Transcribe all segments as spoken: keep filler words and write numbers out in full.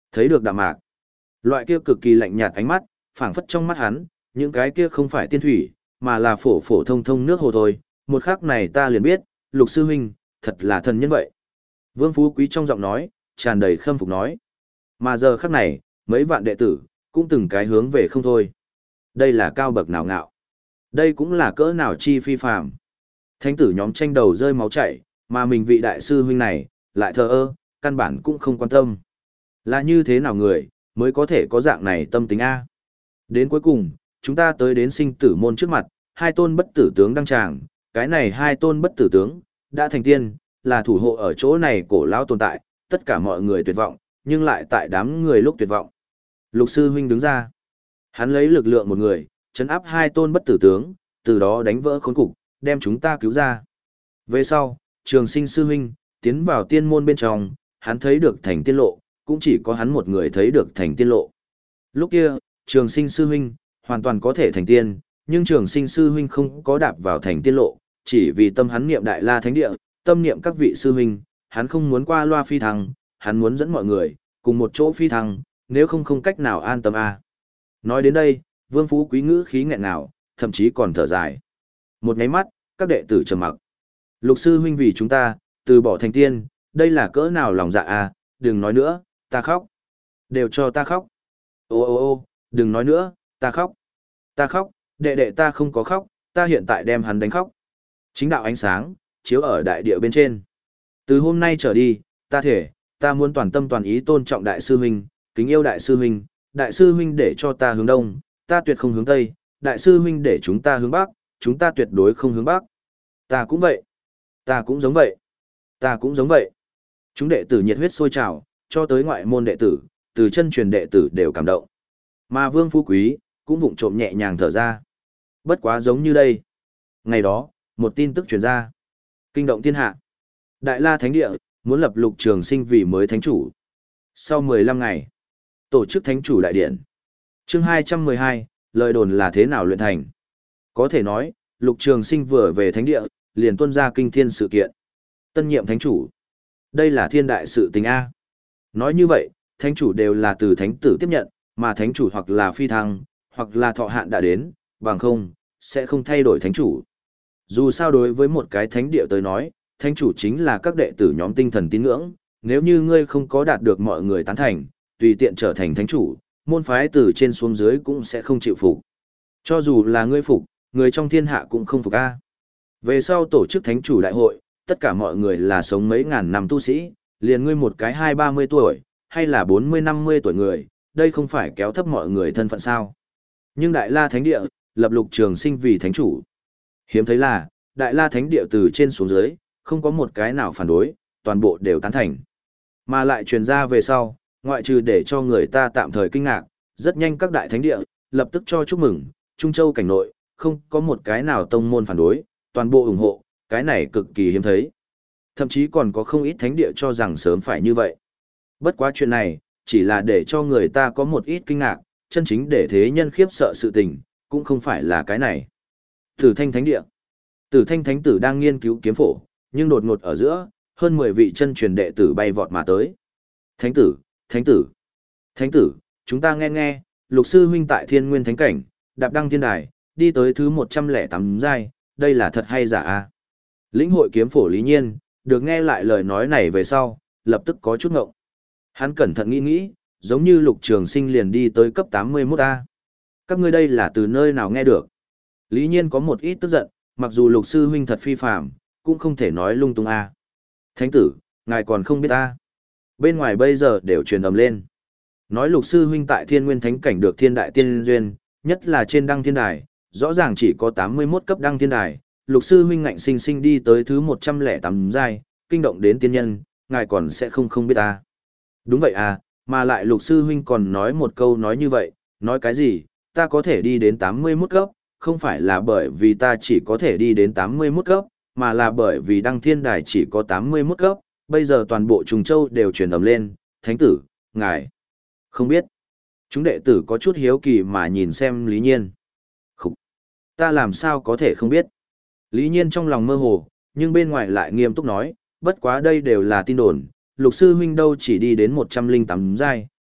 Thấy được đạm mạc. Loại kia cực kỳ lạnh nhạt ánh mắt, phảng phất trong mắt hắn, những cái kia không phải tiên thủy, mà là phổ phổ thông thông nước hồ thôi. Một khắc này ta liền biết, Lục sư huynh, thật là thần nhân vậy. Vương Phú Quý trong giọng nói, tràn đầy khâm phục nói. Mà giờ khắc này, mấy vạn đệ tử, cũng từng cái hướng về không thôi. Đây là cao bậc nào ngạo. Đây cũng là cỡ nào chi phi phàm. Thánh tử nhóm tranh đầu rơi máu chảy, mà mình vị đại sư huynh này, lại thờ ơ, căn bản cũng không quan tâm. Là như thế nào người, mới có thể có dạng này tâm tính A. Đến cuối cùng, chúng ta tới đến sinh tử môn trước mặt, hai tôn bất tử tướng đăng tràng, cái này hai tôn bất tử tướng, đã thành tiên, là thủ hộ ở chỗ này cổ lão tồn tại, tất cả mọi người tuyệt vọng, nhưng lại tại đám người lúc tuyệt vọng. Lục sư huynh đứng ra. Hắn lấy lực lượng một người, chấn áp hai tôn bất tử tướng, từ đó đánh vỡ khốn cục, đem chúng ta cứu ra. Về sau, Trường Sinh sư huynh tiến vào tiên môn bên trong, hắn thấy được thành tiên lộ, cũng chỉ có hắn một người thấy được thành tiên lộ. Lúc kia, Trường Sinh sư huynh hoàn toàn có thể thành tiên, nhưng Trường Sinh sư huynh không có đạp vào thành tiên lộ, chỉ vì tâm hắn niệm Đại La Thánh Địa, tâm niệm các vị sư huynh, hắn không muốn qua loa phi thăng, hắn muốn dẫn mọi người cùng một chỗ phi thăng, nếu không không cách nào an tâm a. Nói đến đây, Vương Phú Quý ngữ khí nghẹn ngào, thậm chí còn thở dài. Một nháy mắt, các đệ tử trầm mặc. Lục sư huynh vì chúng ta, từ bỏ thành tiên, đây là cỡ nào lòng dạ a, đừng nói nữa, ta khóc. Đều cho ta khóc. Ô ô ô, đừng nói nữa, ta khóc. Ta khóc, đệ đệ ta không có khóc, ta hiện tại đem hắn đánh khóc. Chính đạo ánh sáng, chiếu ở đại địa bên trên. Từ hôm nay trở đi, ta thể, ta muốn toàn tâm toàn ý tôn trọng đại sư huynh, kính yêu đại sư huynh, đại sư huynh để cho ta hướng đông, ta tuyệt không hướng tây, đại sư huynh để chúng ta hướng bắc, chúng ta tuyệt đối không hướng bắc. Ta cũng vậy, ta cũng giống vậy, ta cũng giống vậy. Chúng đệ tử nhiệt huyết sôi trào, cho tới ngoại môn đệ tử, từ chân truyền đệ tử đều cảm động. Mà Vương Phú Quý cũng vụng trộm nhẹ nhàng thở ra. Bất quá giống như đây. Ngày đó, một tin tức truyền ra, kinh động thiên hạ. Đại La Thánh Địa muốn lập Lục Trường Sinh vì mới thánh chủ. Sau mười lăm ngày, tổ chức thánh chủ đại điện. Chương hai trăm mười hai, lời đồn là thế nào luyện thành. Có thể nói, Lục Trường Sinh vừa về thánh địa, liền tuôn ra kinh thiên sự kiện. Tân nhiệm thánh chủ. Đây là thiên đại sự tình A. Nói như vậy, thánh chủ đều là từ thánh tử tiếp nhận, mà thánh chủ hoặc là phi thăng, hoặc là thọ hạn đã đến, bằng không, sẽ không thay đổi thánh chủ. Dù sao đối với một cái thánh địa tới nói, thánh chủ chính là các đệ tử nhóm tinh thần tín ngưỡng, nếu như ngươi không có đạt được mọi người tán thành, tùy tiện trở thành thánh chủ, môn phái từ trên xuống dưới cũng sẽ không chịu phục. Cho dù là ngươi phục, người trong thiên hạ cũng không phục a. Về sau tổ chức thánh chủ đại hội, tất cả mọi người là sống mấy ngàn năm tu sĩ, liền ngươi một cái hai ba mươi tuổi, hay là bốn mươi năm mươi tuổi người, đây không phải kéo thấp mọi người thân phận sao. Nhưng Đại La Thánh Địa, lập Lục Trường Sinh vì thánh chủ. Hiếm thấy là, Đại La Thánh Địa từ trên xuống dưới, không có một cái nào phản đối, toàn bộ đều tán thành. Mà lại truyền ra về sau, ngoại trừ để cho người ta tạm thời kinh ngạc, rất nhanh các đại thánh địa, lập tức cho chúc mừng, Trung Châu cảnh nội, không có một cái nào tông môn phản đối, toàn bộ ủng hộ, cái này cực kỳ hiếm thấy. Thậm chí còn có không ít thánh địa cho rằng sớm phải như vậy. Bất quá chuyện này, chỉ là để cho người ta có một ít kinh ngạc, chân chính để thế nhân khiếp sợ sự tình, cũng không phải là cái này. Tử Thanh Thánh Địa. Tử Thanh Thánh Tử đang nghiên cứu kiếm phổ, nhưng đột ngột ở giữa, hơn mười vị chân truyền đệ tử bay vọt mà tới. Thánh tử, thánh tử, thánh tử, chúng ta nghe nghe, Lục sư huynh tại Thiên Nguyên Thánh Cảnh, đạp đăng thiên đài, đi tới thứ một trăm lẻ tám giai, đây là thật hay giả a? Lĩnh hội kiếm phổ Lý Nhiên, được nghe lại lời nói này về sau, lập tức có chút ngộng. Hắn cẩn thận nghĩ nghĩ, giống như Lục Trường Sinh liền đi tới cấp tám mươi mốt a. Các ngươi đây là từ nơi nào nghe được? Lý Nhiên có một ít tức giận, mặc dù Lục sư huynh thật phi phàm, cũng không thể nói lung tung a. Thánh tử, ngài còn không biết a? Bên ngoài bây giờ đều truyền ầm lên. Nói Lục sư huynh tại Thiên Nguyên Thánh Cảnh được thiên đại tiên duyên, nhất là trên đăng thiên đài, rõ ràng chỉ có tám mươi mốt cấp đăng thiên đài, Lục sư huynh ngạnh sinh sinh đi tới thứ một trăm lẻ tám giai, kinh động đến tiên nhân, ngài còn sẽ không không biết ta. Đúng vậy à, mà lại Lục sư huynh còn nói một câu nói như vậy, nói cái gì, ta có thể đi đến tám mươi mốt cấp, không phải là bởi vì ta chỉ có thể đi đến tám mươi mốt cấp, mà là bởi vì đăng thiên đài chỉ có tám mươi mốt cấp, bây giờ toàn bộ Trùng Châu đều truyền ầm lên, thánh tử, ngài, không biết. Chúng đệ tử có chút hiếu kỳ mà nhìn xem Lý Nhiên. Khúc, ta làm sao có thể không biết. Lý Nhiên trong lòng mơ hồ, nhưng bên ngoài lại nghiêm túc nói, bất quá đây đều là tin đồn, Lục sư huynh đâu chỉ đi đến một trăm lẻ tám giai,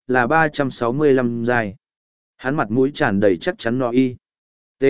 là ba trăm sáu mươi lăm giai. Hắn mặt mũi tràn đầy chắc chắn no y. T.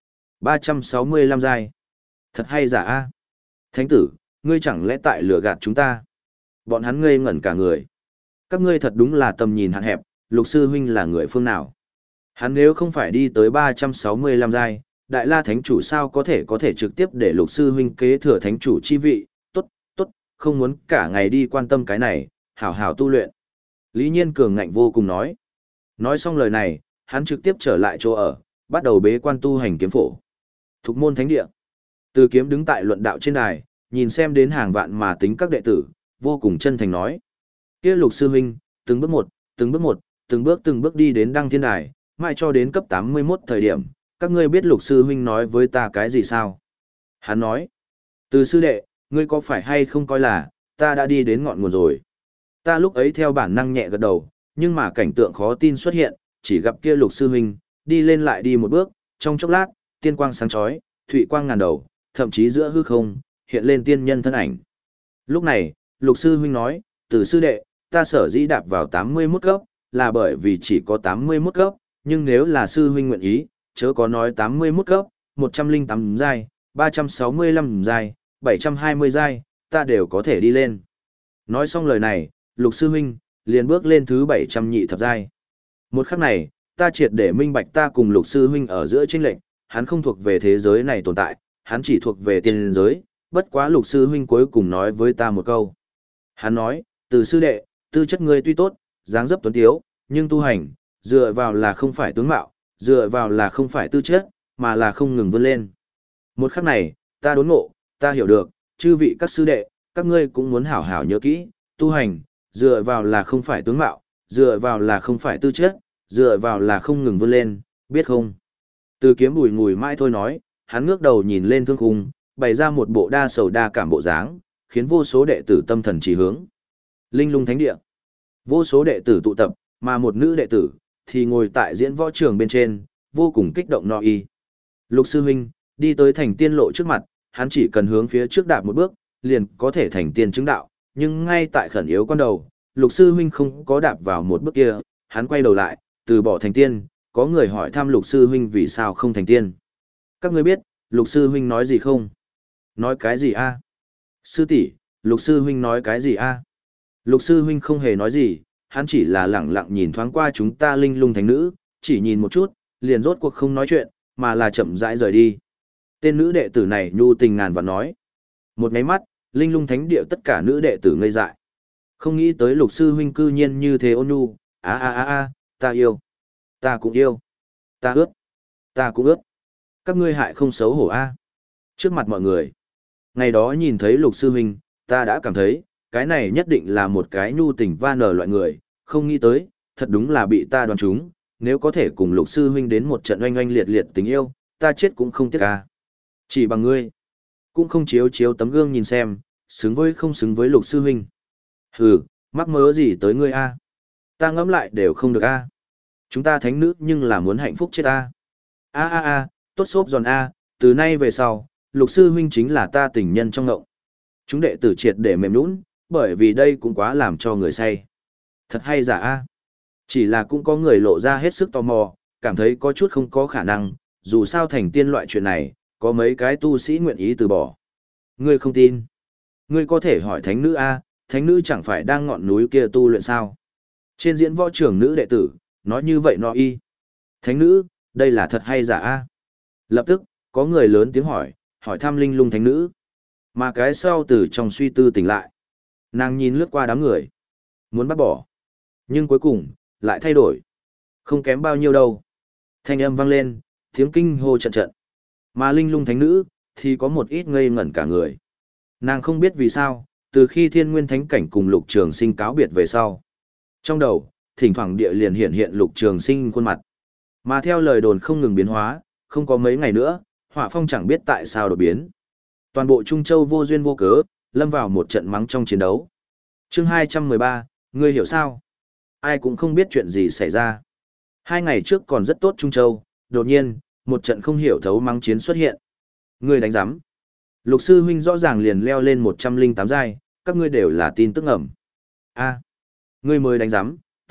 ba trăm sáu mươi lăm giai. Thật hay giả a? Thánh tử, ngươi chẳng lẽ tại lừa gạt chúng ta? Bọn hắn ngây ngẩn cả người. Các ngươi thật đúng là tầm nhìn hạn hẹp, Lục sư huynh là người phương nào? Hắn nếu không phải đi tới ba trăm sáu mươi lăm giai, Đại La Thánh chủ sao có thể có thể trực tiếp để Lục sư huynh kế thừa thánh chủ chi vị? Tốt, tốt, không muốn cả ngày đi quan tâm cái này, hảo hảo tu luyện. Lý Nhiên cường ngạnh vô cùng nói. Nói xong lời này, hắn trực tiếp trở lại chỗ ở, bắt đầu bế quan tu hành kiếm phổ. Thục môn thánh địa. Từ Kiếm đứng tại luận đạo trên đài, nhìn xem đến hàng vạn mà tính các đệ tử, vô cùng chân thành nói: "Kia Lục sư huynh, từng bước một, từng bước một, từng bước từng bước đi đến Đăng Thiên Đài, mãi cho đến cấp tám mươi mốt thời điểm, các ngươi biết Lục sư huynh nói với ta cái gì sao?" Hắn nói: "Từ sư đệ, ngươi có phải hay không coi là ta đã đi đến ngọn nguồn rồi?" Ta lúc ấy theo bản năng nhẹ gật đầu, nhưng mà cảnh tượng khó tin xuất hiện, chỉ gặp kia Lục sư huynh đi lên lại đi một bước, trong chốc lát, tiên quang sáng chói, thụy quang ngàn đầu, thậm chí giữa hư không hiện lên tiên nhân thân ảnh. Lúc này, Lục sư huynh nói: "Từ sư đệ, ta sở dĩ đạp vào tám mươi mốt cấp, là bởi vì chỉ có tám mươi mốt cấp, nhưng nếu là sư huynh nguyện ý, chớ có nói tám mươi mốt cấp, một trăm lẻ tám giai, ba trăm sáu mươi lăm giai, bảy trăm hai mươi giai, ta đều có thể đi lên." Nói xong lời này, Lục sư huynh liền bước lên thứ bảy trăm nhị thập giai. Một khắc này, ta triệt để minh bạch ta cùng Lục sư huynh ở giữa chênh lệch, hắn không thuộc về thế giới này tồn tại, hắn chỉ thuộc về tiên giới, bất quá Lục sư huynh cuối cùng nói với ta một câu. Hắn nói: "Từ sư đệ, tư chất ngươi tuy tốt, dáng dấp tuấn tiếu, nhưng tu hành, dựa vào là không phải tướng mạo, dựa vào là không phải tư chất, mà là không ngừng vươn lên." Một khắc này, ta đốn ngộ, ta hiểu được, chư vị các sư đệ, các ngươi cũng muốn hảo hảo nhớ kỹ, tu hành, dựa vào là không phải tướng mạo, dựa vào là không phải tư chất, dựa vào là không ngừng vươn lên, biết không? Từ Kiếm bùi ngùi mãi thôi nói, hắn ngước đầu nhìn lên thương khung, bày ra một bộ đa sầu đa cảm bộ dáng, khiến vô số đệ tử tâm thần chỉ hướng. Linh Lung Thánh Địa. Vô số đệ tử tụ tập, mà một nữ đệ tử thì ngồi tại diễn võ trường bên trên, vô cùng kích động no y. Lục sư huynh đi tới thành tiên lộ trước mặt, hắn chỉ cần hướng phía trước đạp một bước, liền có thể thành tiên chứng đạo, nhưng ngay tại khẩn yếu con đầu, Lục sư huynh không có đạp vào một bước kia, hắn quay đầu lại, từ bỏ thành tiên, có người hỏi thăm Lục sư huynh vì sao không thành tiên. Các ngươi biết, Lục sư huynh nói gì không? Nói cái gì a? Sư tỷ, Lục sư huynh nói cái gì a? Lục sư huynh không hề nói gì, hắn chỉ là lẳng lặng nhìn thoáng qua chúng ta Linh Lung thánh nữ, chỉ nhìn một chút, liền rốt cuộc không nói chuyện, mà là chậm rãi rời đi. Tên nữ đệ tử này nhu tình ngàn vạn nói. Một cái mắt, Linh Lung thánh địa tất cả nữ đệ tử ngây dại. Không nghĩ tới Lục sư huynh cư nhiên như thế ôn nhu, a a a a, ta yêu, ta cũng yêu, ta ướt, ta cũng ướt. Các ngươi hại không xấu hổ a. Trước mặt mọi người. Ngày đó nhìn thấy Lục sư huynh, ta đã cảm thấy, cái này nhất định là một cái nhu tình va nở loại người, không nghĩ tới, thật đúng là bị ta đoán trúng, nếu có thể cùng Lục sư huynh đến một trận oanh oanh liệt liệt tình yêu, ta chết cũng không tiếc ca. Chỉ bằng ngươi, cũng không chiếu chiếu tấm gương nhìn xem, xứng với không xứng với Lục sư huynh. Hừ, mắc mớ gì tới ngươi a? Ta ngẫm lại đều không được a. Chúng ta thánh nữ nhưng là muốn hạnh phúc chết a. A a a, tốt xốp giòn a, từ nay về sau, Lục sư huynh chính là ta tình nhân trong ngộng. Chúng đệ tử triệt để mềm nhũn, bởi vì đây cũng quá làm cho người say. Thật hay giả a? Chỉ là cũng có người lộ ra hết sức tò mò, cảm thấy có chút không có khả năng, dù sao thành tiên loại chuyện này, có mấy cái tu sĩ nguyện ý từ bỏ. Ngươi không tin? Ngươi có thể hỏi thánh nữ a, thánh nữ chẳng phải đang ngọn núi kia tu luyện sao? Trên diễn võ trường nữ đệ tử, nói như vậy no y. Thánh nữ, đây là thật hay giả a? Lập tức, có người lớn tiếng hỏi, hỏi thăm Linh Lung thánh nữ. Mà cái sau từ trong suy tư tỉnh lại. Nàng nhìn lướt qua đám người. Muốn bắt bỏ. Nhưng cuối cùng, lại thay đổi. Không kém bao nhiêu đâu. Thanh âm vang lên, tiếng kinh hô trận trận. Mà Linh Lung thánh nữ, thì có một ít ngây ngẩn cả người. Nàng không biết vì sao, từ khi thiên nguyên thánh cảnh cùng Lục Trường Sinh cáo biệt về sau. Trong đầu, thỉnh thoảng địa liền hiện hiện Lục Trường Sinh khuôn mặt. Mà theo lời đồn không ngừng biến hóa, không có mấy ngày nữa, hỏa phong chẳng biết tại sao đột biến. Toàn bộ Trung Châu vô duyên vô cớ, lâm vào một trận mắng trong chiến đấu. Chương hai trăm mười ba, ngươi hiểu sao? Ai cũng không biết chuyện gì xảy ra. Hai ngày trước còn rất tốt Trung Châu, đột nhiên, một trận không hiểu thấu mắng chiến xuất hiện. Ngươi đánh giám. Lục sư huynh rõ ràng liền leo lên một trăm lẻ tám giai, các ngươi đều là tin tức ẩm. A, ngươi mới đánh giám,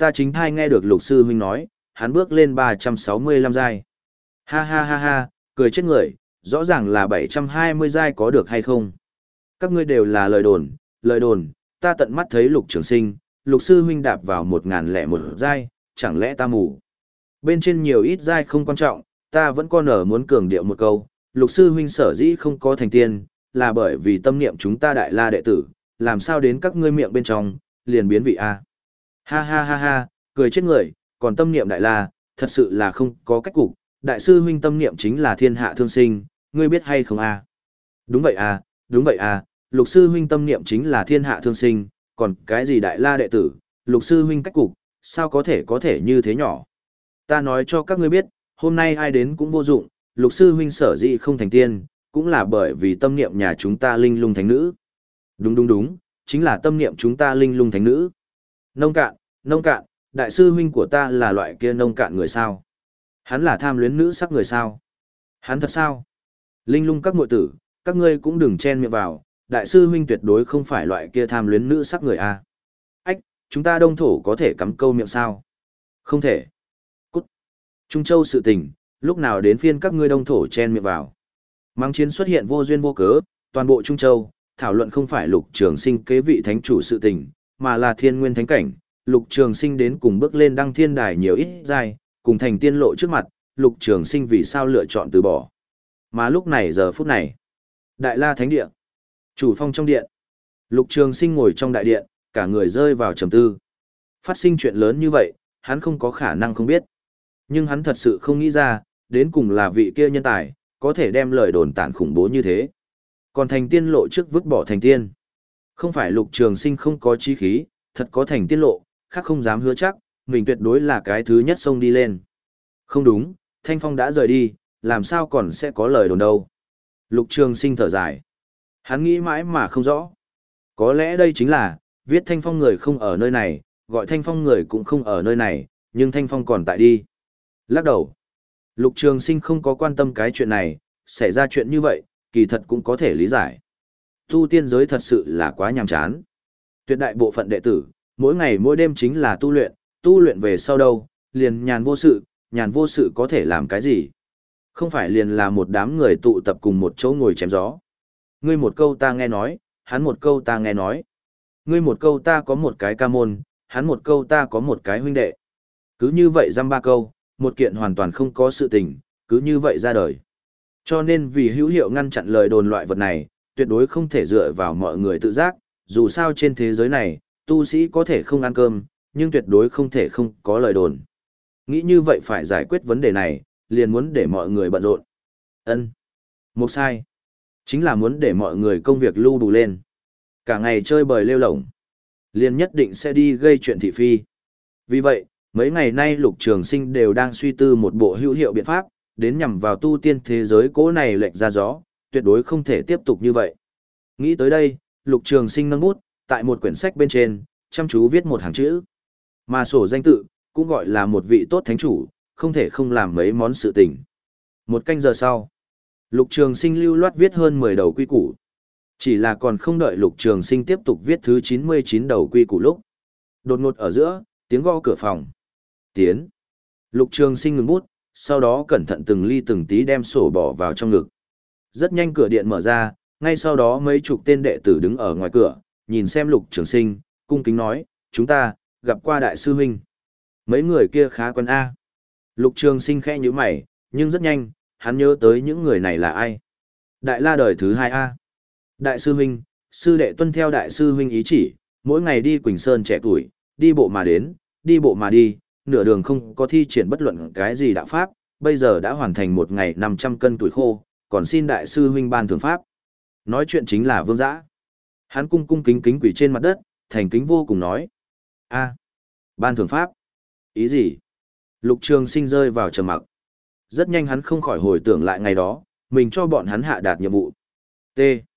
Ta chính thai nghe được lục sư huynh nói, hắn bước lên ba trăm sáu mươi lăm giai. Ha ha ha ha, cười chết người, rõ ràng là bảy trăm hai mươi giai có được hay không? Các ngươi đều là lời đồn, lời đồn, ta tận mắt thấy lục trường sinh, lục sư huynh đạp vào một ngàn lẻ một giai, chẳng lẽ ta mù? Bên trên nhiều ít giai không quan trọng, ta vẫn còn ở muốn cường điệu một câu, lục sư huynh sở dĩ không có thành tiên, là bởi vì tâm niệm chúng ta đại la đệ tử, làm sao đến các ngươi miệng bên trong, liền biến vị a. Ha ha ha ha, cười chết người, còn tâm niệm đại la, thật sự là không có cách cục, đại sư huynh tâm niệm chính là thiên hạ thương sinh, ngươi biết hay không a? Đúng vậy a, đúng vậy a, lục sư huynh tâm niệm chính là thiên hạ thương sinh, còn cái gì đại la đệ tử, lục sư huynh cách cục, sao có thể có thể như thế nhỏ. Ta nói cho các ngươi biết, hôm nay ai đến cũng vô dụng, lục sư huynh sở dĩ không thành tiên, cũng là bởi vì tâm niệm nhà chúng ta linh lung thánh nữ. Đúng đúng đúng, chính là tâm niệm chúng ta linh lung thánh nữ. Nông cạn, nông cạn, đại sư huynh của ta là loại kia nông cạn người sao? Hắn là tham luyến nữ sắc người sao? Hắn thật sao? Linh lung các muội tử, các ngươi cũng đừng chen miệng vào, đại sư huynh tuyệt đối không phải loại kia tham luyến nữ sắc người a. Ách, chúng ta đông thổ có thể cắm câu miệng sao? Không thể. Cút. Trung Châu sự tình, lúc nào đến phiên các ngươi đông thổ chen miệng vào. Mắng chiến xuất hiện vô duyên vô cớ, toàn bộ Trung Châu, thảo luận không phải lục trường sinh kế vị thánh chủ sự tình, mà là thiên nguyên thánh cảnh, lục trường sinh đến cùng bước lên đăng thiên đài nhiều ít giai, cùng thành tiên lộ trước mặt, lục trường sinh vì sao lựa chọn từ bỏ. Mà lúc này giờ phút này, đại la thánh địa, chủ phong trong điện, lục trường sinh ngồi trong đại điện, cả người rơi vào trầm tư. Phát sinh chuyện lớn như vậy, hắn không có khả năng không biết. Nhưng hắn thật sự không nghĩ ra, đến cùng là vị kia nhân tài, có thể đem lời đồn tản khủng bố như thế. Còn thành tiên lộ trước vứt bỏ thành tiên. Không phải lục trường sinh không có chí khí, thật có thành tiên lộ, khác không dám hứa chắc, mình tuyệt đối là cái thứ nhất xông đi lên. Không đúng, Thanh Phong đã rời đi, làm sao còn sẽ có lời đồn đâu. Lục trường sinh thở dài. Hắn nghĩ mãi mà không rõ. Có lẽ đây chính là, viết Thanh Phong người không ở nơi này, gọi Thanh Phong người cũng không ở nơi này, nhưng Thanh Phong còn tại đi. Lắc đầu. Lục trường sinh không có quan tâm cái chuyện này, xảy ra chuyện như vậy, kỳ thật cũng có thể lý giải. Tu tiên giới thật sự là quá nhàm chán. Tuyệt đại bộ phận đệ tử, mỗi ngày mỗi đêm chính là tu luyện, tu luyện về sau đâu, liền nhàn vô sự, nhàn vô sự có thể làm cái gì? Không phải liền là một đám người tụ tập cùng một chỗ ngồi chém gió. Ngươi một câu ta nghe nói, hắn một câu ta nghe nói. Ngươi một câu ta có một cái ca môn, hắn một câu ta có một cái huynh đệ. Cứ như vậy dăm ba câu, một kiện hoàn toàn không có sự tình, cứ như vậy ra đời. Cho nên vì hữu hiệu ngăn chặn lời đồn loại vật này, tuyệt đối không thể dựa vào mọi người tự giác, dù sao trên thế giới này, tu sĩ có thể không ăn cơm, nhưng tuyệt đối không thể không có lời đồn. Nghĩ như vậy phải giải quyết vấn đề này, liền muốn để mọi người bận rộn. Ân, một sai. Chính là muốn để mọi người công việc lưu đủ lên. Cả ngày chơi bời lêu lổng. Liền nhất định sẽ đi gây chuyện thị phi. Vì vậy, mấy ngày nay Lục Trường Sinh đều đang suy tư một bộ hữu hiệu biện pháp, đến nhằm vào tu tiên thế giới cố này lệch ra gió, tuyệt đối không thể tiếp tục như vậy. Nghĩ tới đây, Lục Trường Sinh nâng bút, tại một quyển sách bên trên, chăm chú viết một hàng chữ. Mà sổ danh tự, cũng gọi là một vị tốt thánh chủ, không thể không làm mấy món sự tình. Một canh giờ sau, Lục Trường Sinh lưu loát viết hơn mười đầu quy củ. Chỉ là còn không đợi Lục Trường Sinh tiếp tục viết thứ chín mươi chín đầu quy củ lúc. Đột ngột ở giữa, tiếng gõ cửa phòng. Tiến. Lục Trường Sinh ngừng bút, sau đó cẩn thận từng ly từng tí đem sổ bỏ vào trong ngực. Rất nhanh cửa điện mở ra, ngay sau đó mấy chục tên đệ tử đứng ở ngoài cửa, nhìn xem Lục Trường Sinh, cung kính nói, chúng ta, gặp qua đại sư huynh. Mấy người kia khá quen A. Lục Trường Sinh khẽ nhíu mày, nhưng rất nhanh, hắn nhớ tới những người này là ai. Đại la đời thứ hai A. Đại sư huynh, sư đệ tuân theo đại sư huynh ý chỉ, mỗi ngày đi Quỳnh Sơn trẻ tuổi, đi bộ mà đến, đi bộ mà đi, nửa đường không có thi triển bất luận cái gì đạo pháp, bây giờ đã hoàn thành một ngày năm trăm cân tuổi khô, còn xin đại sư huynh ban thưởng pháp. Nói chuyện chính là Vương Dã. Hắn cung cung kính kính quỳ trên mặt đất, thành kính vô cùng nói. A, ban thưởng pháp. Ý gì? Lục Trường Sinh rơi vào trầm mặc. Rất nhanh hắn không khỏi hồi tưởng lại ngày đó, mình cho bọn hắn hạ đạt nhiệm vụ. T.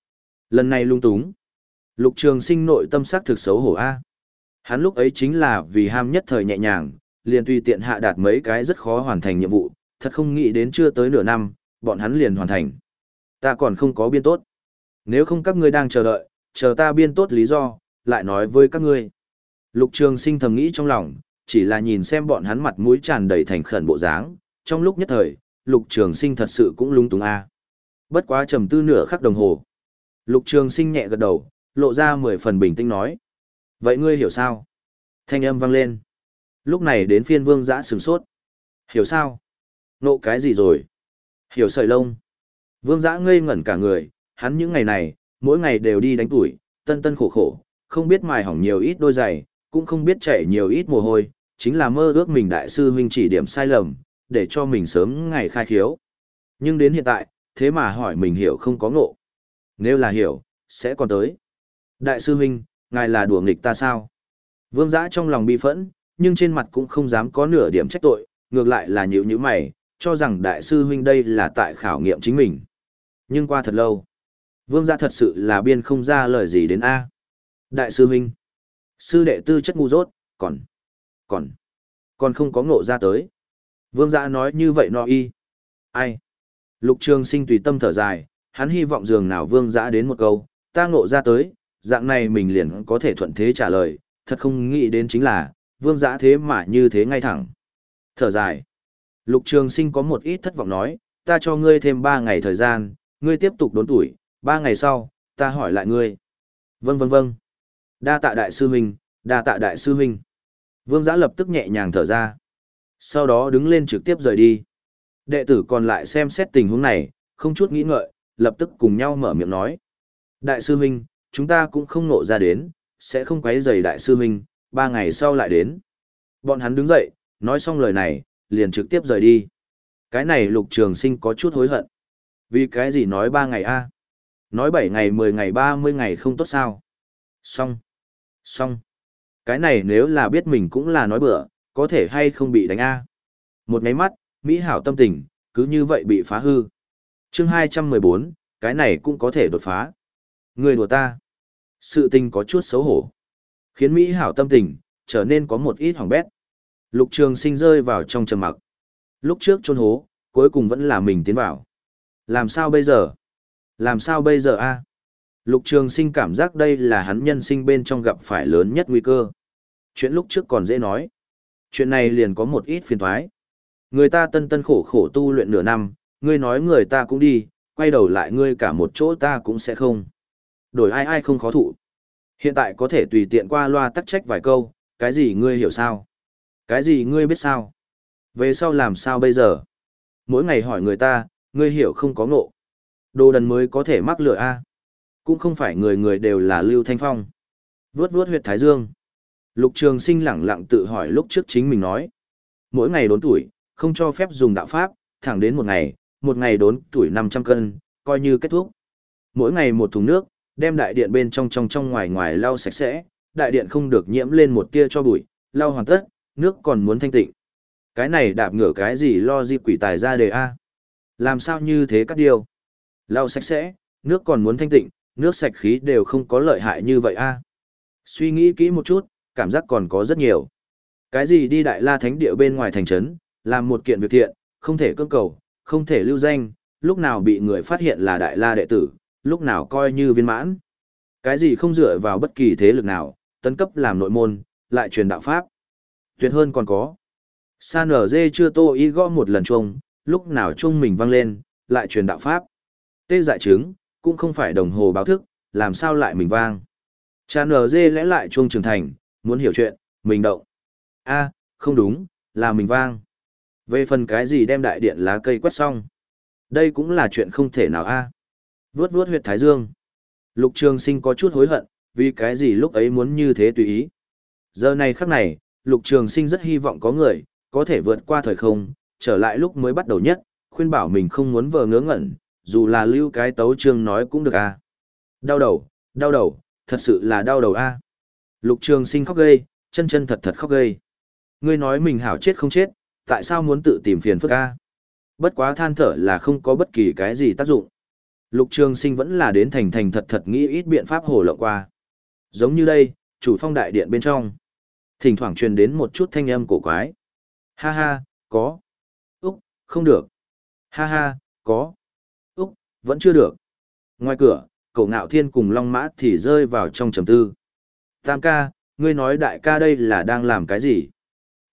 Lần này lung túng. Lục Trường Sinh nội tâm sắc thực xấu hổ A. Hắn lúc ấy chính là vì ham nhất thời nhẹ nhàng, liền tùy tiện hạ đạt mấy cái rất khó hoàn thành nhiệm vụ, thật không nghĩ đến chưa tới nửa năm, bọn hắn liền hoàn thành. Ta còn không có biên tốt. Nếu không các ngươi đang chờ đợi, chờ ta biên tốt lý do, lại nói với các ngươi. Lục Trường Sinh thầm nghĩ trong lòng, chỉ là nhìn xem bọn hắn mặt mũi tràn đầy thành khẩn bộ dáng, trong lúc nhất thời, Lục Trường Sinh thật sự cũng lung túng a. Bất quá trầm tư nửa khắc đồng hồ. Lục Trường Sinh nhẹ gật đầu, lộ ra mười phần bình tĩnh nói. Vậy ngươi hiểu sao? Thanh âm vang lên. Lúc này đến phiên Vương Dã sửng sốt. Hiểu sao? Nộ cái gì rồi? Hiểu sợi lông. Vương Dã ngây ngẩn cả người, hắn những ngày này, mỗi ngày đều đi đánh tuổi, tân tân khổ khổ, không biết mài hỏng nhiều ít đôi giày, cũng không biết chảy nhiều ít mồ hôi, chính là mơ ước mình đại sư huynh chỉ điểm sai lầm, để cho mình sớm ngày khai khiếu. Nhưng đến hiện tại, thế mà hỏi mình hiểu không có ngộ. Nếu là hiểu, sẽ còn tới. Đại sư huynh, ngài là đùa nghịch ta sao? Vương Dã trong lòng bi phẫn, nhưng trên mặt cũng không dám có nửa điểm trách tội, ngược lại là nhíu nhíu mày, cho rằng đại sư huynh đây là tại khảo nghiệm chính mình. Nhưng qua thật lâu, Vương Dã thật sự là biên không ra lời gì đến A. Đại sư huynh, sư đệ tư chất ngu dốt, còn, còn, còn không có ngộ ra tới. Vương Dã nói như vậy no y. Ai? Lục Trường Sinh tùy tâm thở dài, hắn hy vọng dường nào Vương Dã đến một câu, ta ngộ ra tới, dạng này mình liền có thể thuận thế trả lời, thật không nghĩ đến chính là, Vương Dã thế mà như thế ngay thẳng. Thở dài. Lục Trường Sinh có một ít thất vọng nói, ta cho ngươi thêm ba ngày thời gian, ngươi tiếp tục đốn tuổi, ba ngày sau, ta hỏi lại ngươi. Vâng vâng vâng. Đa tạ đại sư huynh, đa tạ đại sư huynh. Vương Dã lập tức nhẹ nhàng thở ra. Sau đó đứng lên trực tiếp rời đi. Đệ tử còn lại xem xét tình huống này, không chút nghĩ ngợi, lập tức cùng nhau mở miệng nói. Đại sư huynh, chúng ta cũng không nộ ra đến, sẽ không quấy rầy đại sư huynh, ba ngày sau lại đến. Bọn hắn đứng dậy, nói xong lời này, liền trực tiếp rời đi. Cái này Lục Trường Sinh có chút hối hận. Vì cái gì nói ba ngày a? Nói bảy ngày, mười ngày, ba mươi ngày không tốt sao? Xong. Xong. Cái này nếu là biết mình cũng là nói bừa, có thể hay không bị đánh a? Một nháy mắt, mỹ hảo tâm tình, cứ như vậy bị phá hư. Chương hai trăm mười bốn, cái này cũng có thể đột phá. Người đùa ta. Sự tình có chút xấu hổ. Khiến mỹ hảo tâm tình, trở nên có một ít hỏng bét. Lục Trường Sinh rơi vào trong trầm mặc. Lúc trước chôn hố, cuối cùng vẫn là mình tiến vào. Làm sao bây giờ? Làm sao bây giờ a? Lục Trường Sinh cảm giác đây là hắn nhân sinh bên trong gặp phải lớn nhất nguy cơ. Chuyện lúc trước còn dễ nói. Chuyện này liền có một ít phiền toái. Người ta tân tân khổ khổ tu luyện nửa năm, ngươi nói người ta cũng đi, quay đầu lại ngươi cả một chỗ ta cũng sẽ không. Đổi ai ai không khó thụ. Hiện tại có thể tùy tiện qua loa tắc trách vài câu, cái gì ngươi hiểu sao? Cái gì ngươi biết sao? Về sau làm sao bây giờ? Mỗi ngày hỏi người ta, ngươi hiểu không có ngộ. Đồ đần mới có thể mắc lửa a. Cũng không phải người người đều là Lưu Thanh Phong. Vuốt vuốt huyệt thái dương. Lục Trường Sinh lẳng lặng tự hỏi lúc trước chính mình nói. Mỗi ngày đốn tuổi, không cho phép dùng đạo pháp, thẳng đến một ngày, một ngày đốn tuổi năm trăm cân, coi như kết thúc. Mỗi ngày một thùng nước, đem đại điện bên trong trong trong ngoài ngoài lau sạch sẽ, đại điện không được nhiễm lên một tia cho bụi, lau hoàn tất, nước còn muốn thanh tịnh. Cái này đạp ngửa cái gì lo di quỷ tài ra đề a? Làm sao như thế các điều? Lau sạch sẽ, nước còn muốn thanh tịnh, nước sạch khí đều không có lợi hại như vậy a. Suy nghĩ kỹ một chút, cảm giác còn có rất nhiều. Cái gì đi Đại La Thánh địa bên ngoài thành trấn, làm một kiện việc thiện, không thể cưỡng cầu, không thể lưu danh, lúc nào bị người phát hiện là Đại La đệ tử, lúc nào coi như viên mãn. Cái gì không dựa vào bất kỳ thế lực nào, tấn cấp làm nội môn, lại truyền đạo pháp. Tuyệt hơn còn có. Sa nở dê chưa tô y gõ một lần chuông, lúc nào chuông mình vang lên, lại truyền đạo pháp. Tê dại trứng, cũng không phải đồng hồ báo thức, làm sao lại mình vang. Cha nở dê lẽ lại chuông trưởng thành, muốn hiểu chuyện, mình động. A, không đúng, là mình vang. Về phần cái gì đem đại điện lá cây quét xong. Đây cũng là chuyện không thể nào a. Vuốt vuốt huyệt thái dương. Lục Trường Sinh có chút hối hận, vì cái gì lúc ấy muốn như thế tùy ý. Giờ này khắc này, Lục Trường Sinh rất hy vọng có người, có thể vượt qua thời không, trở lại lúc mới bắt đầu nhất, khuyên bảo mình không muốn vờ ngớ ngẩn, dù là lưu cái tấu chương nói cũng được a. Đau đầu, đau đầu, thật sự là đau đầu a. Lục Trường Sinh khóc ghê, chân chân thật thật khóc ghê. Ngươi nói mình hảo chết không chết, tại sao muốn tự tìm phiền phức a? Bất quá than thở là không có bất kỳ cái gì tác dụng. Lục Trường Sinh vẫn là đến thành thành thật thật nghĩ ít biện pháp hồ lộng qua. Giống như đây, chủ phong đại điện bên trong. Thỉnh thoảng truyền đến một chút thanh âm cổ quái. Ha ha, có. Úc, không được. Ha ha, có. Úc, vẫn chưa được. Ngoài cửa, Cổ Ngạo Thiên cùng Long Mã thì rơi vào trong trầm tư. Tam ca, ngươi nói đại ca đây là đang làm cái gì?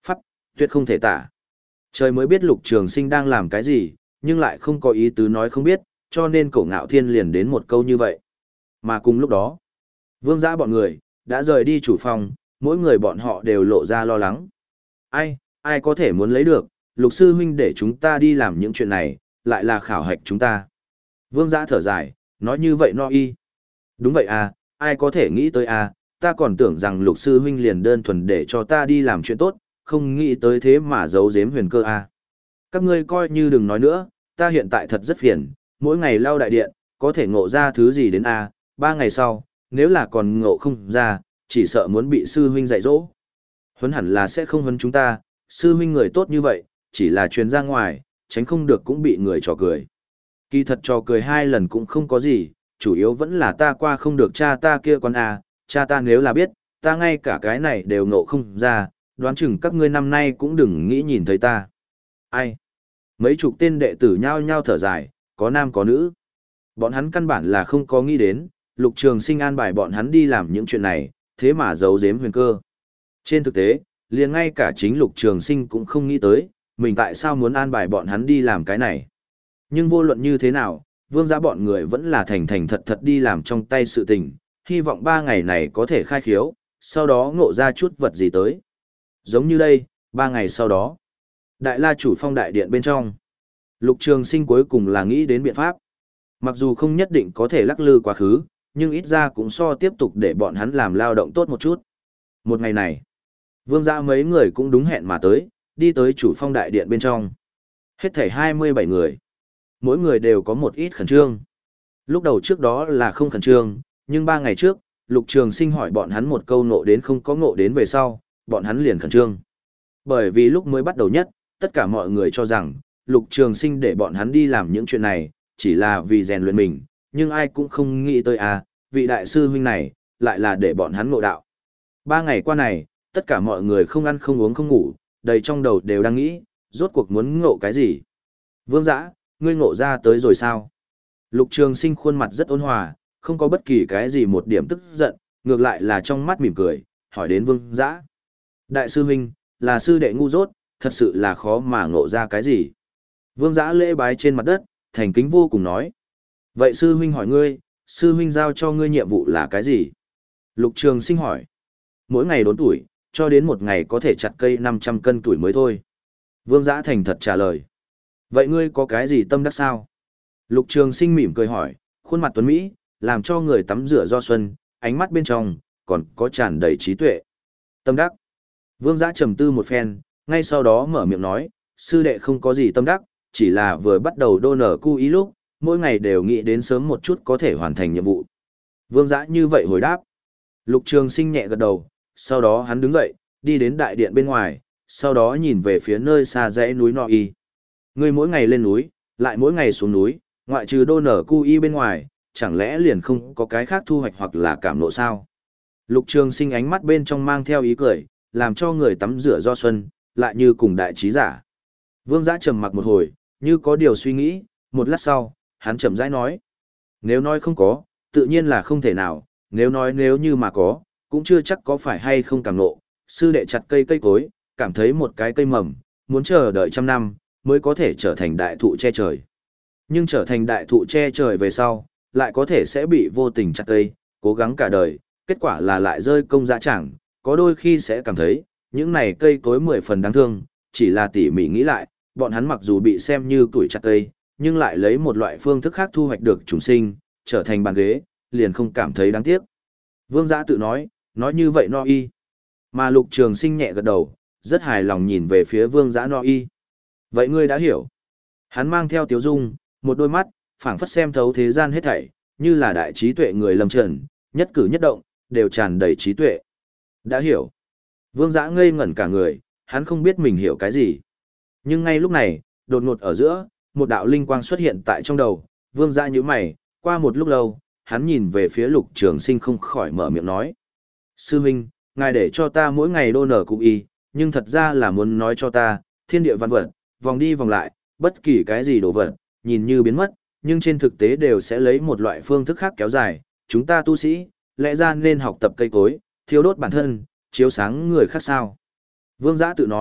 Tuyệt không thể tả. Trời mới biết Lục Trường Sinh đang làm cái gì, nhưng lại không có ý tứ nói không biết, cho nên Cổ Ngạo Thiên liền đến một câu như vậy. Mà cùng lúc đó, Vương Giã bọn người đã rời đi chủ phòng, mỗi người bọn họ đều lộ ra lo lắng. Ai, ai có thể muốn lấy được, Lục sư huynh để chúng ta đi làm những chuyện này, lại là khảo hạch chúng ta. Vương Giã thở dài, nói như vậy no y. Đúng vậy à, ai có thể nghĩ tới à, ta còn tưởng rằng Lục sư huynh liền đơn thuần để cho ta đi làm chuyện tốt, không nghĩ tới thế mà giấu giếm huyền cơ à. Các ngươi coi như đừng nói nữa, ta hiện tại thật rất phiền, mỗi ngày lao đại điện, có thể ngộ ra thứ gì đến à, ba ngày sau, nếu là còn ngộ không ra, chỉ sợ muốn bị sư huynh dạy dỗ. Huấn hẳn là sẽ không huấn chúng ta, sư huynh người tốt như vậy, chỉ là truyền ra ngoài, tránh không được cũng bị người trò cười. Kỳ thật trò cười hai lần cũng không có gì, chủ yếu vẫn là ta qua không được cha ta kia con à, cha ta nếu là biết, ta ngay cả cái này đều ngộ không ra, đoán chừng các ngươi năm nay cũng đừng nghĩ nhìn thấy ta. Ai? Mấy chục tên đệ tử nhao nhao thở dài, có nam có nữ. Bọn hắn căn bản là không có nghĩ đến, Lục Trường Sinh an bài bọn hắn đi làm những chuyện này, thế mà giấu giếm huyền cơ. Trên thực tế, liền ngay cả chính Lục Trường Sinh cũng không nghĩ tới, mình tại sao muốn an bài bọn hắn đi làm cái này. Nhưng vô luận như thế nào, Vương Giã bọn người vẫn là thành thành thật thật đi làm trong tay sự tình, hy vọng ba ngày này có thể khai khiếu, sau đó ngộ ra chút vật gì tới. Giống như đây, ba ngày sau đó, Đại La Chủ Phong đại điện bên trong, Lục Trường Sinh cuối cùng là nghĩ đến biện pháp. Mặc dù không nhất định có thể lắc lư quá khứ, nhưng ít ra cũng so tiếp tục để bọn hắn làm lao động tốt một chút. Một ngày này, Vương Giã mấy người cũng đúng hẹn mà tới, đi tới Chủ Phong đại điện bên trong. Hết thảy hai mươi bảy người. Mỗi người đều có một ít khẩn trương. Lúc đầu trước đó là không khẩn trương, nhưng ba ngày trước, Lục Trường Sinh hỏi bọn hắn một câu ngộ đến không có ngộ đến về sau, bọn hắn liền khẩn trương. Bởi vì lúc mới bắt đầu nhất, tất cả mọi người cho rằng, Lục Trường Sinh để bọn hắn đi làm những chuyện này, chỉ là vì rèn luyện mình, nhưng ai cũng không nghĩ tới à, vị đại sư huynh này, lại là để bọn hắn ngộ đạo. Ba ngày qua này, tất cả mọi người không ăn không uống không ngủ, đầy trong đầu đều đang nghĩ, rốt cuộc muốn ngộ cái gì. Vương Giã, ngươi ngộ ra tới rồi sao? Lục Trường Sinh khuôn mặt rất ôn hòa, không có bất kỳ cái gì một điểm tức giận, ngược lại là trong mắt mỉm cười, hỏi đến Vương Giã. Đại sư huynh, là sư đệ ngu dốt, thật sự là khó mà ngộ ra cái gì. Vương Giã lễ bái trên mặt đất, thành kính vô cùng nói. Vậy sư huynh hỏi ngươi, sư huynh giao cho ngươi nhiệm vụ là cái gì? Lục Trường Sinh hỏi. Mỗi ngày đốn tuổi, cho đến một ngày có thể chặt cây năm trăm cân tuổi mới thôi. Vương Giã thành thật trả lời. Vậy ngươi có cái gì tâm đắc sao? Lục Trường Sinh mỉm cười hỏi, khuôn mặt tuấn Mỹ, làm cho người tắm rửa do xuân, ánh mắt bên trong, còn có tràn đầy trí tuệ. Tâm đắc. Vương Giã trầm tư một phen, ngay sau đó mở miệng nói, sư đệ không có gì tâm đắc, chỉ là vừa bắt đầu đô nở cu ý lúc, mỗi ngày đều nghĩ đến sớm một chút có thể hoàn thành nhiệm vụ. Vương Giã như vậy hồi đáp. Lục Trường Sinh nhẹ gật đầu, sau đó hắn đứng dậy, đi đến đại điện bên ngoài, sau đó nhìn về phía nơi xa dãy núi Nọ Y. Ngươi mỗi ngày lên núi, lại mỗi ngày xuống núi, ngoại trừ đô nở cu y bên ngoài, chẳng lẽ liền không có cái khác thu hoạch hoặc là cảm nộ sao? Lục Trường Sinh ánh mắt bên trong mang theo ý cười, làm cho người tắm rửa do xuân, lại như cùng đại trí giả. Vương Giã trầm mặc một hồi, như có điều suy nghĩ, một lát sau, hắn chậm rãi nói. Nếu nói không có, tự nhiên là không thể nào, nếu nói nếu như mà có, cũng chưa chắc có phải hay không cảm nộ. Sư đệ chặt cây cây cối, cảm thấy một cái cây mầm, muốn chờ đợi trăm năm, mới có thể trở thành đại thụ che trời. Nhưng trở thành đại thụ che trời về sau, lại có thể sẽ bị vô tình chặt cây, cố gắng cả đời, kết quả là lại rơi công dã tràng, có đôi khi sẽ cảm thấy, những này cây cối mười phần đáng thương, chỉ là tỉ mỉ nghĩ lại, bọn hắn mặc dù bị xem như tuổi chặt cây, nhưng lại lấy một loại phương thức khác thu hoạch được chúng sinh, trở thành bàn ghế, liền không cảm thấy đáng tiếc. Vương Giã tự nói, nói như vậy no y. Mà Lục Trường Sinh nhẹ gật đầu, rất hài lòng nhìn về phía Vương Giã no y. Vậy ngươi đã hiểu. Hắn mang theo tiếu dung, một đôi mắt, phảng phất xem thấu thế gian hết thảy, như là đại trí tuệ người lâm trần, nhất cử nhất động, đều tràn đầy trí tuệ. Đã hiểu. Vương Giã ngây ngẩn cả người, hắn không biết mình hiểu cái gì. Nhưng ngay lúc này, đột ngột ở giữa, một đạo linh quang xuất hiện tại trong đầu, Vương Giã nhíu mày, qua một lúc lâu, hắn nhìn về phía Lục Trường Sinh không khỏi mở miệng nói. Sư huynh, ngài để cho ta mỗi ngày đô nở cụ y, nhưng thật ra là muốn nói cho ta, thiên địa văn vật, vòng đi vòng lại, bất kỳ cái gì đồ vật, nhìn như biến mất, nhưng trên thực tế đều sẽ lấy một loại phương thức khác kéo dài, chúng ta tu sĩ, lẽ ra nên học tập cây cối, thiêu đốt bản thân, chiếu sáng người khác sao. Vương Giã tự nói,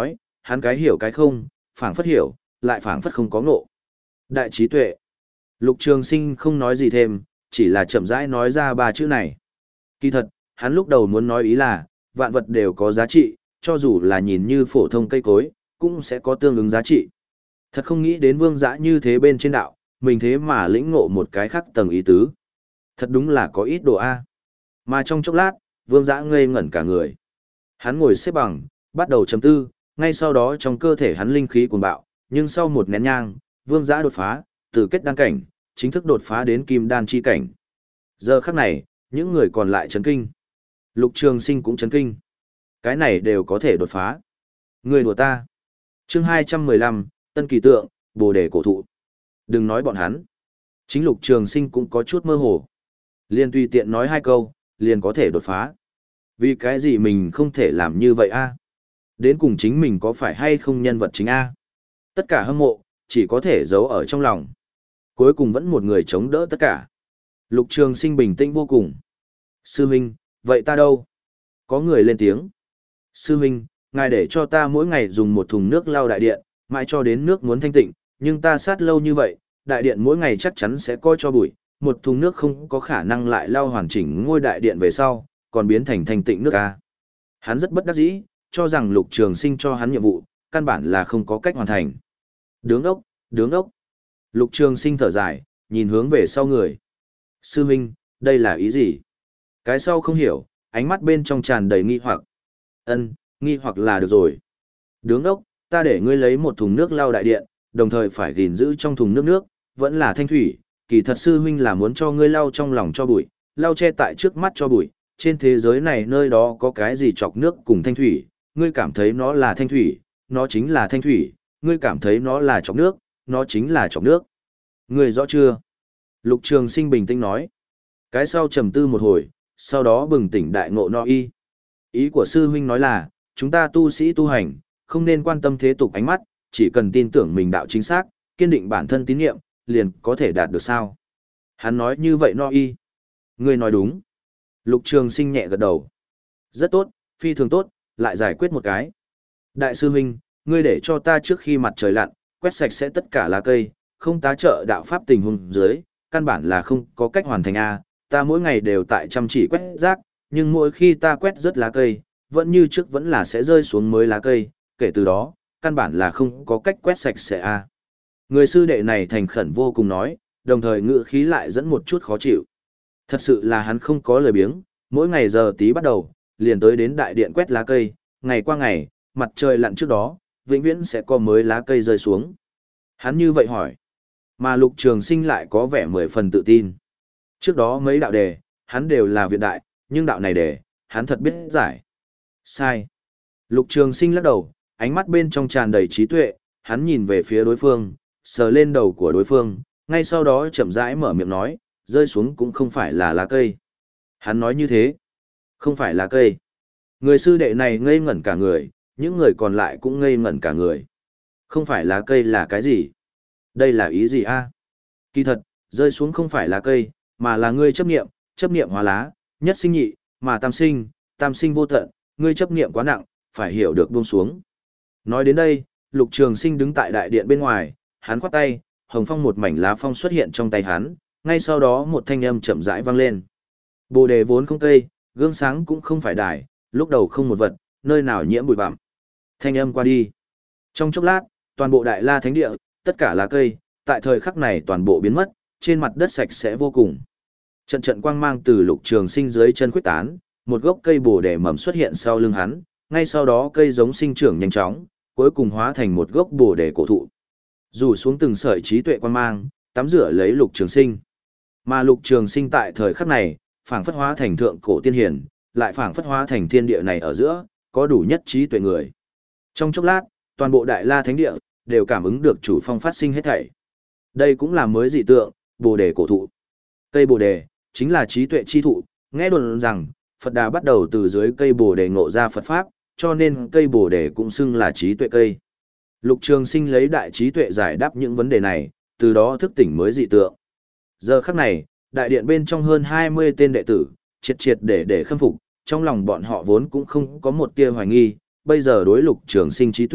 hắn cái hiểu cái không, phảng phất hiểu, lại phảng phất không có ngộ. Đại trí tuệ. Lục Trường Sinh không nói gì thêm, chỉ là chậm rãi nói ra ba chữ này. Kỳ thật, hắn lúc đầu muốn nói ý là, vạn vật đều có giá trị, cho dù là nhìn như phổ thông cây cối, cũng sẽ có tương ứng giá trị. Thật không nghĩ đến Vương Dã như thế bên trên đạo, mình thế mà lĩnh ngộ một cái khác tầng ý tứ. Thật đúng là có ít đồ A. Mà trong chốc lát, Vương Dã ngây ngẩn cả người. Hắn ngồi xếp bằng, bắt đầu trầm tư, ngay sau đó trong cơ thể hắn linh khí cuồn bạo, nhưng sau một nén nhang, Vương Dã đột phá, từ kết đan cảnh, chính thức đột phá đến kim đan chi cảnh. Giờ khắc này, những người còn lại chấn kinh. Lục Trường Sinh cũng chấn kinh. Cái này đều có thể đột phá. Người đùa ta. Chương hai trăm mười lăm, Tân Kỳ Tượng, Bồ Đề Cổ Thụ. Đừng nói bọn hắn. Chính Lục Trường Sinh cũng có chút mơ hồ. Liền tùy tiện nói hai câu, liền có thể đột phá. Vì cái gì mình không thể làm như vậy a? Đến cùng chính mình có phải hay không nhân vật chính a? Tất cả hâm mộ, chỉ có thể giấu ở trong lòng. Cuối cùng vẫn một người chống đỡ tất cả. Lục Trường Sinh bình tĩnh vô cùng. Sư huynh, vậy ta đâu? Có người lên tiếng. Sư huynh, ngài để cho ta mỗi ngày dùng một thùng nước lau đại điện, mãi cho đến nước muốn thanh tịnh, nhưng ta sát lâu như vậy, đại điện mỗi ngày chắc chắn sẽ coi cho bụi, một thùng nước không có khả năng lại lau hoàn chỉnh ngôi đại điện về sau, còn biến thành thanh tịnh nước a. Hắn rất bất đắc dĩ, cho rằng Lục Trường Sinh cho hắn nhiệm vụ, căn bản là không có cách hoàn thành. Đứng ốc, đứng ốc. Lục Trường Sinh thở dài, nhìn hướng về sau người. Sư huynh, đây là ý gì? Cái sau không hiểu, ánh mắt bên trong tràn đầy nghi hoặc. Ân, nghi hoặc là được rồi. Đứng ốc, ta để ngươi lấy một thùng nước lau đại điện, đồng thời phải gìn giữ trong thùng nước nước, vẫn là thanh thủy. Kỳ thật sư huynh là muốn cho ngươi lau trong lòng cho bụi, lau che tại trước mắt cho bụi. Trên thế giới này nơi đó có cái gì chọc nước cùng thanh thủy, ngươi cảm thấy nó là thanh thủy, nó chính là thanh thủy, ngươi cảm thấy nó là chọc nước, nó chính là chọc nước. Ngươi rõ chưa? Lục Trường Sinh bình tĩnh nói. Cái sau trầm tư một hồi, sau đó bừng tỉnh đại ngộ no y. Ý của sư huynh nói là, chúng ta tu sĩ tu hành, không nên quan tâm thế tục ánh mắt, chỉ cần tin tưởng mình đạo chính xác, kiên định bản thân tín nhiệm, liền có thể đạt được sao. Hắn nói như vậy no y. Ngươi nói đúng. Lục Trường Sinh nhẹ gật đầu. Rất tốt, phi thường tốt, lại giải quyết một cái. Đại sư huynh, ngươi để cho ta trước khi mặt trời lặn, quét sạch sẽ tất cả lá cây, không tá trợ đạo pháp tình huống dưới, căn bản là không có cách hoàn thành a. Ta mỗi ngày đều tại chăm chỉ quét rác, nhưng mỗi khi ta quét rớt lá cây, vẫn như trước vẫn là sẽ rơi xuống mới lá cây, kể từ đó, căn bản là không có cách quét sạch sẽ a. Người sư đệ này thành khẩn vô cùng nói, đồng thời ngữ khí lại dẫn một chút khó chịu. Thật sự là hắn không có lời biếng, mỗi ngày giờ tí bắt đầu, liền tới đến đại điện quét lá cây, ngày qua ngày, mặt trời lặn trước đó, vĩnh viễn sẽ có mới lá cây rơi xuống. Hắn như vậy hỏi, mà Lục Trường Sinh lại có vẻ mười phần tự tin. Trước đó mấy đạo đề, hắn đều là viện đại, nhưng đạo này đề, hắn thật biết giải. Sai. Lục Trường Sinh lắc đầu, ánh mắt bên trong tràn đầy trí tuệ, hắn nhìn về phía đối phương, sờ lên đầu của đối phương, ngay sau đó chậm rãi mở miệng nói, rơi xuống cũng không phải là lá cây. Hắn nói như thế, không phải lá cây. Người sư đệ này ngây ngẩn cả người, những người còn lại cũng ngây ngẩn cả người. Không phải lá cây là cái gì? Đây là ý gì a? Kỳ thật, rơi xuống không phải lá cây, mà là ngươi chấp niệm, chấp niệm hóa lá, nhất sinh nhị, mà tam sinh, tam sinh vô tận, ngươi chấp niệm quá nặng, phải hiểu được buông xuống. Nói đến đây, Lục Trường Sinh đứng tại đại điện bên ngoài, hắn khoát tay, hồng phong một mảnh lá phong xuất hiện trong tay hắn, ngay sau đó một thanh âm chậm rãi vang lên. Bồ đề vốn không cây, gương sáng cũng không phải đài, lúc đầu không một vật, nơi nào nhiễm bụi bặm. Thanh âm qua đi. Trong chốc lát, toàn bộ Đại La Thánh Địa, tất cả lá cây, tại thời khắc này toàn bộ biến mất, trên mặt đất sạch sẽ vô cùng. Trận trận quang mang từ Lục Trường Sinh dưới chân khuếch tán, một gốc cây bồ đề mầm xuất hiện sau lưng hắn, ngay sau đó cây giống sinh trưởng nhanh chóng, cuối cùng hóa thành một gốc bồ đề cổ thụ. Rủ xuống từng sợi trí tuệ quang mang, tắm rửa lấy Lục Trường Sinh. Mà Lục Trường Sinh tại thời khắc này, phảng phất hóa thành thượng cổ tiên hiển, lại phảng phất hóa thành thiên địa này ở giữa, có đủ nhất trí tuệ người. Trong chốc lát, toàn bộ Đại La Thánh Địa đều cảm ứng được chủ phong phát sinh hết thảy. Đây cũng là mới dị tượng, bồ đề cổ thụ. Cây bồ đề chính là trí tuệ chi thụ, nghe đồn rằng Phật Đà bắt đầu từ dưới cây bồ đề ngộ ra Phật pháp, cho nên cây bồ đề cũng xưng là trí tuệ cây. Lục Trường Sinh lấy đại trí tuệ giải đáp những vấn đề này, từ đó thức tỉnh mới dị tượng. Giờ khắc này, đại điện bên trong hơn hai mươi tên đệ tử, triệt triệt để để khâm phục, trong lòng bọn họ vốn cũng không có một tia hoài nghi, bây giờ đối Lục Trường Sinh trí tuệ,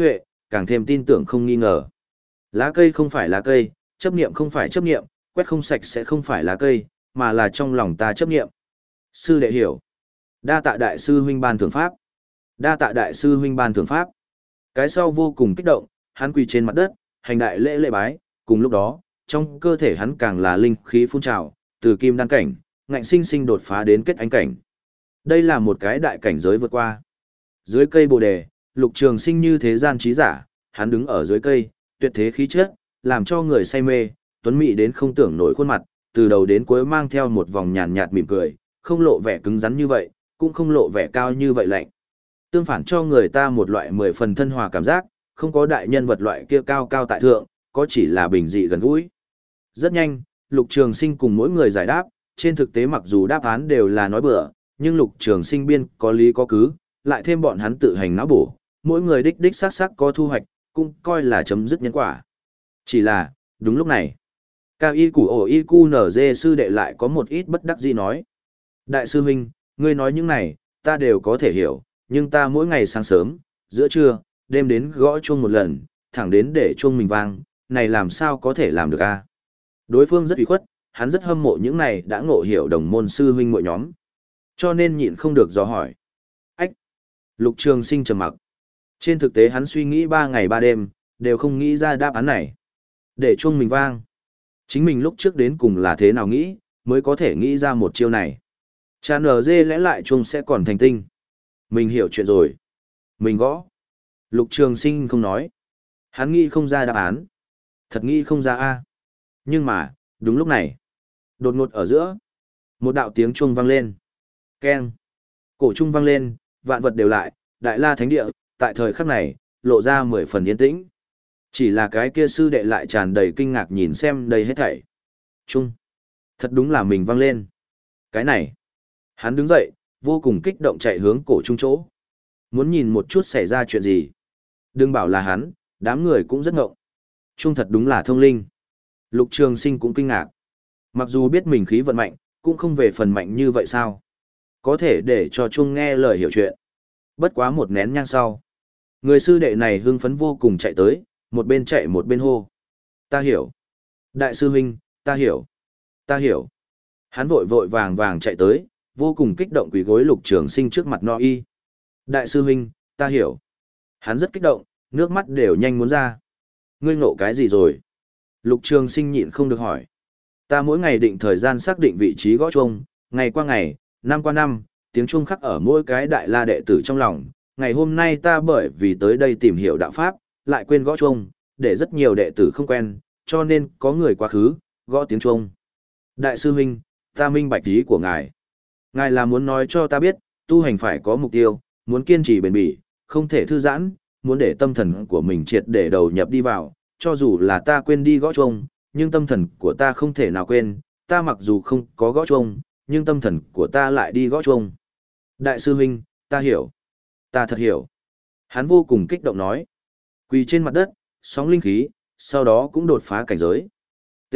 càng thêm tin tưởng không nghi ngờ. Lá cây không phải lá cây, chấp niệm không phải chấp niệm, quét không sạch sẽ không phải lá cây, mà là trong lòng ta chấp niệm. Sư đệ hiểu. Đa tạ đại sư huynh ban thưởng pháp. Đa tạ đại sư huynh ban thưởng pháp. Cái sau vô cùng kích động, hắn quỳ trên mặt đất, hành đại lễ lễ bái, cùng lúc đó, trong cơ thể hắn càng là linh khí phun trào, từ kim đan cảnh, ngạnh sinh sinh đột phá đến kết ánh cảnh. Đây là một cái đại cảnh giới vượt qua. Dưới cây Bồ đề, Lục Trường Sinh như thế gian trí giả, hắn đứng ở dưới cây, tuyệt thế khí chất, làm cho người say mê, tuấn mỹ đến không tưởng nổi khuôn mặt, từ đầu đến cuối mang theo một vòng nhàn nhạt mỉm cười, không lộ vẻ cứng rắn như vậy, cũng không lộ vẻ cao như vậy lạnh. Tương phản cho người ta một loại mười phần thân hòa cảm giác, không có đại nhân vật loại kia cao cao tại thượng, có chỉ là bình dị gần gũi. Rất nhanh, Lục Trường Sinh cùng mỗi người giải đáp, trên thực tế mặc dù đáp án đều là nói bừa, nhưng Lục Trường Sinh biên có lý có cứ, lại thêm bọn hắn tự hành não bổ, mỗi người đích đích xác xác có thu hoạch, cũng coi là chấm dứt nhân quả. Chỉ là, đúng lúc này, Cao Y Củ Ổ Y Cu Nở Dê sư đệ lại có một ít bất đắc dĩ nói. Đại sư huynh, ngươi nói những này, ta đều có thể hiểu, nhưng ta mỗi ngày sáng sớm, giữa trưa, đêm đến gõ chuông một lần, thẳng đến để chuông mình vang, này làm sao có thể làm được a? Đối phương rất ủy khuất, hắn rất hâm mộ những này đã ngộ hiểu đồng môn sư huynh muội nhóm. Cho nên nhịn không được dò hỏi. Ách! Lục Trường Sinh trầm mặc. Trên thực tế hắn suy nghĩ ba ngày ba đêm, đều không nghĩ ra đáp án này. Để chuông mình vang. Chính mình lúc trước đến cùng là thế nào nghĩ, mới có thể nghĩ ra một chiêu này. Cha nở dê lẽ lại chuông sẽ còn thành tinh. Mình hiểu chuyện rồi. Mình gõ. Lục Trường Sinh không nói. Hắn nghĩ không ra đáp án. Thật nghĩ không ra a. Nhưng mà, đúng lúc này. Đột ngột ở giữa. Một đạo tiếng chuông vang lên. Keng. Cổ chuông vang lên, vạn vật đều lại, Đại La Thánh Địa, tại thời khắc này, lộ ra mười phần yên tĩnh. Chỉ là cái kia sư đệ lại tràn đầy kinh ngạc nhìn xem đây hết thảy. Trung. Thật đúng là mình vang lên. Cái này. Hắn đứng dậy, vô cùng kích động chạy hướng cổ trung chỗ. Muốn nhìn một chút xảy ra chuyện gì. Đừng bảo là hắn, đám người cũng rất ngộng. Trung thật đúng là thông linh. Lục Trường Sinh cũng kinh ngạc. Mặc dù biết mình khí vận mạnh, cũng không về phần mạnh như vậy sao. Có thể để cho Trung nghe lời hiểu chuyện. Bất quá một nén nhang sau. Người sư đệ này hưng phấn vô cùng chạy tới, một bên chạy một bên hô. Ta hiểu. Đại sư huynh, ta hiểu. Ta hiểu. Hắn vội vội vàng vàng chạy tới, vô cùng kích động quỳ gối Lục Trường Sinh trước mặt no y. Đại sư huynh, ta hiểu. Hắn rất kích động, nước mắt đều nhanh muốn ra. Ngươi ngộ cái gì rồi? Lục Trường Sinh nhịn không được hỏi. Ta mỗi ngày định thời gian xác định vị trí gõ chuông, ngày qua ngày, năm qua năm, tiếng chuông khắc ở mỗi cái đại la đệ tử trong lòng. Ngày hôm nay ta bởi vì tới đây tìm hiểu đạo pháp, lại quên gõ chuông, để rất nhiều đệ tử không quen, cho nên có người quá khứ, gõ tiếng chuông. Đại sư huynh, ta minh bạch ý của ngài. Ngài là muốn nói cho ta biết, tu hành phải có mục tiêu, muốn kiên trì bền bỉ, không thể thư giãn, muốn để tâm thần của mình triệt để đầu nhập đi vào, cho dù là ta quên đi gõ chuông, nhưng tâm thần của ta không thể nào quên, ta mặc dù không có gõ chuông, nhưng tâm thần của ta lại đi gõ chuông. Đại sư huynh, ta hiểu. Ta thật hiểu. Hắn vô cùng kích động nói. Quỳ trên mặt đất, sóng linh khí, sau đó cũng đột phá cảnh giới. T.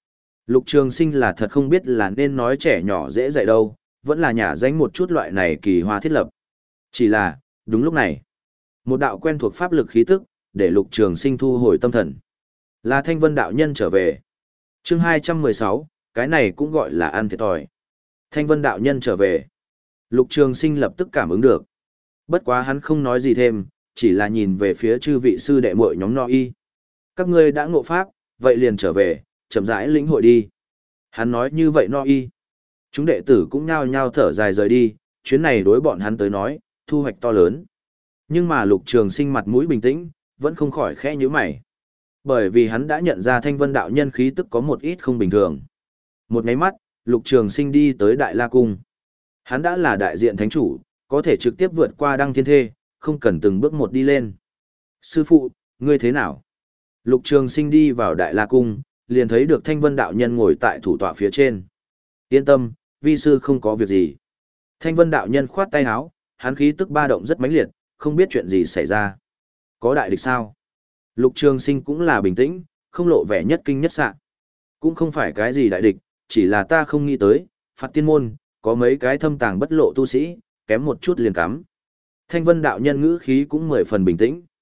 Lục Trường Sinh là thật không biết là nên nói trẻ nhỏ dễ dạy đâu, vẫn là nhả danh một chút loại này kỳ hoa thiết lập. Chỉ là, đúng lúc này, một đạo quen thuộc pháp lực khí tức, để Lục Trường Sinh thu hồi tâm thần. Là Thanh Vân đạo nhân trở về. Chương hai trăm mười sáu, cái này cũng gọi là ăn thiệt thòi. Thanh Vân đạo nhân trở về. Lục Trường Sinh lập tức cảm ứng được. Bất quá hắn không nói gì thêm, chỉ là nhìn về phía chư vị sư đệ muội nhóm no y. Các ngươi đã ngộ pháp, vậy liền trở về, chậm rãi lĩnh hội đi. Hắn nói như vậy no y. Chúng đệ tử cũng nhao nhao thở dài rời đi, chuyến này đối bọn hắn tới nói, thu hoạch to lớn. Nhưng mà Lục Trường Sinh mặt mũi bình tĩnh, vẫn không khỏi khẽ nhíu mày. Bởi vì hắn đã nhận ra Thanh Vân đạo nhân khí tức có một ít không bình thường. Một cái mắt, Lục Trường Sinh đi tới Đại La Cung. Hắn đã là đại diện thánh chủ, có thể trực tiếp vượt qua Đăng Thiên Thê, không cần từng bước một đi lên. Sư phụ, ngươi thế nào? Lục Trường Sinh đi vào Đại La Cung, liền thấy được Thanh Vân đạo nhân ngồi tại thủ tọa phía trên. Yên tâm, vi sư không có việc gì. Thanh Vân đạo nhân khoát tay áo, hắn khí tức ba động rất mãnh liệt, không biết chuyện gì xảy ra. Có đại địch sao? Lục Trường Sinh cũng là bình tĩnh, không lộ vẻ nhất kinh nhất sạ. Cũng không phải cái gì đại địch, chỉ là ta không nghĩ tới, phạt tiên môn, có mấy cái thâm tàng bất lộ tu sĩ, kém một chút liền cắm. Thanh Vân đạo nhân ngữ khí cũng mười phần bình tĩnh.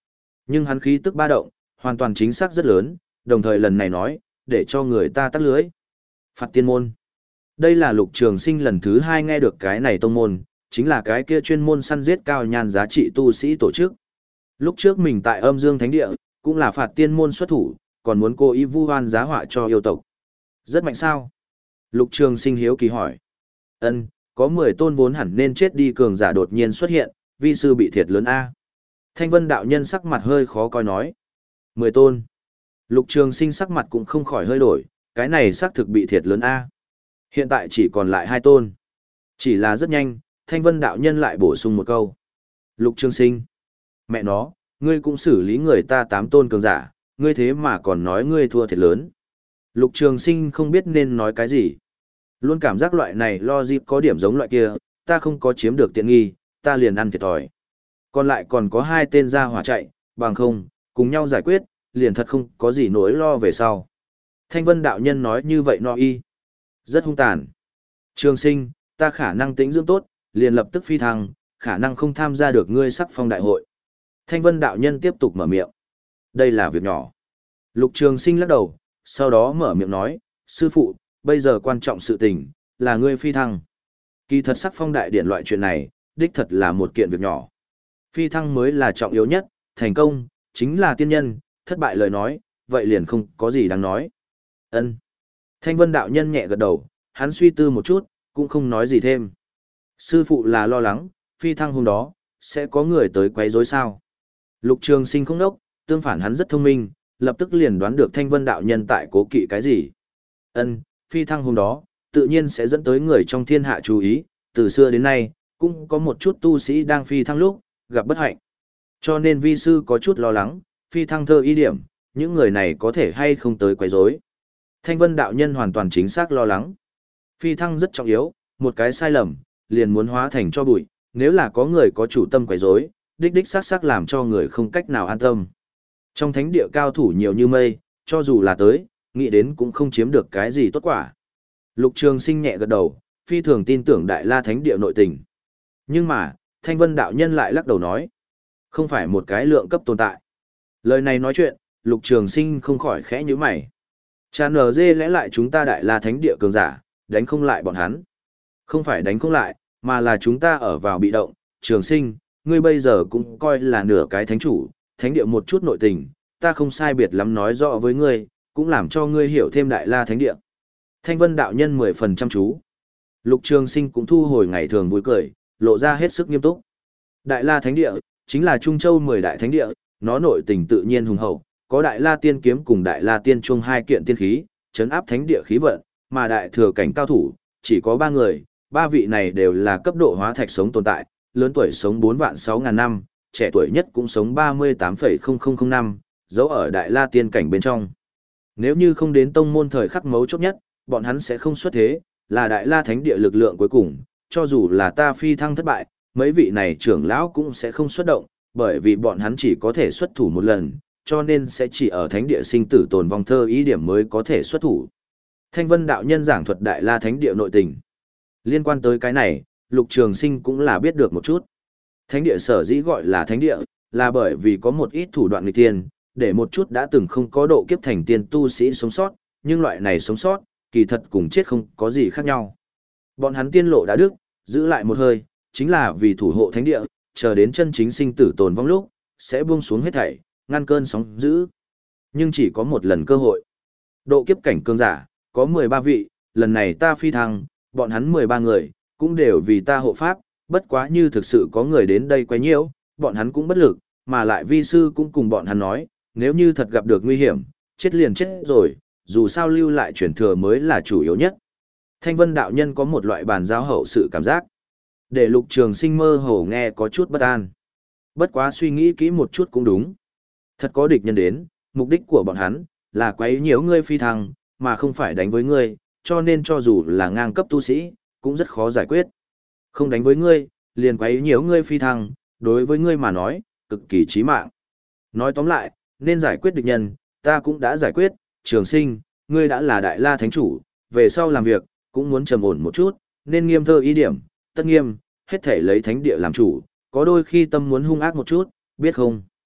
Nhưng hắn khí tức ba động, hoàn toàn chính xác rất lớn, đồng thời lần này nói, để cho người ta tắt lưới. Phạt tiên môn. Đây là Lục Trường Sinh lần thứ hai nghe được cái này tông môn, chính là cái kia chuyên môn săn giết cao nhan giá trị tu sĩ tổ chức. Lúc trước mình tại Âm Dương Thánh Địa, cũng là phạt tiên môn xuất thủ, còn muốn cố ý vu oan giá họa cho yêu tộc. Rất mạnh sao? Lục Trường Sinh hiếu kỳ hỏi. Ân, có mười tôn vốn hẳn nên chết đi cường giả đột nhiên xuất hiện, vi sư bị thiệt lớn a. Thanh Vân đạo nhân sắc mặt hơi khó coi nói. Mười tôn. Lục Trường Sinh sắc mặt cũng không khỏi hơi đổi, cái này xác thực bị thiệt lớn a. Hiện tại chỉ còn lại hai tôn. Chỉ là rất nhanh, Thanh Vân đạo nhân lại bổ sung một câu. Lục Trường Sinh. Mẹ nó, ngươi cũng xử lý người ta tám tôn cường giả, ngươi thế mà còn nói ngươi thua thiệt lớn. Lục Trường Sinh không biết nên nói cái gì. Luôn cảm giác loại này lo dịp có điểm giống loại kia, ta không có chiếm được tiện nghi, ta liền ăn thiệt thòi. Còn lại còn có hai tên ra hỏa chạy, bằng không, cùng nhau giải quyết, liền thật không có gì nỗi lo về sau. Thanh Vân đạo nhân nói như vậy no y. Rất hung tàn. Trường Sinh, ta khả năng tĩnh dưỡng tốt, liền lập tức phi thăng, khả năng không tham gia được ngươi sắc phong đại hội. Thanh Vân đạo nhân tiếp tục mở miệng. Đây là việc nhỏ. Lục Trường Sinh lắc đầu, sau đó mở miệng nói, sư phụ, bây giờ quan trọng sự tình, là ngươi phi thăng. Kỳ thật sắc phong đại điển loại chuyện này, đích thật là một kiện việc nhỏ. Phi thăng mới là trọng yếu nhất, thành công, chính là tiên nhân, thất bại lời nói, vậy liền không có gì đáng nói. Ân. Thanh Vân đạo nhân nhẹ gật đầu, hắn suy tư một chút, cũng không nói gì thêm. Sư phụ là lo lắng, phi thăng hôm đó, sẽ có người tới quấy rối sao. Lục Trường Sinh không đốc, tương phản hắn rất thông minh, lập tức liền đoán được Thanh Vân đạo nhân tại cố kỵ cái gì. Ân, phi thăng hôm đó, tự nhiên sẽ dẫn tới người trong thiên hạ chú ý, từ xưa đến nay, cũng có một chút tu sĩ đang phi thăng lúc, gặp bất hạnh. Cho nên vi sư có chút lo lắng, phi thăng thơ ý điểm, những người này có thể hay không tới quấy rối. Thanh Vân đạo nhân hoàn toàn chính xác lo lắng. Phi thăng rất trọng yếu, một cái sai lầm, liền muốn hóa thành cho bụi, nếu là có người có chủ tâm quấy rối, đích đích xác xác làm cho người không cách nào an tâm. Trong thánh địa cao thủ nhiều như mây, cho dù là tới, nghĩ đến cũng không chiếm được cái gì tốt quả. Lục Trường Sinh nhẹ gật đầu, phi thường tin tưởng Đại La Thánh Địa nội tình. Nhưng mà, Thanh Vân đạo nhân lại lắc đầu nói, không phải một cái lượng cấp tồn tại. Lời này nói chuyện, Lục Trường Sinh không khỏi khẽ nhíu mày. Chà nở dê lẽ lại chúng ta Đại La Thánh Địa cường giả, đánh không lại bọn hắn. Không phải đánh không lại, mà là chúng ta ở vào bị động. Trường Sinh, ngươi bây giờ cũng coi là nửa cái thánh chủ, thánh địa một chút nội tình, ta không sai biệt lắm nói rõ với ngươi, cũng làm cho ngươi hiểu thêm Đại La Thánh Địa. Thanh Vân đạo nhân mười phần chăm chú. Lục Trường Sinh cũng thu hồi ngày thường vui cười, lộ ra hết sức nghiêm túc. Đại La Thánh Địa chính là Trung Châu mười đại thánh địa, nó nội tình tự nhiên hùng hậu, có Đại La Tiên kiếm cùng Đại La Tiên Chuông hai kiện tiên khí, trấn áp thánh địa khí vận, mà đại thừa cảnh cao thủ chỉ có ba người, ba vị này đều là cấp độ hóa thạch sống tồn tại, lớn tuổi sống bốn vạn sáu ngàn năm, trẻ tuổi nhất cũng sống ba mươi tám phẩy không không không năm, giấu ở Đại La Tiên cảnh bên trong. Nếu như không đến tông môn thời khắc mấu chốt nhất, bọn hắn sẽ không xuất thế, là Đại La Thánh Địa lực lượng cuối cùng, cho dù là ta phi thăng thất bại, mấy vị này trưởng lão cũng sẽ không xuất động, bởi vì bọn hắn chỉ có thể xuất thủ một lần, cho nên sẽ chỉ ở Thánh Địa sinh tử tồn vong thơ ý điểm mới có thể xuất thủ. Thanh Vân đạo nhân giảng thuật Đại La Thánh Địa nội tình. Liên quan tới cái này, Lục Trường Sinh cũng là biết được một chút. Thánh Địa sở dĩ gọi là Thánh Địa, là bởi vì có một ít thủ đoạn nghịch tiên, để một chút đã từng không có độ kiếp thành tiên tu sĩ sống sót, nhưng loại này sống sót, kỳ thật cùng chết không có gì khác nhau. Bọn hắn tiên lộ đã đức, giữ lại một hơi, chính là vì thủ hộ thánh địa, chờ đến chân chính sinh tử tồn vong lúc, sẽ buông xuống hết thảy, ngăn cơn sóng dữ. Nhưng chỉ có một lần cơ hội. Độ kiếp cảnh cường giả, có mười ba vị, lần này ta phi thăng, bọn hắn mười ba người, cũng đều vì ta hộ pháp, bất quá như thực sự có người đến đây quấy nhiễu, bọn hắn cũng bất lực, mà lại vi sư cũng cùng bọn hắn nói, nếu như thật gặp được nguy hiểm, chết liền chết rồi, dù sao lưu lại truyền thừa mới là chủ yếu nhất. Thanh Vân đạo nhân có một loại bàn giao hậu sự cảm giác. Để Lục Trường Sinh mơ hồ nghe có chút bất an. Bất quá suy nghĩ kỹ một chút cũng đúng. Thật có địch nhân đến, mục đích của bọn hắn là quấy nhiễu ngươi phi thăng, mà không phải đánh với ngươi, cho nên cho dù là ngang cấp tu sĩ, cũng rất khó giải quyết. Không đánh với ngươi, liền quấy nhiễu ngươi phi thăng, đối với ngươi mà nói, cực kỳ chí mạng. Nói tóm lại, nên giải quyết địch nhân, ta cũng đã giải quyết, Trường Sinh, ngươi đã là Đại La Thánh Chủ, về sau làm việc, cũng muốn trầm ổn một chút, nên nghiêm thơ ý điểm, tất nghiêm, hết thể lấy thánh địa làm chủ, có đôi khi tâm muốn hung ác một chút, biết không?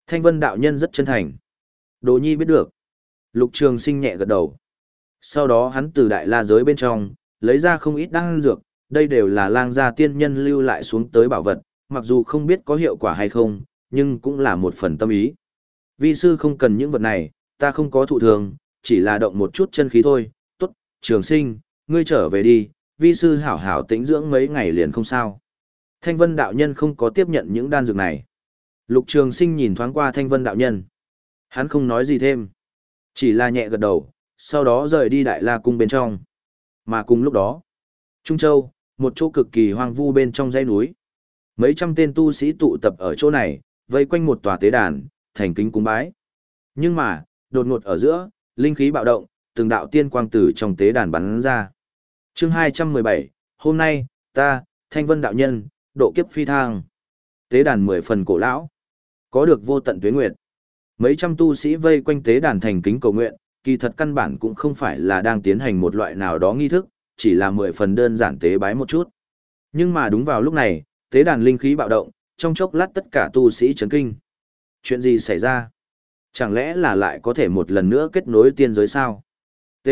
Thanh Vân đạo nhân rất chân thành. Đồ nhi biết được. Lục Trường Sinh nhẹ gật đầu. Sau đó hắn từ đại la giới bên trong, lấy ra không ít đan dược, đây đều là lang gia tiên nhân lưu lại xuống tới bảo vật, mặc dù không biết có hiệu quả hay không, nhưng cũng là một phần tâm ý. Vi sư không cần những vật này, ta không có thụ thường, chỉ là động một chút chân khí thôi. Tốt, Trường Sinh, ngươi trở về đi, vi sư hảo hảo tĩnh dưỡng mấy ngày liền không sao. Thanh Vân đạo nhân không có tiếp nhận những đan dược này. Lục Trường Sinh nhìn thoáng qua Thanh Vân đạo nhân. Hắn không nói gì thêm, chỉ là nhẹ gật đầu, sau đó rời đi Đại La cung bên trong. Mà cùng lúc đó, Trung Châu, một chỗ cực kỳ hoang vu bên trong dãy núi. Mấy trăm tên tu sĩ tụ tập ở chỗ này, vây quanh một tòa tế đàn, thành kính cúng bái. Nhưng mà, đột ngột ở giữa, linh khí bạo động, từng đạo tiên quang tử trong tế đàn bắn ra. Chương hai trăm mười bảy, hôm nay, ta, Thanh Vân đạo nhân, độ kiếp phi thăng. Tế đàn mười phần cổ lão, có được vô tận tuế nguyệt. Mấy trăm tu sĩ vây quanh tế đàn thành kính cầu nguyện, kỳ thật căn bản cũng không phải là đang tiến hành một loại nào đó nghi thức, chỉ là mười phần đơn giản tế bái một chút. Nhưng mà đúng vào lúc này, tế đàn linh khí bạo động, trong chốc lát tất cả tu sĩ chấn kinh. Chuyện gì xảy ra? Chẳng lẽ là lại có thể một lần nữa kết nối tiên giới sao? T.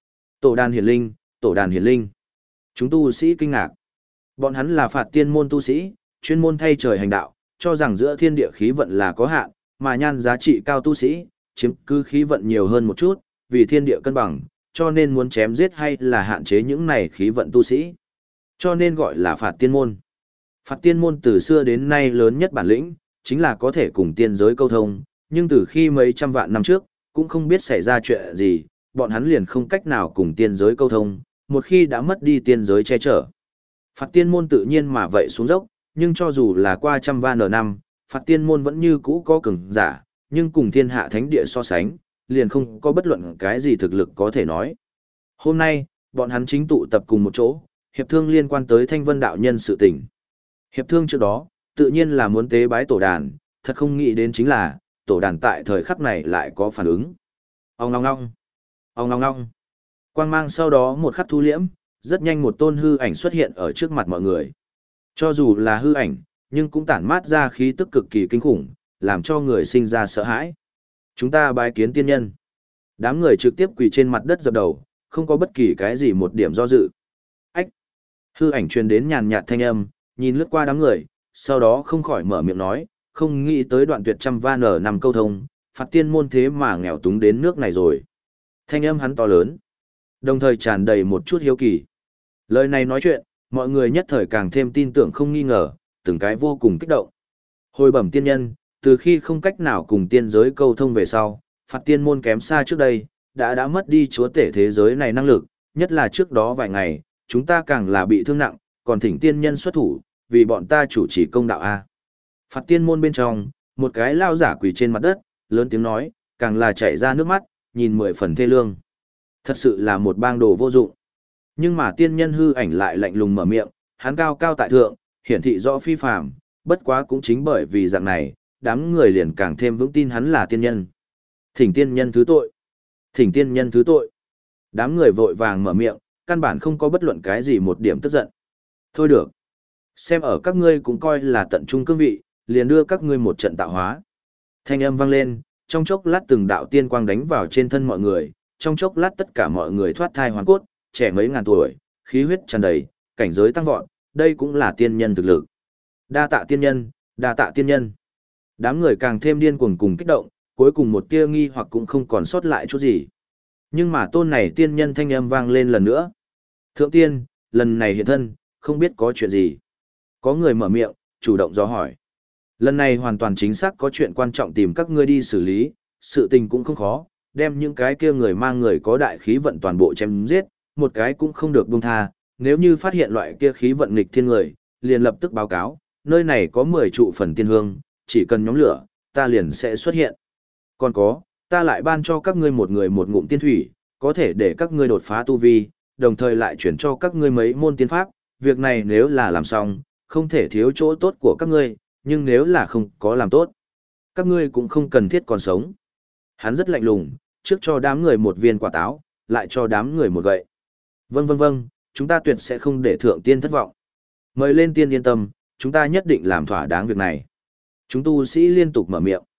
Tổ đàn hiển linh, tổ đàn hiển linh. Chúng tu sĩ kinh ngạc. Bọn hắn là phạt tiên môn tu sĩ, chuyên môn thay trời hành đạo, cho rằng giữa thiên địa khí vận là có hạn, mà nhan giá trị cao tu sĩ, chiếm cứ khí vận nhiều hơn một chút, vì thiên địa cân bằng, cho nên muốn chém giết hay là hạn chế những này khí vận tu sĩ. Cho nên gọi là phạt tiên môn. Phạt tiên môn từ xưa đến nay lớn nhất bản lĩnh, chính là có thể cùng tiên giới câu thông, nhưng từ khi mấy trăm vạn năm trước, cũng không biết xảy ra chuyện gì, bọn hắn liền không cách nào cùng tiên giới câu thông, một khi đã mất đi tiên giới che chở. Phạt tiên môn tự nhiên mà vậy xuống dốc, nhưng cho dù là qua trăm van nở năm, phạt tiên môn vẫn như cũ có cường giả, nhưng cùng thiên hạ thánh địa so sánh, liền không có bất luận cái gì thực lực có thể nói. Hôm nay, bọn hắn chính tụ tập cùng một chỗ, hiệp thương liên quan tới Thanh Vân đạo nhân sự tình. Hiệp thương trước đó, tự nhiên là muốn tế bái tổ đàn, thật không nghĩ đến chính là, tổ đàn tại thời khắc này lại có phản ứng. Ông ngong ngong, ông ngong ngong. Quang mang sau đó một khắc thu liễm, rất nhanh một tôn hư ảnh xuất hiện ở trước mặt mọi người. Cho dù là hư ảnh, nhưng cũng tản mát ra khí tức cực kỳ kinh khủng, làm cho người sinh ra sợ hãi. Chúng ta bái kiến tiên nhân. Đám người trực tiếp quỳ trên mặt đất dập đầu, không có bất kỳ cái gì một điểm do dự. Ách! Hư ảnh truyền đến nhàn nhạt thanh âm, nhìn lướt qua đám người, sau đó không khỏi mở miệng nói, không nghĩ tới đoạn tuyệt trăm va nở nằm câu thông, phạt tiên môn thế mà nghèo túng đến nước này rồi. Thanh âm hắn to lớn, đồng thời tràn đầy một chút hiếu kỳ. Lời này nói chuyện, mọi người nhất thời càng thêm tin tưởng không nghi ngờ, từng cái vô cùng kích động. Hồi bẩm tiên nhân, từ khi không cách nào cùng tiên giới câu thông về sau, phạt tiên môn kém xa trước đây, đã đã mất đi chúa tể thế giới này năng lực, nhất là trước đó vài ngày, chúng ta càng là bị thương nặng, còn thỉnh tiên nhân xuất thủ, vì bọn ta chủ trì công đạo A. Phạt tiên môn bên trong, một cái lao giả quỳ trên mặt đất, lớn tiếng nói, càng là chảy ra nước mắt, nhìn mười phần thê lương. Thật sự là một bang đồ vô dụng. Nhưng mà tiên nhân hư ảnh lại lạnh lùng mở miệng, hắn cao cao tại thượng, hiển thị rõ phi phàm, bất quá cũng chính bởi vì dạng này, đám người liền càng thêm vững tin hắn là tiên nhân. Thỉnh tiên nhân thứ tội. Thỉnh tiên nhân thứ tội. Đám người vội vàng mở miệng, căn bản không có bất luận cái gì một điểm tức giận. Thôi được. Xem ở các ngươi cũng coi là tận trung cương vị, liền đưa các ngươi một trận tạo hóa. Thanh âm vang lên, trong chốc lát từng đạo tiên quang đánh vào trên thân mọi người, trong chốc lát tất cả mọi người thoát thai hoàn cốt, trẻ mấy ngàn tuổi, khí huyết tràn đầy, cảnh giới tăng vọt, đây cũng là tiên nhân thực lực. Đa tạ tiên nhân, đa tạ tiên nhân. Đám người càng thêm điên cuồng cùng kích động, cuối cùng một tia nghi hoặc cũng không còn sót lại chút gì. Nhưng mà tôn này tiên nhân thanh âm vang lên lần nữa. Thượng tiên, lần này hiện thân, không biết có chuyện gì. Có người mở miệng, chủ động dò hỏi. Lần này hoàn toàn chính xác có chuyện quan trọng tìm các ngươi đi xử lý, sự tình cũng không khó, đem những cái kia người mang người có đại khí vận toàn bộ chém giết, một cái cũng không được buông tha, nếu như phát hiện loại kia khí vận nghịch thiên người, liền lập tức báo cáo, nơi này có mười trụ phần tiên hương, chỉ cần nhóm lửa, ta liền sẽ xuất hiện. Còn có, ta lại ban cho các ngươi một người một ngụm tiên thủy, có thể để các ngươi đột phá tu vi, đồng thời lại chuyển cho các ngươi mấy môn tiên pháp, việc này nếu là làm xong, không thể thiếu chỗ tốt của các ngươi, nhưng nếu là không có làm tốt, các ngươi cũng không cần thiết còn sống. Hắn rất lạnh lùng, trước cho đám người một viên quả táo, lại cho đám người một gậy. Vâng vâng vâng, chúng ta tuyệt sẽ không để thượng tiên thất vọng. Mời lên tiên yên tâm, chúng ta nhất định làm thỏa đáng việc này. Chúng tu sĩ liên tục mở miệng.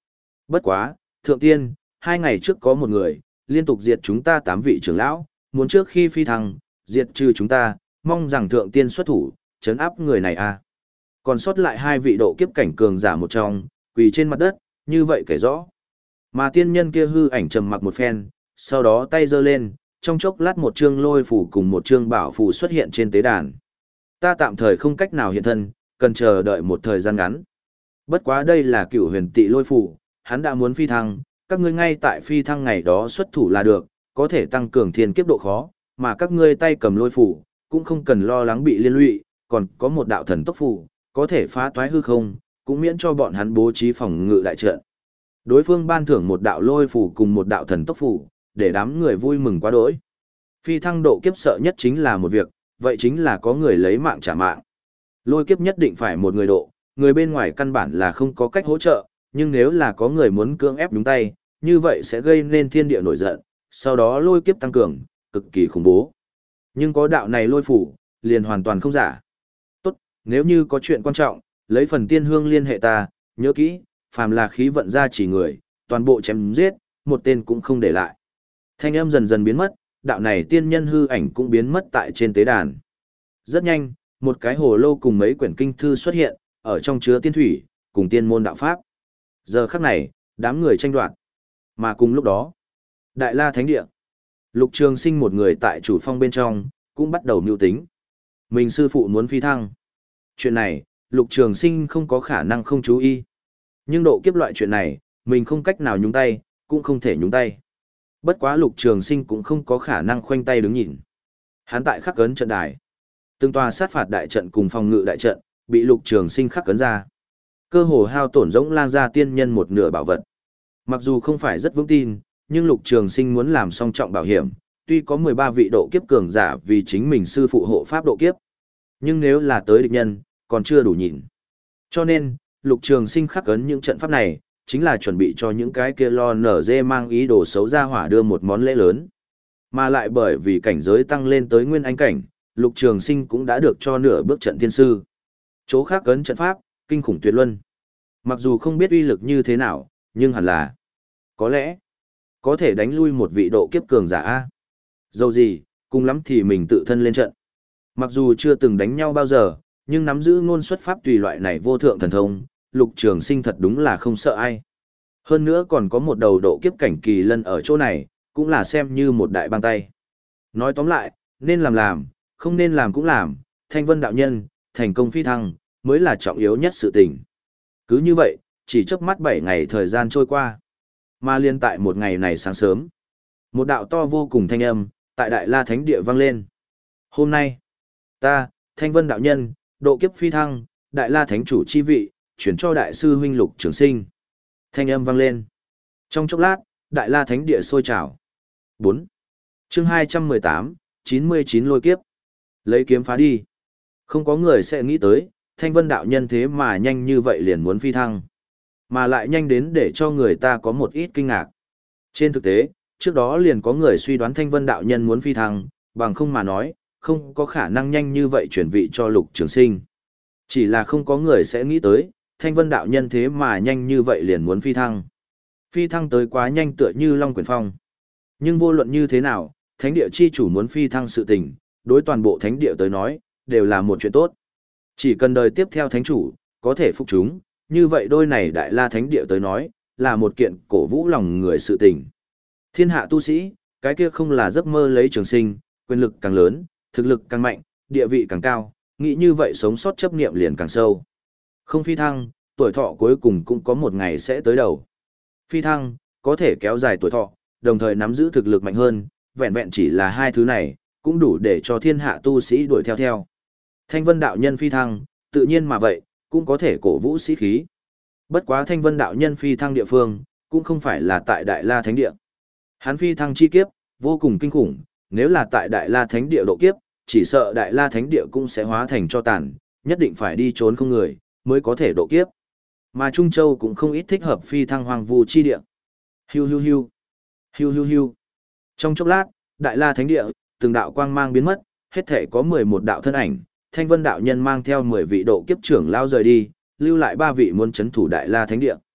Bất quá, thượng tiên, hai ngày trước có một người, liên tục diệt chúng ta tám vị trưởng lão, muốn trước khi phi thăng, diệt trừ chúng ta, mong rằng thượng tiên xuất thủ, chấn áp người này a. Còn sót lại hai vị độ kiếp cảnh cường giả một trong, quỳ trên mặt đất, như vậy kể rõ. Mà tiên nhân kia hư ảnh trầm mặc một phen, sau đó tay giơ lên, trong chốc lát một chương lôi phủ cùng một chương bảo phù xuất hiện trên tế đàn. Ta tạm thời không cách nào hiện thân, cần chờ đợi một thời gian ngắn. Bất quá đây là cựu huyền tị lôi phủ, hắn đã muốn phi thăng, các ngươi ngay tại phi thăng ngày đó xuất thủ là được, có thể tăng cường thiên kiếp độ khó, mà các ngươi tay cầm lôi phủ, cũng không cần lo lắng bị liên lụy, còn có một đạo thần tốc phủ, có thể phá toái hư không, cũng miễn cho bọn hắn bố trí phòng ngự đại trận. Đối phương ban thưởng một đạo lôi phủ cùng một đạo thần tốc phủ, để đám người vui mừng quá đỗi. Phi thăng độ kiếp sợ nhất chính là một việc, vậy chính là có người lấy mạng trả mạng. Lôi kiếp nhất định phải một người độ, người bên ngoài căn bản là không có cách hỗ trợ, nhưng nếu là có người muốn cưỡng ép nhúng tay, như vậy sẽ gây nên thiên địa nổi giận, sau đó lôi kiếp tăng cường, cực kỳ khủng bố. Nhưng có đạo này lôi phủ, liền hoàn toàn không giả. Tốt, nếu như có chuyện quan trọng, lấy phần tiên hương liên hệ ta, nhớ kỹ, phàm là khí vận ra chỉ người, toàn bộ chém giết, một tên cũng không để lại. Thanh âm dần dần biến mất, đạo này tiên nhân hư ảnh cũng biến mất tại trên tế đàn. Rất nhanh, một cái hồ lô cùng mấy quyển kinh thư xuất hiện, ở trong chứa tiên thủy, cùng tiên môn đạo pháp. Giờ khắc này, đám người tranh đoạt. Mà cùng lúc đó, Đại La Thánh Địa, Lục Trường Sinh một người tại chủ phong bên trong, cũng bắt đầu mưu tính. Mình sư phụ muốn phi thăng. Chuyện này, Lục Trường Sinh không có khả năng không chú ý. Nhưng độ kiếp loại chuyện này, mình không cách nào nhúng tay, cũng không thể nhúng tay. Bất quá Lục Trường Sinh cũng không có khả năng khoanh tay đứng nhìn. Hắn tại khắc ấn trận đài. Từng tòa sát phạt đại trận cùng phòng ngự đại trận, bị Lục Trường Sinh khắc ấn ra. Cơ hồ hao tổn rỗng lang ra tiên nhân một nửa bảo vật. Mặc dù không phải rất vững tin, nhưng Lục Trường Sinh muốn làm song trọng bảo hiểm, tuy có mười ba vị độ kiếp cường giả vì chính mình sư phụ hộ pháp độ kiếp. Nhưng nếu là tới địch nhân, còn chưa đủ nhìn. Cho nên, Lục Trường Sinh khắc ấn những trận pháp này, chính là chuẩn bị cho những cái kia lo nở dê mang ý đồ xấu ra hỏa đưa một món lễ lớn. Mà lại bởi vì cảnh giới tăng lên tới nguyên anh cảnh, Lục Trường Sinh cũng đã được cho nửa bước trận thiên sư. Chỗ khắc ấn trận pháp, kinh khủng tuyệt luân. Mặc dù không biết uy lực như thế nào, nhưng hẳn là có lẽ có thể đánh lui một vị độ kiếp cường giả a. Dẫu gì, cùng lắm thì mình tự thân lên trận. Mặc dù chưa từng đánh nhau bao giờ, nhưng nắm giữ ngôn xuất pháp tùy loại này vô thượng thần thông, Lục Trường Sinh thật đúng là không sợ ai. Hơn nữa còn có một đầu độ kiếp cảnh kỳ lân ở chỗ này, cũng là xem như một đại bang tay. Nói tóm lại, nên làm làm, không nên làm cũng làm, Thanh Vân đạo nhân, thành công phi thăng, mới là trọng yếu nhất sự tình. Cứ như vậy, chỉ chớp mắt bảy ngày thời gian trôi qua. Mà liên tại một ngày này sáng sớm, một đạo to vô cùng thanh âm, tại Đại La Thánh Địa vang lên. Hôm nay, ta, Thanh Vân đạo nhân, độ kiếp phi thăng, Đại La Thánh chủ chi vị, chuyển cho đại sư huynh Lục Trường Sinh. Thanh âm vang lên. Trong chốc lát, Đại La Thánh Địa sôi trào. bốn. Chương hai trăm mười tám, chín mươi chín lôi kiếp. Lấy kiếm phá đi. Không có người sẽ nghĩ tới, Thanh Vân đạo nhân thế mà nhanh như vậy liền muốn phi thăng. Mà lại nhanh đến để cho người ta có một ít kinh ngạc. Trên thực tế, trước đó liền có người suy đoán Thanh Vân đạo nhân muốn phi thăng, bằng không mà nói, không có khả năng nhanh như vậy chuyển vị cho Lục Trường Sinh. Chỉ là không có người sẽ nghĩ tới, Thanh Vân đạo nhân thế mà nhanh như vậy liền muốn phi thăng. Phi thăng tới quá nhanh tựa như Long Quyển Phong. Nhưng vô luận như thế nào, Thánh địa chi chủ muốn phi thăng sự tình, đối toàn bộ Thánh địa tới nói, đều là một chuyện tốt. Chỉ cần đời tiếp theo Thánh chủ, có thể phục chúng, như vậy đôi này Đại La Thánh địa tới nói, là một kiện cổ vũ lòng người sự tình. Thiên hạ tu sĩ, cái kia không là giấc mơ lấy Trường Sinh, quyền lực càng lớn, thực lực càng mạnh, địa vị càng cao, nghĩ như vậy sống sót chấp niệm liền càng sâu. Không phi thăng, tuổi thọ cuối cùng cũng có một ngày sẽ tới đầu. Phi thăng, có thể kéo dài tuổi thọ, đồng thời nắm giữ thực lực mạnh hơn, vẹn vẹn chỉ là hai thứ này, cũng đủ để cho thiên hạ tu sĩ đuổi theo theo. Thanh Vân đạo nhân phi thăng, tự nhiên mà vậy, cũng có thể cổ vũ sĩ khí. Bất quá Thanh Vân đạo nhân phi thăng địa phương, cũng không phải là tại Đại La Thánh Địa. Hắn phi thăng chi kiếp, vô cùng kinh khủng, nếu là tại Đại La Thánh Địa độ kiếp, chỉ sợ Đại La Thánh Địa cũng sẽ hóa thành cho tàn, nhất định phải đi trốn không người, mới có thể độ kiếp. Mà Trung Châu cũng không ít thích hợp phi thăng hoang vu chi địa. Hiu hiu hiu, hiu hiu hiu. Trong chốc lát, Đại La Thánh Địa, từng đạo quang mang biến mất, hết thể có mười một đạo thân ảnh, Thanh Vân đạo nhân mang theo mười vị độ kiếp trưởng lao rời đi, lưu lại ba vị muốn chấn thủ Đại La Thánh Địa.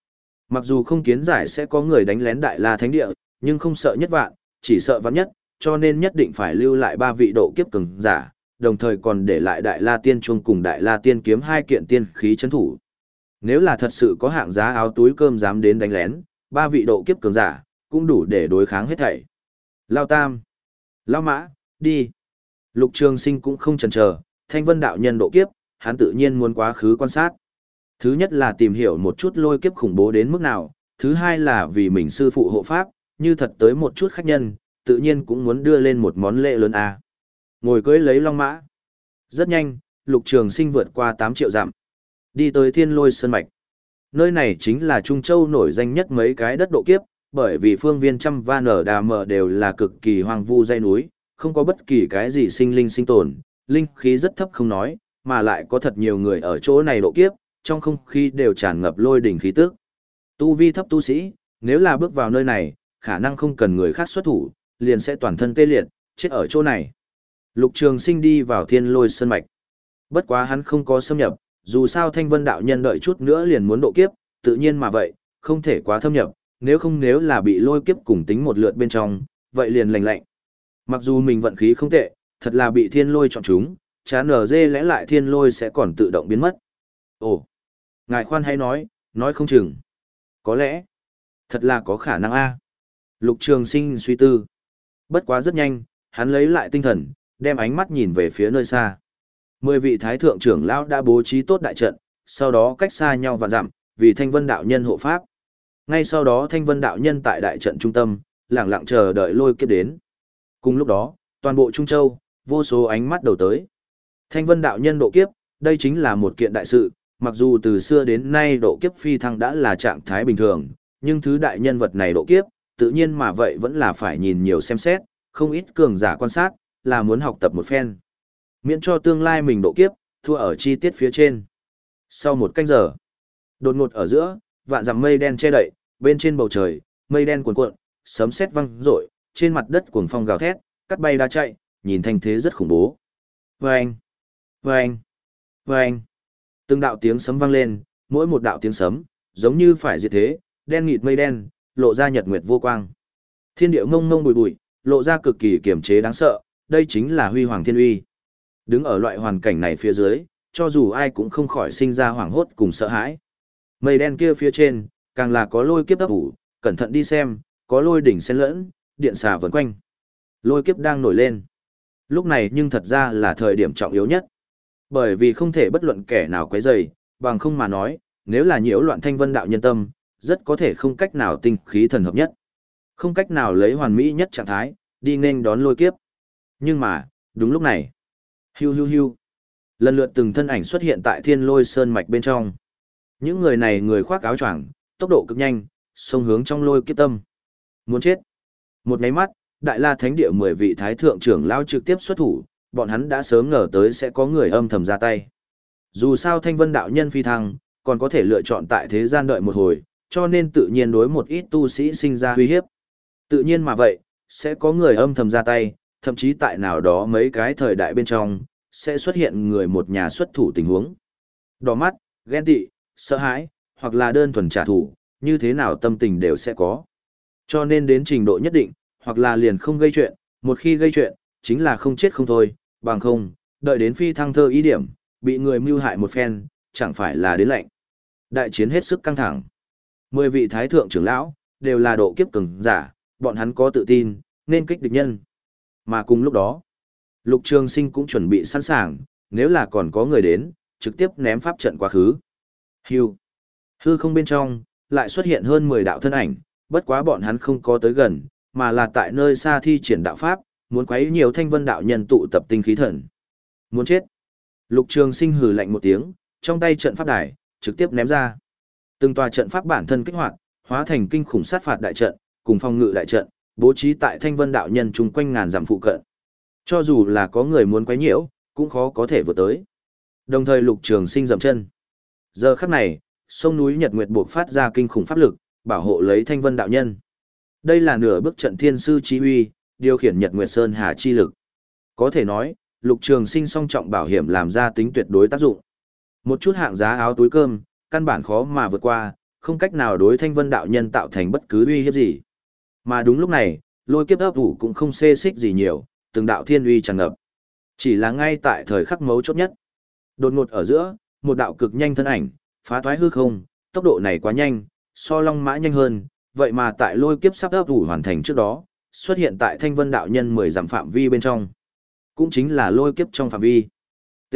Mặc dù không kiến giải sẽ có người đánh lén Đại La Thánh Địa, nhưng không sợ nhất vạn, chỉ sợ vạn nhất, cho nên nhất định phải lưu lại ba vị độ kiếp cường giả, đồng thời còn để lại Đại La Tiên Chuông cùng Đại La Tiên Kiếm hai kiện tiên khí chấn thủ. Nếu là thật sự có hạng giá áo túi cơm dám đến đánh lén, ba vị độ kiếp cường giả, cũng đủ để đối kháng hết thảy. Lao Tam, Lao Mã, đi. Lục Trường Sinh cũng không chần chờ, Thanh Vân đạo nhân độ kiếp, hắn tự nhiên muốn quá khứ quan sát. Thứ nhất là tìm hiểu một chút lôi kiếp khủng bố đến mức nào, thứ hai là vì mình sư phụ hộ pháp, như thật tới một chút khách nhân, tự nhiên cũng muốn đưa lên một món lễ lớn a. Ngồi cưới lấy long mã. Rất nhanh, Lục Trường Sinh vượt qua tám triệu dặm, đi tới Thiên Lôi Sơn Mạch. Nơi này chính là Trung Châu nổi danh nhất mấy cái đất độ kiếp, bởi vì phương viên trăm van ở đà mờ đều là cực kỳ hoang vu dãy núi, không có bất kỳ cái gì sinh linh sinh tồn, linh khí rất thấp không nói, mà lại có thật nhiều người ở chỗ này độ kiếp, trong không khí đều tràn ngập lôi đỉnh khí tức. Tu vi thấp tu sĩ, nếu là bước vào nơi này, khả năng không cần người khác xuất thủ, liền sẽ toàn thân tê liệt, chết ở chỗ này. Lục Trường Sinh đi vào Thiên Lôi Sơn Mạch. Bất quá hắn không có xâm nhập, dù sao Thanh Vân đạo nhân đợi chút nữa liền muốn độ kiếp, tự nhiên mà vậy, không thể quá thâm nhập, nếu không nếu là bị lôi kiếp cùng tính một lượt bên trong, vậy liền lành lạnh. Mặc dù mình vận khí không tệ, thật là bị thiên lôi chọn chúng, chán ở dê lẽ lại thiên lôi sẽ còn tự động biến mất. Ồ, ngài khoan hay nói, nói không chừng. Có lẽ, thật là có khả năng a. Lục Trường Sinh suy tư. Bất quá rất nhanh, hắn lấy lại tinh thần, đem ánh mắt nhìn về phía nơi xa. Mười vị thái thượng trưởng lão đã bố trí tốt đại trận, sau đó cách xa nhau vạn dặm, vì Thanh Vân đạo nhân hộ pháp. Ngay sau đó Thanh Vân đạo nhân tại đại trận trung tâm, lặng lặng chờ đợi lôi kiếp đến. Cùng lúc đó, toàn bộ Trung Châu, vô số ánh mắt đầu tới. Thanh Vân đạo nhân độ kiếp, đây chính là một kiện đại sự, mặc dù từ xưa đến nay độ kiếp phi thăng đã là trạng thái bình thường, nhưng thứ đại nhân vật này độ kiếp, tự nhiên mà vậy vẫn là phải nhìn nhiều xem xét, không ít cường giả quan sát, là muốn học tập một phen. Miễn cho tương lai mình độ kiếp, thua ở chi tiết phía trên. Sau một canh giờ, đột ngột ở giữa, vạn dặm mây đen che đậy, bên trên bầu trời, mây đen cuồn cuộn, sấm sét vang rội, trên mặt đất cuồng phong gào thét, cắt bay đá chạy, nhìn thành thế rất khủng bố. Vâng! Vâng! Vâng! Từng đạo tiếng sấm vang lên, mỗi một đạo tiếng sấm, giống như phải diệt thế, đen nghịt mây đen, lộ ra nhật nguyệt vô quang. Thiên địa mông mông bụi bụi, lộ ra cực kỳ kiềm chế đáng sợ, đây chính là huy hoàng thiên uy. Đứng ở loại hoàn cảnh này phía dưới, cho dù ai cũng không khỏi sinh ra hoảng hốt cùng sợ hãi. Mây đen kia phía trên, càng là có lôi kiếp ấp ủ, cẩn thận đi xem, có lôi đỉnh xen lẫn, điện xà vần quanh. Lôi kiếp đang nổi lên. Lúc này nhưng thật ra là thời điểm trọng yếu nhất. Bởi vì không thể bất luận kẻ nào quấy rầy, bằng không mà nói, nếu là nhiễu loạn Thanh Vân đạo nhân tâm, rất có thể không cách nào tinh khí thần hợp nhất. Không cách nào lấy hoàn mỹ nhất trạng thái, đi nên đón lôi kiếp. Nhưng mà, đúng lúc này, hiu hiu hiu, lần lượt từng thân ảnh xuất hiện tại Thiên Lôi Sơn mạch bên trong. Những người này người khoác áo choàng, tốc độ cực nhanh, xông hướng trong lôi kiếp tâm. Muốn chết. Một cái mắt, Đại La Thánh Địa mười vị thái thượng trưởng lao trực tiếp xuất thủ, bọn hắn đã sớm ngờ tới sẽ có người âm thầm ra tay. Dù sao Thanh Vân đạo nhân phi thăng, còn có thể lựa chọn tại thế gian đợi một hồi, cho nên tự nhiên đối một ít tu sĩ sinh ra uy hiếp. Tự nhiên mà vậy, sẽ có người âm thầm ra tay, thậm chí tại nào đó mấy cái thời đại bên trong, sẽ xuất hiện người một nhà xuất thủ tình huống. Đỏ mắt, ghen tị, sợ hãi, hoặc là đơn thuần trả thù, như thế nào tâm tình đều sẽ có. Cho nên đến trình độ nhất định, hoặc là liền không gây chuyện, một khi gây chuyện, chính là không chết không thôi, bằng không, đợi đến phi thăng thơ ý điểm, bị người mưu hại một phen, chẳng phải là đến lạnh. Đại chiến hết sức căng thẳng. Mười vị thái thượng trưởng lão, đều là độ kiếp cường giả, bọn hắn có tự tin, nên kích địch nhân. Mà cùng lúc đó, Lục Trường Sinh cũng chuẩn bị sẵn sàng, nếu là còn có người đến, trực tiếp ném pháp trận quá khứ. Hưu. Hư không bên trong, lại xuất hiện hơn mười đạo thân ảnh, bất quá bọn hắn không có tới gần, mà là tại nơi xa thi triển đạo pháp, muốn quấy nhiều Thanh Vân đạo nhân tụ tập tinh khí thần. Muốn chết. Lục Trường Sinh hừ lạnh một tiếng, trong tay trận pháp đài, trực tiếp ném ra. Từng tòa trận pháp bản thân kích hoạt, hóa thành kinh khủng sát phạt đại trận, cùng phong ngự đại trận, bố trí tại Thanh Vân đạo nhân chung quanh ngàn dặm phụ cận. Cho dù là có người muốn quấy nhiễu, cũng khó có thể vượt tới. Đồng thời Lục Trường Sinh dậm chân. Giờ khắc này, sông núi Nhật Nguyệt buộc phát ra kinh khủng pháp lực, bảo hộ lấy Thanh Vân đạo nhân. Đây là nửa bước trận thiên sư chí uy, điều khiển Nhật Nguyệt Sơn Hà chi lực. Có thể nói, Lục Trường Sinh song trọng bảo hiểm làm ra tính tuyệt đối tác dụng. Một chút hạng giá áo túi cơm, căn bản khó mà vượt qua, không cách nào đối Thanh Vân đạo nhân tạo thành bất cứ uy hiếp gì. Mà đúng lúc này, lôi kiếp ấp ủ cũng không xê xích gì nhiều, từng đạo thiên uy tràn ngập. Chỉ là ngay tại thời khắc mấu chốt nhất. Đột ngột ở giữa, một đạo cực nhanh thân ảnh, phá thoái hư không, tốc độ này quá nhanh, so long mã nhanh hơn, vậy mà tại lôi kiếp sắp ấp ủ hoàn thành trước đó, xuất hiện tại Thanh Vân đạo nhân mười dặm phạm vi bên trong. Cũng chính là lôi kiếp trong phạm vi. T.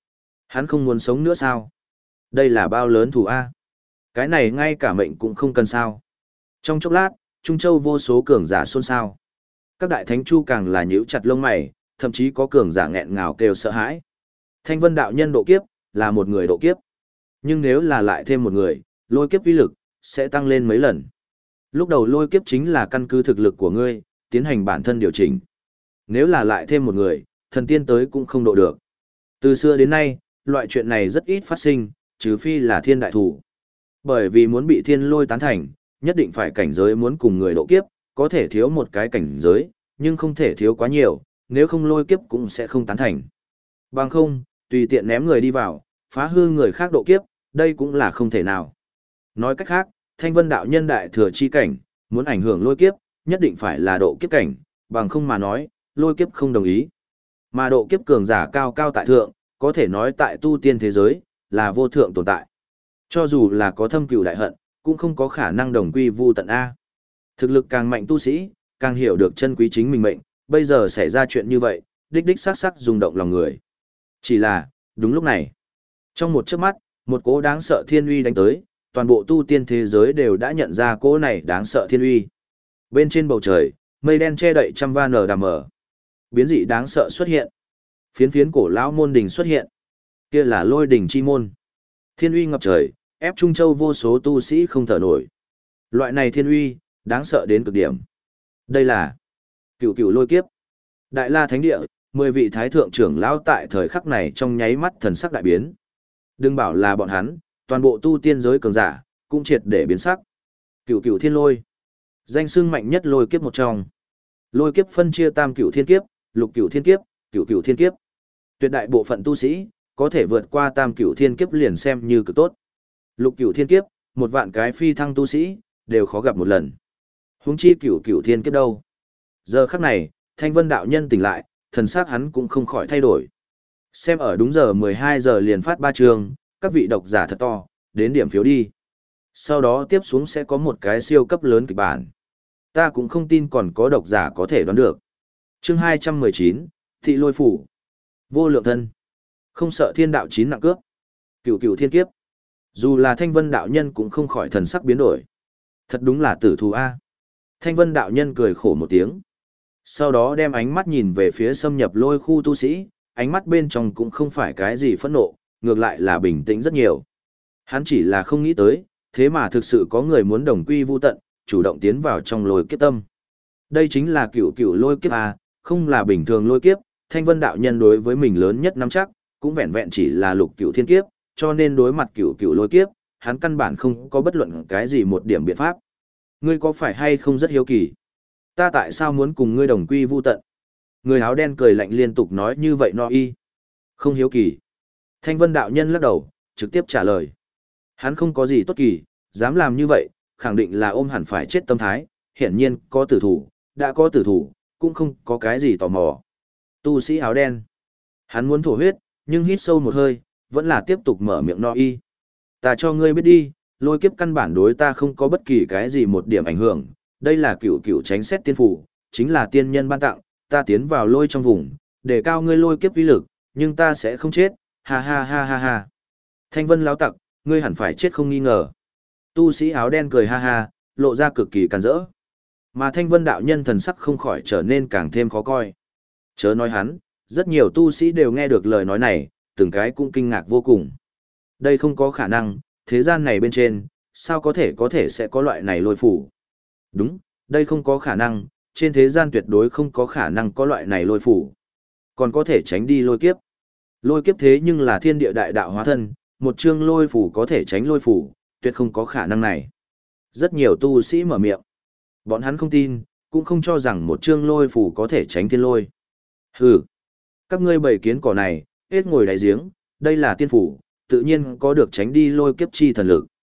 Hắn không muốn sống nữa sao? Đây là bao lớn thủ A. Cái này ngay cả mệnh cũng không cần sao. Trong chốc lát, Trung Châu vô số cường giả xôn xao. Các đại thánh chu càng là nhíu chặt lông mày, thậm chí có cường giả nghẹn ngào kêu sợ hãi. Thanh Vân đạo nhân độ kiếp, là một người độ kiếp. Nhưng nếu là lại thêm một người, lôi kiếp uy lực, sẽ tăng lên mấy lần. Lúc đầu lôi kiếp chính là căn cứ thực lực của ngươi, tiến hành bản thân điều chỉnh. Nếu là lại thêm một người, thần tiên tới cũng không độ được. Từ xưa đến nay, loại chuyện này rất ít phát sinh, trừ phi là thiên đại thủ. Bởi vì muốn bị thiên lôi tán thành, nhất định phải cảnh giới muốn cùng người độ kiếp, có thể thiếu một cái cảnh giới, nhưng không thể thiếu quá nhiều, nếu không lôi kiếp cũng sẽ không tán thành. Bằng không, tùy tiện ném người đi vào, phá hư người khác độ kiếp, đây cũng là không thể nào. Nói cách khác, Thanh Vân đạo nhân đại thừa chi cảnh, muốn ảnh hưởng lôi kiếp, nhất định phải là độ kiếp cảnh, bằng không mà nói, lôi kiếp không đồng ý. Mà độ kiếp cường giả cao cao tại thượng, có thể nói tại tu tiên thế giới, là vô thượng tồn tại. Cho dù là có thâm cừu đại hận, cũng không có khả năng đồng quy vu tận A. Thực lực càng mạnh tu sĩ, càng hiểu được chân quý chính mình mệnh, bây giờ xảy ra chuyện như vậy, đích đích sắc sắc rung động lòng người. Chỉ là, đúng lúc này, trong một chớp mắt, một cỗ đáng sợ thiên uy đánh tới, toàn bộ tu tiên thế giới đều đã nhận ra cỗ này đáng sợ thiên uy. Bên trên bầu trời, mây đen che đậy trăm va nở đàm mở. Biến dị đáng sợ xuất hiện. Phiến phiến cổ lão môn đình xuất hiện. Kia là lôi đỉnh chi môn. Thiên uy ngập trời, ép Trung Châu vô số tu sĩ không thở nổi. Loại này thiên uy, đáng sợ đến cực điểm. Đây là cửu cửu lôi kiếp. Đại La Thánh Địa, mười vị thái thượng trưởng lão tại thời khắc này trong nháy mắt thần sắc đại biến. Đừng bảo là bọn hắn, toàn bộ tu tiên giới cường giả, cũng triệt để biến sắc. Cửu cửu thiên lôi. Danh xưng mạnh nhất lôi kiếp một trong. Lôi kiếp phân chia tam cửu thiên kiếp, lục cửu thiên kiếp, cửu cửu thiên kiếp. Tuyệt đại bộ phận tu sĩ, có thể vượt qua tam cửu thiên kiếp liền xem như cực tốt. Lục cửu thiên kiếp, một vạn cái phi thăng tu sĩ, đều khó gặp một lần. Huống chi cửu cửu thiên kiếp đâu. Giờ khắc này, Thanh Vân đạo nhân tỉnh lại, thần sắc hắn cũng không khỏi thay đổi. Xem ở đúng giờ mười hai giờ liền phát ba trường, các vị độc giả thật to, đến điểm phiếu đi. Sau đó tiếp xuống sẽ có một cái siêu cấp lớn kịch bản. Ta cũng không tin còn có độc giả có thể đoán được. Chương hai trăm mười chín, Thị Lôi Phủ. Vô lượng thân. Không sợ thiên đạo chín nặng cướp. Cửu cửu thiên kiếp. Dù là Thanh Vân đạo nhân cũng không khỏi thần sắc biến đổi. Thật đúng là tử thù A. Thanh Vân đạo nhân cười khổ một tiếng. Sau đó đem ánh mắt nhìn về phía xâm nhập lôi khu tu sĩ, ánh mắt bên trong cũng không phải cái gì phẫn nộ, ngược lại là bình tĩnh rất nhiều. Hắn chỉ là không nghĩ tới, thế mà thực sự có người muốn đồng quy vu tận, chủ động tiến vào trong lôi kiếp tâm. Đây chính là cửu cửu lôi kiếp A, không là bình thường lôi kiếp, Thanh Vân đạo nhân đối với mình lớn nhất nắm chắc, cũng vẹn vẹn chỉ là lục cửu thiên kiếp, cho nên đối mặt cửu cửu lôi kiếp, hắn căn bản không có bất luận cái gì một điểm biện pháp. Ngươi có phải hay không rất hiếu kỳ? Ta tại sao muốn cùng ngươi đồng quy vu tận? Người áo đen cười lạnh liên tục nói như vậy no y. Không hiếu kỳ. Thanh Vân đạo nhân lắc đầu, trực tiếp trả lời. Hắn không có gì tốt kỳ, dám làm như vậy, khẳng định là ôm hẳn phải chết tâm thái, hiển nhiên có tử thủ, đã có tử thủ, cũng không có cái gì tò mò. Tu sĩ áo đen. Hắn muốn thổ huyết, nhưng hít sâu một hơi, vẫn là tiếp tục mở miệng no y. Ta cho ngươi biết đi, lôi kiếp căn bản đối ta không có bất kỳ cái gì một điểm ảnh hưởng, đây là cửu cửu tránh xét tiên phủ, chính là tiên nhân ban tặng, ta tiến vào lôi trong vùng, để cao ngươi lôi kiếp uy lực, nhưng ta sẽ không chết, ha ha ha ha ha. Thanh Vân láo tặc, ngươi hẳn phải chết không nghi ngờ. Tu sĩ áo đen cười ha ha, lộ ra cực kỳ càn rỡ. Mà Thanh Vân đạo nhân thần sắc không khỏi trở nên càng thêm khó coi. Chớ nói hắn, rất nhiều tu sĩ đều nghe được lời nói này, từng cái cũng kinh ngạc vô cùng. Đây không có khả năng, thế gian này bên trên, sao có thể có thể sẽ có loại này lôi phủ. Đúng, đây không có khả năng, trên thế gian tuyệt đối không có khả năng có loại này lôi phủ. Còn có thể tránh đi lôi kiếp. Lôi kiếp thế nhưng là thiên địa đại đạo hóa thân, một chương lôi phủ có thể tránh lôi phủ, tuyệt không có khả năng này. Rất nhiều tu sĩ mở miệng. Bọn hắn không tin, cũng không cho rằng một chương lôi phủ có thể tránh thiên lôi. Hừ, các ngươi bầy kiến cỏ này, hết ngồi đáy giếng, đây là tiên phủ, tự nhiên có được tránh đi lôi kiếp chi thần lực.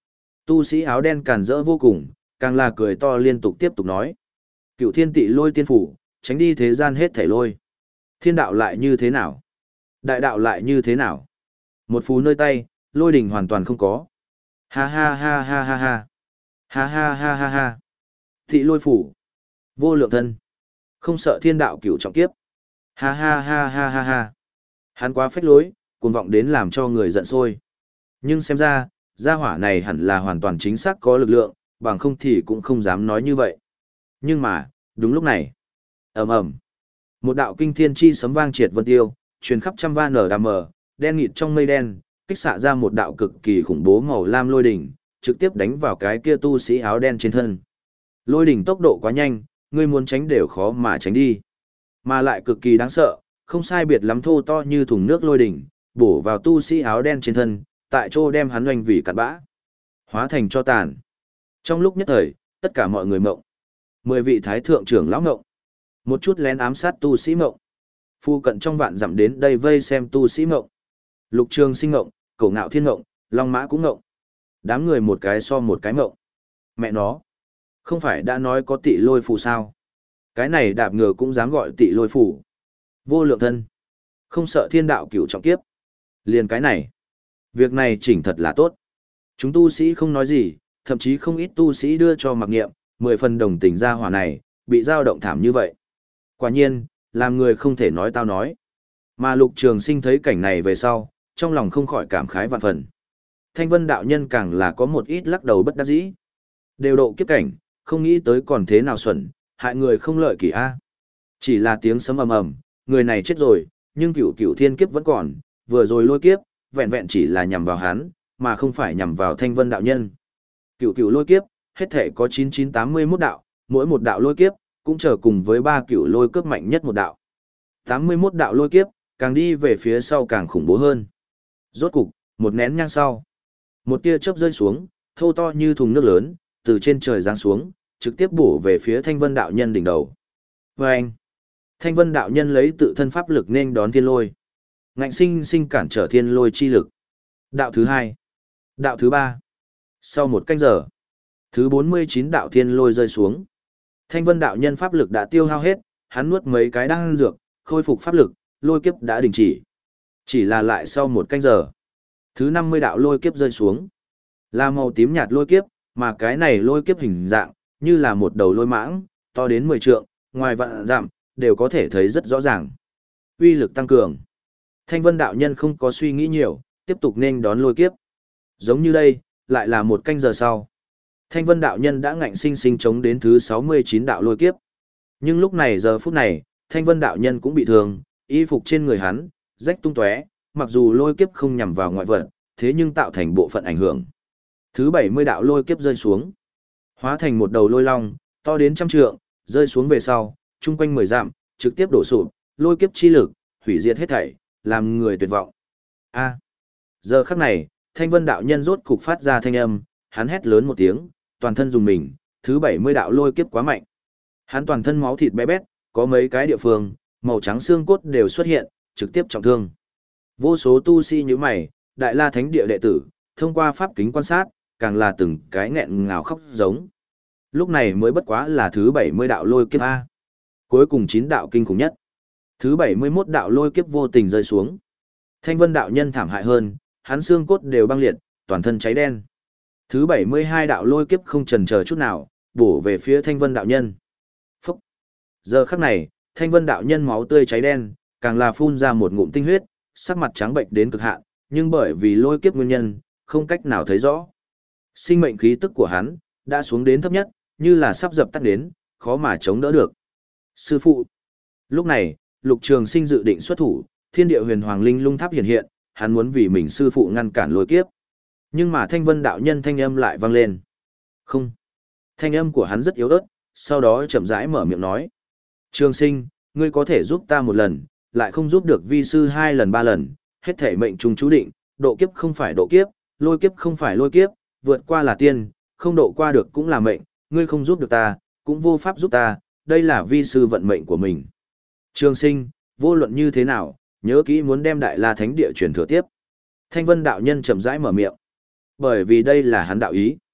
Tu sĩ áo đen càn rỡ vô cùng, càng là cười to liên tục tiếp tục nói. Cựu thiên tị lôi tiên phủ, tránh đi thế gian hết thảy lôi. Thiên đạo lại như thế nào? Đại đạo lại như thế nào? Một phú nơi tay, lôi đỉnh hoàn toàn không có. Ha ha ha ha ha ha. Ha ha ha ha ha. Tị lôi phủ. Vô lượng thân. Không sợ thiên đạo cửu trọng kiếp. Ha ha ha ha ha ha. Hắn quá phách lối, cuồng vọng đến làm cho người giận sôi. Nhưng xem ra, gia hỏa này hẳn là hoàn toàn chính xác có lực lượng, bằng không thì cũng không dám nói như vậy. Nhưng mà, đúng lúc này, ầm ầm, một đạo kinh thiên chi sấm vang triệt vân tiêu, truyền khắp trăm va nở đàm mờ, đen nghịt trong mây đen, kích xạ ra một đạo cực kỳ khủng bố màu lam lôi đỉnh, trực tiếp đánh vào cái kia tu sĩ áo đen trên thân. Lôi đỉnh tốc độ quá nhanh, ngươi muốn tránh đều khó mà tránh đi, mà lại cực kỳ đáng sợ, không sai biệt lắm thô to như thùng nước lôi đỉnh, bổ vào tu sĩ áo đen trên thân, tại chỗ đem hắn oanh vì cặn bã, hóa thành cho tàn. Trong lúc nhất thời, tất cả mọi người mộng. Mười vị thái thượng trưởng lão mộng, một chút lén ám sát tu sĩ mộng, phu cận trong vạn dặm đến đây vây xem tu sĩ mộng. Lục Trường Sinh mộng, Cổ Ngạo Thiên mộng, Long Mã cũng mộng. Đám người một cái so một cái mộng. Mẹ nó, không phải đã nói có tị lôi phù sao? Cái này đạp ngựa cũng dám gọi tị lôi phù. Vô lượng thân, không sợ thiên đạo cửu trọng kiếp. Liền cái này, việc này chỉnh thật là tốt. Chúng tu sĩ không nói gì, thậm chí không ít tu sĩ đưa cho mặc nghiệm, mười phần đồng tình ra hỏa này, bị dao động thảm như vậy. Quả nhiên, làm người không thể nói tao nói. Mà Lục Trường Sinh thấy cảnh này về sau, trong lòng không khỏi cảm khái vạn phần. Thanh Vân đạo nhân càng là có một ít lắc đầu bất đắc dĩ. Đều độ kiếp cảnh, không nghĩ tới còn thế nào xuẩn, hại người không lợi kỳ a. Chỉ là tiếng sấm ầm ầm, người này chết rồi, nhưng cửu cửu thiên kiếp vẫn còn, vừa rồi lôi kiếp, vẹn vẹn chỉ là nhằm vào hắn, mà không phải nhằm vào Thanh Vân đạo nhân. Cửu cửu lôi kiếp, hết thể có chín chín tám mươi mốt đạo, mỗi một đạo lôi kiếp, cũng trở cùng với ba cửu lôi kiếp mạnh nhất một đạo. tám mươi mốt đạo lôi kiếp, càng đi về phía sau càng khủng bố hơn. Rốt cục, một nén nhang sau, một tia chớp rơi xuống, thô to như thùng nước lớn, từ trên trời giáng xuống, trực tiếp bổ về phía Thanh Vân đạo nhân đỉnh đầu. Và anh, Thanh Vân đạo nhân lấy tự thân pháp lực nên đón thiên lôi. Ngạnh sinh sinh cản trở thiên lôi chi lực. Đạo thứ hai, đạo thứ ba. Sau một canh giờ, thứ bốn mươi chín đạo thiên lôi rơi xuống. Thanh Vân đạo nhân pháp lực đã tiêu hao hết, hắn nuốt mấy cái đan dược, khôi phục pháp lực, lôi kiếp đã đình chỉ. Chỉ là lại sau một canh giờ, thứ năm mươi đạo lôi kiếp rơi xuống. Là màu tím nhạt lôi kiếp, mà cái này lôi kiếp hình dạng, như là một đầu lôi mãng, to đến mười trượng, ngoài vạn dặm, đều có thể thấy rất rõ ràng. Uy lực tăng cường. Thanh Vân đạo nhân không có suy nghĩ nhiều, tiếp tục nên đón lôi kiếp. Giống như đây, lại là một canh giờ sau. Thanh Vân đạo nhân đã ngạnh sinh sinh chống đến thứ sáu mươi chín đạo lôi kiếp. Nhưng lúc này giờ phút này, Thanh Vân đạo nhân cũng bị thương, y phục trên người hắn rách tung tóe, mặc dù lôi kiếp không nhằm vào ngoại vật, thế nhưng tạo thành bộ phận ảnh hưởng. Thứ bảy mươi đạo lôi kiếp rơi xuống, hóa thành một đầu lôi long, to đến trăm trượng, rơi xuống về sau, chung quanh mười dặm, trực tiếp đổ sụp, lôi kiếp chi lực, hủy diệt hết thảy, làm người tuyệt vọng. A. Giờ khắc này, Thanh Vân đạo nhân rốt cục phát ra thanh âm, hắn hét lớn một tiếng, toàn thân dùng mình, thứ bảy mươi đạo lôi kiếp quá mạnh. Hắn toàn thân máu thịt bé bét, có mấy cái địa phương, màu trắng xương cốt đều xuất hiện, trực tiếp trọng thương. Vô số tu sĩ như mày, Đại La Thánh Địa đệ tử, thông qua pháp kính quan sát, càng là từng cái nghẹn ngào khóc giống. Lúc này mới bất quá là thứ bảy mươi đạo lôi kiếp A. Cuối cùng chín đạo kinh khủng nhất. Thứ bảy mươi mốt đạo lôi kiếp vô tình rơi xuống. Thanh Vân đạo nhân thảm hại hơn, hắn xương cốt đều băng liệt, toàn thân cháy đen. Thứ bảy mươi hai đạo lôi kiếp không chần chờ chút nào, bổ về phía Thanh Vân đạo nhân. Phúc! Giờ khắc này, Thanh Vân đạo nhân máu tươi cháy đen, càng là phun ra một ngụm tinh huyết, sắc mặt trắng bệnh đến cực hạn, nhưng bởi vì lôi kiếp nguyên nhân, không cách nào thấy rõ. Sinh mệnh khí tức của hắn đã xuống đến thấp nhất, như là sắp dập tắt đến, khó mà chống đỡ được. Sư phụ! Lúc này, Lục Trường Sinh dự định xuất thủ, Thiên Địa Huyền Hoàng Linh Lung Tháp hiện hiện, hắn muốn vì mình sư phụ ngăn cản lôi kiếp. Nhưng mà Thanh Vân đạo nhân thanh âm lại vang lên. Không. Thanh âm của hắn rất yếu ớt, sau đó chậm rãi mở miệng nói. Trường Sinh, ngươi có thể giúp ta một lần, lại không giúp được vi sư hai lần ba lần, hết thể mệnh trùng chú định, độ kiếp không phải độ kiếp, lôi kiếp không phải lôi kiếp, vượt qua là tiên, không độ qua được cũng là mệnh, ngươi không giúp được ta, cũng vô pháp giúp ta, đây là vi sư vận mệnh của mình. Trường Sinh, vô luận như thế nào, nhớ kỹ muốn đem Đại La Thánh Địa truyền thừa tiếp. Thanh Vân đạo nhân chậm rãi mở miệng. Bởi vì đây là hắn đạo ý.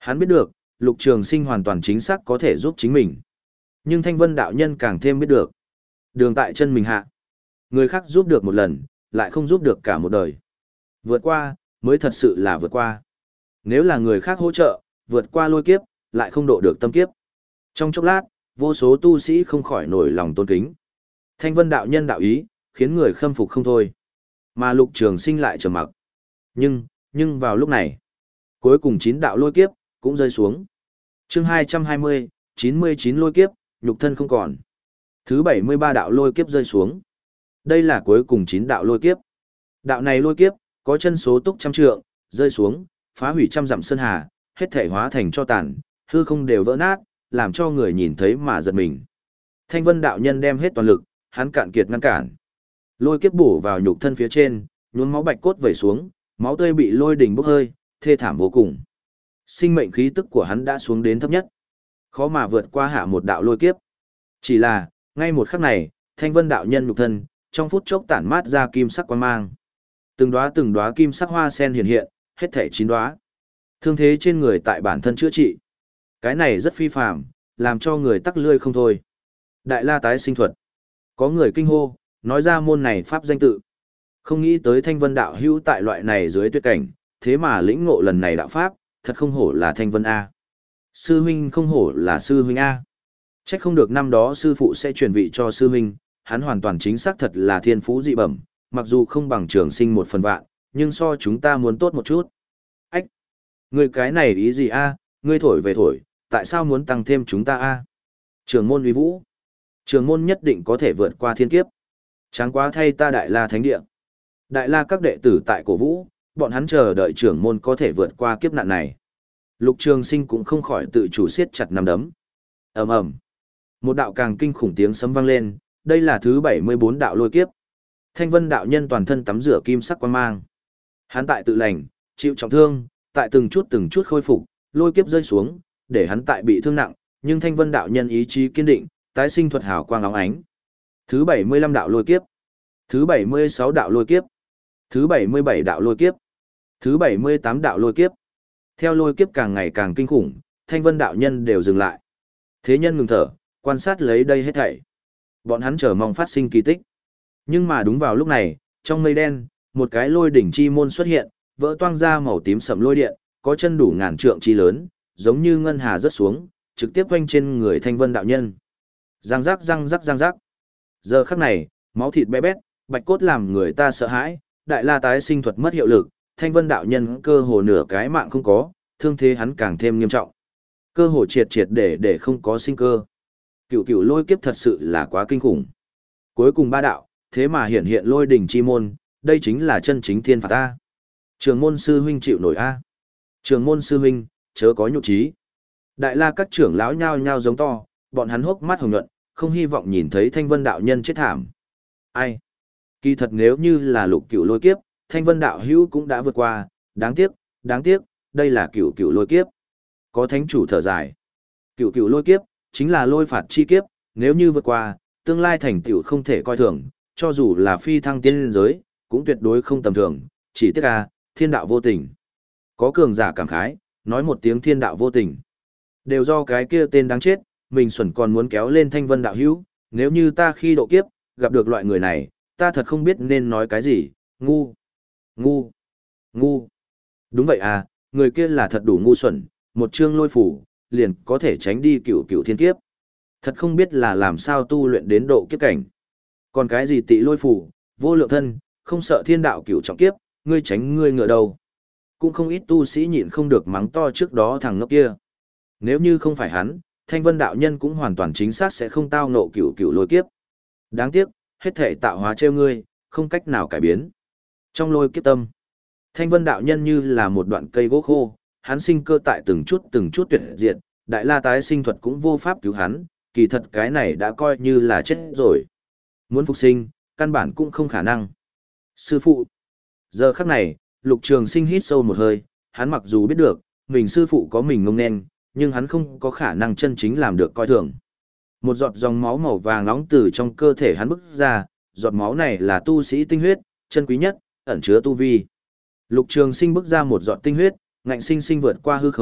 Hắn biết được, Lục Trường Sinh hoàn toàn chính xác có thể giúp chính mình. Nhưng Thanh Vân đạo nhân càng thêm biết được. Đường tại chân mình hạ. Người khác giúp được một lần, lại không giúp được cả một đời. Vượt qua, mới thật sự là vượt qua. Nếu là người khác hỗ trợ, vượt qua lôi kiếp, lại không độ được tâm kiếp. Trong chốc lát, vô số tu sĩ không khỏi nổi lòng tôn kính. Thanh Vân đạo nhân đạo ý, khiến người khâm phục không thôi. Mà Lục Trường Sinh lại trầm mặc. Nhưng, nhưng vào lúc này, cuối cùng chín đạo lôi kiếp, cũng rơi xuống. Chương hai trăm hai mươi, chín mươi chín lôi kiếp, nhục thân không còn. Thứ bảy mươi ba đạo lôi kiếp rơi xuống. Đây là cuối cùng chín đạo lôi kiếp. Đạo này lôi kiếp, có chân số túc trăm trượng, rơi xuống, phá hủy trăm dặm sơn hà, hết thể hóa thành cho tàn, hư không đều vỡ nát, làm cho người nhìn thấy mà giật mình. Thanh Vân đạo nhân đem hết toàn lực, hắn cạn kiệt ngăn cản. Lôi kiếp bổ vào nhục thân phía trên, nhuốm máu bạch cốt vẩy xuống, máu tươi bị lôi đỉnh bốc hơi, thê thảm vô cùng. Sinh mệnh khí tức của hắn đã xuống đến thấp nhất. Khó mà vượt qua hạ một đạo lôi kiếp. Chỉ là, ngay một khắc này, Thanh Vân đạo nhân nhục thân, trong phút chốc tản mát ra kim sắc quang mang. Từng đóa từng đóa kim sắc hoa sen hiện hiện, hết thảy chín đóa. Thương thế trên người tại bản thân chữa trị. Cái này rất phi phàm, làm cho người tắc lươi không thôi. Đại La tái sinh thuật. Có người kinh hô, nói ra môn này pháp danh tự. Không nghĩ tới Thanh Vân đạo hữu tại loại này dưới tuyệt cảnh, thế mà lĩnh ngộ lần này đạo pháp, thật không hổ là Thanh Vân A. Sư huynh không hổ là sư huynh A. Trách không được năm đó sư phụ sẽ truyền vị cho sư huynh, hắn hoàn toàn chính xác thật là thiên phú dị bẩm, mặc dù không bằng Trường Sinh một phần vạn, nhưng so chúng ta muốn tốt một chút. Ách! Ngươi cái này ý gì A, ngươi thổi về thổi, tại sao muốn tăng thêm chúng ta A? Trường môn uy vũ. Trường môn nhất định có thể vượt qua thiên kiếp. Tráng quá thay ta Đại La Thánh Địa. Đại La các đệ tử tại cổ vũ, bọn hắn chờ đợi trưởng môn có thể vượt qua kiếp nạn này. Lục Trường Sinh cũng không khỏi tự chủ siết chặt nắm đấm. Ầm ầm. Một đạo càng kinh khủng tiếng sấm vang lên, đây là thứ bảy mươi bốn đạo lôi kiếp. Thanh Vân đạo nhân toàn thân tắm rửa kim sắc quang mang. Hắn tại tự lành, chịu trọng thương, tại từng chút từng chút khôi phục, lôi kiếp rơi xuống, để hắn tại bị thương nặng, nhưng Thanh Vân đạo nhân ý chí kiên định, tái sinh thuật hào quang óng ánh. Thứ bảy mươi lăm đạo lôi kiếp. Thứ bảy mươi sáu đạo lôi kiếp. Thứ bảy mươi bảy đạo lôi kiếp. Thứ bảy mươi tám đạo lôi kiếp. Theo lôi kiếp càng ngày càng kinh khủng, Thanh Vân đạo nhân đều dừng lại. Thế nhân ngừng thở, quan sát lấy đây hết thảy. Bọn hắn chờ mong phát sinh kỳ tích. Nhưng mà đúng vào lúc này, trong mây đen, một cái lôi đỉnh chi môn xuất hiện, vỡ toang ra màu tím sẫm lôi điện, có chân đủ ngàn trượng chi lớn, giống như ngân hà rớt xuống, trực tiếp quanh trên người Thanh Vân đạo nhân. Răng rắc răng rắc răng rắc. Giờ khắc này, máu thịt bé bét, bạch cốt làm người ta sợ hãi, Đại La tái sinh thuật mất hiệu lực, Thanh Vân đạo nhân cơ hồ nửa cái mạng không có, thương thế hắn càng thêm nghiêm trọng. Cơ hồ triệt triệt để để không có sinh cơ. Cửu cửu lôi kiếp thật sự là quá kinh khủng. Cuối cùng ba đạo, thế mà hiện hiện lôi đỉnh chi môn, đây chính là chân chính thiên phạt A. Trường môn sư huynh chịu nổi A. Trường môn sư huynh, chớ có nhục trí. Đại La các trưởng lão nhao nhao giống to, bọn hắn hốc mắt hồng nhuận, không hy vọng nhìn thấy Thanh Vân đạo nhân chết thảm. Ai? Kỳ thật nếu như là lục cửu lôi kiếp, Thanh Vân đạo hữu cũng đã vượt qua, đáng tiếc, đáng tiếc, đây là cửu cửu lôi kiếp. Có thánh chủ thở dài. Cửu cửu lôi kiếp, chính là lôi phạt chi kiếp, nếu như vượt qua, tương lai thành tựu không thể coi thường, cho dù là phi thăng tiên liên giới, cũng tuyệt đối không tầm thường, chỉ tiếc à, thiên đạo vô tình. Có cường giả cảm khái, nói một tiếng thiên đạo vô tình. Đều do cái kia tên đáng chết, mình xuẩn còn muốn kéo lên Thanh Vân đạo hữu, nếu như ta khi độ kiếp, gặp được loại người này, ta thật không biết nên nói cái gì, ngu, ngu, ngu. Đúng vậy à, người kia là thật đủ ngu xuẩn, một chương lôi phủ, liền có thể tránh đi cửu cửu thiên kiếp. Thật không biết là làm sao tu luyện đến độ kiếp cảnh. Còn cái gì tị lôi phủ, vô lượng thân, không sợ thiên đạo cửu trọng kiếp, ngươi tránh ngươi ngựa đầu. Cũng không ít tu sĩ nhịn không được mắng to trước đó thằng ngốc kia. Nếu như không phải hắn, Thanh Vân đạo nhân cũng hoàn toàn chính xác sẽ không tao nộ cửu cửu lôi kiếp. Đáng tiếc, hết thể tạo hóa trêu ngươi, không cách nào cải biến. Trong lôi kiếp tâm, Thanh Vân đạo nhân như là một đoạn cây gỗ khô, hắn sinh cơ tại từng chút từng chút tuyệt diệt, Đại La tái sinh thuật cũng vô pháp cứu hắn, kỳ thật cái này đã coi như là chết rồi. Muốn phục sinh, căn bản cũng không khả năng. Sư phụ. Giờ khắc này, Lục Trường Sinh hít sâu một hơi, hắn mặc dù biết được, mình sư phụ có mình ngông nên, nhưng hắn không có khả năng chân chính làm được coi thường. Một giọt dòng máu màu vàng nóng từ trong cơ thể hắn bức ra, giọt máu này là tu sĩ tinh huyết, chân quý nhất, ẩn chứa tu vi. Lục Trường Sinh bức ra một giọt tinh huyết, ngạnh sinh sinh vượt qua hư không,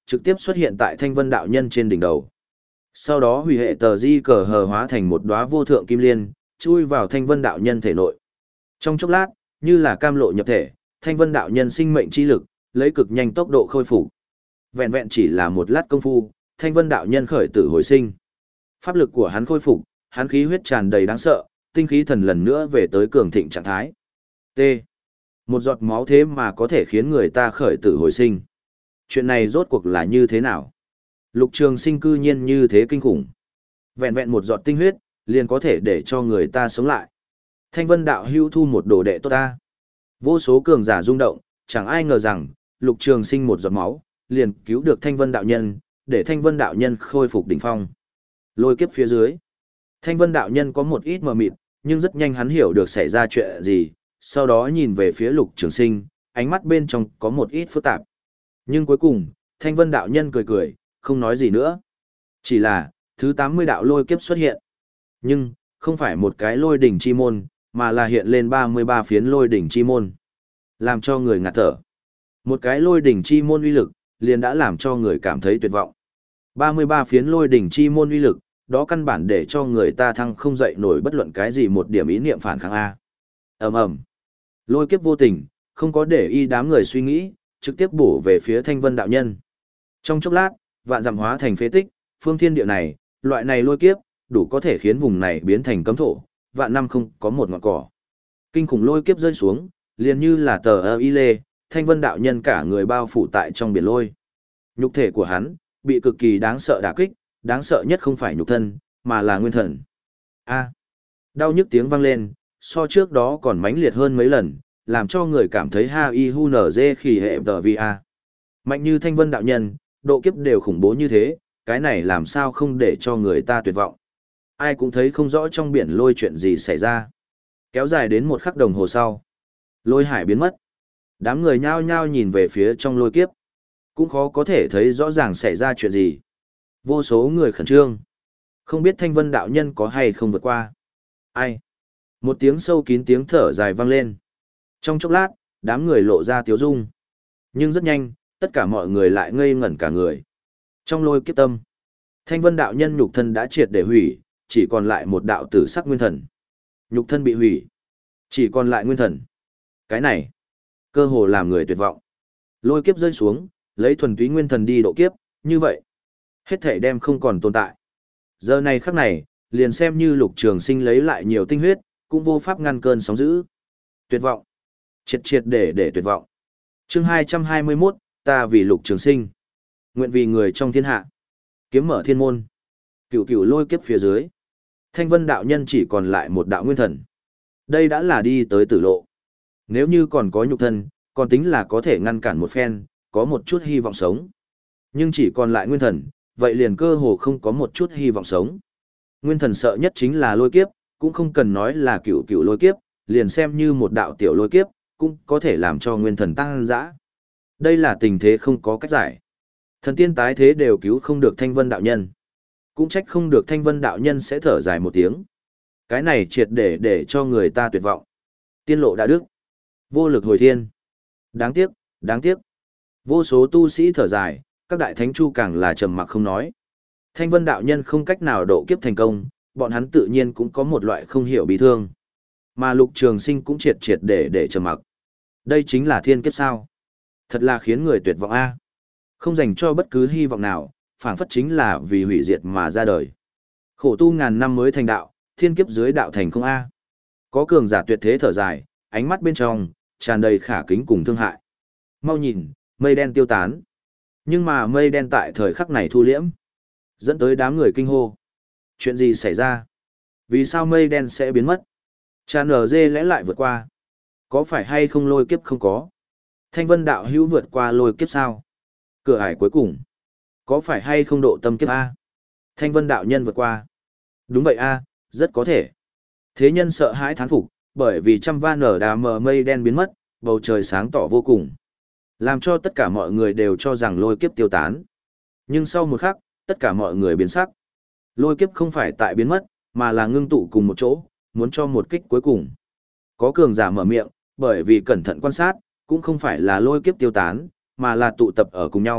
trực tiếp xuất hiện tại Thanh Vân đạo nhân trên đỉnh đầu. Sau đó hủy hệ tờ di cờ hờ hóa thành một đóa vô thượng kim liên, chui vào Thanh Vân đạo nhân thể nội. Trong chốc lát, như là cam lộ nhập thể, Thanh Vân đạo nhân sinh mệnh chi lực, lấy cực nhanh tốc độ khôi phục. Vẹn vẹn chỉ là một lát công phu, Thanh Vân đạo nhân khởi tử hồi sinh. Pháp lực của hắn khôi phục, hắn khí huyết tràn đầy đáng sợ, tinh khí thần lần nữa về tới cường thịnh trạng thái. T. Một giọt máu thế mà có thể khiến người ta khởi tử hồi sinh. Chuyện này rốt cuộc là như thế nào? Lục Trường Sinh cư nhiên như thế kinh khủng. Vẹn vẹn một giọt tinh huyết, liền có thể để cho người ta sống lại. Thanh Vân đạo hữu thu một đồ đệ tốt ta. Vô số cường giả rung động, chẳng ai ngờ rằng, Lục Trường Sinh một giọt máu, liền cứu được Thanh Vân đạo nhân, để Thanh Vân đạo nhân khôi phục đỉnh phong. Lôi kiếp phía dưới. Thanh Vân đạo nhân có một ít mờ mịt, nhưng rất nhanh hắn hiểu được xảy ra chuyện gì, sau đó nhìn về phía Lục Trường Sinh, ánh mắt bên trong có một ít phức tạp. Nhưng cuối cùng, Thanh Vân đạo nhân cười cười, không nói gì nữa. Chỉ là, thứ tám mươi đạo lôi kiếp xuất hiện. Nhưng, không phải một cái lôi đỉnh chi môn, mà là hiện lên ba mươi ba phiến lôi đỉnh chi môn. Làm cho người ngạt thở. Một cái lôi đỉnh chi môn uy lực, liền đã làm cho người cảm thấy tuyệt vọng. ba mươi ba phiến lôi đỉnh chi môn uy lực, đó căn bản để cho người ta thăng không dậy nổi bất luận cái gì một điểm ý niệm phản kháng A. ầm ầm, lôi kiếp vô tình, không có để ý đám người suy nghĩ, trực tiếp bổ về phía Thanh Vân đạo nhân. Trong chốc lát, vạn dặm hóa thành phế tích, phương thiên địa này, loại này lôi kiếp, đủ có thể khiến vùng này biến thành cấm thổ, vạn năm không có một ngọn cỏ. Kinh khủng lôi kiếp rơi xuống, liền như là tờ ơ y lê, Thanh Vân đạo nhân cả người bao phủ tại trong biển lôi. Nhục thể của hắn, bị cực kỳ đáng sợ đả kích, đáng sợ nhất không phải nhục thân, mà là nguyên thần. A. Đau nhức tiếng vang lên, so trước đó còn mãnh liệt hơn mấy lần, làm cho người cảm thấy ha y hu nở dê khỉ hệ tờ vi a. Mạnh như Thanh Vân đạo nhân, độ kiếp đều khủng bố như thế, cái này làm sao không để cho người ta tuyệt vọng. Ai cũng thấy không rõ trong biển lôi chuyện gì xảy ra. Kéo dài đến một khắc đồng hồ sau. Lôi hải biến mất. Đám người nhao nhao nhìn về phía trong lôi kiếp. Cũng khó có thể thấy rõ ràng xảy ra chuyện gì. Vô số người khẩn trương. Không biết Thanh Vân đạo nhân có hay không vượt qua. Ai? Một tiếng sâu kín tiếng thở dài vang lên. Trong chốc lát, đám người lộ ra tiếu dung. Nhưng rất nhanh, tất cả mọi người lại ngây ngẩn cả người. Trong lôi kiếp tâm, Thanh Vân đạo nhân nhục thân đã triệt để hủy, chỉ còn lại một đạo tử sắc nguyên thần. Nhục thân bị hủy, chỉ còn lại nguyên thần. Cái này, cơ hồ làm người tuyệt vọng. Lôi kiếp rơi xuống, lấy thuần túy nguyên thần đi độ kiếp, như vậy, hết thể đem không còn tồn tại. Giờ này khắc này, liền xem như Lục Trường Sinh lấy lại nhiều tinh huyết, cũng vô pháp ngăn cơn sóng dữ. Tuyệt vọng, triệt triệt để để tuyệt vọng. Chương hai trăm hai mươi mốt, ta vì Lục Trường Sinh, nguyện vì người trong thiên hạ. Kiếm mở thiên môn. Cửu cửu lôi kiếp phía dưới. Thanh Vân đạo nhân chỉ còn lại một đạo nguyên thần. Đây đã là đi tới tử lộ. Nếu như còn có nhục thân, còn tính là có thể ngăn cản một phen, có một chút hy vọng sống. Nhưng chỉ còn lại nguyên thần, vậy liền cơ hồ không có một chút hy vọng sống. Nguyên thần sợ nhất chính là lôi kiếp, cũng không cần nói là cửu cửu lôi kiếp, liền xem như một đạo tiểu lôi kiếp, cũng có thể làm cho nguyên thần tăng dã. Đây là tình thế không có cách giải. Thần tiên tái thế đều cứu không được Thanh Vân đạo nhân. Cũng trách không được Thanh Vân đạo nhân sẽ thở dài một tiếng. Cái này triệt để để cho người ta tuyệt vọng. Tiên lộ đã đức. Vô lực hồi thiên. Đáng tiếc, đáng tiếc. Vô số tu sĩ thở dài, các đại thánh chu càng là trầm mặc không nói. Thanh Vân đạo nhân không cách nào độ kiếp thành công, bọn hắn tự nhiên cũng có một loại không hiểu bị thương. Mà Lục Trường Sinh cũng triệt triệt để để trầm mặc. Đây chính là thiên kiếp sao? Thật là khiến người tuyệt vọng a. Không dành cho bất cứ hy vọng nào, phảng phất chính là vì hủy diệt mà ra đời. Khổ tu ngàn năm mới thành đạo, thiên kiếp dưới đạo thành không a. Có cường giả tuyệt thế thở dài, ánh mắt bên trong tràn đầy khả kính cùng thương hại. Mau nhìn, mây đen tiêu tán. Nhưng mà mây đen tại thời khắc này thu liễm, dẫn tới đám người kinh hô. Chuyện gì xảy ra? Vì sao mây đen sẽ biến mất? Tràn ở dê lẽ lại vượt qua. Có phải hay không lôi kiếp không có? Thanh Vân đạo hữu vượt qua lôi kiếp sao? Cửa ải cuối cùng. Có phải hay không độ tâm kiếp A? Thanh Vân đạo nhân vượt qua. Đúng vậy A, rất có thể. Thế nhân sợ hãi thán phục, bởi vì trăm van nở đà mờ mây đen biến mất, bầu trời sáng tỏ vô cùng. Làm cho tất cả mọi người đều cho rằng lôi kiếp tiêu tán. Nhưng sau một khắc, tất cả mọi người biến sắc. Lôi kiếp không phải tại biến mất, mà là ngưng tụ cùng một chỗ, muốn cho một kích cuối cùng. Có cường giả mở miệng, bởi vì cẩn thận quan sát, cũng không phải là lôi kiếp tiêu tán, mà là tụ tập ở cùng nhau,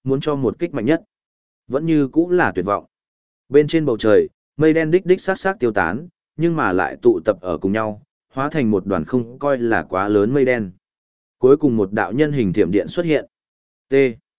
muốn cho một kích mạnh nhất. Vẫn như cũng là tuyệt vọng. Bên trên bầu trời, mây đen đích đích sát sát tiêu tán, nhưng mà lại tụ tập ở cùng nhau, hóa thành một đoàn không coi là quá lớn mây đen. Cuối cùng một đạo nhân hình thiểm điện xuất hiện. T.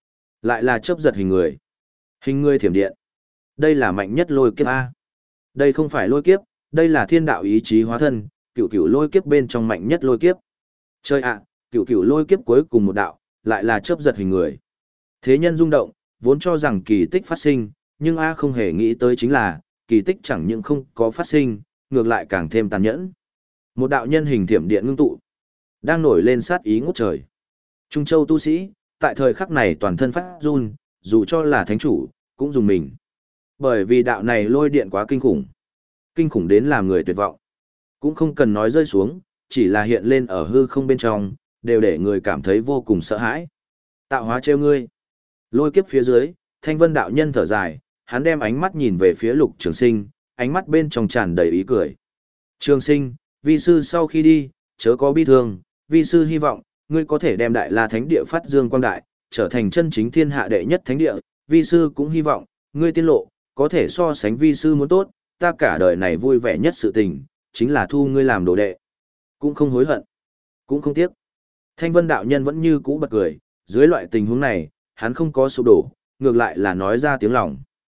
Lại là chớp giật hình người. Hình người thiểm điện. Đây là mạnh nhất lôi kiếp A. Đây không phải lôi kiếp, đây là thiên đạo ý chí hóa thân, cựu cựu lôi kiếp bên trong mạnh nhất lôi kiếp. Chơi ạ, cựu cựu lôi kiếp cuối cùng một đạo, lại là chớp giật hình người. Thế nhân rung động, vốn cho rằng kỳ tích phát sinh, nhưng A không hề nghĩ tới chính là, kỳ tích chẳng những không có phát sinh, ngược lại càng thêm tàn nhẫn. Một đạo nhân hình thiểm điện ngưng tụ, đang nổi lên sát ý ngút trời. Trung Châu tu sĩ, tại thời khắc này toàn thân phát run, dù cho là thánh chủ, cũng dùng mình. Bởi vì đạo này lôi điện quá kinh khủng. Kinh khủng đến làm người tuyệt vọng. Cũng không cần nói rơi xuống, chỉ là hiện lên ở hư không bên trong, đều để người cảm thấy vô cùng sợ hãi. Tạo hóa trêu ngươi. Lôi kiếp phía dưới, Thanh Vân đạo nhân thở dài, hắn đem ánh mắt nhìn về phía Lục Trường Sinh, ánh mắt bên trong tràn đầy ý cười. Trường Sinh, vi sư sau khi đi, chớ có bi thương, vi sư hy vọng, ngươi có thể đem Đại La Thánh Địa phát dương quang đại, trở thành chân chính thiên hạ đệ nhất thánh địa, vi sư cũng hy vọng, ngươi tiên lộ, có thể so sánh vi sư muốn tốt, ta cả đời này vui vẻ nhất sự tình, chính là thu ngươi làm đồ đệ. Cũng không hối hận, cũng không tiếc. Thanh Vân đạo nhân vẫn như cũ bật cười, dưới loại tình huống này, hắn không có sụp đổ, ngược lại là nói ra tiếng lòng.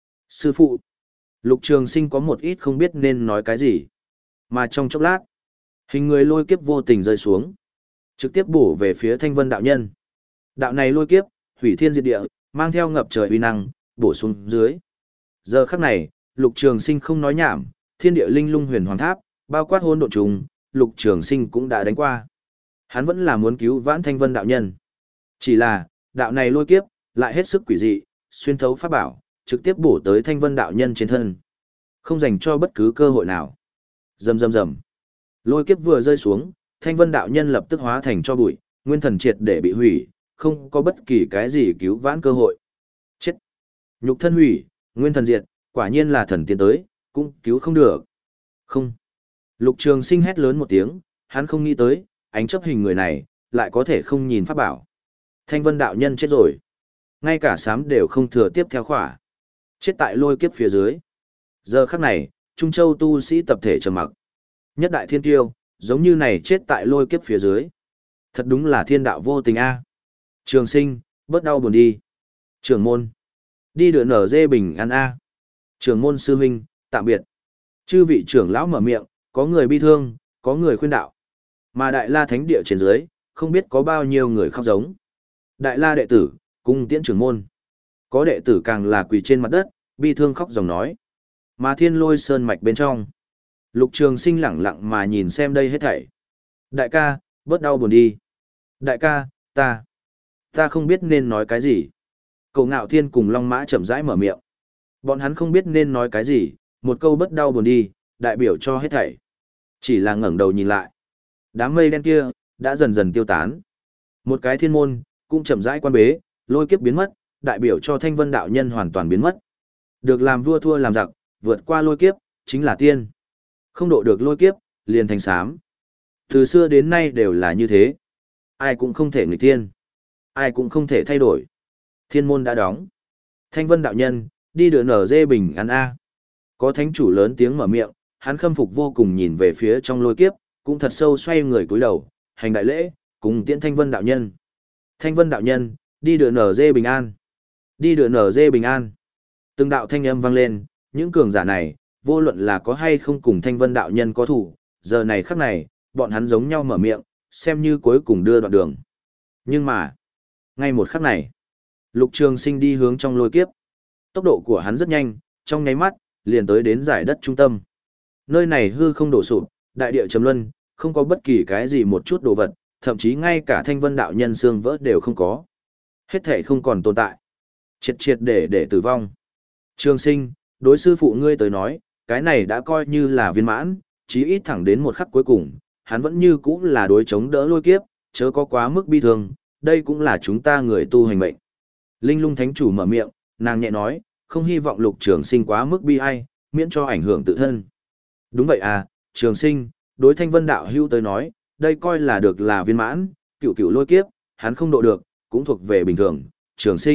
Sư phụ, Lục Trường Sinh có một ít không biết nên nói cái gì. Mà trong chốc lát, hình người lôi kiếp vô tình rơi xuống, trực tiếp bổ về phía Thanh Vân đạo nhân. Đạo này lôi kiếp, hủy thiên diệt địa, mang theo ngập trời uy năng, bổ xuống dưới. Giờ khắc này, Lục Trường Sinh không nói nhảm, thiên địa linh lung huyền hoàng tháp, bao quát hỗn độn trùng, Lục Trường Sinh cũng đã đánh qua. Hắn vẫn là muốn cứu vãn Thanh Vân đạo nhân. Chỉ là, đạo này lôi kiếp, lại hết sức quỷ dị, xuyên thấu pháp bảo, trực tiếp bổ tới Thanh Vân đạo nhân trên thân. Không dành cho bất cứ cơ hội nào. Rầm rầm rầm. Lôi kiếp vừa rơi xuống, Thanh Vân đạo nhân lập tức hóa thành cho bụi, nguyên thần triệt để bị hủy, không có bất kỳ cái gì cứu vãn cơ hội. Chết. Nhục thân hủy, nguyên thần diệt, quả nhiên là thần tiên tới, cũng cứu không được. Không. Lục Trường Sinh hét lớn một tiếng, hắn không nghĩ tới, ánh chấp hình người này, lại có thể không nhìn pháp bảo. Thanh Vân đạo nhân chết rồi. Ngay cả sám đều không thừa tiếp theo khỏa. Chết tại lôi kiếp phía dưới. Giờ khắc này, Trung Châu tu sĩ tập thể trầm mặc. Nhất đại thiên kiêu, giống như này chết tại lôi kiếp phía dưới. Thật đúng là thiên đạo vô tình a. Trường Sinh, bớt đau buồn đi. Trưởng môn, đi đưa nở dê bình an a. Trưởng môn sư huynh, tạm biệt. Chư vị trưởng lão mở miệng, có người bi thương, có người khuyên đạo. Mà Đại La Thánh Địa trên dưới, không biết có bao nhiêu người khóc giống. Đại La đệ tử, cung tiễn trưởng môn. Có đệ tử càng là quỳ trên mặt đất, bi thương khóc dòng nói. Mà Thiên Lôi Sơn mạch bên trong, Lục Trường Sinh lẳng lặng mà nhìn xem đây hết thảy. Đại ca, bớt đau buồn đi. Đại ca, ta, ta không biết nên nói cái gì. Cậu Ngạo Thiên cùng Long Mã chậm rãi mở miệng. Bọn hắn không biết nên nói cái gì, một câu bớt đau buồn đi, đại biểu cho hết thảy. Chỉ là ngẩng đầu nhìn lại. Đám mây đen kia, đã dần dần tiêu tán. Một cái thiên môn, cũng chậm rãi quan bế, lôi kiếp biến mất, đại biểu cho Thanh Vân đạo nhân hoàn toàn biến mất. Được làm vua thua làm giặc, vượt qua lôi kiếp, chính là tiên. Không độ được lôi kiếp, liền thành sám. Từ xưa đến nay đều là như thế. Ai cũng không thể nghịch tiên. Ai cũng không thể thay đổi. Thiên môn đã đóng. Thanh Vân đạo nhân, đi đưa nở dê bình ăn a. Có thánh chủ lớn tiếng mở miệng, hắn khâm phục vô cùng nhìn về phía trong lôi kiếp, cũng thật sâu xoay người cúi đầu, hành đại lễ, cùng tiễn Thanh Vân đạo nhân. Thanh Vân đạo nhân, đi đưa nở dê bình an. Đi đưa nở dê bình an. Từng đạo thanh âm vang lên, những cường giả này, vô luận là có hay không cùng Thanh Vân đạo nhân có thủ, giờ này khắc này, bọn hắn giống nhau mở miệng, xem như cuối cùng đưa đoạn đường. Nhưng mà, ngay một khắc này, Lục Trường Sinh đi hướng trong lôi kiếp. Tốc độ của hắn rất nhanh, trong nháy mắt, liền tới đến giải đất trung tâm. Nơi này hư không đổ sụp, đại địa trầm luân, không có bất kỳ cái gì một chút đồ vật, thậm chí ngay cả Thanh Vân đạo nhân xương vỡ đều không có. Hết thể không còn tồn tại. Triệt triệt để để tử vong. Trường Sinh, đối sư phụ ngươi tới nói, cái này đã coi như là viên mãn, chí ít thẳng đến một khắc cuối cùng, hắn vẫn như cũ là đối chống đỡ lôi kiếp, chớ có quá mức bi thương, đây cũng là chúng ta người tu hành mệnh. Linh Lung Thánh Chủ mở miệng, nàng nhẹ nói, không hy vọng Lục Trường Sinh quá mức bi ai, miễn cho ảnh hưởng tự thân. Đúng vậy à, Trường Sinh, đối Thanh Vân đạo hữu tới nói, đây coi là được là viên mãn, cựu cựu lôi kiếp, hắn không độ được, cũng thuộc về bình thường, Trường Sinh,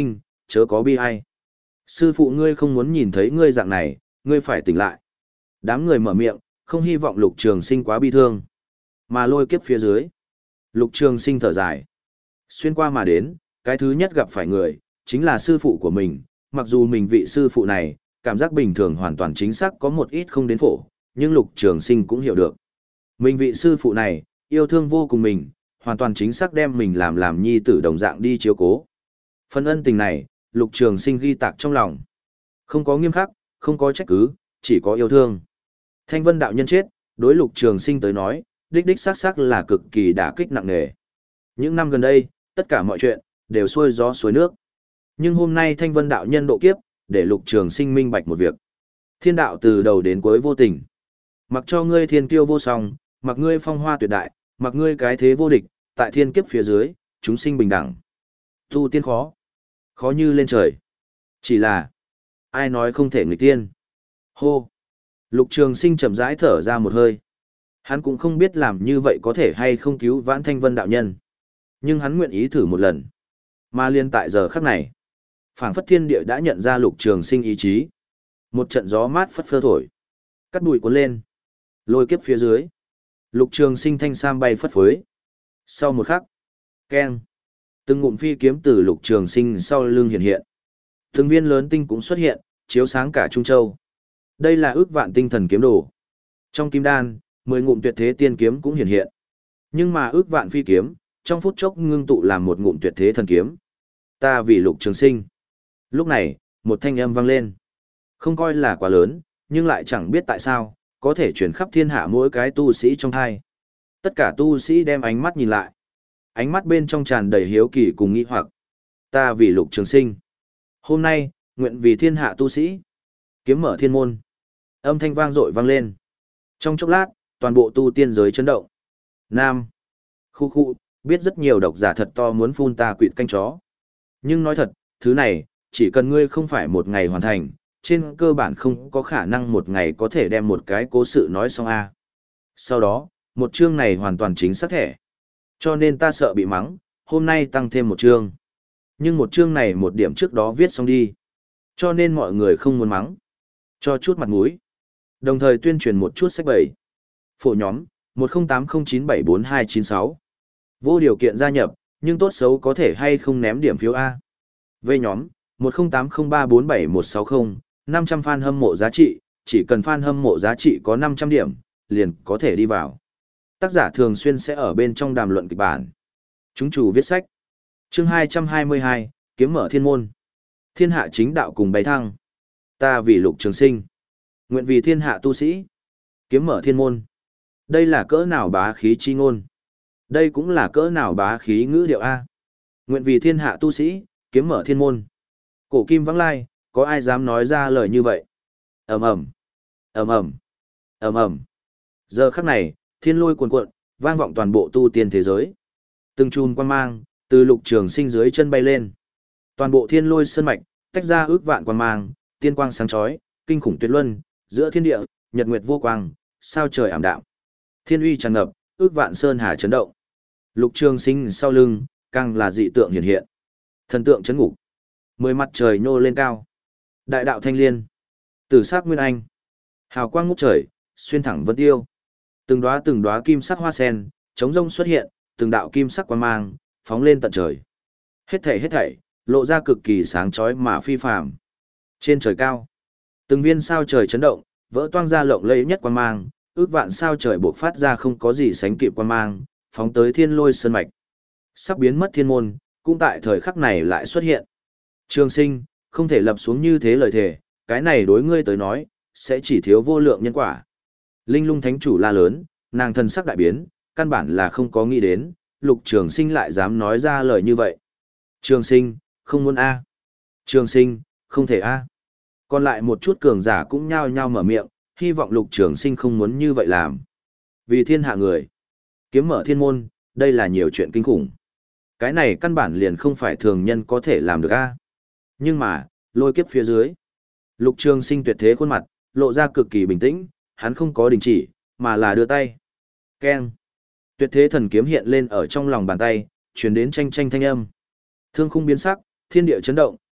chớ có bi ai. Sư phụ ngươi không muốn nhìn thấy ngươi dạng này, ngươi phải tỉnh lại. Đám người mở miệng, không hy vọng Lục Trường Sinh quá bi thương. Mà lôi kiếp phía dưới. Lục Trường Sinh thở dài. Xuyên qua mà đến, cái thứ nhất gặp phải người, chính là sư phụ của mình. Mặc dù mình vị sư phụ này, cảm giác bình thường hoàn toàn chính xác có một ít không đến phổ, nhưng Lục Trường Sinh cũng hiểu được. Mình vị sư phụ này, yêu thương vô cùng mình, hoàn toàn chính xác đem mình làm làm nhi tử đồng dạng đi chiếu cố. Phần ân tình này, Lục Trường Sinh ghi tạc trong lòng. Không có nghiêm khắc, không có trách cứ, chỉ có yêu thương. Thanh Vân đạo nhân chết, đối Lục Trường Sinh tới nói, đích đích xác xác là cực kỳ đả kích nặng nề. Những năm gần đây, tất cả mọi chuyện đều xuôi gió xuôi nước. Nhưng hôm nay Thanh Vân đạo nhân độ kiếp, để Lục Trường Sinh minh bạch một việc. Thiên đạo từ đầu đến cuối vô tình. Mặc cho ngươi thiên kiêu vô song, mặc ngươi phong hoa tuyệt đại, mặc ngươi cái thế vô địch, tại thiên kiếp phía dưới, chúng sinh bình đẳng. Tu tiên khó, khó như lên trời. Chỉ là, ai nói không thể nghịch tiên. Hô. Lục Trường Sinh chậm rãi thở ra một hơi. Hắn cũng không biết làm như vậy có thể hay không cứu vãn Thanh Vân đạo nhân. Nhưng hắn nguyện ý thử một lần. Mà liên tại giờ khắc này, phảng phất thiên địa đã nhận ra Lục Trường Sinh ý chí. Một trận gió mát phất phơ thổi. Cắt bụi cuốn lên. Lôi kiếp phía dưới. Lục Trường Sinh thanh sam bay phất phới. Sau một khắc, keng. Từng ngụm phi kiếm từ Lục Trường Sinh sau lưng hiện hiện. Từng viên lớn tinh cũng xuất hiện, chiếu sáng cả Trung Châu. Đây là ước vạn tinh thần kiếm đồ. Trong kim đan, mười ngụm tuyệt thế tiên kiếm cũng hiện hiện. Nhưng mà ước vạn phi kiếm, trong phút chốc ngưng tụ làm một ngụm tuyệt thế thần kiếm. Ta vì Lục Trường Sinh. Lúc này, một thanh âm vang lên. Không coi là quá lớn, nhưng lại chẳng biết tại sao, có thể truyền khắp thiên hạ mỗi cái tu sĩ trong thai. Tất cả tu sĩ đem ánh mắt nhìn lại. Ánh mắt bên trong tràn đầy hiếu kỳ cùng nghi hoặc. Ta vì Lục Trường Sinh. Hôm nay, nguyện vì thiên hạ tu sĩ. Kiếm mở thiên môn. Âm thanh vang dội vang lên. Trong chốc lát, toàn bộ tu tiên giới chấn động. Nam. Khu khu, biết rất nhiều độc giả thật to muốn phun ta quỵt canh chó. Nhưng nói thật, thứ này, chỉ cần ngươi không phải một ngày hoàn thành, trên cơ bản không có khả năng một ngày có thể đem một cái cố sự nói xong a. Sau đó, một chương này hoàn toàn chính xác thẻ. Cho nên ta sợ bị mắng, hôm nay tăng thêm một chương. Nhưng một chương này một điểm trước đó viết xong đi. Cho nên mọi người không muốn mắng. Cho chút mặt mũi. Đồng thời tuyên truyền một chút sách bày. Phổ nhóm, một không tám không chín bảy bốn hai chín sáu. Vô điều kiện gia nhập, nhưng tốt xấu có thể hay không ném điểm phiếu A. V nhóm, một không tám không ba bốn bảy một sáu không, năm trăm fan hâm mộ giá trị, chỉ cần fan hâm mộ giá trị có năm trăm điểm, liền có thể đi vào. Tác giả thường xuyên sẽ ở bên trong đàm luận kịch bản. Chúng chủ viết sách. Chương hai trăm hai mươi hai, kiếm mở thiên môn. Thiên hạ chính đạo cùng bay thăng. Ta vì Lục Trường Sinh. Nguyện vì thiên hạ tu sĩ. Kiếm mở thiên môn. Đây là cỡ nào bá khí chi ngôn. Đây cũng là cỡ nào bá khí ngữ điệu A. Nguyện vì thiên hạ tu sĩ, kiếm mở thiên môn. Cổ kim vắng lai, có ai dám nói ra lời như vậy? Ầm ầm, ầm ầm, ầm ầm. Giờ khắc này, thiên lôi cuồn cuộn, vang vọng toàn bộ tu tiên thế giới. Từng chùm quang mang, từ Lục Trường Sinh dưới chân bay lên. Toàn bộ thiên lôi sơn mạch, tách ra ước vạn quang mang, tiên quang sáng chói, kinh khủng tuyệt luân, giữa thiên địa, nhật nguyệt vô quang, sao trời ảm đạm. Thiên uy tràn ngập, ước vạn sơn hà chấn động. Lục Trường Sinh sau lưng, càng là dị tượng hiện hiện. Thần tượng chấn ngục. Mười mặt trời nhô lên cao. Đại đạo thanh liên. Tử sắc nguyên anh. Hào quang ngút trời, xuyên thẳng vân tiêu. Từng đóa từng đóa kim sắc hoa sen, chống rông xuất hiện, từng đạo kim sắc quang mang, phóng lên tận trời. Hết thảy hết thảy, lộ ra cực kỳ sáng chói mà phi phàm. Trên trời cao, từng viên sao trời chấn động, vỡ toang ra lộng lẫy nhất quang mang, ước vạn sao trời bộc phát ra không có gì sánh kịp quang mang, phóng tới thiên lôi sơn mạch. Sắp biến mất thiên môn, cũng tại thời khắc này lại xuất hiện. Trường Sinh, không thể lập xuống như thế lời thề, cái này đối ngươi tới nói, sẽ chỉ thiếu vô lượng nhân quả. Linh Lung Thánh Chủ la lớn, nàng thần sắc đại biến, căn bản là không có nghĩ đến, Lục Trường Sinh lại dám nói ra lời như vậy. Trường Sinh, không muốn A. Trường Sinh, không thể A. Còn lại một chút cường giả cũng nhao nhao mở miệng, hy vọng Lục Trường Sinh không muốn như vậy làm. Vì thiên hạ người, kiếm mở thiên môn, đây là nhiều chuyện kinh khủng. Cái này căn bản liền không phải thường nhân có thể làm được A. Nhưng mà, lôi kiếp phía dưới. Lục Trường Sinh tuyệt thế khuôn mặt, lộ ra cực kỳ bình tĩnh, hắn không có đình chỉ, mà là đưa tay. Keng. Tuyệt thế thần kiếm hiện lên ở trong lòng bàn tay, truyền đến tranh tranh thanh âm. Thương khung biến sắc, thiên địa chấn động,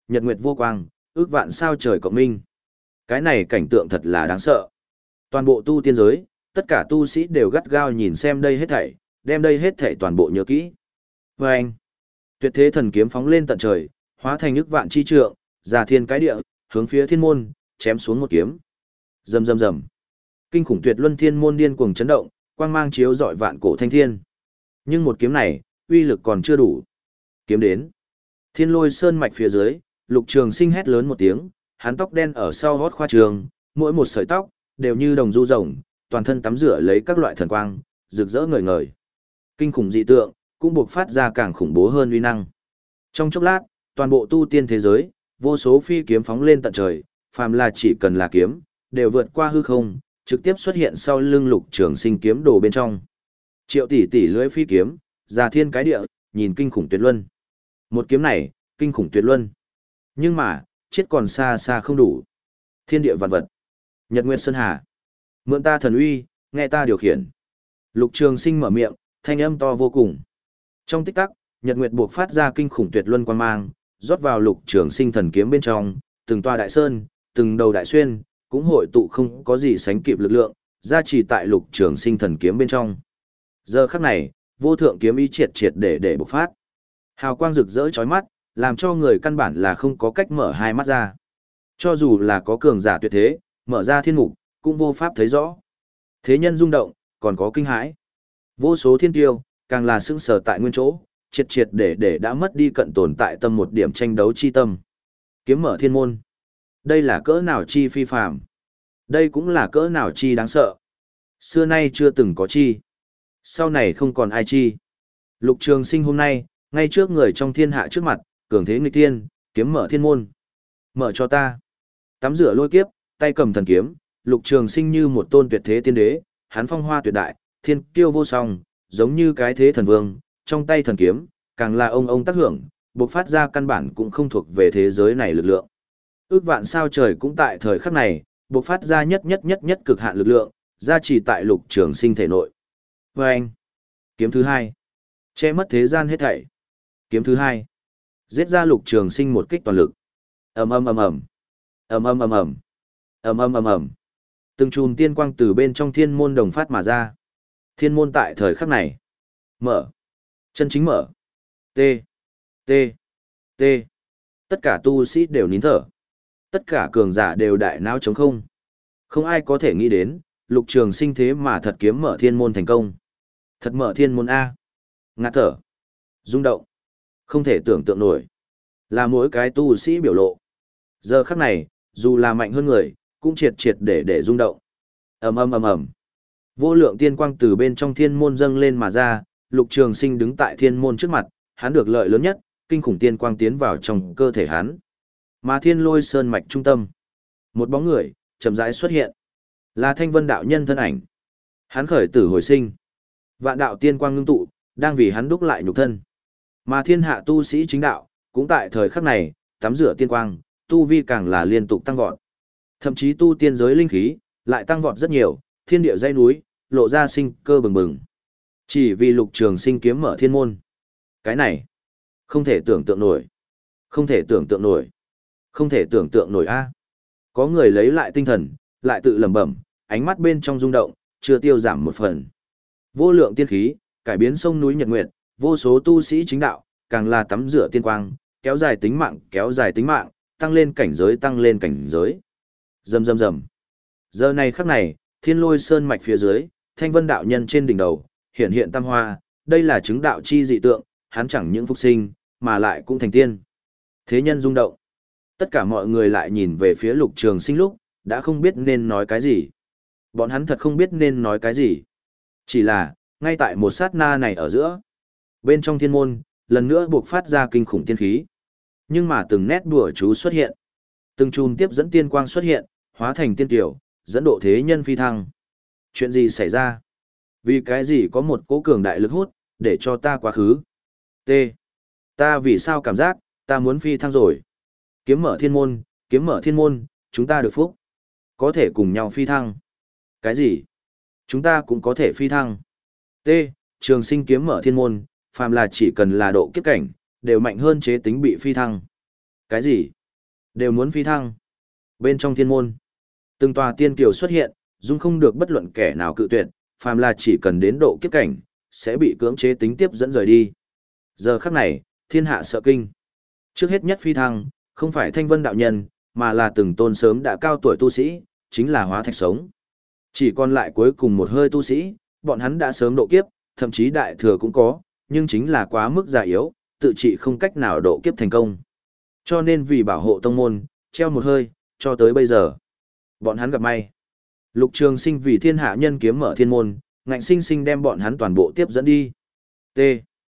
nhật nguyệt vô quang, ước vạn sao trời cộng minh. Cái này cảnh tượng thật là đáng sợ. Toàn bộ tu tiên giới, tất cả tu sĩ đều gắt gao nhìn xem đây hết thảy, đem đây hết thảy toàn bộ nhớ kỹ. Và anh, tuyệt thế thần kiếm phóng lên tận trời, hóa thành ức vạn chi trượng, già thiên cái địa, hướng phía thiên môn, chém xuống một kiếm. Rầm rầm rầm. Kinh khủng tuyệt luân thiên môn điên cuồng chấn động, quang mang chiếu rọi vạn cổ thanh thiên. Nhưng một kiếm này, uy lực còn chưa đủ. Kiếm đến. Thiên lôi sơn mạch phía dưới, Lục Trường Sinh hét lớn một tiếng, hắn tóc đen ở sau hót khoa trường, mỗi một sợi tóc đều như đồng du rồng, toàn thân tắm rửa lấy các loại thần quang, rực rỡ ngời ngời. Kinh khủng dị tượng, cũng buộc phát ra càng khủng bố hơn uy năng. Trong chốc lát, toàn bộ tu tiên thế giới, vô số phi kiếm phóng lên tận trời, phàm là chỉ cần là kiếm, đều vượt qua hư không, trực tiếp xuất hiện sau lưng Lục Trường Sinh kiếm đồ bên trong. Triệu tỷ tỷ lưỡi phi kiếm, già thiên cái địa, nhìn kinh khủng tuyệt luân. Một kiếm này, kinh khủng tuyệt luân. Nhưng mà, chết còn xa xa không đủ. Thiên địa vạn vật, Nhật Nguyệt Sơn Hà, mượn ta thần uy, nghe ta điều khiển. Lục Trường Sinh mở miệng, thanh âm to vô cùng. Trong tích tắc, Nhật Nguyệt buộc phát ra kinh khủng tuyệt luân quang mang, rót vào Lục Trường Sinh thần kiếm bên trong, từng tòa đại sơn, từng đầu đại xuyên, cũng hội tụ không có gì sánh kịp lực lượng, gia trì tại Lục Trường Sinh thần kiếm bên trong. Giờ khắc này, vô thượng kiếm ý triệt triệt để để bộc phát. Hào quang rực rỡ chói mắt, làm cho người căn bản là không có cách mở hai mắt ra. Cho dù là có cường giả tuyệt thế, mở ra thiên mục, cũng vô pháp thấy rõ. Thế nhân rung động, còn có kinh hãi. Vô số thiên tiêu, càng là sững sờ tại nguyên chỗ, triệt triệt để để đã mất đi cận tồn tại tâm một điểm tranh đấu chi tâm. Kiếm mở thiên môn. Đây là cỡ nào chi phi phàm. Đây cũng là cỡ nào chi đáng sợ. Xưa nay chưa từng có chi. Sau này không còn ai chi. Lục Trường Sinh hôm nay, ngay trước người trong thiên hạ trước mặt, cường thế nghịch thiên, kiếm mở thiên môn. Mở cho ta. Tắm rửa lôi kiếp, tay cầm thần kiếm, Lục Trường Sinh như một tôn tuyệt thế tiên đế, hắn phong hoa tuyệt đại, thiên kiêu vô song, giống như cái thế thần vương, trong tay thần kiếm, càng là ông ông tác hưởng, bộc phát ra căn bản cũng không thuộc về thế giới này lực lượng. Ước vạn sao trời cũng tại thời khắc này, bộc phát ra nhất nhất nhất nhất cực hạn lực lượng, gia trì tại Lục Trường Sinh thể nội. Và anh, kiếm thứ hai, che mất thế gian hết thảy. Kiếm thứ hai, giết ra Lục Trường Sinh một kích toàn lực. Ầm ầm ầm ầm, ầm ầm ầm ầm, ầm ầm ầm ầm. Từng chùm tiên quang từ bên trong thiên môn đồng phát mà ra. Thiên môn tại thời khắc này, mở, chân chính mở. T, T, T. Tất cả tu sĩ đều nín thở. Tất cả cường giả đều đại não trống không. Không ai có thể nghĩ đến, Lục Trường Sinh thế mà thật kiếm mở thiên môn thành công. Thật mở thiên môn A. Ngạt thở. Rung động. Không thể tưởng tượng nổi. Là mỗi cái tu sĩ biểu lộ. Giờ khắc này, dù là mạnh hơn người, cũng triệt triệt để để rung động. Ầm ầm ầm ầm. Vô lượng tiên quang từ bên trong thiên môn dâng lên mà ra, Lục Trường Sinh đứng tại thiên môn trước mặt, hắn được lợi lớn nhất, kinh khủng tiên quang tiến vào trong cơ thể hắn. Mà Thiên Lôi Sơn mạch trung tâm, một bóng người chậm rãi xuất hiện, là Thanh Vân đạo nhân thân ảnh. Hắn khởi tử hồi sinh, vạn đạo tiên quang ngưng tụ, đang vì hắn đúc lại nhục thân. Mà thiên hạ tu sĩ chính đạo, cũng tại thời khắc này, tắm rửa tiên quang, tu vi càng là liên tục tăng vọt. Thậm chí tu tiên giới linh khí lại tăng vọt rất nhiều, thiên địa dãy núi lộ ra sinh cơ bừng bừng. Chỉ vì Lục Trường Sinh kiếm mở thiên môn. Cái này, không thể tưởng tượng nổi. Không thể tưởng tượng nổi. Không thể tưởng tượng nổi a. Có người lấy lại tinh thần, lại tự lẩm bẩm, ánh mắt bên trong rung động, chưa tiêu giảm một phần. Vô lượng tiên khí, cải biến sông núi nhật nguyệt, vô số tu sĩ chính đạo, càng là tắm rửa tiên quang, kéo dài tính mạng, kéo dài tính mạng, tăng lên cảnh giới, tăng lên cảnh giới. Rầm rầm rầm. Giờ này khắc này, Thiên Lôi Sơn mạch phía dưới, Thanh Vân đạo nhân trên đỉnh đầu, hiện hiện tam hoa, đây là chứng đạo chi dị tượng, hắn chẳng những phục sinh, mà lại cũng thành tiên. Thế nhân rung động. Tất cả mọi người lại nhìn về phía Lục Trường Sinh lúc, đã không biết nên nói cái gì. Bọn hắn thật không biết nên nói cái gì. Chỉ là, ngay tại một sát na này ở giữa, bên trong thiên môn, lần nữa buộc phát ra kinh khủng tiên khí. Nhưng mà từng nét đùa chú xuất hiện. Từng chùm tiếp dẫn tiên quang xuất hiện, hóa thành tiên tiểu, dẫn độ thế nhân phi thăng. Chuyện gì xảy ra? Vì cái gì có một cỗ cường đại lực hút, để cho ta quá khứ? T. Ta vì sao cảm giác, ta muốn phi thăng rồi? Kiếm mở thiên môn, kiếm mở thiên môn, chúng ta được phúc. Có thể cùng nhau phi thăng. Cái gì? Chúng ta cũng có thể phi thăng. T. Trường Sinh kiếm mở thiên môn, phàm là chỉ cần là độ kiếp cảnh, đều mạnh hơn chế tính bị phi thăng. Cái gì? đều muốn phi thăng. Bên trong thiên môn, từng tòa tiên kiều xuất hiện, dung không được bất luận kẻ nào cự tuyệt, phàm là chỉ cần đến độ kiếp cảnh, sẽ bị cưỡng chế tính tiếp dẫn rời đi. Giờ khắc này, thiên hạ sợ kinh. Trước hết nhất phi thăng, không phải Thanh Vân đạo nhân, mà là từng tôn sớm đã cao tuổi tu sĩ, chính là hóa thạch sống. Chỉ còn lại cuối cùng một hơi tu sĩ, bọn hắn đã sớm độ kiếp, thậm chí đại thừa cũng có, nhưng chính là quá mức già yếu, tự trị không cách nào độ kiếp thành công. Cho nên vì bảo hộ tông môn, treo một hơi, cho tới bây giờ. Bọn hắn gặp may. Lục Trường Sinh vì thiên hạ nhân kiếm mở thiên môn, ngạnh sinh sinh đem bọn hắn toàn bộ tiếp dẫn đi. T.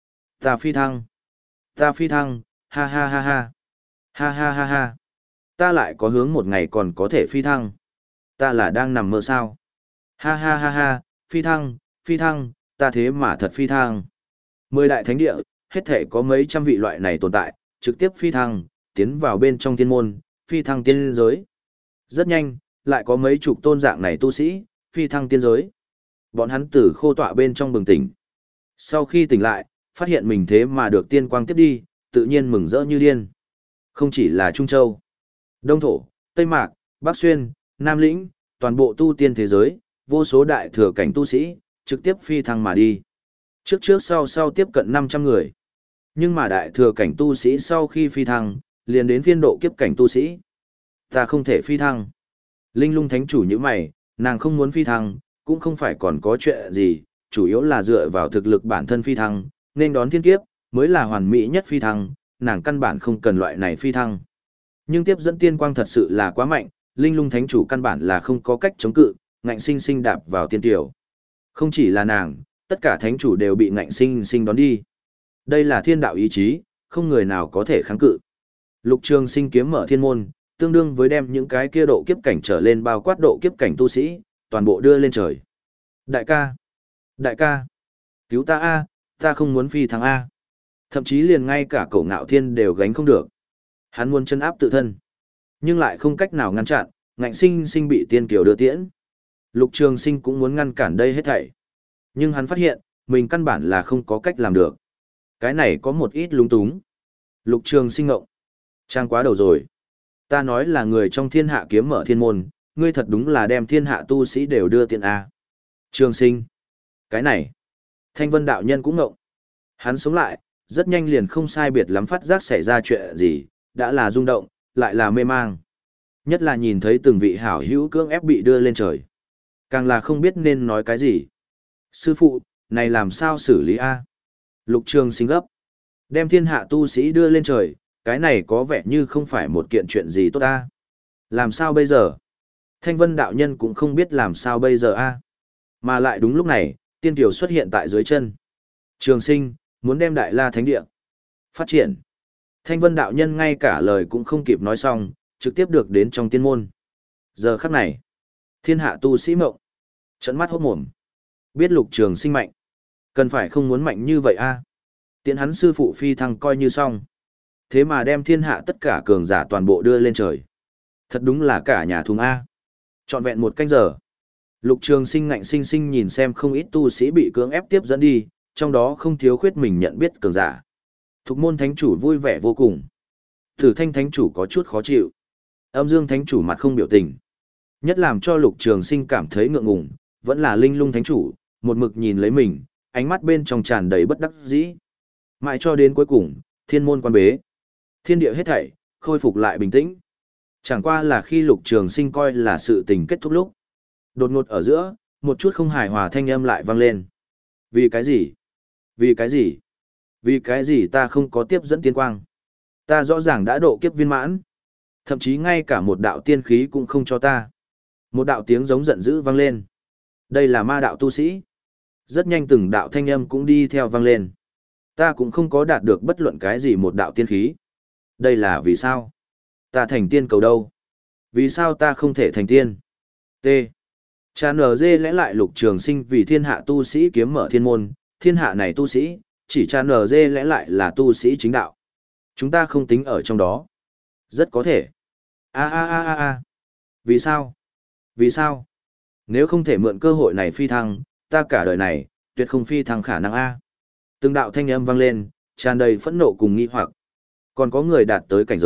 Ta phi thăng. Ta phi thăng, ha ha ha ha. Ha ha ha ha. Ta lại có hướng một ngày còn có thể phi thăng. Ta là đang nằm mơ sao. Ha ha ha ha, phi thăng, phi thăng, ta thế mà thật phi thăng. Mười đại thánh địa, hết thể có mấy trăm vị loại này tồn tại, trực tiếp phi thăng, tiến vào bên trong thiên môn, phi thăng tiên giới. Rất nhanh, lại có mấy chục tôn dạng này tu sĩ, phi thăng tiên giới. Bọn hắn từ khô tọa bên trong bừng tỉnh. Sau khi tỉnh lại, phát hiện mình thế mà được tiên quang tiếp đi, tự nhiên mừng rỡ như điên. Không chỉ là Trung Châu, Đông Thổ, Tây Mạc, Bắc Xuyên, Nam Lĩnh, toàn bộ tu tiên thế giới, vô số đại thừa cảnh tu sĩ, trực tiếp phi thăng mà đi. Trước trước sau sau tiếp cận năm trăm người. Nhưng mà đại thừa cảnh tu sĩ sau khi phi thăng, liền đến phiên độ kiếp cảnh tu sĩ. Ta không thể phi thăng. Linh Lung Thánh chủ như mày, nàng không muốn phi thăng, cũng không phải còn có chuyện gì, chủ yếu là dựa vào thực lực bản thân phi thăng, nên đón thiên kiếp, mới là hoàn mỹ nhất phi thăng, nàng căn bản không cần loại này phi thăng. Nhưng tiếp dẫn tiên quang thật sự là quá mạnh, Linh Lung Thánh chủ căn bản là không có cách chống cự, ngạnh sinh sinh đạp vào tiên tiểu. Không chỉ là nàng, tất cả thánh chủ đều bị ngạnh sinh sinh đón đi. Đây là thiên đạo ý chí, không người nào có thể kháng cự. Lục Trường Sinh kiếm mở thiên môn, tương đương với đem những cái kia độ kiếp cảnh trở lên bao quát độ kiếp cảnh tu sĩ, toàn bộ đưa lên trời. Đại ca! Đại ca! Cứu ta A, ta không muốn phi thăng A. Thậm chí liền ngay cả Cổ Ngạo Thiên đều gánh không được. Hắn muốn chân áp tự thân, nhưng lại không cách nào ngăn chặn, ngạnh sinh sinh bị tiên kiều đưa tiễn. Lục Trường Sinh cũng muốn ngăn cản đây hết thảy. Nhưng hắn phát hiện, mình căn bản là không có cách làm được. Cái này có một ít lúng túng. Lục Trường Sinh ngộng. Trang quá đầu rồi. Ta nói là người trong thiên hạ kiếm mở thiên môn, ngươi thật đúng là đem thiên hạ tu sĩ đều đưa tiện A. Trường Sinh. Cái này. Thanh Vân đạo nhân cũng ngộng. Hắn sống lại, rất nhanh liền không sai biệt lắm phát giác xảy ra chuyện gì, đã là rung động, lại là mê mang. Nhất là nhìn thấy từng vị hảo hữu cưỡng ép bị đưa lên trời. Càng là không biết nên nói cái gì. Sư phụ, này làm sao xử lý A? Lục Trường Sinh gấp. Đem thiên hạ tu sĩ đưa lên trời, cái này có vẻ như không phải một kiện chuyện gì tốt A. Làm sao bây giờ? Thanh Vân đạo nhân cũng không biết làm sao bây giờ A. Mà lại đúng lúc này, tiên kiều xuất hiện tại dưới chân. Trường Sinh, muốn đem Đại La Thánh Địa phát triển. Thanh Vân đạo nhân ngay cả lời cũng không kịp nói xong, trực tiếp được đến trong tiên môn. Giờ khắc này, thiên hạ tu sĩ mộng, trợn mắt hốt mồm. Biết Lục Trường Sinh mạnh, cần phải không muốn mạnh như vậy a. Tiện hắn sư phụ phi thăng coi như xong. Thế mà đem thiên hạ tất cả cường giả toàn bộ đưa lên trời. Thật đúng là cả nhà thùng A. Trọn vẹn một canh giờ. Lục Trường Sinh ngạnh sinh sinh nhìn xem không ít tu sĩ bị cưỡng ép tiếp dẫn đi, trong đó không thiếu khuyết mình nhận biết cường giả. Thục môn thánh chủ vui vẻ vô cùng. Thử thanh thánh chủ có chút khó chịu. Âm dương thánh chủ mặt không biểu tình. Nhất làm cho Lục Trường Sinh cảm thấy ngượng ngùng, vẫn là Linh Lung thánh chủ, một mực nhìn lấy mình, ánh mắt bên trong tràn đầy bất đắc dĩ. Mãi cho đến cuối cùng, thiên môn quan bế. Thiên địa hết thảy, khôi phục lại bình tĩnh. Chẳng qua là khi Lục Trường Sinh coi là sự tình kết thúc lúc. Đột ngột ở giữa, một chút không hài hòa thanh âm lại vang lên. Vì cái gì? Vì cái gì? Vì cái gì ta không có tiếp dẫn tiên quang? Ta rõ ràng đã độ kiếp viên mãn. Thậm chí ngay cả một đạo tiên khí cũng không cho ta. Một đạo tiếng giống giận dữ vang lên. Đây là ma đạo tu sĩ. Rất nhanh từng đạo thanh âm cũng đi theo vang lên. Ta cũng không có đạt được bất luận cái gì một đạo tiên khí. Đây là vì sao? Ta thành tiên cầu đâu? Vì sao ta không thể thành tiên? T. Cha nở dê lẽ lại Lục Trường Sinh vì thiên hạ tu sĩ kiếm mở thiên môn, thiên hạ này tu sĩ, chỉ cha nở dê lẽ lại là tu sĩ chính đạo. Chúng ta không tính ở trong đó. Rất có thể. A a a a a. Vì sao? Vì sao? Nếu không thể mượn cơ hội này phi thăng, ta cả đời này, tuyệt không phi thăng khả năng A. Từng đạo thanh âm vang lên, tràn đầy phẫn nộ cùng nghi hoặc. Còn có người đạt tới cảnh giới,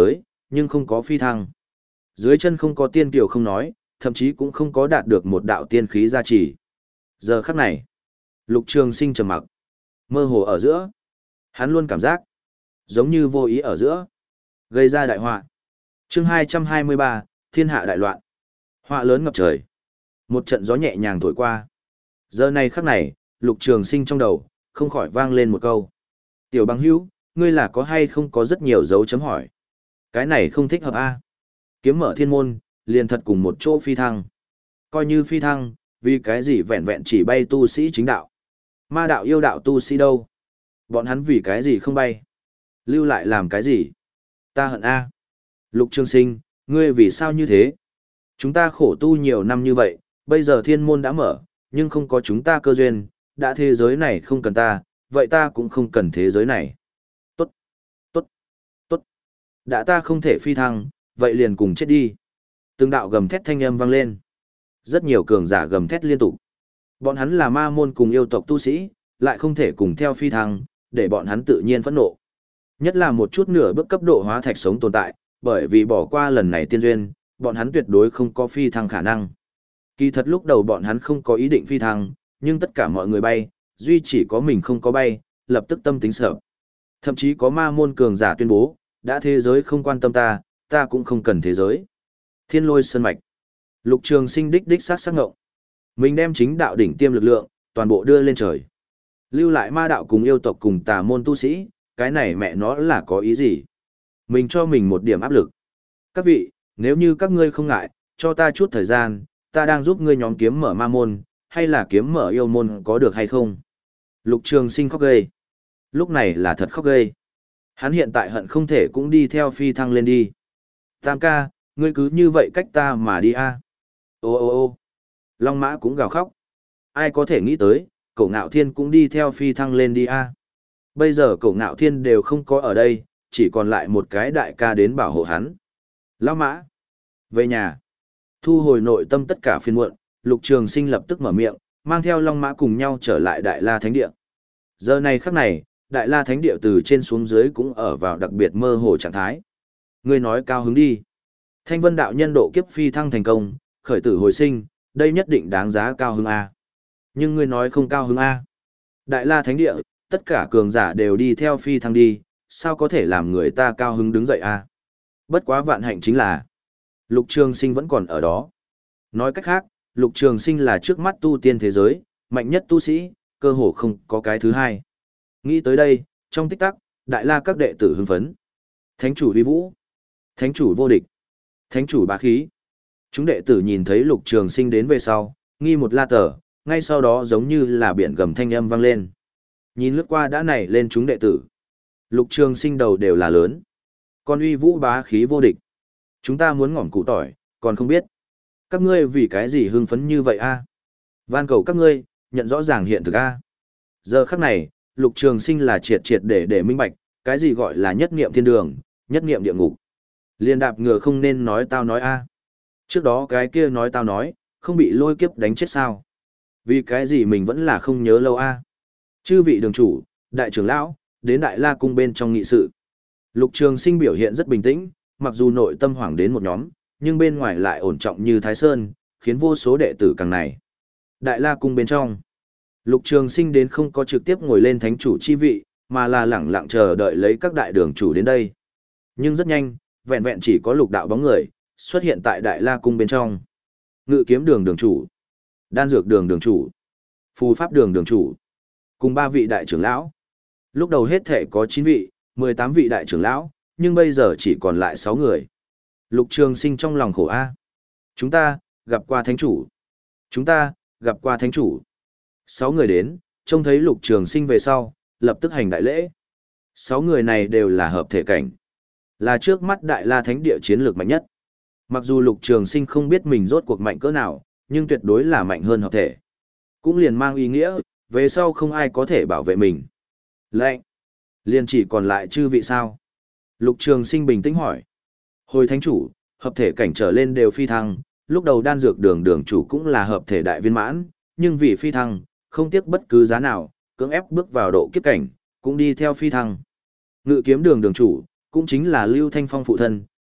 nhưng không có phi thăng. Dưới chân không có tiên kiều không nói, thậm chí cũng không có đạt được một đạo tiên khí gia trì. Giờ khắc này, Lục Trường Sinh trầm mặc, mơ hồ ở giữa, hắn luôn cảm giác giống như vô ý ở giữa, gây ra đại họa. Chương hai trăm hai mươi ba, Thiên hạ đại loạn. Họa lớn ngập trời. Một trận gió nhẹ nhàng thổi qua. Giờ này khắc này, Lục Trường Sinh trong đầu không khỏi vang lên một câu. Tiểu Bằng Hữu, ngươi là có hay không có rất nhiều dấu chấm hỏi. Cái này không thích hợp a. Kiếm mở thiên môn, liền thật cùng một chỗ phi thăng. Coi như phi thăng, vì cái gì vẹn vẹn chỉ bay tu sĩ chính đạo. Ma đạo yêu đạo tu sĩ đâu? Bọn hắn vì cái gì không bay? Lưu lại làm cái gì? Ta hận a. Lục Trường Sinh, ngươi vì sao như thế? Chúng ta khổ tu nhiều năm như vậy, bây giờ thiên môn đã mở, nhưng không có chúng ta cơ duyên, đã thế giới này không cần ta, vậy ta cũng không cần thế giới này. Tốt, tốt, tốt. Đã ta không thể phi thăng, vậy liền cùng chết đi. Từng đạo gầm thét thanh âm vang lên. Rất nhiều cường giả gầm thét liên tục. Bọn hắn là ma môn cùng yêu tộc tu sĩ, lại không thể cùng theo phi thăng, để bọn hắn tự nhiên phẫn nộ. Nhất là một chút nửa bước cấp độ hóa thạch sống tồn tại, bởi vì bỏ qua lần này tiên duyên, bọn hắn tuyệt đối không có phi thăng khả năng. Kỳ thật lúc đầu bọn hắn không có ý định phi thăng, nhưng tất cả mọi người bay, duy chỉ có mình không có bay, lập tức tâm tính sợ. Thậm chí có ma môn cường giả tuyên bố, đã thế giới không quan tâm ta, ta cũng không cần thế giới. Thiên Lôi Sơn Mạch. Lục Trường Sinh đích đích sát sắc ngộng. Mình đem chính đạo đỉnh tiêm lực lượng, toàn bộ đưa lên trời. Lưu lại ma đạo cùng yêu tộc cùng tà môn tu sĩ, cái này mẹ nó là có ý gì? Mình cho mình một điểm áp lực. Các vị, nếu như các ngươi không ngại, cho ta chút thời gian, ta đang giúp ngươi nhóm kiếm mở ma môn, hay là kiếm mở yêu môn có được hay không? Lục Trường Sinh khóc ghê. Lúc này là thật khóc ghê. Hắn hiện tại hận không thể cũng đi theo phi thăng lên đi. Tam ca, ngươi cứ như vậy cách ta mà đi a. Ô ô ô Long Mã cũng gào khóc. Ai có thể nghĩ tới, Cổ Ngạo Thiên cũng đi theo phi thăng lên đi a. Bây giờ Cổ Ngạo Thiên đều không có ở đây, chỉ còn lại một cái đại ca đến bảo hộ hắn. Lão Mã, về nhà. Thu hồi nội tâm tất cả phiền muộn, Lục Trường Sinh lập tức mở miệng, mang theo Long Mã cùng nhau trở lại Đại La Thánh Địa. Giờ này khắc này, Đại La Thánh Địa từ trên xuống dưới cũng ở vào đặc biệt mơ hồ trạng thái. Ngươi nói cao hứng đi. Thanh Vân đạo nhân độ kiếp phi thăng thành công, khởi tử hồi sinh, đây nhất định đáng giá cao hứng a. Nhưng ngươi nói không cao hứng a. Đại La Thánh Địa, tất cả cường giả đều đi theo phi thăng đi, sao có thể làm người ta cao hứng đứng dậy a? Bất quá vạn hạnh chính là Lục Trường Sinh vẫn còn ở đó. Nói cách khác, Lục Trường Sinh là trước mắt tu tiên thế giới, mạnh nhất tu sĩ, cơ hồ không có cái thứ hai. Nghĩ tới đây, trong tích tắc, Đại La các đệ tử hưng phấn. Thánh chủ uy vũ, Thánh chủ vô địch, Thánh chủ bá khí. Chúng đệ tử nhìn thấy Lục Trường Sinh đến về sau, nghi một la tờ, ngay sau đó giống như là biển gầm thanh âm vang lên. Nhìn lướt qua đã nảy lên chúng đệ tử. Lục Trường Sinh đầu đều là lớn. Còn uy vũ bá khí vô địch. Chúng ta muốn ngỏm củ tỏi, còn không biết. Các ngươi vì cái gì hưng phấn như vậy a? Van cầu các ngươi, nhận rõ ràng hiện thực a. Giờ khắc này, Lục Trường Sinh là triệt triệt để để minh bạch, cái gì gọi là nhất niệm thiên đường, nhất niệm địa ngục. Liên đạp ngựa không nên nói tao nói a. Trước đó cái kia nói tao nói, không bị lôi kiếp đánh chết sao? Vì cái gì mình vẫn là không nhớ lâu a? Chư vị đường chủ, đại trưởng lão, đến Đại La cung bên trong nghị sự. Lục Trường Sinh biểu hiện rất bình tĩnh, mặc dù nội tâm hoảng đến một nhóm, nhưng bên ngoài lại ổn trọng như Thái Sơn, khiến vô số đệ tử càng này. Đại La cung bên trong, Lục Trường Sinh đến không có trực tiếp ngồi lên thánh chủ chi vị, mà là lẳng lặng chờ đợi lấy các đại đường chủ đến đây. Nhưng rất nhanh, vẹn vẹn chỉ có lục đạo bóng người xuất hiện tại Đại La cung bên trong. Ngự kiếm đường đường chủ, đan dược đường đường chủ, phù pháp đường đường chủ, cùng ba vị đại trưởng lão. Lúc đầu hết thể có chín vị, mười tám vị đại trưởng lão, nhưng bây giờ chỉ còn lại sáu người. Lục Trường Sinh trong lòng khổ a. Chúng ta, gặp qua thánh chủ. Chúng ta, gặp qua thánh chủ. Sáu người đến, trông thấy Lục Trường Sinh về sau, lập tức hành đại lễ. Sáu người này đều là hợp thể cảnh. Là trước mắt Đại La Thánh Địa chiến lược mạnh nhất. Mặc dù Lục Trường Sinh không biết mình rốt cuộc mạnh cỡ nào, nhưng tuyệt đối là mạnh hơn hợp thể. Cũng liền mang ý nghĩa, về sau không ai có thể bảo vệ mình. Lệnh! Liền chỉ còn lại chư vị sao? Lục Trường Sinh bình tĩnh hỏi. Hồi thánh chủ, hợp thể cảnh trở lên đều phi thăng, lúc đầu đan dược đường đường chủ cũng là hợp thể đại viên mãn, nhưng vì phi thăng, không tiếc bất cứ giá nào, cưỡng ép bước vào độ kiếp cảnh, cũng đi theo phi thăng. Ngự kiếm đường đường chủ, cũng chính là Lưu Thanh Phong phụ thân,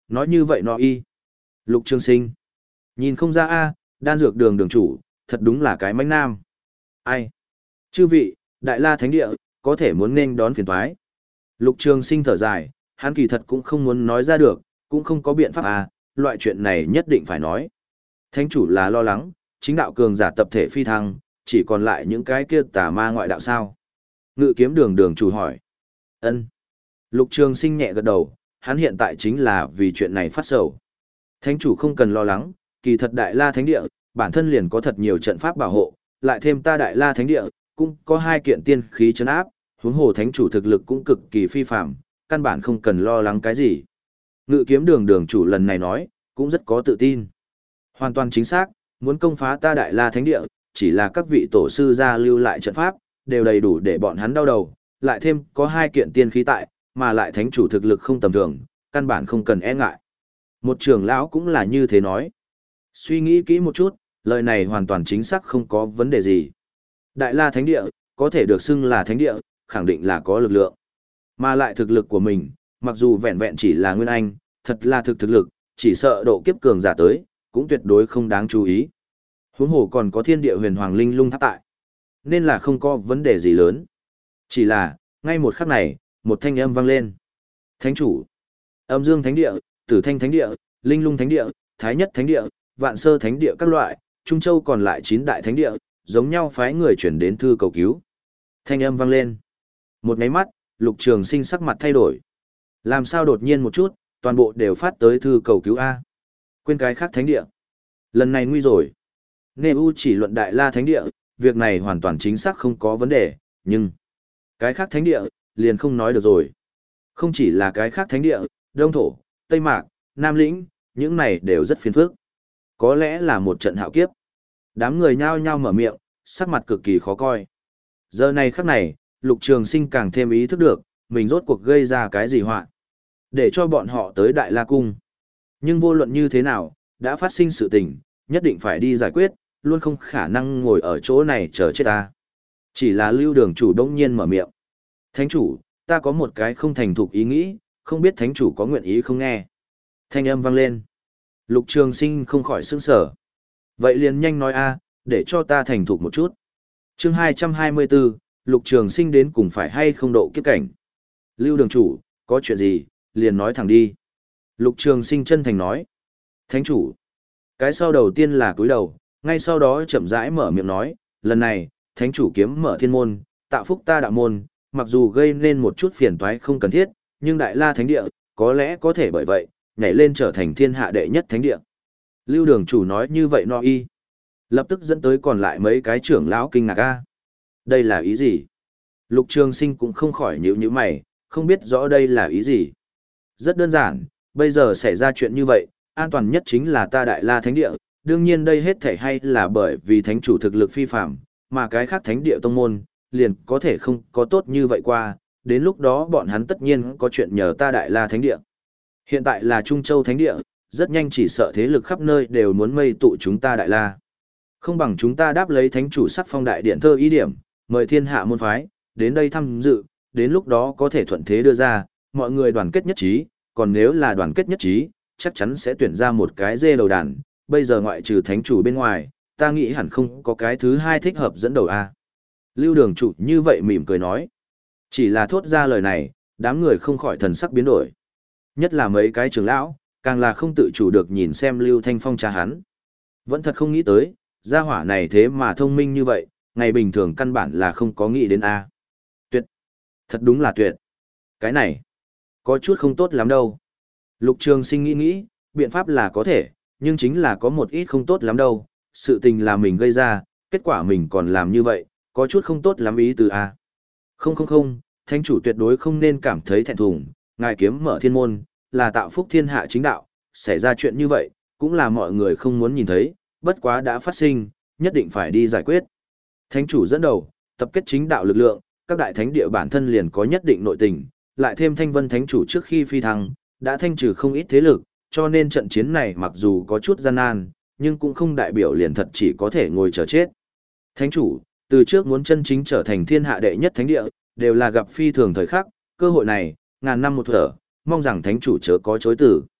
nói như vậy nó y. Lục Trường Sinh. Nhìn không ra a, đan dược đường đường chủ, thật đúng là cái mãnh nam. Ai? Chư vị, Đại La Thánh Địa, có thể muốn nên đón phiền toái. Lục Trường Sinh thở dài, hắn kỳ thật cũng không muốn nói ra được, cũng không có biện pháp à, loại chuyện này nhất định phải nói. Thánh chủ là lo lắng, chính đạo cường giả tập thể phi thăng, chỉ còn lại những cái kia tà ma ngoại đạo sao. Ngự kiếm đường đường chủ hỏi. Ân. Lục Trường Sinh nhẹ gật đầu, hắn hiện tại chính là vì chuyện này phát sầu. Thánh chủ không cần lo lắng, kỳ thật Đại La Thánh Địa, bản thân liền có thật nhiều trận pháp bảo hộ, lại thêm ta Đại La Thánh Địa, cũng có hai kiện tiên khí trấn áp, huống hồ thánh chủ thực lực cũng cực kỳ phi phàm, căn bản không cần lo lắng cái gì. Ngự kiếm đường đường chủ lần này nói, cũng rất có tự tin. Hoàn toàn chính xác, muốn công phá ta Đại La Thánh Địa, chỉ là các vị tổ sư gia lưu lại trận pháp, đều đầy đủ để bọn hắn đau đầu, lại thêm có hai kiện tiên khí tại, mà lại thánh chủ thực lực không tầm thường, căn bản không cần e ngại. Một trưởng lão cũng là như thế nói. Suy nghĩ kỹ một chút, lời này hoàn toàn chính xác không có vấn đề gì. Đại La Thánh Địa, có thể được xưng là Thánh Địa, khẳng định là có lực lượng. Mà lại thực lực của mình, mặc dù vẹn vẹn chỉ là Nguyên Anh, thật là thực thực lực, chỉ sợ độ kiếp cường giả tới, cũng tuyệt đối không đáng chú ý. Huống hồ còn có thiên địa huyền hoàng linh lung tháp tại. Nên là không có vấn đề gì lớn. Chỉ là, ngay một khắc này, một thanh âm vang lên. Thánh chủ, Âm Dương Thánh Địa, Tử Thanh Thánh Địa, Linh Lung Thánh Địa, Thái Nhất Thánh Địa, Vạn Sơ Thánh Địa các loại, Trung Châu còn lại chín đại thánh địa, giống nhau phái người chuyển đến thư cầu cứu. Thanh âm vang lên. Một máy mắt, Lục Trường Sinh sắc mặt thay đổi. Làm sao đột nhiên một chút, toàn bộ đều phát tới thư cầu cứu A. Quên cái khác thánh địa. Lần này nguy rồi. Nghe U chỉ luận Đại La Thánh Địa, việc này hoàn toàn chính xác không có vấn đề, nhưng cái khác thánh địa, liền không nói được rồi. Không chỉ là cái khác thánh địa, Đông Thổ, Tây Mạc, Nam Lĩnh, những này đều rất phiền phức. Có lẽ là một trận hạo kiếp. Đám người nhao nhao mở miệng, sắc mặt cực kỳ khó coi. Giờ này khắc này, Lục Trường Sinh càng thêm ý thức được, mình rốt cuộc gây ra cái gì họa. Để cho bọn họ tới Đại La Cung. Nhưng vô luận như thế nào, đã phát sinh sự tình, nhất định phải đi giải quyết, luôn không khả năng ngồi ở chỗ này chờ chết ta. Chỉ là Lưu Đường chủ đông nhiên mở miệng. Thánh chủ, ta có một cái không thành thục ý nghĩ, không biết thánh chủ có nguyện ý không nghe. Thanh âm vang lên. Lục Trường Sinh không khỏi sững sờ. Vậy liền nhanh nói a, để cho ta thành thục một chút. Chương hai trăm hai mươi bốn, Lục Trường Sinh đến cùng phải hay không độ kiếp cảnh. Lưu Đường chủ, có chuyện gì, liền nói thẳng đi. Lục Trường Sinh chân thành nói. Thánh chủ. Cái sau đầu tiên là cúi đầu, ngay sau đó chậm rãi mở miệng nói, lần này, thánh chủ kiếm mở thiên môn, tạo phúc ta đạo môn, mặc dù gây nên một chút phiền toái không cần thiết, nhưng Đại La Thánh Địa, có lẽ có thể bởi vậy, nhảy lên trở thành thiên hạ đệ nhất thánh địa. Lưu Đường chủ nói như vậy no y. Lập tức dẫn tới còn lại mấy cái trưởng lão kinh ngạc a. Đây là ý gì? Lục Trường Sinh cũng không khỏi nhíu nhíu mày, không biết rõ đây là ý gì. Rất đơn giản, bây giờ xảy ra chuyện như vậy, an toàn nhất chính là ta Đại La Thánh Địa, đương nhiên đây hết thảy hay là bởi vì thánh chủ thực lực phi phàm, mà cái khác thánh địa tông môn, liền có thể không có tốt như vậy qua, đến lúc đó bọn hắn tất nhiên có chuyện nhờ ta Đại La Thánh Địa. Hiện tại là Trung Châu Thánh Địa, rất nhanh chỉ sợ thế lực khắp nơi đều muốn mây tụ chúng ta Đại La. Không bằng chúng ta đáp lấy thánh chủ sắc phong đại điện thơ ý điểm, mời thiên hạ môn phái, đến đây tham dự, đến lúc đó có thể thuận thế đưa ra, mọi người đoàn kết nhất trí, còn nếu là đoàn kết nhất trí, chắc chắn sẽ tuyển ra một cái dê đầu đàn, bây giờ ngoại trừ thánh chủ bên ngoài, ta nghĩ hẳn không có cái thứ hai thích hợp dẫn đầu a. Lưu Đường chủ như vậy mỉm cười nói. Chỉ là thốt ra lời này, đám người không khỏi thần sắc biến đổi. Nhất là mấy cái trưởng lão, càng là không tự chủ được nhìn xem Lưu Thanh Phong cha hắn. Vẫn thật không nghĩ tới, gia hỏa này thế mà thông minh như vậy, ngày bình thường căn bản là không có nghĩ đến a. Tuyệt. Thật đúng là tuyệt. Cái này, có chút không tốt lắm đâu. Lục Trường Sinh nghĩ nghĩ, biện pháp là có thể, nhưng chính là có một ít không tốt lắm đâu. Sự tình là mình gây ra, kết quả mình còn làm như vậy, có chút không tốt lắm ý từ a. Không không không, thánh chủ tuyệt đối không nên cảm thấy thẹn thùng, ngài kiếm mở thiên môn, là tạo phúc thiên hạ chính đạo, xảy ra chuyện như vậy, cũng là mọi người không muốn nhìn thấy, bất quá đã phát sinh, nhất định phải đi giải quyết. Thánh chủ dẫn đầu, tập kết chính đạo lực lượng, các đại thánh địa bản thân liền có nhất định nội tình, lại thêm Thanh Vân thánh chủ trước khi phi thăng, đã thanh trừ không ít thế lực, cho nên trận chiến này mặc dù có chút gian nan, nhưng cũng không đại biểu liền thật chỉ có thể ngồi chờ chết. Thánh chủ, từ trước muốn chân chính trở thành thiên hạ đệ nhất thánh địa, đều là gặp phi thường thời khắc, cơ hội này, ngàn năm một thở, mong rằng thánh chủ chớ có chối từ.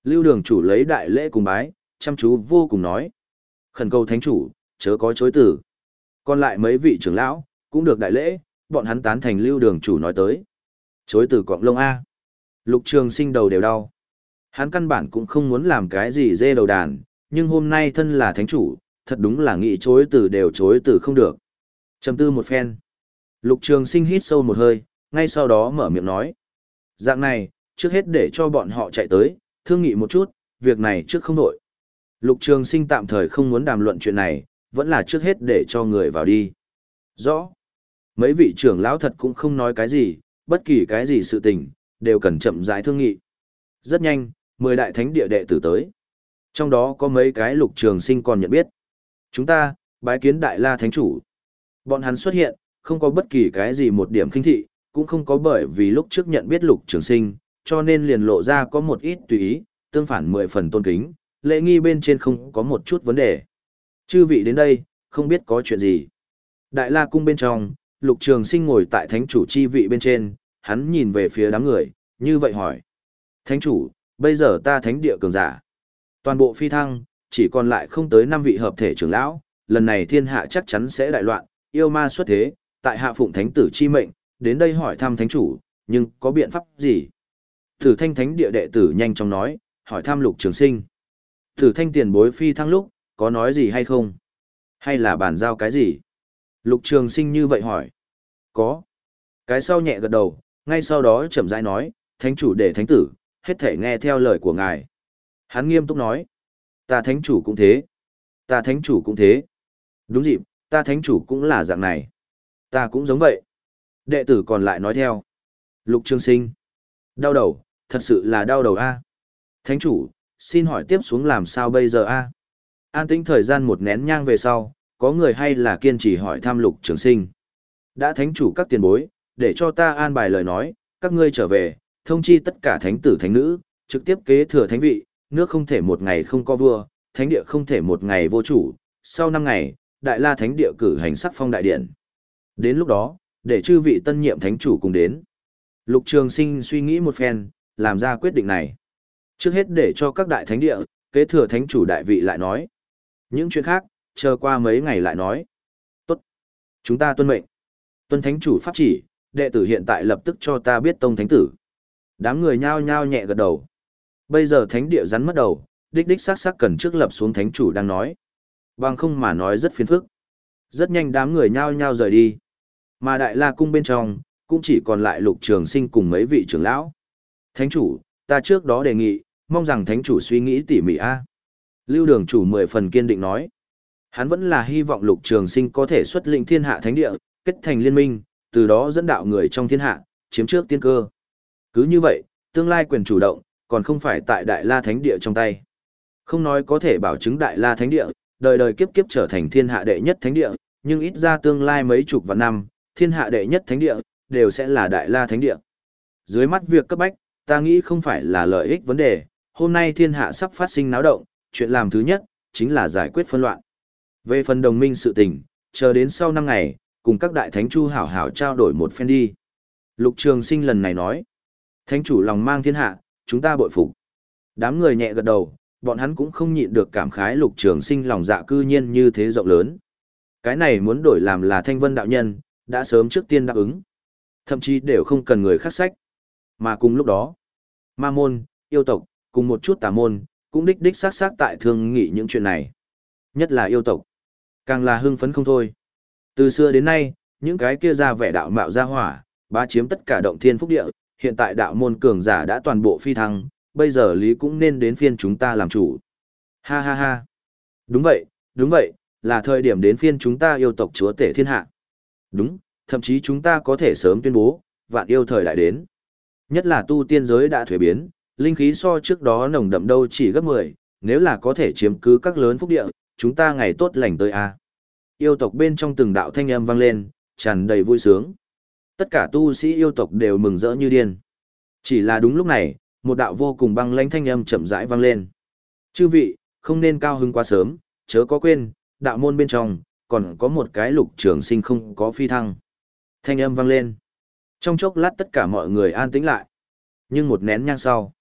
Lưu đường chủ lấy đại lễ cùng bái, chăm chú vô cùng nói. Khẩn cầu thánh chủ, chớ có chối từ. Còn lại mấy vị trưởng lão, cũng được đại lễ, bọn hắn tán thành lưu đường chủ nói tới. Chối từ cọng lông A. Lục Trường Sinh đầu đều đau. Hắn căn bản cũng không muốn làm cái gì dê đầu đàn, nhưng hôm nay thân là thánh chủ, thật đúng là nghĩ chối từ đều chối từ không được. Trầm tư một phen. Lục Trường Sinh hít sâu một hơi, ngay sau đó mở miệng nói. Dạng này, trước hết để cho bọn họ chạy tới, thương nghị một chút, việc này trước không đổi. Lục Trường Sinh tạm thời không muốn đàm luận chuyện này, vẫn là trước hết để cho người vào đi. Rõ. Mấy vị trưởng lão thật cũng không nói cái gì, bất kỳ cái gì sự tình, đều cần chậm rãi thương nghị. Rất nhanh, mười đại thánh địa đệ tử tới. Trong đó có mấy cái Lục Trường Sinh còn nhận biết. Chúng ta, bái kiến Đại La Thánh Chủ. Bọn hắn xuất hiện, không có bất kỳ cái gì một điểm khinh thị, cũng không có bởi vì lúc trước nhận biết Lục Trường Sinh, cho nên liền lộ ra có một ít tùy ý, tương phản mười phần tôn kính, lễ nghi bên trên không có một chút vấn đề. Chư vị đến đây, không biết có chuyện gì. Đại La Cung bên trong, Lục Trường Sinh ngồi tại thánh chủ chi vị bên trên, hắn nhìn về phía đám người, như vậy hỏi. Thánh chủ, bây giờ ta thánh địa cường giả. Toàn bộ phi thăng, chỉ còn lại không tới năm vị hợp thể trưởng lão, lần này thiên hạ chắc chắn sẽ đại loạn, yêu ma xuất thế, tại hạ phụng thánh tử chi mệnh, đến đây hỏi thăm thánh chủ, nhưng có biện pháp gì? Tử Thanh thánh địa đệ tử nhanh chóng nói, hỏi thăm Lục Trường Sinh. Tử Thanh tiền bối phi thăng lúc, có nói gì hay không? Hay là bàn giao cái gì? Lục Trường Sinh như vậy hỏi. Có. Cái sau nhẹ gật đầu, ngay sau đó chậm rãi nói, thánh chủ để thánh tử, hết thể nghe theo lời của ngài. Hắn nghiêm túc nói, ta thánh chủ cũng thế. Ta thánh chủ cũng thế. Đúng dịp, ta thánh chủ cũng là dạng này. Ta cũng giống vậy. Đệ tử còn lại nói theo. Lục Trường Sinh. Đau đầu, thật sự là đau đầu a. Thánh chủ, xin hỏi tiếp xuống làm sao bây giờ a? An tĩnh thời gian một nén nhang về sau, có người hay là kiên trì hỏi thăm Lục Trường Sinh. Đã thánh chủ các tiền bối, để cho ta an bài lời nói, các ngươi trở về, thông chi tất cả thánh tử thánh nữ, trực tiếp kế thừa thánh vị, nước không thể một ngày không có vua, thánh địa không thể một ngày vô chủ, sau năm ngày, Đại La thánh địa cử hành sắc phong đại điện. Đến lúc đó, để chư vị tân nhiệm thánh chủ cùng đến. Lục Trường Sinh suy nghĩ một phen, làm ra quyết định này. Trước hết để cho các đại thánh địa, kế thừa thánh chủ đại vị lại nói. Những chuyện khác, chờ qua mấy ngày lại nói. Tốt. Chúng ta tuân mệnh. Tuân thánh chủ pháp chỉ, đệ tử hiện tại lập tức cho ta biết tông thánh tử. Đám người nhao nhao nhẹ gật đầu. Bây giờ thánh địa rắn mất đầu, đích đích xác xác cần trước lập xuống thánh chủ đang nói. Bằng không mà nói rất phiền phức. Rất nhanh đám người nhao nhao rời đi. Mà Đại La Cung bên trong, cũng chỉ còn lại Lục Trường Sinh cùng mấy vị trưởng lão. Thánh chủ, ta trước đó đề nghị, mong rằng thánh chủ suy nghĩ tỉ mỉ a. Lưu đường chủ mười phần kiên định nói. Hắn vẫn là hy vọng Lục Trường Sinh có thể xuất lĩnh thiên hạ thánh địa, kết thành liên minh, từ đó dẫn đạo người trong thiên hạ, chiếm trước tiên cơ. Cứ như vậy, tương lai quyền chủ động, còn không phải tại Đại La Thánh Địa trong tay. Không nói có thể bảo chứng Đại La Thánh Địa, đời đời kiếp kiếp trở thành thiên hạ đệ nhất thánh địa, nhưng ít ra tương lai mấy chục vạn năm, thiên hạ đệ nhất thánh địa, đều sẽ là Đại La Thánh Địa. Dưới mắt việc cấp bách, ta nghĩ không phải là lợi ích vấn đề, hôm nay thiên hạ sắp phát sinh náo động, chuyện làm thứ nhất, chính là giải quyết phân loạn. Về phần đồng minh sự tình, chờ đến sau năm ngày, cùng các đại thánh chu hảo hảo trao đổi một phen đi. Lục Trường Sinh lần này nói, thánh chủ lòng mang thiên hạ, chúng ta bội phục. Đám người nhẹ gật đầu, bọn hắn cũng không nhịn được cảm khái Lục Trường Sinh lòng dạ cư nhiên như thế rộng lớn. Cái này muốn đổi làm là Thanh Vân đạo nhân, đã sớm trước tiên đáp ứng. Thậm chí đều không cần người khác sách. Mà cùng lúc đó, ma môn, yêu tộc, cùng một chút tà môn, cũng đích đích xác xác tại thương nghị những chuyện này. Nhất là yêu tộc, càng là hưng phấn không thôi. Từ xưa đến nay, những cái kia ra vẻ đạo mạo ra hỏa, bá chiếm tất cả động thiên phúc địa, hiện tại đạo môn cường giả đã toàn bộ phi thăng, bây giờ lý cũng nên đến phiên chúng ta làm chủ. Ha ha ha. Đúng vậy, đúng vậy, là thời điểm đến phiên chúng ta yêu tộc chúa tể thiên hạ. Đúng, thậm chí chúng ta có thể sớm tuyên bố, vạn yêu thời đại đến. Nhất là tu tiên giới đã thuế biến, linh khí so trước đó nồng đậm đâu chỉ gấp mười, nếu là có thể chiếm cứ các lớn phúc địa, chúng ta ngày tốt lành tới a. Yêu tộc bên trong từng đạo thanh âm vang lên, tràn đầy vui sướng. Tất cả tu sĩ yêu tộc đều mừng rỡ như điên. Chỉ là đúng lúc này, một đạo vô cùng băng lãnh thanh âm chậm rãi vang lên. Chư vị, không nên cao hứng quá sớm, chớ có quên, đạo môn bên trong, còn có một cái Lục Trường Sinh không có phi thăng. Thanh âm vang lên. Trong chốc lát tất cả mọi người an tĩnh lại. Nhưng một nén nhang sau,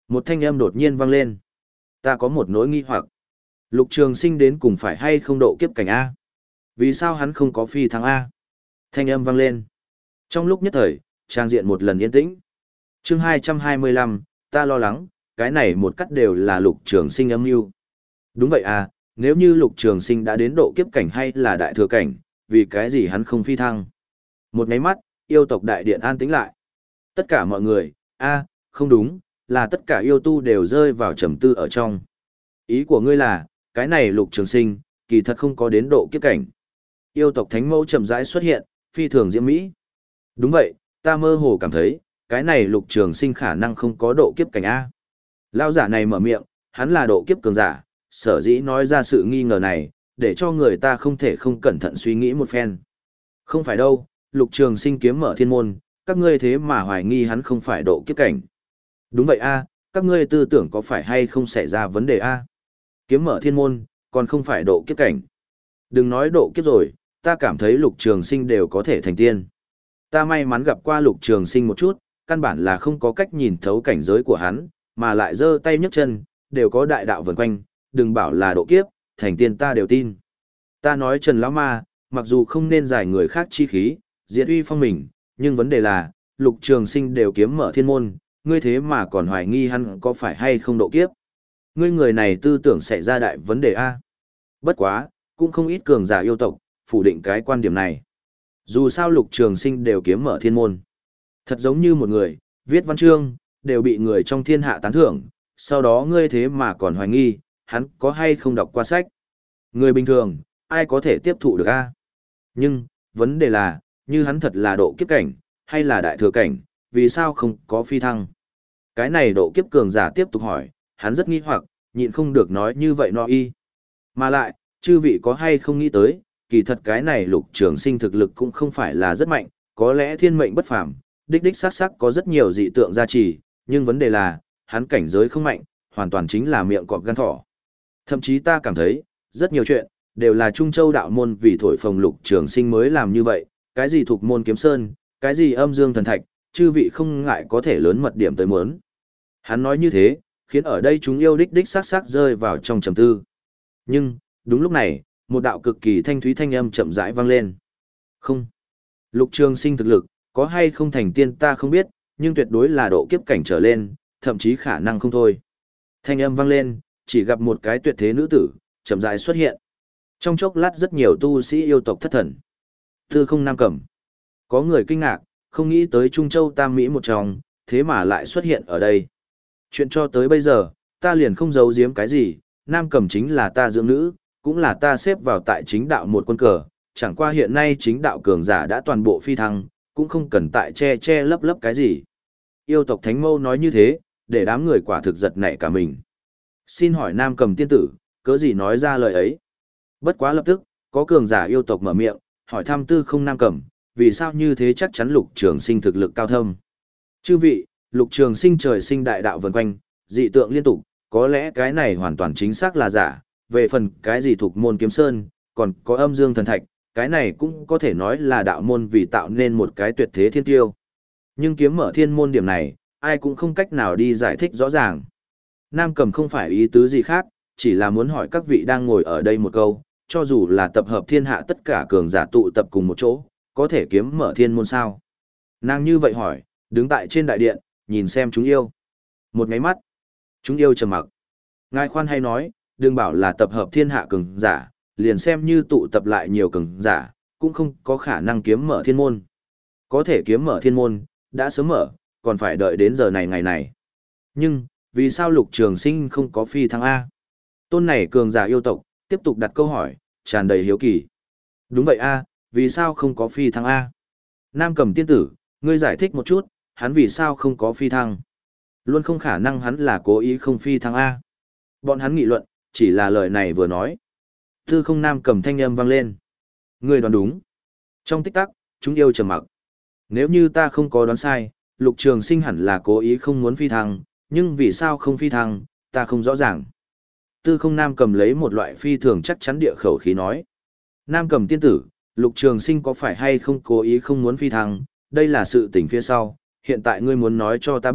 Một thanh âm đột nhiên vang lên. Ta có một nỗi nghi hoặc. Lục Trường Sinh đến cùng phải hay không độ kiếp cảnh A? Vì sao hắn không có phi thăng A? Thanh âm vang lên. Trong lúc nhất thời, trang diện một lần yên tĩnh. Chương hai trăm hai mươi lăm, ta lo lắng, cái này một cắt đều là Lục Trường Sinh âm mưu. Đúng vậy à, nếu như Lục Trường Sinh đã đến độ kiếp cảnh hay là đại thừa cảnh, vì cái gì hắn không phi thăng? Một cái mắt, yêu tộc đại điện an tĩnh lại. Tất cả mọi người, a, không đúng, là tất cả yêu tu đều rơi vào trầm tư ở trong. Ý của ngươi là, cái này Lục Trường Sinh, kỳ thật không có đến độ kiếp cảnh. Yêu tộc thánh mẫu chậm rãi xuất hiện, phi thường diễm mỹ. Đúng vậy, ta mơ hồ cảm thấy, cái này Lục Trường Sinh khả năng không có độ kiếp cảnh A. Lão giả này mở miệng, hắn là độ kiếp cường giả, sở dĩ nói ra sự nghi ngờ này, để cho người ta không thể không cẩn thận suy nghĩ một phen. Không phải đâu, Lục Trường Sinh kiếm mở thiên môn, các ngươi thế mà hoài nghi hắn không phải độ kiếp cảnh. Đúng vậy a, các ngươi tư tưởng có phải hay không xảy ra vấn đề a? Kiếm mở thiên môn, còn không phải độ kiếp cảnh. Đừng nói độ kiếp rồi, ta cảm thấy Lục Trường Sinh đều có thể thành tiên. Ta may mắn gặp qua Lục Trường Sinh một chút, căn bản là không có cách nhìn thấu cảnh giới của hắn, mà lại giơ tay nhấc chân, đều có đại đạo vần quanh, đừng bảo là độ kiếp, thành tiên ta đều tin. Ta nói Trần Lão Ma, mặc dù không nên giải người khác chi khí, diệt uy phong mình, nhưng vấn đề là, Lục Trường Sinh đều kiếm mở thiên môn, ngươi thế mà còn hoài nghi hắn có phải hay không độ kiếp. Ngươi người này tư tưởng xảy ra đại vấn đề A. Bất quá, cũng không ít cường giả yêu tộc, phủ định cái quan điểm này. Dù sao Lục Trường Sinh đều kiếm mở thiên môn. Thật giống như một người, viết văn chương, đều bị người trong thiên hạ tán thưởng, sau đó ngươi thế mà còn hoài nghi, hắn có hay không đọc qua sách. Người bình thường, ai có thể tiếp thụ được A. Nhưng, vấn đề là, như hắn thật là độ kiếp cảnh, hay là đại thừa cảnh, vì sao không có phi thăng? Cái này độ kiếp cường giả tiếp tục hỏi, hắn rất nghi hoặc, nhịn không được nói như vậy no y. Mà lại, chư vị có hay không nghĩ tới, kỳ thật cái này Lục Trường Sinh thực lực cũng không phải là rất mạnh, có lẽ thiên mệnh bất phàm, đích đích xác xác có rất nhiều dị tượng gia trì, nhưng vấn đề là, hắn cảnh giới không mạnh, hoàn toàn chính là miệng cọp gan thỏ. Thậm chí ta cảm thấy, rất nhiều chuyện, đều là Trung Châu đạo môn vì thổi phồng Lục Trường Sinh mới làm như vậy, cái gì thuộc môn kiếm sơn, cái gì âm dương thần thạch, chư vị không ngại có thể lớn mật điểm tới muốn. Hắn nói như thế, khiến ở đây chúng yêu đích đích sắc sắc rơi vào trong trầm tư. Nhưng, đúng lúc này, một đạo cực kỳ thanh thúy thanh âm chậm rãi vang lên. Không. Lục Trường Sinh thực lực, có hay không thành tiên ta không biết, nhưng tuyệt đối là độ kiếp cảnh trở lên, thậm chí khả năng không thôi. Thanh âm vang lên, chỉ gặp một cái tuyệt thế nữ tử, chậm rãi xuất hiện. Trong chốc lát rất nhiều tu sĩ yêu tộc thất thần. Tư không nam cẩm. Có người kinh ngạc, không nghĩ tới Trung Châu Tam Mỹ một trong, thế mà lại xuất hiện ở đây. Chuyện cho tới bây giờ, ta liền không giấu giếm cái gì, nam cẩm chính là ta dưỡng nữ, cũng là ta xếp vào tại chính đạo một quân cờ, chẳng qua hiện nay chính đạo cường giả đã toàn bộ phi thăng, cũng không cần tại che che lấp lấp cái gì. Yêu tộc Thánh Mâu nói như thế, để đám người quả thực giật nảy cả mình. Xin hỏi nam cầm tiên tử, cớ gì nói ra lời ấy? Bất quá lập tức, có cường giả yêu tộc mở miệng, hỏi thăm tư không nam cầm, vì sao như thế chắc chắn Lục Trường Sinh thực lực cao thâm. Chư vị, Lục Trường Sinh trời sinh đại đạo vần quanh, dị tượng liên tục, có lẽ cái này hoàn toàn chính xác là giả, về phần cái gì thuộc môn kiếm sơn, còn có âm dương thần thạch, cái này cũng có thể nói là đạo môn vì tạo nên một cái tuyệt thế thiên tiêu. Nhưng kiếm mở thiên môn điểm này, ai cũng không cách nào đi giải thích rõ ràng. Nam Cầm không phải ý tứ gì khác, chỉ là muốn hỏi các vị đang ngồi ở đây một câu, cho dù là tập hợp thiên hạ tất cả cường giả tụ tập cùng một chỗ, có thể kiếm mở thiên môn sao? Nàng như vậy hỏi, đứng tại trên đại điện, nhìn xem chúng yêu. Một ngáy mắt, chúng yêu trầm mặc. Ngài khoan hay nói, đừng bảo là tập hợp thiên hạ cường giả, liền xem như tụ tập lại nhiều cường giả, cũng không có khả năng kiếm mở thiên môn. Có thể kiếm mở thiên môn, đã sớm mở, còn phải đợi đến giờ này ngày này. Nhưng, vì sao Lục Trường Sinh không có phi thăng A? Tôn này cường giả yêu tộc, tiếp tục đặt câu hỏi, tràn đầy hiếu kỳ. Đúng vậy A, vì sao không có phi thăng A? Nam Cầm tiên tử, ngươi giải thích một chút, hắn vì sao không có phi thăng? Luôn không khả năng hắn là cố ý không phi thăng A. Bọn hắn nghị luận, chỉ là lời này vừa nói. Tư không Nam Cầm thanh âm vang lên. Ngươi đoán đúng. Trong tích tắc, chúng yêu trầm mặc. Nếu như ta không có đoán sai, Lục Trường Sinh hẳn là cố ý không muốn phi thăng, nhưng vì sao không phi thăng, ta không rõ ràng. Tư không Nam Cầm lấy một loại phi thường chắc chắn địa khẩu khí nói. Nam Cầm tiên tử, Lục Trường Sinh có phải hay không cố ý không muốn phi thăng, đây là sự tình phía sau, hiện tại ngươi muốn nói cho ta biết,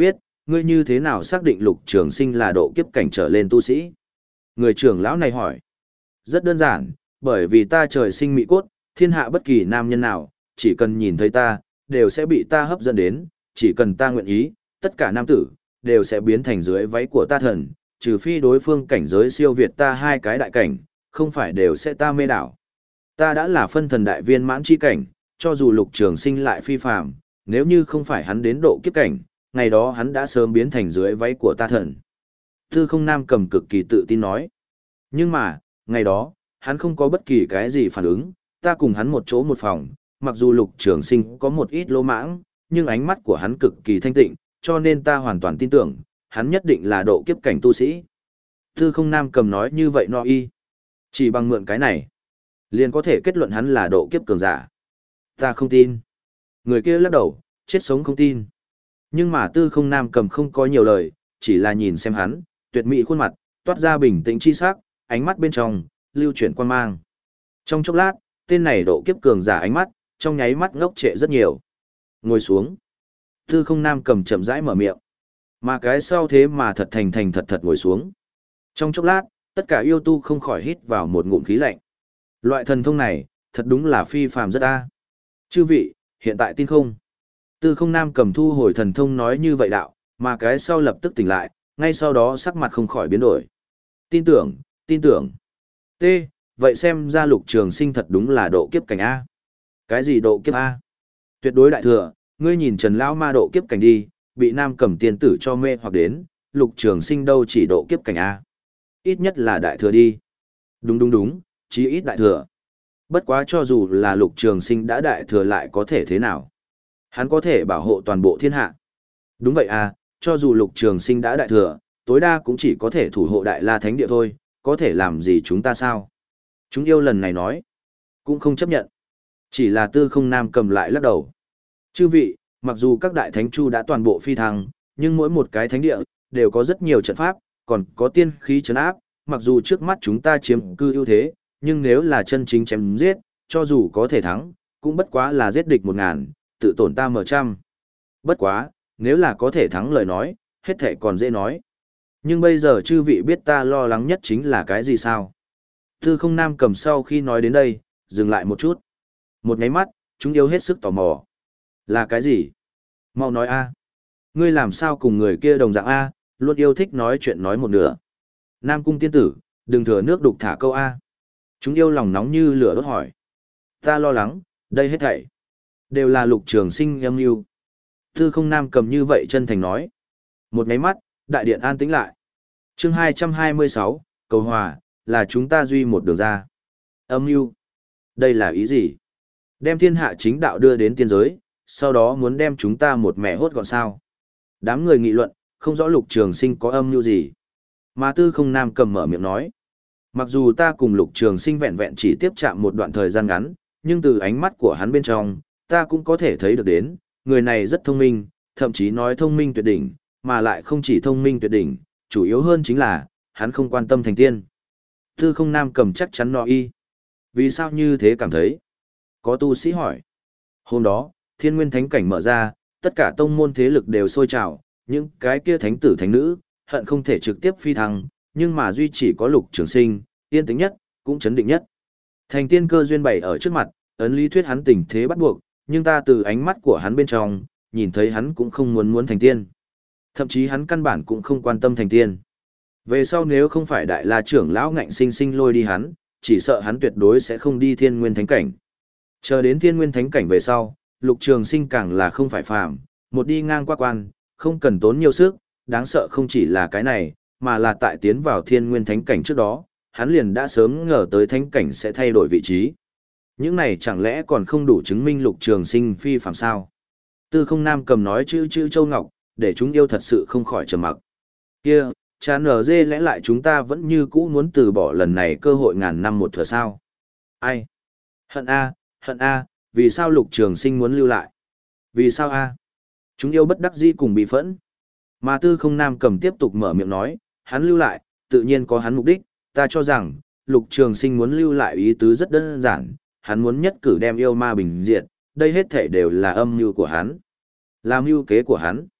ngươi như thế nào xác định Lục Trường Sinh là độ kiếp cảnh trở lên tu sĩ? Người trưởng lão này hỏi. Rất đơn giản, bởi vì ta trời sinh mỹ cốt, thiên hạ bất kỳ nam nhân nào, chỉ cần nhìn thấy ta, đều sẽ bị ta hấp dẫn đến, chỉ cần ta nguyện ý, tất cả nam tử, đều sẽ biến thành dưới váy của ta thần, trừ phi đối phương cảnh giới siêu việt ta hai cái đại cảnh, không phải đều sẽ ta mê đảo. Ta đã là phân thần đại viên mãn chi cảnh, cho dù Lục Trường Sinh lại phi phàm, nếu như không phải hắn đến độ kiếp cảnh, ngày đó hắn đã sớm biến thành dưới váy của ta thần. Tư Không Nam Cầm cực kỳ tự tin nói. Nhưng mà, ngày đó, hắn không có bất kỳ cái gì phản ứng, ta cùng hắn một chỗ một phòng, mặc dù Lục Trường Sinh có một ít lỗ mãng, nhưng ánh mắt của hắn cực kỳ thanh tịnh, cho nên ta hoàn toàn tin tưởng, hắn nhất định là độ kiếp cảnh tu sĩ. Tư Không Nam Cầm nói như vậy no y. Chỉ bằng mượn cái này, liền có thể kết luận hắn là độ kiếp cường giả. Ta không tin. Người kia lắc đầu, chết sống không tin. Nhưng mà Tư Không Nam Cầm không có nhiều lời, chỉ là nhìn xem hắn, tuyệt mỹ khuôn mặt, toát ra bình tĩnh chi sắc, ánh mắt bên trong, lưu chuyển quan mang. Trong chốc lát, tên này độ kiếp cường giả ánh mắt, trong nháy mắt ngốc trệ rất nhiều. Ngồi xuống. Tư Không Nam Cầm chậm rãi mở miệng. Mà cái sau thế mà thật thành thành thật thật ngồi xuống. Trong chốc lát, tất cả yêu tu không khỏi hít vào một ngụm khí lạnh. Loại thần thông này, thật đúng là phi phàm rất a. Chư vị, hiện tại tin không? Tư Không Nam Cầm thu hồi thần thông nói như vậy đạo, mà cái sau lập tức tỉnh lại, ngay sau đó sắc mặt không khỏi biến đổi. Tin tưởng, tin tưởng. T, vậy xem ra Lục Trường Sinh thật đúng là độ kiếp cảnh A. Cái gì độ kiếp A? Tuyệt đối đại thừa, ngươi nhìn Trần Lão Ma độ kiếp cảnh đi, bị Nam Cầm tiên tử cho mê hoặc đến, Lục Trường Sinh đâu chỉ độ kiếp cảnh A. Ít nhất là đại thừa đi. Đúng đúng đúng, chí ít đại thừa. Bất quá cho dù là Lục Trường Sinh đã đại thừa lại có thể thế nào? Hắn có thể bảo hộ toàn bộ thiên hạ. Đúng vậy à, cho dù Lục Trường Sinh đã đại thừa, tối đa cũng chỉ có thể thủ hộ Đại La Thánh Địa thôi, có thể làm gì chúng ta sao? Chúng yêu lần này nói, cũng không chấp nhận. Chỉ là Tư Không Nam Cầm lại lắc đầu. Chư vị, mặc dù các đại thánh chu đã toàn bộ phi thăng, nhưng mỗi một cái thánh địa đều có rất nhiều trận pháp, còn có tiên khí trấn áp, mặc dù trước mắt chúng ta chiếm cư ưu thế, nhưng nếu là chân chính chém giết, cho dù có thể thắng, cũng bất quá là giết địch một ngàn, tự tổn ta mở trăm. Bất quá, nếu là có thể thắng lời nói, hết thảy còn dễ nói. Nhưng bây giờ chư vị biết ta lo lắng nhất chính là cái gì sao? Tư Không Nam Cầm sau khi nói đến đây, dừng lại một chút. Một nháy mắt, chúng yêu hết sức tò mò. Là cái gì? Mau nói a. Ngươi làm sao cùng người kia đồng dạng a, luôn yêu thích nói chuyện nói một nửa. Nam Cung tiên tử, đừng thừa nước đục thả câu a. Chúng yêu lòng nóng như lửa đốt hỏi. Ta lo lắng, đây hết thảy đều là Lục Trường Sinh âm mưu. Tư Không Nam Cầm như vậy chân thành nói. Một nháy mắt, đại điện an tĩnh lại. Chương hai trăm hai mươi sáu, cầu hòa, là chúng ta duy một đường ra. Âm mưu. Đây là ý gì? Đem thiên hạ chính đạo đưa đến tiên giới, sau đó muốn đem chúng ta một mẹ hốt gọn sao? Đám người nghị luận, không rõ Lục Trường Sinh có âm mưu gì. Mà Tư Không Nam Cầm mở miệng nói. Mặc dù ta cùng Lục Trường Sinh vẹn vẹn chỉ tiếp chạm một đoạn thời gian ngắn, nhưng từ ánh mắt của hắn bên trong, ta cũng có thể thấy được đến, người này rất thông minh, thậm chí nói thông minh tuyệt đỉnh, mà lại không chỉ thông minh tuyệt đỉnh, chủ yếu hơn chính là, hắn không quan tâm thành tiên. Tư Không Nam Cầm chắc chắn nói y. Vì sao như thế cảm thấy? Có tu sĩ hỏi. Hôm đó, Thiên Nguyên Thánh Cảnh mở ra, tất cả tông môn thế lực đều sôi trào, những cái kia thánh tử thánh nữ, hận không thể trực tiếp phi thăng, nhưng mà duy chỉ có Lục Trường Sinh, yên tĩnh nhất, cũng chấn định nhất. Thành tiên cơ duyên bày ở trước mặt, ấn lý thuyết hắn tình thế bắt buộc, nhưng ta từ ánh mắt của hắn bên trong, nhìn thấy hắn cũng không muốn muốn thành tiên. Thậm chí hắn căn bản cũng không quan tâm thành tiên. Về sau nếu không phải Đại La trưởng lão ngạnh sinh sinh lôi đi hắn, chỉ sợ hắn tuyệt đối sẽ không đi Thiên Nguyên Thánh Cảnh. Chờ đến Thiên Nguyên Thánh Cảnh về sau, Lục Trường Sinh càng là không phải phàm, một đi ngang qua quan, không cần tốn nhiều sức, đáng sợ không chỉ là cái này, mà là tại tiến vào Thiên Nguyên Thánh Cảnh trước đó, hắn liền đã sớm ngờ tới Thánh Cảnh sẽ thay đổi vị trí. Những này chẳng lẽ còn không đủ chứng minh Lục Trường Sinh phi phàm sao? Tư Không Nam Cầm nói chữ chữ châu ngọc, để chúng yêu thật sự không khỏi trầm mặc. Kia, chán ở dê lẽ lại chúng ta vẫn như cũ muốn từ bỏ lần này cơ hội ngàn năm một thừa sao? Ai? Hận a, hận a, vì sao Lục Trường Sinh muốn lưu lại? Vì sao a? Chúng yêu bất đắc dĩ cùng bị phẫn. Mà Tư Không Nam Cầm tiếp tục mở miệng nói, hắn lưu lại, tự nhiên có hắn mục đích, ta cho rằng, Lục Trường Sinh muốn lưu lại ý tứ rất đơn giản, hắn muốn nhất cử đem yêu ma bình diệt, đây hết thể đều là âm mưu của hắn, là mưu kế của hắn.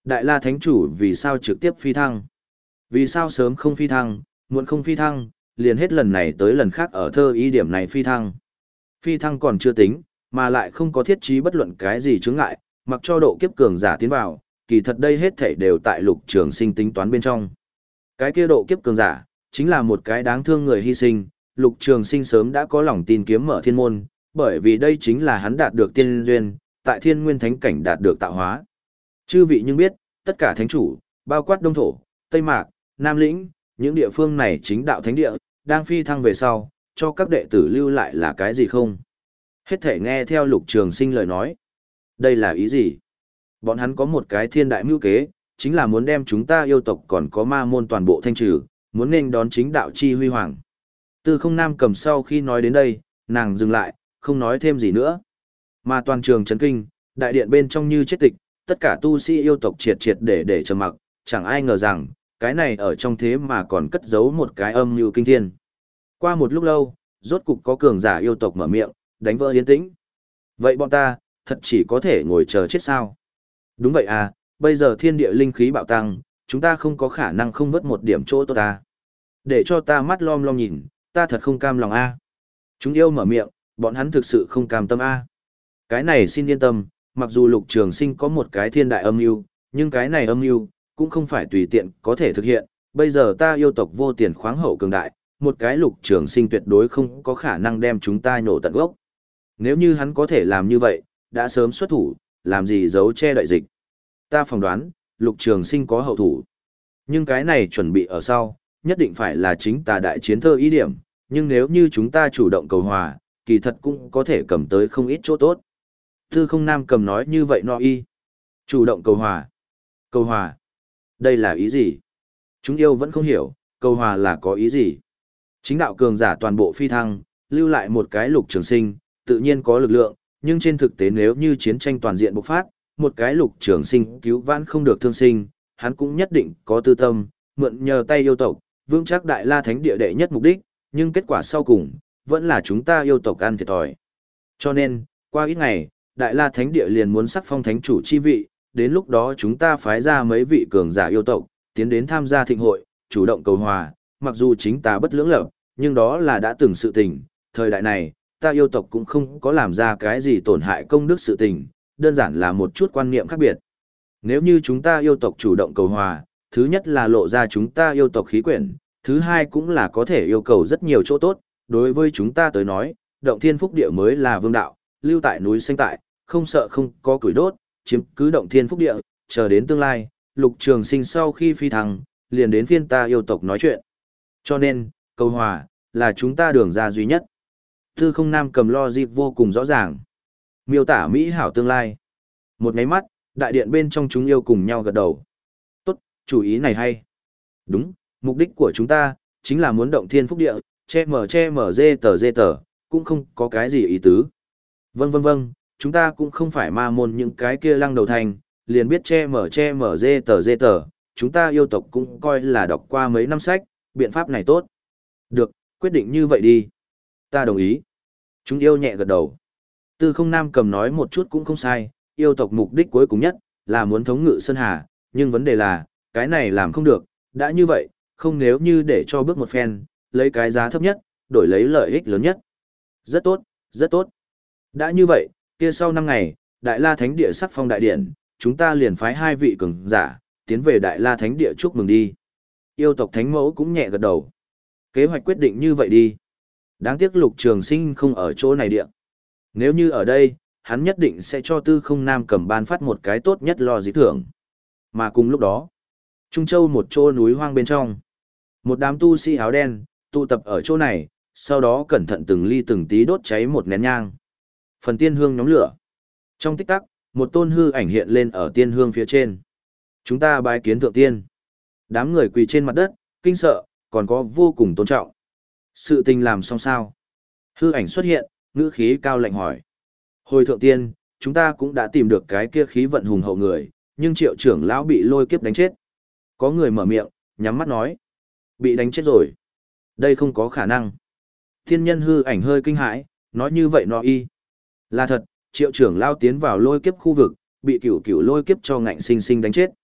Đại La Thánh Chủ vì sao trực tiếp phi thăng? Vì sao sớm không phi thăng, muộn không phi thăng, liền hết lần này tới lần khác ở thơ ý điểm này phi thăng. Phi thăng còn chưa tính, mà lại không có thiết trí bất luận cái gì chướng ngại, mặc cho độ kiếp cường giả tiến vào, kỳ thật đây hết thảy đều tại Lục Trường Sinh tính toán bên trong. Cái kia độ kiếp cường giả, chính là một cái đáng thương người hy sinh, Lục Trường Sinh sớm đã có lòng tin kiếm mở thiên môn, bởi vì đây chính là hắn đạt được tiên duyên, tại Thiên Nguyên Thánh cảnh đạt được tạo hóa. Chư vị nhưng biết, tất cả thánh chủ, bao quát Đông Thổ, Tây Mạc, Nam Lĩnh, những địa phương này chính đạo thánh địa, đang phi thăng về sau, cho các đệ tử lưu lại là cái gì không? Hết thể nghe theo Lục Trường Sinh lời nói. Đây là ý gì? Bọn hắn có một cái thiên đại mưu kế, chính là muốn đem chúng ta yêu tộc còn có ma môn toàn bộ thanh trừ, muốn nên đón chính đạo chi huy hoàng. Tư Không Nam Cầm sau khi nói đến đây, nàng dừng lại, không nói thêm gì nữa. Mà toàn trường chấn kinh, đại điện bên trong như chết tịch, tất cả tu sĩ yêu tộc triệt triệt để để trầm mặc, chẳng ai ngờ rằng, cái này ở trong thế mà còn cất giấu một cái âm mưu kinh thiên. Qua một lúc lâu, rốt cục có cường giả yêu tộc mở miệng, đánh vỡ yên tĩnh. Vậy bọn ta, thật chỉ có thể ngồi chờ chết sao? Đúng vậy à, bây giờ thiên địa linh khí bạo tăng, chúng ta không có khả năng không vớt một điểm chỗ tốt ta. Để cho ta mắt lom lom nhìn, ta thật không cam lòng a. Chúng yêu mở miệng, bọn hắn thực sự không cam tâm a. Cái này xin yên tâm, mặc dù Lục Trường Sinh có một cái thiên đại âm mưu, nhưng cái này âm mưu cũng không phải tùy tiện có thể thực hiện. Bây giờ ta yêu tộc vô tiền khoáng hậu cường đại, một cái Lục Trường Sinh tuyệt đối không có khả năng đem chúng ta nhổ tận gốc. Nếu như hắn có thể làm như vậy, đã sớm xuất thủ, làm gì giấu che đậy dịch. Ta phỏng đoán, Lục Trường Sinh có hậu thủ. Nhưng cái này chuẩn bị ở sau, nhất định phải là chính tà đại chiến thơ ý điểm, nhưng nếu như chúng ta chủ động cầu hòa, kỳ thật cũng có thể cầm tới không ít chỗ tốt. Tư Không Nam Cầm nói như vậy no y. Chủ động cầu hòa. Cầu hòa. Đây là ý gì? Chúng yêu vẫn không hiểu, cầu hòa là có ý gì? Chính đạo cường giả toàn bộ phi thăng, lưu lại một cái Lục Trường Sinh, tự nhiên có lực lượng, nhưng trên thực tế nếu như chiến tranh toàn diện bộc phát, một cái Lục Trường Sinh cứu vãn không được thương sinh, hắn cũng nhất định có tư tâm, mượn nhờ tay yêu tộc, vững chắc Đại La Thánh địa đệ nhất mục đích, nhưng kết quả sau cùng, vẫn là chúng ta yêu tộc ăn thiệt thòi. Cho nên, qua ít ngày, Đại La Thánh địa liền muốn sắc phong thánh chủ chi vị, đến lúc đó chúng ta phái ra mấy vị cường giả yêu tộc, tiến đến tham gia thịnh hội, chủ động cầu hòa, mặc dù chính ta bất lưỡng lập, nhưng đó là đã từng sự tình, thời đại này, ta yêu tộc cũng không có làm ra cái gì tổn hại công đức sự tình, đơn giản là một chút quan niệm khác biệt. Nếu như chúng ta yêu tộc chủ động cầu hòa, thứ nhất là lộ ra chúng ta yêu tộc khí quyển, thứ hai cũng là có thể yêu cầu rất nhiều chỗ tốt, đối với chúng ta tới nói, động thiên phúc địa mới là vương đạo, lưu tại núi xanh tại, không sợ không có củi đốt, chiếm cứ động thiên phúc địa, chờ đến tương lai, Lục Trường Sinh sau khi phi thăng, liền đến phiên ta yêu tộc nói chuyện. Cho nên, cầu hòa, là chúng ta đường ra duy nhất. Tư Không Nam Cầm logic vô cùng rõ ràng. Miêu tả mỹ hảo tương lai. Một máy mắt, đại điện bên trong chúng yêu cùng nhau gật đầu. Tốt, chủ ý này hay. Đúng, mục đích của chúng ta, chính là muốn động thiên phúc địa, che mở che mở dê tờ dê tờ, cũng không có cái gì ý tứ. Vâng vâng vâng, chúng ta cũng không phải ma môn những cái kia lăng đầu thành, liền biết che mở che mở dê tờ dê tờ, chúng ta yêu tộc cũng coi là đọc qua mấy năm sách, biện pháp này tốt. Được, quyết định như vậy đi. Ta đồng ý. Chúng yêu nhẹ gật đầu. Tư Không Nam Cầm nói một chút cũng không sai, yêu tộc mục đích cuối cùng nhất, là muốn thống ngự Sơn Hà, nhưng vấn đề là, cái này làm không được, đã như vậy, không nếu như để cho bước một phen, lấy cái giá thấp nhất, đổi lấy lợi ích lớn nhất. Rất tốt, rất tốt. Đã như vậy, kia sau năm ngày, Đại La Thánh Địa sắc phong đại điện, chúng ta liền phái hai vị cường giả, tiến về Đại La Thánh Địa chúc mừng đi. Yêu tộc Thánh Mẫu cũng nhẹ gật đầu. Kế hoạch quyết định như vậy đi. Đáng tiếc Lục Trường Sinh không ở chỗ này địa. Nếu như ở đây, hắn nhất định sẽ cho Tư Không Nam Cầm ban phát một cái tốt nhất lo dĩ thưởng. Mà cùng lúc đó, Trung Châu một chỗ núi hoang bên trong. Một đám tu sĩ áo đen, tụ tập ở chỗ này, sau đó cẩn thận từng ly từng tí đốt cháy một nén nhang. Phần tiên hương nhóm lửa. Trong tích tắc, một tôn hư ảnh hiện lên ở tiên hương phía trên. Chúng ta bái kiến thượng tiên. Đám người quỳ trên mặt đất, kinh sợ, còn có vô cùng tôn trọng. Sự tình làm xong sao? Hư ảnh xuất hiện, ngữ khí cao lạnh hỏi. Hồi thượng tiên, chúng ta cũng đã tìm được cái kia khí vận hùng hậu người, nhưng triệu trưởng lão bị lôi kiếp đánh chết. Có người mở miệng, nhắm mắt nói. Bị đánh chết rồi. Đây không có khả năng. Thiên nhân hư ảnh hơi kinh hãi, nói như vậy nó y. Là thật, triệu trưởng lão tiến vào lôi kiếp khu vực, bị cửu cửu lôi kiếp cho ngạnh sinh sinh đánh chết.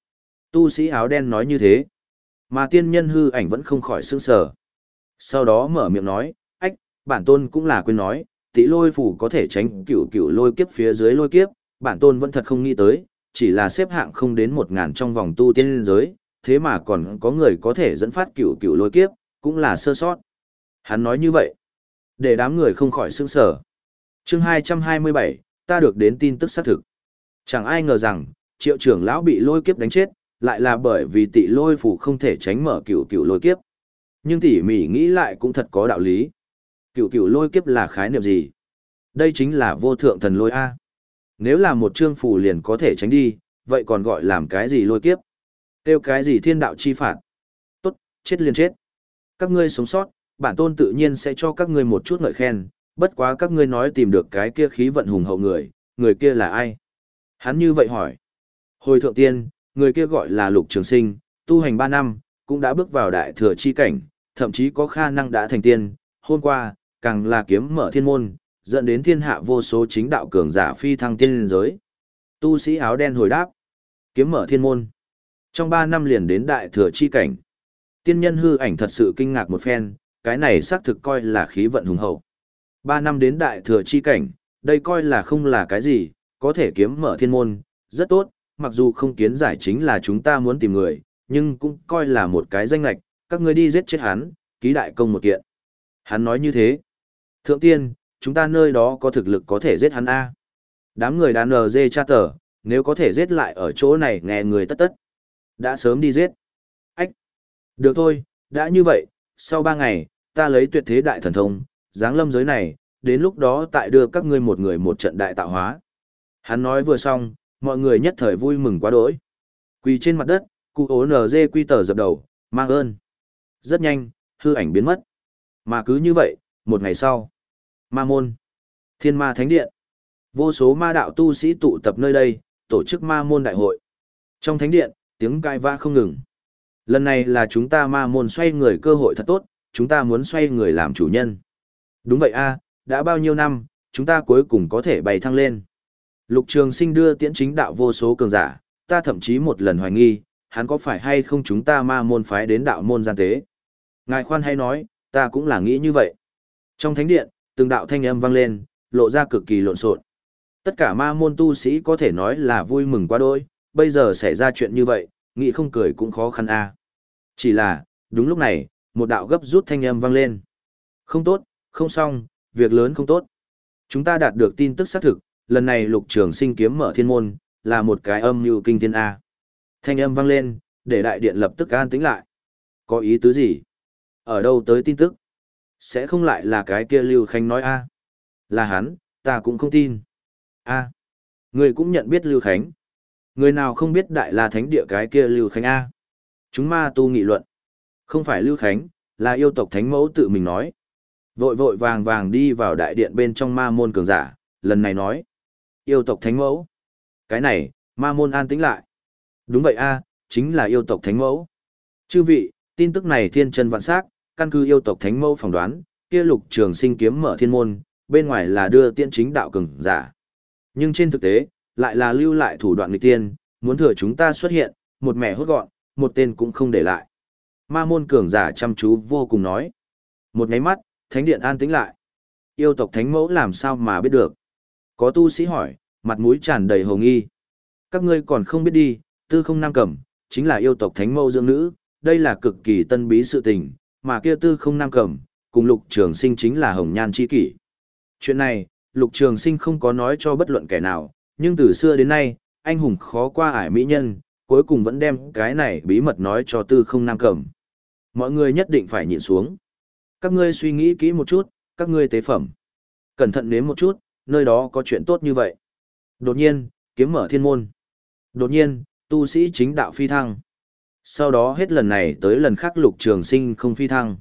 Tu sĩ áo đen nói như thế, mà tiên nhân hư ảnh vẫn không khỏi sững sờ. Sau đó mở miệng nói, ách, bản tôn cũng là quên nói, tị lôi phủ có thể tránh cửu cửu lôi kiếp phía dưới lôi kiếp, bản tôn vẫn thật không nghĩ tới, chỉ là xếp hạng không đến một ngàn trong vòng tu tiên liên giới, thế mà còn có người có thể dẫn phát cửu cửu lôi kiếp, cũng là sơ sót. Hắn nói như vậy, để đám người không khỏi sững sờ. Chương hai trăm hai mươi bảy, ta được đến tin tức xác thực. Chẳng ai ngờ rằng, Triệu trưởng lão bị lôi kiếp đánh chết, lại là bởi vì tị lôi phủ không thể tránh mở cửu cửu lôi kiếp. Nhưng tỉ mỉ nghĩ lại cũng thật có đạo lý. Cửu cửu lôi kiếp là khái niệm gì? Đây chính là vô thượng thần lôi A. Nếu là một chương phủ liền có thể tránh đi, vậy còn gọi làm cái gì lôi kiếp? Kêu cái gì thiên đạo chi phạt? Tốt, chết liền chết. Các ngươi sống sót, bản tôn tự nhiên sẽ cho các ngươi một chút ngợi khen, bất quá các ngươi nói tìm được cái kia khí vận hùng hậu người, người kia là ai? Hắn như vậy hỏi. Hồi thượng tiên, người kia gọi là Lục Trường Sinh, tu hành ba năm, cũng đã bước vào đại thừa chi cảnh, thậm chí có khả năng đã thành tiên, hôm qua, càng là kiếm mở thiên môn, dẫn đến thiên hạ vô số chính đạo cường giả phi thăng tiên liên giới. Tu sĩ áo đen hồi đáp, kiếm mở thiên môn. Trong ba năm liền đến đại thừa chi cảnh. Tiên nhân hư ảnh thật sự kinh ngạc một phen, cái này xác thực coi là khí vận hùng hậu. Ba năm đến đại thừa chi cảnh, đây coi là không là cái gì, có thể kiếm mở thiên môn, rất tốt, mặc dù không kiến giải chính là chúng ta muốn tìm người, nhưng cũng coi là một cái danh lạch, các ngươi đi giết chết hắn, ký đại công một kiện. Hắn nói như thế. Thượng tiên, chúng ta nơi đó có thực lực có thể giết hắn A. Đám người đàn nờ dê cha tờ, nếu có thể giết lại ở chỗ này nghe người tất tất. Đã sớm đi giết. Ách. Được thôi, đã như vậy, sau ba ngày, ta lấy tuyệt thế đại thần thông, giáng lâm giới này, đến lúc đó tại đưa các ngươi một người một trận đại tạo hóa. Hắn nói vừa xong, mọi người nhất thời vui mừng quá đỗi. Quỳ trên mặt đất, cụ ố nờ dê quy tờ dập đầu, mang ơn. Rất nhanh, hư ảnh biến mất. Mà cứ như vậy, một ngày sau, ma môn, thiên ma thánh điện, vô số ma đạo tu sĩ tụ tập nơi đây, tổ chức ma môn đại hội. Trong thánh điện, tiếng cãi vã không ngừng. Lần này là chúng ta ma môn xoay người cơ hội thật tốt, chúng ta muốn xoay người làm chủ nhân. Đúng vậy a, đã bao nhiêu năm, chúng ta cuối cùng có thể bày thăng lên. Lục Trường Sinh đưa tiễn chính đạo vô số cường giả, ta thậm chí một lần hoài nghi, hắn có phải hay không chúng ta ma môn phái đến đạo môn gian tế. Ngài khoan hay nói, ta cũng là nghĩ như vậy. Trong thánh điện, từng đạo thanh âm vang lên, lộ ra cực kỳ lộn xộn. Tất cả ma môn tu sĩ có thể nói là vui mừng quá đôi, bây giờ xảy ra chuyện như vậy, nghĩ không cười cũng khó khăn a. Chỉ là, đúng lúc này, một đạo gấp rút thanh âm vang lên. Không tốt, không xong, việc lớn không tốt. Chúng ta đạt được tin tức xác thực, lần này Lục Trường Sinh kiếm mở thiên môn, là một cái âm mưu kinh thiên A. Thanh âm vang lên, để đại điện lập tức an tĩnh lại. Có ý tứ gì? Ở đâu tới tin tức? Sẽ không lại là cái kia Lưu Khánh nói A. Là hắn, ta cũng không tin. A. Người cũng nhận biết Lưu Khánh. Người nào không biết đại la thánh địa cái kia Lưu Khánh A. Chúng ma tu nghị luận. Không phải Lưu Khánh, là yêu tộc thánh mẫu tự mình nói. Vội vội vàng vàng đi vào đại điện bên trong ma môn cường giả, lần này nói. Yêu tộc thánh mẫu. Cái này, ma môn an tĩnh lại. Đúng vậy a, chính là yêu tộc thánh mẫu. Chư vị, tin tức này thiên chân vạn sắc, căn cứ yêu tộc thánh mẫu phỏng đoán, kia Lục Trường Sinh kiếm mở thiên môn, bên ngoài là đưa tiên chính đạo cường giả. Nhưng trên thực tế, lại là lưu lại thủ đoạn nghịch tiên, muốn thừa chúng ta xuất hiện, một mẻ hốt gọn, một tên cũng không để lại. Ma môn cường giả chăm chú vô cùng nói. Một nháy mắt, thánh điện an tĩnh lại. Yêu tộc thánh mẫu làm sao mà biết được? Có tu sĩ hỏi, mặt mũi tràn đầy hồ nghi. Các ngươi còn không biết đi, Tư Không Nam Cẩm, chính là yêu tộc thánh mẫu dưỡng nữ, đây là cực kỳ tân bí sự tình, mà kia Tư Không Nam Cẩm, cùng Lục Trường Sinh chính là hồng nhan chi kỷ. Chuyện này, Lục Trường Sinh không có nói cho bất luận kẻ nào, nhưng từ xưa đến nay, anh hùng khó qua ải mỹ nhân, cuối cùng vẫn đem cái này bí mật nói cho Tư Không Nam Cẩm. Mọi người nhất định phải nhịn xuống. Các ngươi suy nghĩ kỹ một chút, các ngươi tế phẩm. Cẩn thận nếm một chút, nơi đó có chuyện tốt như vậy. Đột nhiên, kiếm mở thiên môn. Đột nhiên, tu sĩ chính đạo phi thăng. Sau đó hết lần này tới lần khác Lục Trường Sinh không phi thăng.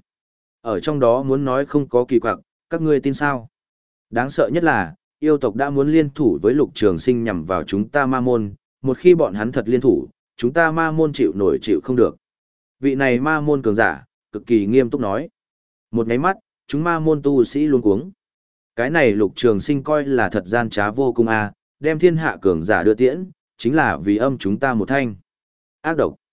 Ở trong đó muốn nói không có kỳ quặc, các ngươi tin sao? Đáng sợ nhất là, yêu tộc đã muốn liên thủ với Lục Trường Sinh nhằm vào chúng ta ma môn, một khi bọn hắn thật liên thủ, chúng ta ma môn chịu nổi chịu không được. Vị này ma môn cường giả, cực kỳ nghiêm túc nói. Một nháy mắt, chúng ma môn tu sĩ luống cuống. Cái này Lục Trường Sinh coi là thật gian trá vô cùng a, đem thiên hạ cường giả đưa tiễn, chính là vì âm chúng ta một thanh. Ác độc.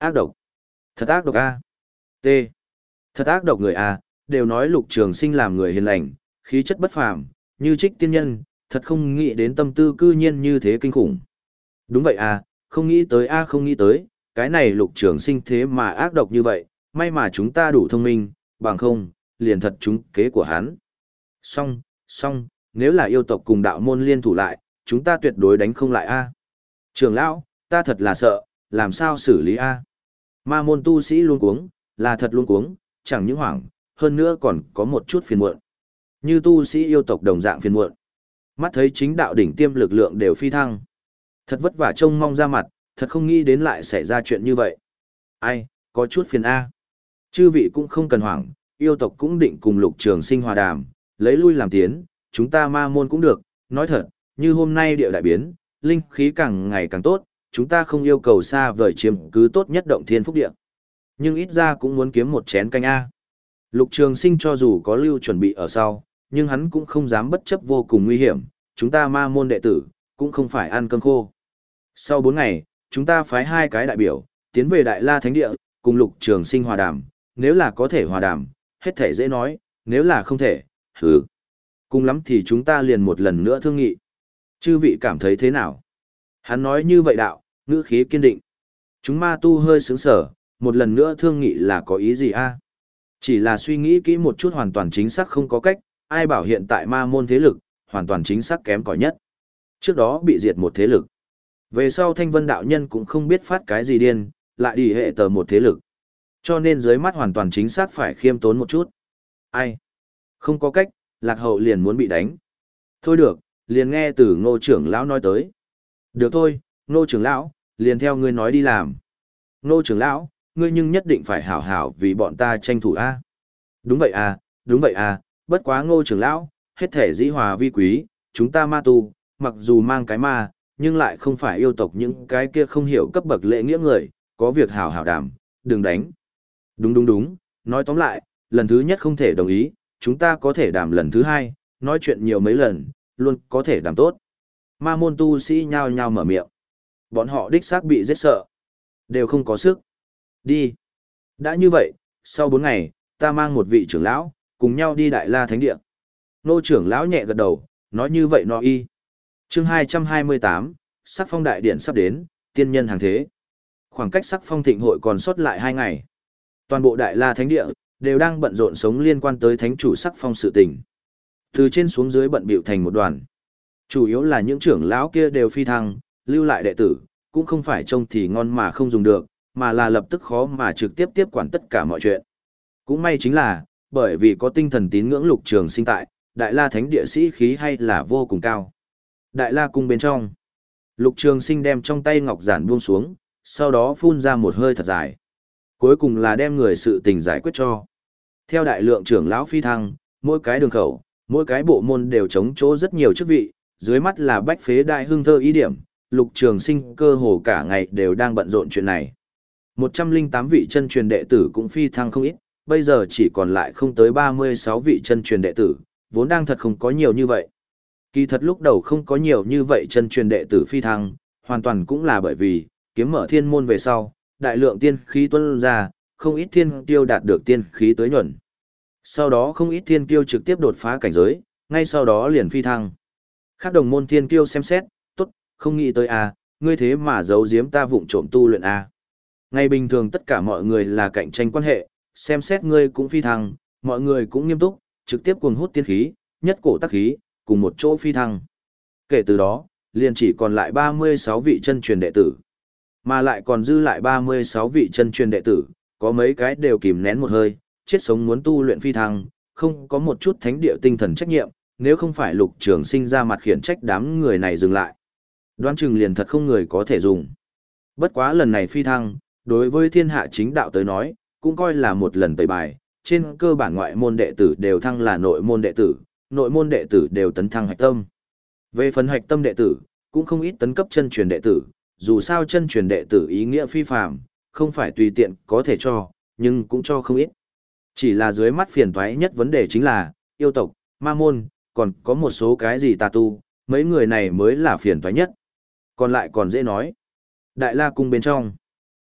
Ác độc. Thật ác độc a. T. Thật ác độc người a, đều nói Lục Trường Sinh làm người hiền lành, khí chất bất phàm, như trích tiên nhân, thật không nghĩ đến tâm tư cư nhiên như thế kinh khủng. Đúng vậy a, không nghĩ tới a không nghĩ tới, cái này Lục Trường Sinh thế mà ác độc như vậy, may mà chúng ta đủ thông minh, bằng không, liền thật trúng kế của hắn. Song, song, nếu là yêu tộc cùng đạo môn liên thủ lại, chúng ta tuyệt đối đánh không lại a. Trưởng lão, ta thật là sợ, làm sao xử lý a? Ma môn tu sĩ luôn cuống, là thật luôn cuống, chẳng những hoảng, hơn nữa còn có một chút phiền muộn. Như tu sĩ yêu tộc đồng dạng phiền muộn. Mắt thấy chính đạo đỉnh tiêm lực lượng đều phi thăng. Thật vất vả trông mong ra mặt, thật không nghĩ đến lại xảy ra chuyện như vậy. Ai, có chút phiền a. Chư vị cũng không cần hoảng, yêu tộc cũng định cùng Lục Trường Sinh hòa đàm, lấy lui làm tiến, chúng ta ma môn cũng được, nói thật, như hôm nay địa đại biến, linh khí càng ngày càng tốt, chúng ta không yêu cầu xa vời chiếm cứ tốt nhất động thiên phúc địa. Nhưng ít ra cũng muốn kiếm một chén canh A. Lục Trường Sinh cho dù có lưu chuẩn bị ở sau, nhưng hắn cũng không dám bất chấp vô cùng nguy hiểm, chúng ta ma môn đệ tử, cũng không phải ăn cơm khô. Sau bốn ngày, chúng ta phái hai cái đại biểu, tiến về Đại La Thánh Địa, cùng Lục Trường Sinh hòa đàm, nếu là có thể hòa đàm, hết thể dễ nói, nếu là không thể, hừ. Cùng lắm thì chúng ta liền một lần nữa thương nghị. Chư vị cảm thấy thế nào? Hắn nói như vậy đạo, ngữ khí kiên định. Chúng ma tu hơi sướng sở, một lần nữa thương nghị là có ý gì a? Chỉ là suy nghĩ kỹ một chút hoàn toàn chính xác không có cách, ai bảo hiện tại ma môn thế lực, hoàn toàn chính xác kém cỏi nhất. Trước đó bị diệt một thế lực. Về sau Thanh Vân đạo nhân cũng không biết phát cái gì điên, lại đi hệ tờ một thế lực. Cho nên dưới mắt hoàn toàn chính xác phải khiêm tốn một chút. Ai? Không có cách, lạc hậu liền muốn bị đánh. Thôi được, liền nghe từ Ngô trưởng lão nói tới. Được thôi, Ngô trưởng lão, liền theo ngươi nói đi làm. Ngô trưởng lão, ngươi nhưng nhất định phải hảo hảo vì bọn ta tranh thủ a. Đúng vậy à, đúng vậy à, bất quá Ngô trưởng lão, hết thể dĩ hòa vi quý, chúng ta ma tu, mặc dù mang cái ma, nhưng lại không phải yêu tộc những cái kia không hiểu cấp bậc lễ nghĩa người, có việc hảo hảo đảm, đừng đánh. Đúng đúng đúng, nói tóm lại, lần thứ nhất không thể đồng ý, chúng ta có thể đảm lần thứ hai, nói chuyện nhiều mấy lần, luôn có thể đảm tốt. Ma môn tu sĩ nhao nhao mở miệng. Bọn họ đích xác bị giết sợ. Đều không có sức. Đi. Đã như vậy, sau bốn ngày, ta mang một vị trưởng lão, cùng nhau đi Đại La Thánh Địa. Nô trưởng lão nhẹ gật đầu, nói như vậy nó y. Chương hai trăm hai mươi tám, sắc phong đại điện sắp đến, tiên nhân hàng thế. Khoảng cách sắc phong thịnh hội còn sót lại hai ngày. Toàn bộ Đại La Thánh Địa, đều đang bận rộn sống liên quan tới thánh chủ sắc phong sự tình. Từ trên xuống dưới bận bịu thành một đoàn. Chủ yếu là những trưởng lão kia đều phi thăng, lưu lại đệ tử, cũng không phải trông thì ngon mà không dùng được, mà là lập tức khó mà trực tiếp tiếp quản tất cả mọi chuyện. Cũng may chính là, bởi vì có tinh thần tín ngưỡng Lục Trường Sinh tại, Đại La Thánh Địa sĩ khí hay là vô cùng cao. Đại La cung bên trong, Lục Trường Sinh đem trong tay ngọc giản buông xuống, sau đó phun ra một hơi thật dài. Cuối cùng là đem người sự tình giải quyết cho. Theo đại lượng trưởng lão phi thăng, mỗi cái đường khẩu, mỗi cái bộ môn đều chống chỗ rất nhiều chức vị, dưới mắt là bách phế đại hưng thơ ý điểm, Lục Trường Sinh cơ hồ cả ngày đều đang bận rộn chuyện này. một trăm lẻ tám vị chân truyền đệ tử cũng phi thăng không ít, bây giờ chỉ còn lại không tới ba mươi sáu vị chân truyền đệ tử, vốn đang thật không có nhiều như vậy. Kỳ thật lúc đầu không có nhiều như vậy chân truyền đệ tử phi thăng, hoàn toàn cũng là bởi vì, kiếm mở thiên môn về sau, đại lượng tiên khí tuôn ra, không ít thiên tiêu đạt được tiên khí tới nhuận. Sau đó không ít thiên tiêu trực tiếp đột phá cảnh giới, ngay sau đó liền phi thăng. Khác đồng môn thiên tiêu xem xét, tốt, không nghĩ tới a, ngươi thế mà giấu giếm ta vụng trộm tu luyện a. Ngày bình thường tất cả mọi người là cạnh tranh quan hệ, xem xét ngươi cũng phi thăng, mọi người cũng nghiêm túc, trực tiếp cuồng hút tiên khí, nhất cổ tác khí, cùng một chỗ phi thăng. Kể từ đó, liền chỉ còn lại ba mươi sáu vị chân truyền đệ tử. Mà lại còn dư lại ba mươi sáu vị chân truyền đệ tử, có mấy cái đều kìm nén một hơi, chết sống muốn tu luyện phi thăng, không có một chút thánh địa tinh thần trách nhiệm, nếu không phải Lục Trường Sinh ra mặt khiển trách đám người này dừng lại. Đoán chừng liền thật không người có thể dùng. Bất quá lần này phi thăng, đối với thiên hạ chính đạo tới nói, cũng coi là một lần tẩy bài, trên cơ bản ngoại môn đệ tử đều thăng là nội môn đệ tử, nội môn đệ tử đều tấn thăng hạch tâm. Về phần hạch tâm đệ tử, cũng không ít tấn cấp chân truyền đệ tử, dù sao chân truyền đệ tử ý nghĩa phi phàm, không phải tùy tiện có thể cho, nhưng cũng cho không ít. Chỉ là dưới mắt phiền toái nhất vấn đề chính là, yêu tộc, ma môn, còn có một số cái gì tà tu, mấy người này mới là phiền toái nhất. Còn lại còn dễ nói. Đại La cung bên trong,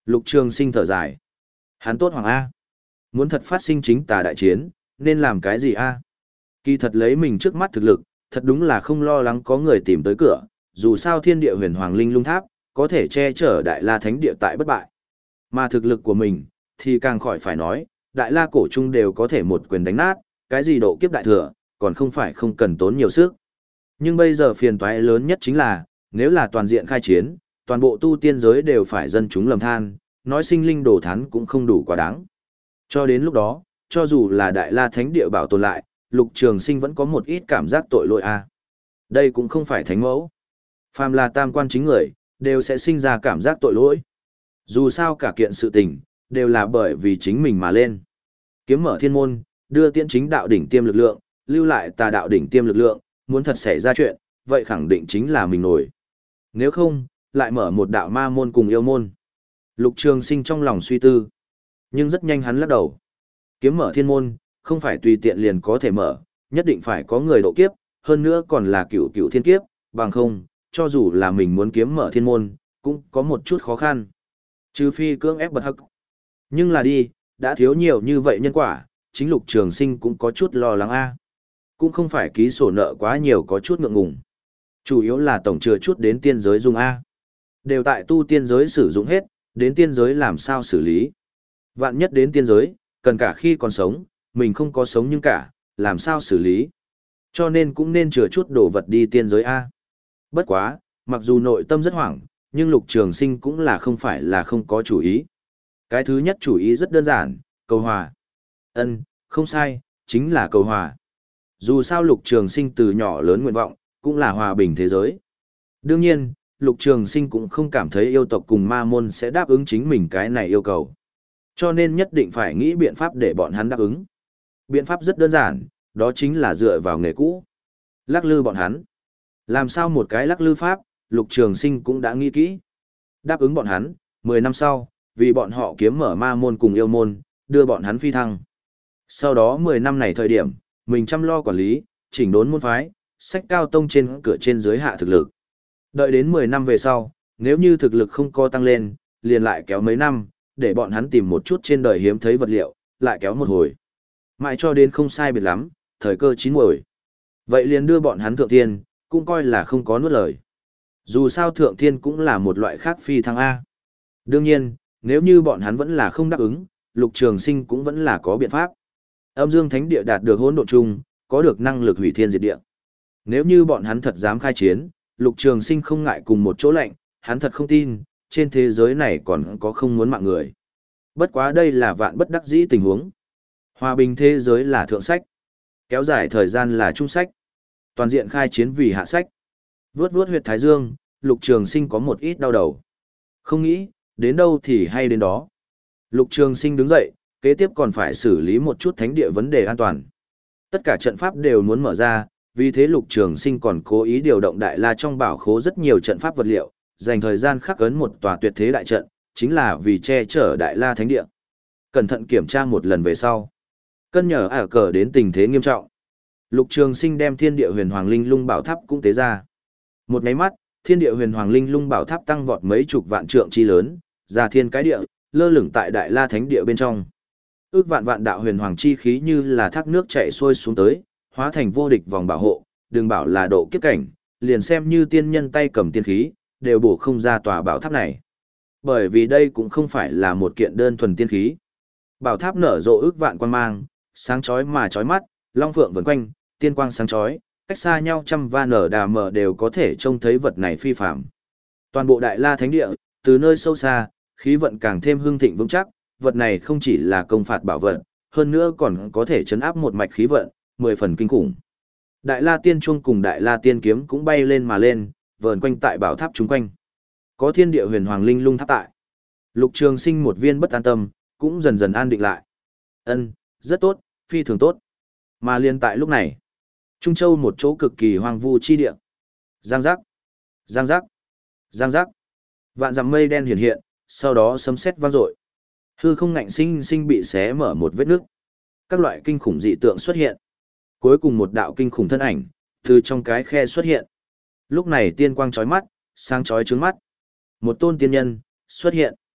Lục Trường Sinh thở dài. Hắn tốt hoàng A. Muốn thật phát sinh chính tà đại chiến, nên làm cái gì A? Kỳ thật lấy mình trước mắt thực lực, thật đúng là không lo lắng có người tìm tới cửa, dù sao thiên địa huyền hoàng linh lung tháp, có thể che chở đại la thánh địa tại bất bại. Mà thực lực của mình, thì càng khỏi phải nói, đại la cổ trung đều có thể một quyền đánh nát, cái gì độ kiếp đại thừa, còn không phải không cần tốn nhiều sức. Nhưng bây giờ phiền toái lớn nhất chính là, nếu là toàn diện khai chiến, toàn bộ tu tiên giới đều phải dân chúng lầm than, nói sinh linh đổ thán cũng không đủ quá đáng. Cho đến lúc đó, cho dù là đại la thánh địa bảo tồn lại, Lục Trường Sinh vẫn có một ít cảm giác tội lỗi a. Đây cũng không phải thánh mẫu. Phàm là tam quan chính người, đều sẽ sinh ra cảm giác tội lỗi. Dù sao cả kiện sự tình, đều là bởi vì chính mình mà lên. Kiếm mở thiên môn, đưa tiễn chính đạo đỉnh tiêm lực lượng, lưu lại tà đạo đỉnh tiêm lực lượng, muốn thật xảy ra chuyện, vậy khẳng định chính là mình nổi. Nếu không, lại mở một đạo ma môn cùng yêu môn. Lục Trường Sinh trong lòng suy tư. Nhưng rất nhanh hắn lắc đầu. Kiếm mở thiên môn, không phải tùy tiện liền có thể mở, nhất định phải có người độ kiếp, hơn nữa còn là cửu cửu thiên kiếp, bằng không, cho dù là mình muốn kiếm mở thiên môn, cũng có một chút khó khăn. Trừ phi cưỡng ép bật hắc. Nhưng là đi, đã thiếu nhiều như vậy nhân quả, chính Lục Trường Sinh cũng có chút lo lắng a. Cũng không phải ký sổ nợ quá nhiều có chút ngượng ngùng. Chủ yếu là tổng chừa chút đến tiên giới dùng a. Đều tại tu tiên giới sử dụng hết, đến tiên giới làm sao xử lý. Vạn nhất đến tiên giới, cần cả khi còn sống, mình không có sống nhưng cả, làm sao xử lý. Cho nên cũng nên chừa chút đồ vật đi tiên giới a. Bất quá, mặc dù nội tâm rất hoảng, nhưng Lục Trường Sinh cũng là không phải là không có chủ ý. Cái thứ nhất chủ ý rất đơn giản, cầu hòa. Ân, không sai, chính là cầu hòa. Dù sao Lục Trường Sinh từ nhỏ lớn nguyện vọng, cũng là hòa bình thế giới. Đương nhiên, Lục Trường Sinh cũng không cảm thấy yêu tộc cùng ma môn sẽ đáp ứng chính mình cái này yêu cầu. Cho nên nhất định phải nghĩ biện pháp để bọn hắn đáp ứng. Biện pháp rất đơn giản, đó chính là dựa vào nghề cũ. Lắc lư bọn hắn. Làm sao một cái lắc lư pháp, Lục Trường Sinh cũng đã nghĩ kỹ. Đáp ứng bọn hắn, mười năm sau, vì bọn họ kiếm mở ma môn cùng yêu môn, đưa bọn hắn phi thăng. Sau đó mười năm này thời điểm, mình chăm lo quản lý, chỉnh đốn môn phái, sách cao tông trên cửa trên dưới hạ thực lực. Đợi đến mười năm về sau, nếu như thực lực không có tăng lên, liền lại kéo mấy năm, để bọn hắn tìm một chút trên đời hiếm thấy vật liệu, lại kéo một hồi. Mãi cho đến không sai biệt lắm, thời cơ chín muồi. Vậy liền đưa bọn hắn thượng thiên, cũng coi là không có nuốt lời. Dù sao thượng thiên cũng là một loại khác phi thăng A. Đương nhiên, nếu như bọn hắn vẫn là không đáp ứng, Lục Trường Sinh cũng vẫn là có biện pháp. Âm Dương Thánh Địa đạt được hỗn độn chung, có được năng lực hủy thiên diệt địa. Nếu như bọn hắn thật dám khai chiến, Lục Trường Sinh không ngại cùng một chỗ lạnh, hắn thật không tin, trên thế giới này còn có không muốn mạng người. Bất quá đây là vạn bất đắc dĩ tình huống. Hòa bình thế giới là thượng sách. Kéo dài thời gian là trung sách. Toàn diện khai chiến vì hạ sách. Vướt vướt huyệt thái dương, Lục Trường Sinh có một ít đau đầu. Không nghĩ, đến đâu thì hay đến đó. Lục Trường Sinh đứng dậy, kế tiếp còn phải xử lý một chút thánh địa vấn đề an toàn. Tất cả trận pháp đều muốn mở ra, vì thế Lục Trường Sinh còn cố ý điều động Đại La trong bảo khố rất nhiều trận pháp vật liệu, dành thời gian khắc ấn một tòa tuyệt thế đại trận, chính là vì che chở Đại La thánh địa. Cẩn thận kiểm tra một lần về sau, cân nhở ả cờ đến tình thế nghiêm trọng. Lục Trường Sinh đem Thiên Địa Huyền Hoàng Linh Lung Bảo Tháp cũng tế ra. Một cái mắt, Thiên Địa Huyền Hoàng Linh Lung Bảo Tháp tăng vọt mấy chục vạn trượng chi lớn, ra thiên cái địa, lơ lửng tại Đại La thánh địa bên trong. Ước vạn vạn đạo huyền hoàng chi khí như là thác nước chảy xuôi xuống tới, hóa thành vô địch vòng bảo hộ, đừng bảo là độ kiếp cảnh, liền xem như tiên nhân tay cầm tiên khí, đều bổ không ra tòa bảo tháp này. Bởi vì đây cũng không phải là một kiện đơn thuần tiên khí. Bảo tháp nở rộ ước vạn quang mang, sáng chói mà chói mắt, long phượng vần quanh, tiên quang sáng chói, cách xa nhau trăm va nở đà mở đều có thể trông thấy vật này phi phàm. Toàn bộ Đại La thánh địa, từ nơi sâu xa, khí vận càng thêm hưng thịnh vững chắc, vật này không chỉ là công phạt bảo vật, hơn nữa còn có thể chấn áp một mạch khí vận, mười phần kinh khủng. Đại La Tiên Chuông cùng Đại La Tiên Kiếm cũng bay lên mà lên, vờn quanh tại bảo tháp chúng quanh. Có Thiên Địa Huyền Hoàng Linh Lung tháp tại. Lục Trường Sinh một viên bất an tâm, cũng dần dần an định lại. Ân, rất tốt, phi thường tốt. Mà liên tại lúc này, Trung Châu một chỗ cực kỳ hoang vu chi địa. Giang giác, giang giác, giang giác. Vạn dặm mây đen hiện hiện, sau đó sấm sét vang dội. Hư không ngạnh sinh sinh bị xé mở một vết nứt. Các loại kinh khủng dị tượng xuất hiện. Cuối cùng một đạo kinh khủng thân ảnh từ trong cái khe xuất hiện. Lúc này tiên quang chói mắt, sáng chói trướng mắt. Một tôn tiên nhân xuất hiện.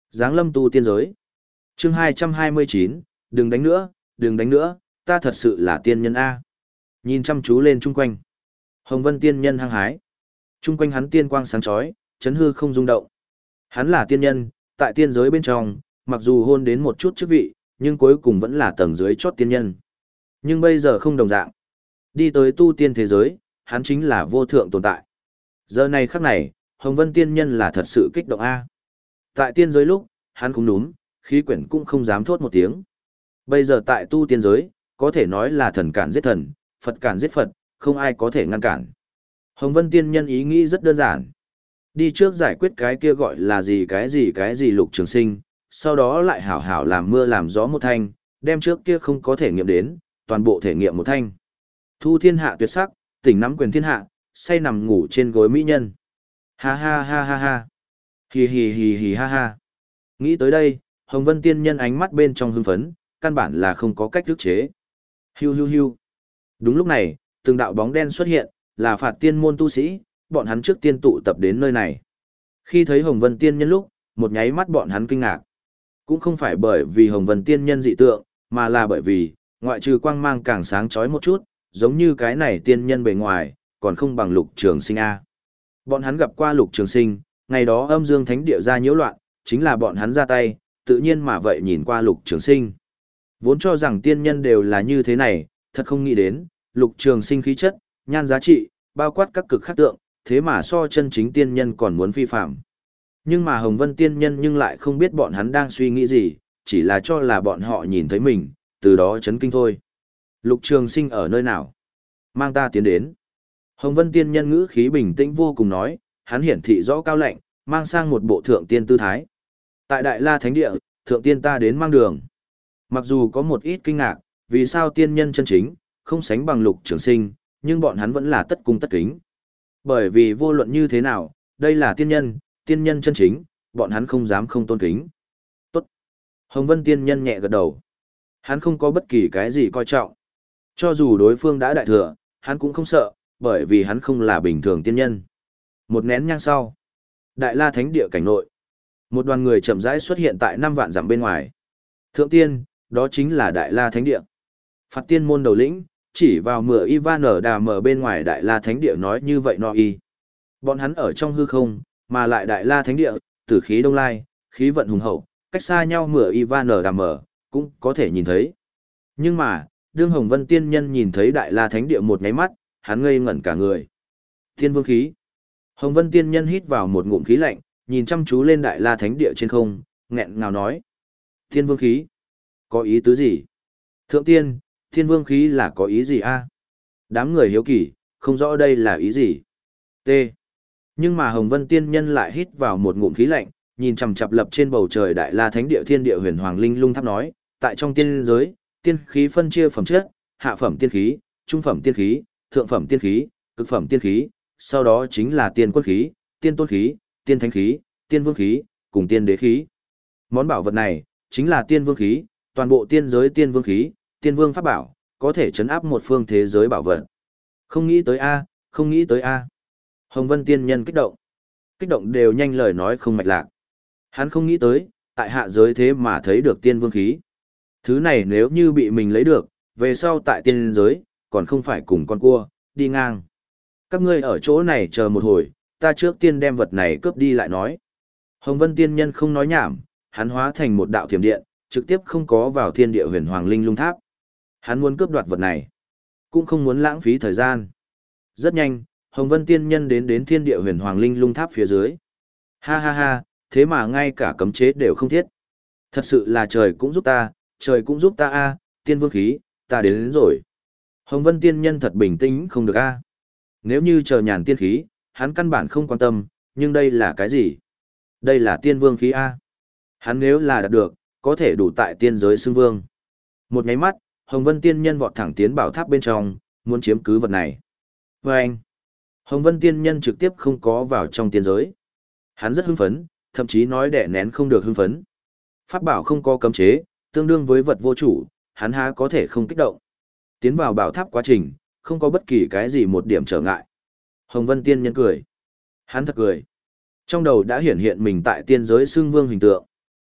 Giáng lâm tu tiên giới. Chương hai trăm hai mươi chín, đừng đánh nữa, đừng đánh nữa, ta thật sự là tiên nhân A. Nhìn chăm chú lên chung quanh. Hồng Vân tiên nhân hăng hái. Chung quanh hắn tiên quang sáng chói, chấn hư không rung động. Hắn là tiên nhân, tại tiên giới bên trong, mặc dù hôn đến một chút chức vị, nhưng cuối cùng vẫn là tầng dưới chót tiên nhân. Nhưng bây giờ không đồng dạng. Đi tới tu tiên thế giới, hắn chính là vô thượng tồn tại. Giờ này khắc này, Hồng Vân tiên nhân là thật sự kích động A. Tại tiên giới lúc, hắn cũng núm, khí quyển cũng không dám thốt một tiếng. Bây giờ tại tu tiên giới, có thể nói là thần cản giết thần, Phật cản giết Phật, không ai có thể ngăn cản. Hồng Vân tiên nhân ý nghĩ rất đơn giản. Đi trước giải quyết cái kia gọi là gì cái gì cái gì Lục Trường Sinh, sau đó lại hảo hảo làm mưa làm gió một thanh, đem trước kia không có thể nghiệm đến, toàn bộ thể nghiệm một thanh. Thu thiên hạ tuyệt sắc, tỉnh nắm quyền thiên hạ, say nằm ngủ trên gối mỹ nhân. Ha ha ha ha ha. Hì hì hì hì ha ha. Nghĩ tới đây, Hồng Vân tiên nhân ánh mắt bên trong hưng phấn, căn bản là không có cách ức chế. Hiu hiu hiu. Đúng lúc này, từng đạo bóng đen xuất hiện, là phạt tiên môn tu sĩ, bọn hắn trước tiên tụ tập đến nơi này. Khi thấy Hồng Vân tiên nhân lúc, một nháy mắt bọn hắn kinh ngạc. Cũng không phải bởi vì Hồng Vân tiên nhân dị tượng, mà là bởi vì, ngoại trừ quang mang càng sáng chói một chút, giống như cái này tiên nhân bề ngoài, còn không bằng Lục Trường Sinh A. Bọn hắn gặp qua Lục Trường Sinh, ngày đó âm dương thánh địa ra nhiễu loạn, chính là bọn hắn ra tay, tự nhiên mà vậy nhìn qua Lục Trường Sinh. Vốn cho rằng tiên nhân đều là như thế này, thật không nghĩ đến, Lục Trường Sinh khí chất, nhan giá trị, bao quát các cực khắc tượng, thế mà so chân chính tiên nhân còn muốn phi phạm. Nhưng mà Hồng Vân tiên nhân nhưng lại không biết bọn hắn đang suy nghĩ gì, chỉ là cho là bọn họ nhìn thấy mình, từ đó chấn kinh thôi. Lục Trường Sinh ở nơi nào? Mang ta tiến đến. Hồng Vân tiên nhân ngữ khí bình tĩnh vô cùng nói, hắn hiển thị rõ cao lạnh, mang sang một bộ thượng tiên tư thái. Tại Đại La Thánh Địa, thượng tiên ta đến mang đường. Mặc dù có một ít kinh ngạc, vì sao tiên nhân chân chính, không sánh bằng Lục Trường Sinh, nhưng bọn hắn vẫn là tất cung tất kính. Bởi vì vô luận như thế nào, đây là tiên nhân, tiên nhân chân chính, bọn hắn không dám không tôn kính. Tốt. Hồng Vân tiên nhân nhẹ gật đầu. Hắn không có bất kỳ cái gì coi trọng. Cho dù đối phương đã đại thừa, hắn cũng không sợ, bởi vì hắn không là bình thường tiên nhân. Một nén nhang sau, Đại La Thánh Địa cảnh nội. Một đoàn người chậm rãi xuất hiện tại năm vạn dặm bên ngoài. Thượng tiên, đó chính là Đại La Thánh Địa. Phạt tiên môn đầu lĩnh, chỉ vào mửa Ivan ở đà mở bên ngoài Đại La Thánh Địa nói như vậy no y. Bọn hắn ở trong hư không, mà lại Đại La Thánh Địa, tử khí đông lai, khí vận hùng hậu, cách xa nhau mửa Ivan ở đà mở, cũng có thể nhìn thấy. Nhưng mà, đương Hồng Vân tiên nhân nhìn thấy Đại La Thánh Địa một nháy mắt, hắn ngây ngẩn cả người. Thiên vương khí. Hồng Vân tiên nhân hít vào một ngụm khí lạnh, nhìn chăm chú lên Đại La Thánh Địa trên không, nghẹn ngào nói. Thiên vương khí. Có ý tứ gì? Thượng tiên, thiên vương khí là có ý gì a? Đám người hiếu kỳ, không rõ đây là ý gì. T. Nhưng mà Hồng Vân tiên nhân lại hít vào một ngụm khí lạnh, nhìn chằm chằm lập trên bầu trời Đại La Thánh Địa Thiên Địa Huyền Hoàng Linh Lung Tháp nói, tại trong tiên giới, tiên khí phân chia phẩm chất, hạ phẩm tiên khí, trung phẩm tiên khí, thượng phẩm tiên khí, cực phẩm tiên khí, sau đó chính là tiên quân khí, tiên tôn khí, tiên thánh khí, tiên vương khí, cùng tiên đế khí. Món bảo vật này chính là tiên vương khí, toàn bộ tiên giới tiên vương khí, tiên vương pháp bảo, có thể chấn áp một phương thế giới bảo vật. Không nghĩ tới a, không nghĩ tới a. Hồng Vân tiên nhân kích động. Kích động đều nhanh lời nói không mạch lạc. Hắn không nghĩ tới, tại hạ giới thế mà thấy được tiên vương khí. Thứ này nếu như bị mình lấy được, về sau tại tiên giới, còn không phải cùng con cua, đi ngang. Các ngươi ở chỗ này chờ một hồi, ta trước tiên đem vật này cướp đi lại nói. Hồng Vân tiên nhân không nói nhảm, hắn hóa thành một đạo thiểm điện, trực tiếp không có vào Thiên Địa Huyền Hoàng Linh Lung Tháp. Hắn muốn cướp đoạt vật này, cũng không muốn lãng phí thời gian. Rất nhanh, Hồng Vân tiên nhân đến đến Thiên Địa Huyền Hoàng Linh Lung Tháp phía dưới. Ha ha ha, thế mà ngay cả cấm chế đều không thiết. Thật sự là trời cũng giúp ta, trời cũng giúp ta a, tiên vương khí, ta đến, đến rồi. Hồng Vân tiên nhân thật bình tĩnh không được a. Nếu như chờ nhàn tiên khí, hắn căn bản không quan tâm, nhưng đây là cái gì? Đây là tiên vương khí a. Hắn nếu là đạt được, có thể đủ tại tiên giới xưng vương. Một nháy mắt, Hồng Vân tiên nhân vọt thẳng tiến bảo tháp bên trong, muốn chiếm cứ vật này. Và anh, Hồng Vân tiên nhân trực tiếp không có vào trong tiên giới. Hắn rất hưng phấn, thậm chí nói đẻ nén không được hưng phấn. Pháp bảo không có cấm chế, tương đương với vật vô chủ, hắn há có thể không kích động. Tiến vào bảo tháp quá trình, không có bất kỳ cái gì một điểm trở ngại. Hồng Vân tiên nhân cười. Hắn thật cười. Trong đầu đã hiển hiện mình tại tiên giới xưng vương hình tượng.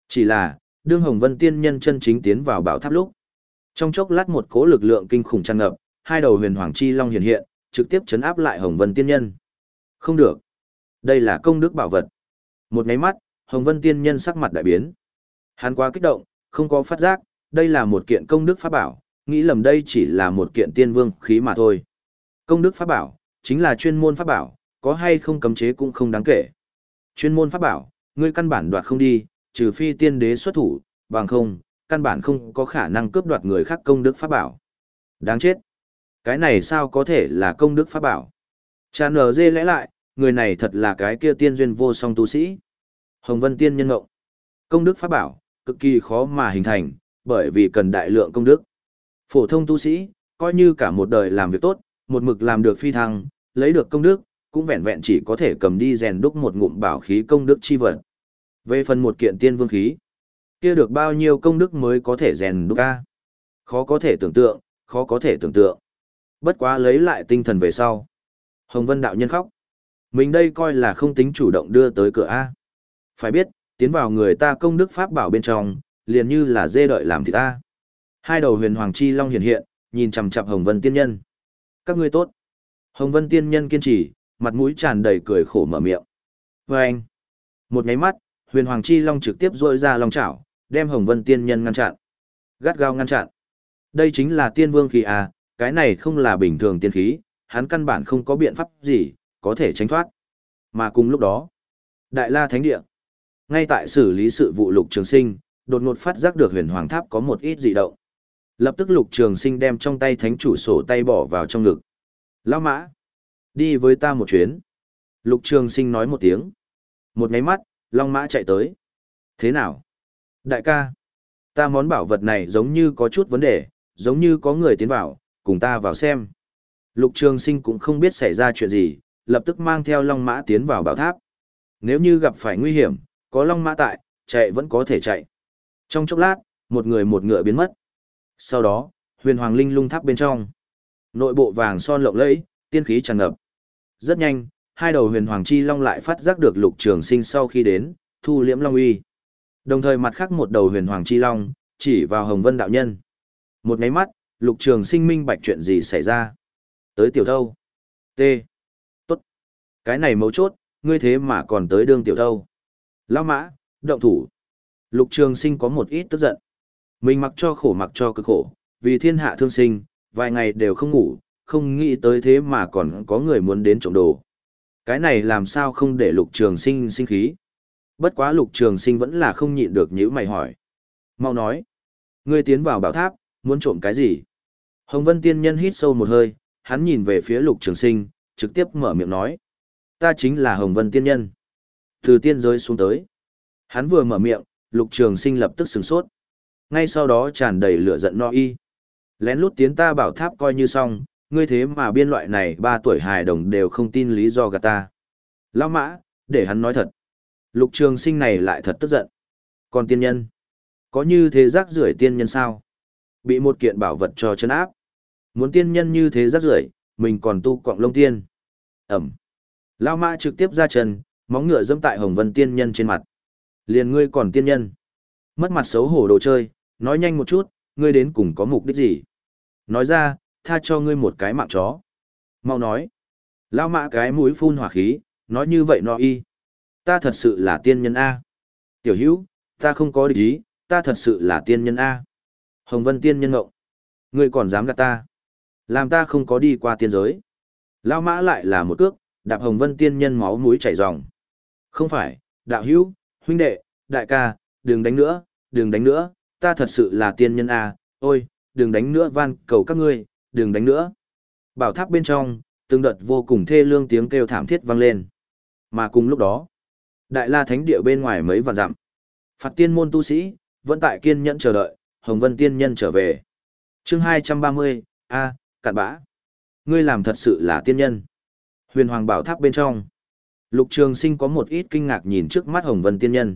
Chỉ là, đương Hồng Vân tiên nhân chân chính tiến vào bảo tháp lúc, trong chốc lát một cỗ lực lượng kinh khủng tràn ngập, hai đầu huyền hoàng chi long hiện hiện, trực tiếp chấn áp lại Hồng Vân tiên nhân. Không được, đây là công đức bảo vật. Một cái mắt, Hồng Vân tiên nhân sắc mặt đại biến. Hắn quá kích động, không có phát giác, đây là một kiện công đức pháp bảo, nghĩ lầm đây chỉ là một kiện tiên vương khí mà thôi. Công đức pháp bảo, chính là chuyên môn pháp bảo, có hay không cấm chế cũng không đáng kể. Chuyên môn pháp bảo, ngươi căn bản đoạt không đi, trừ phi tiên đế xuất thủ, bằng không, căn bản không có khả năng cướp đoạt người khác công đức pháp bảo. Đáng chết. Cái này sao có thể là công đức pháp bảo? Cha nở dê lẽ lại, người này thật là cái kia tiên duyên vô song tu sĩ. Hồng Vân tiên nhân ngộng. Công đức pháp bảo, cực kỳ khó mà hình thành, bởi vì cần đại lượng công đức. Phổ thông tu sĩ, coi như cả một đời làm việc tốt, một mực làm được phi thăng, lấy được công đức, cũng vẹn vẹn chỉ có thể cầm đi rèn đúc một ngụm bảo khí công đức chi vật. Về phần một kiện tiên vương khí, kia được bao nhiêu công đức mới có thể rèn đúc a? Khó có thể tưởng tượng, khó có thể tưởng tượng. Bất quá lấy lại tinh thần về sau. Hồng Vân đạo nhân khóc. Mình đây coi là không tính chủ động đưa tới cửa a. Phải biết, tiến vào người ta công đức pháp bảo bên trong, liền như là dê đợi làm thịt ta. Hai đầu huyền hoàng chi long hiện hiện, nhìn chằm chằm Hồng Vân tiên nhân. Các ngươi tốt. Hồng Vân tiên nhân kiên trì, mặt mũi tràn đầy cười khổ mở miệng. Và anh. Một nháy mắt, huyền hoàng chi long trực tiếp rôi ra long chảo, đem Hồng Vân tiên nhân ngăn chặn. Gắt gao ngăn chặn. Đây chính là tiên vương khí à, cái này không là bình thường tiên khí, hắn căn bản không có biện pháp gì, có thể tránh thoát. Mà cùng lúc đó, Đại La Thánh Địa, ngay tại xử lý sự vụ Lục Trường Sinh, đột ngột phát giác được huyền hoàng tháp có một ít dị động. Lập tức Lục Trường Sinh đem trong tay thánh chủ sổ tay bỏ vào trong ngực. Lão Mã, đi với ta một chuyến. Lục Trường Sinh nói một tiếng. Một máy mắt, Long Mã chạy tới. Thế nào? Đại ca, ta món bảo vật này giống như có chút vấn đề, giống như có người tiến vào, cùng ta vào xem. Lục Trường Sinh cũng không biết xảy ra chuyện gì, lập tức mang theo Long Mã tiến vào bảo tháp. Nếu như gặp phải nguy hiểm, có Long Mã tại, chạy vẫn có thể chạy. Trong chốc lát, một người một ngựa biến mất. Sau đó, huyền hoàng linh lung tháp bên trong. Nội bộ vàng son lộng lẫy, tiên khí tràn ngập. Rất nhanh, hai đầu huyền hoàng chi long lại phát giác được Lục Trường Sinh sau khi đến, thu liễm long uy. Đồng thời mặt khác một đầu huyền hoàng chi long, chỉ vào Hồng Vân đạo nhân. Một nháy mắt, Lục Trường Sinh minh bạch chuyện gì xảy ra. Tới tiểu thâu. T. Tốt. Cái này mấu chốt, ngươi thế mà còn tới đương tiểu thâu. Lão Mã, động thủ. Lục Trường Sinh có một ít tức giận. Mình mặc cho khổ mặc cho cực khổ, vì thiên hạ thương sinh, vài ngày đều không ngủ, không nghĩ tới thế mà còn có người muốn đến trộm đồ. Cái này làm sao không để Lục Trường Sinh sinh khí. Bất quá Lục Trường Sinh vẫn là không nhịn được nhíu mày hỏi. Mau nói. Ngươi tiến vào bảo tháp, muốn trộm cái gì? Hồng Vân tiên nhân hít sâu một hơi, hắn nhìn về phía Lục Trường Sinh, trực tiếp mở miệng nói. Ta chính là Hồng Vân tiên nhân. Từ tiên giới xuống tới. Hắn vừa mở miệng, Lục Trường Sinh lập tức sửng sốt. Ngay sau đó tràn đầy lửa giận no y. Lén lút tiến ta bảo tháp coi như xong, ngươi thế mà biên loại này ba tuổi hài đồng đều không tin lý do gạt ta. Lão Mã, để hắn nói thật. Lục Trường Sinh này lại thật tức giận. Còn tiên nhân? Có như thế rác rưởi tiên nhân sao? Bị một kiện bảo vật cho chân áp. Muốn tiên nhân như thế rác rưởi, mình còn tu cọng lông tiên. Ẩm. Lão Mã trực tiếp ra chân, móng ngựa dẫm tại Hồng Vân tiên nhân trên mặt. Liền ngươi còn tiên nhân. Mất mặt xấu hổ đồ chơi, nói nhanh một chút, ngươi đến cùng có mục đích gì? Nói ra, tha cho ngươi một cái mạng chó. Mau nói. Lão Mã cái mũi phun hỏa khí, nói như vậy no y. Ta thật sự là tiên nhân A. Tiểu hữu, ta không có địch ý, ta thật sự là tiên nhân A. Hồng Vân tiên nhân ngộng. Ngươi còn dám gạt ta. Làm ta không có đi qua tiên giới. Lão Mã lại là một cước, đạp Hồng Vân tiên nhân máu mũi chảy ròng. Không phải, đạo hữu, huynh đệ, đại ca, đừng đánh nữa, đừng đánh nữa, ta thật sự là tiên nhân A. Ôi, đừng đánh nữa van cầu các ngươi, đừng đánh nữa. Bảo tháp bên trong, từng đợt vô cùng thê lương tiếng kêu thảm thiết vang lên. Mà cùng lúc đó, Đại La Thánh Địa bên ngoài mấy vạn dặm, Phạt tiên môn tu sĩ, vẫn tại kiên nhẫn chờ đợi, Hồng Vân tiên nhân trở về. Chương hai trăm ba mươi, A, cặn bã. Ngươi làm thật sự là tiên nhân. Huyền Hoàng Bảo Tháp bên trong, Lục Trường Sinh có một ít kinh ngạc nhìn trước mắt Hồng Vân tiên nhân.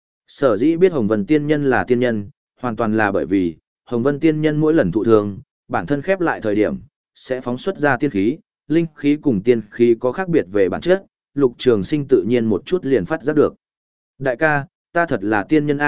Sở dĩ biết Hồng Vân tiên nhân là tiên nhân, hoàn toàn là bởi vì, Hồng Vân tiên nhân mỗi lần thụ thương, bản thân khép lại thời điểm, sẽ phóng xuất ra tiên khí, linh khí cùng tiên khí có khác biệt về bản chất, Lục Trường Sinh tự nhiên một chút liền phát giác được. Đại ca, ta thật là tiên nhân A,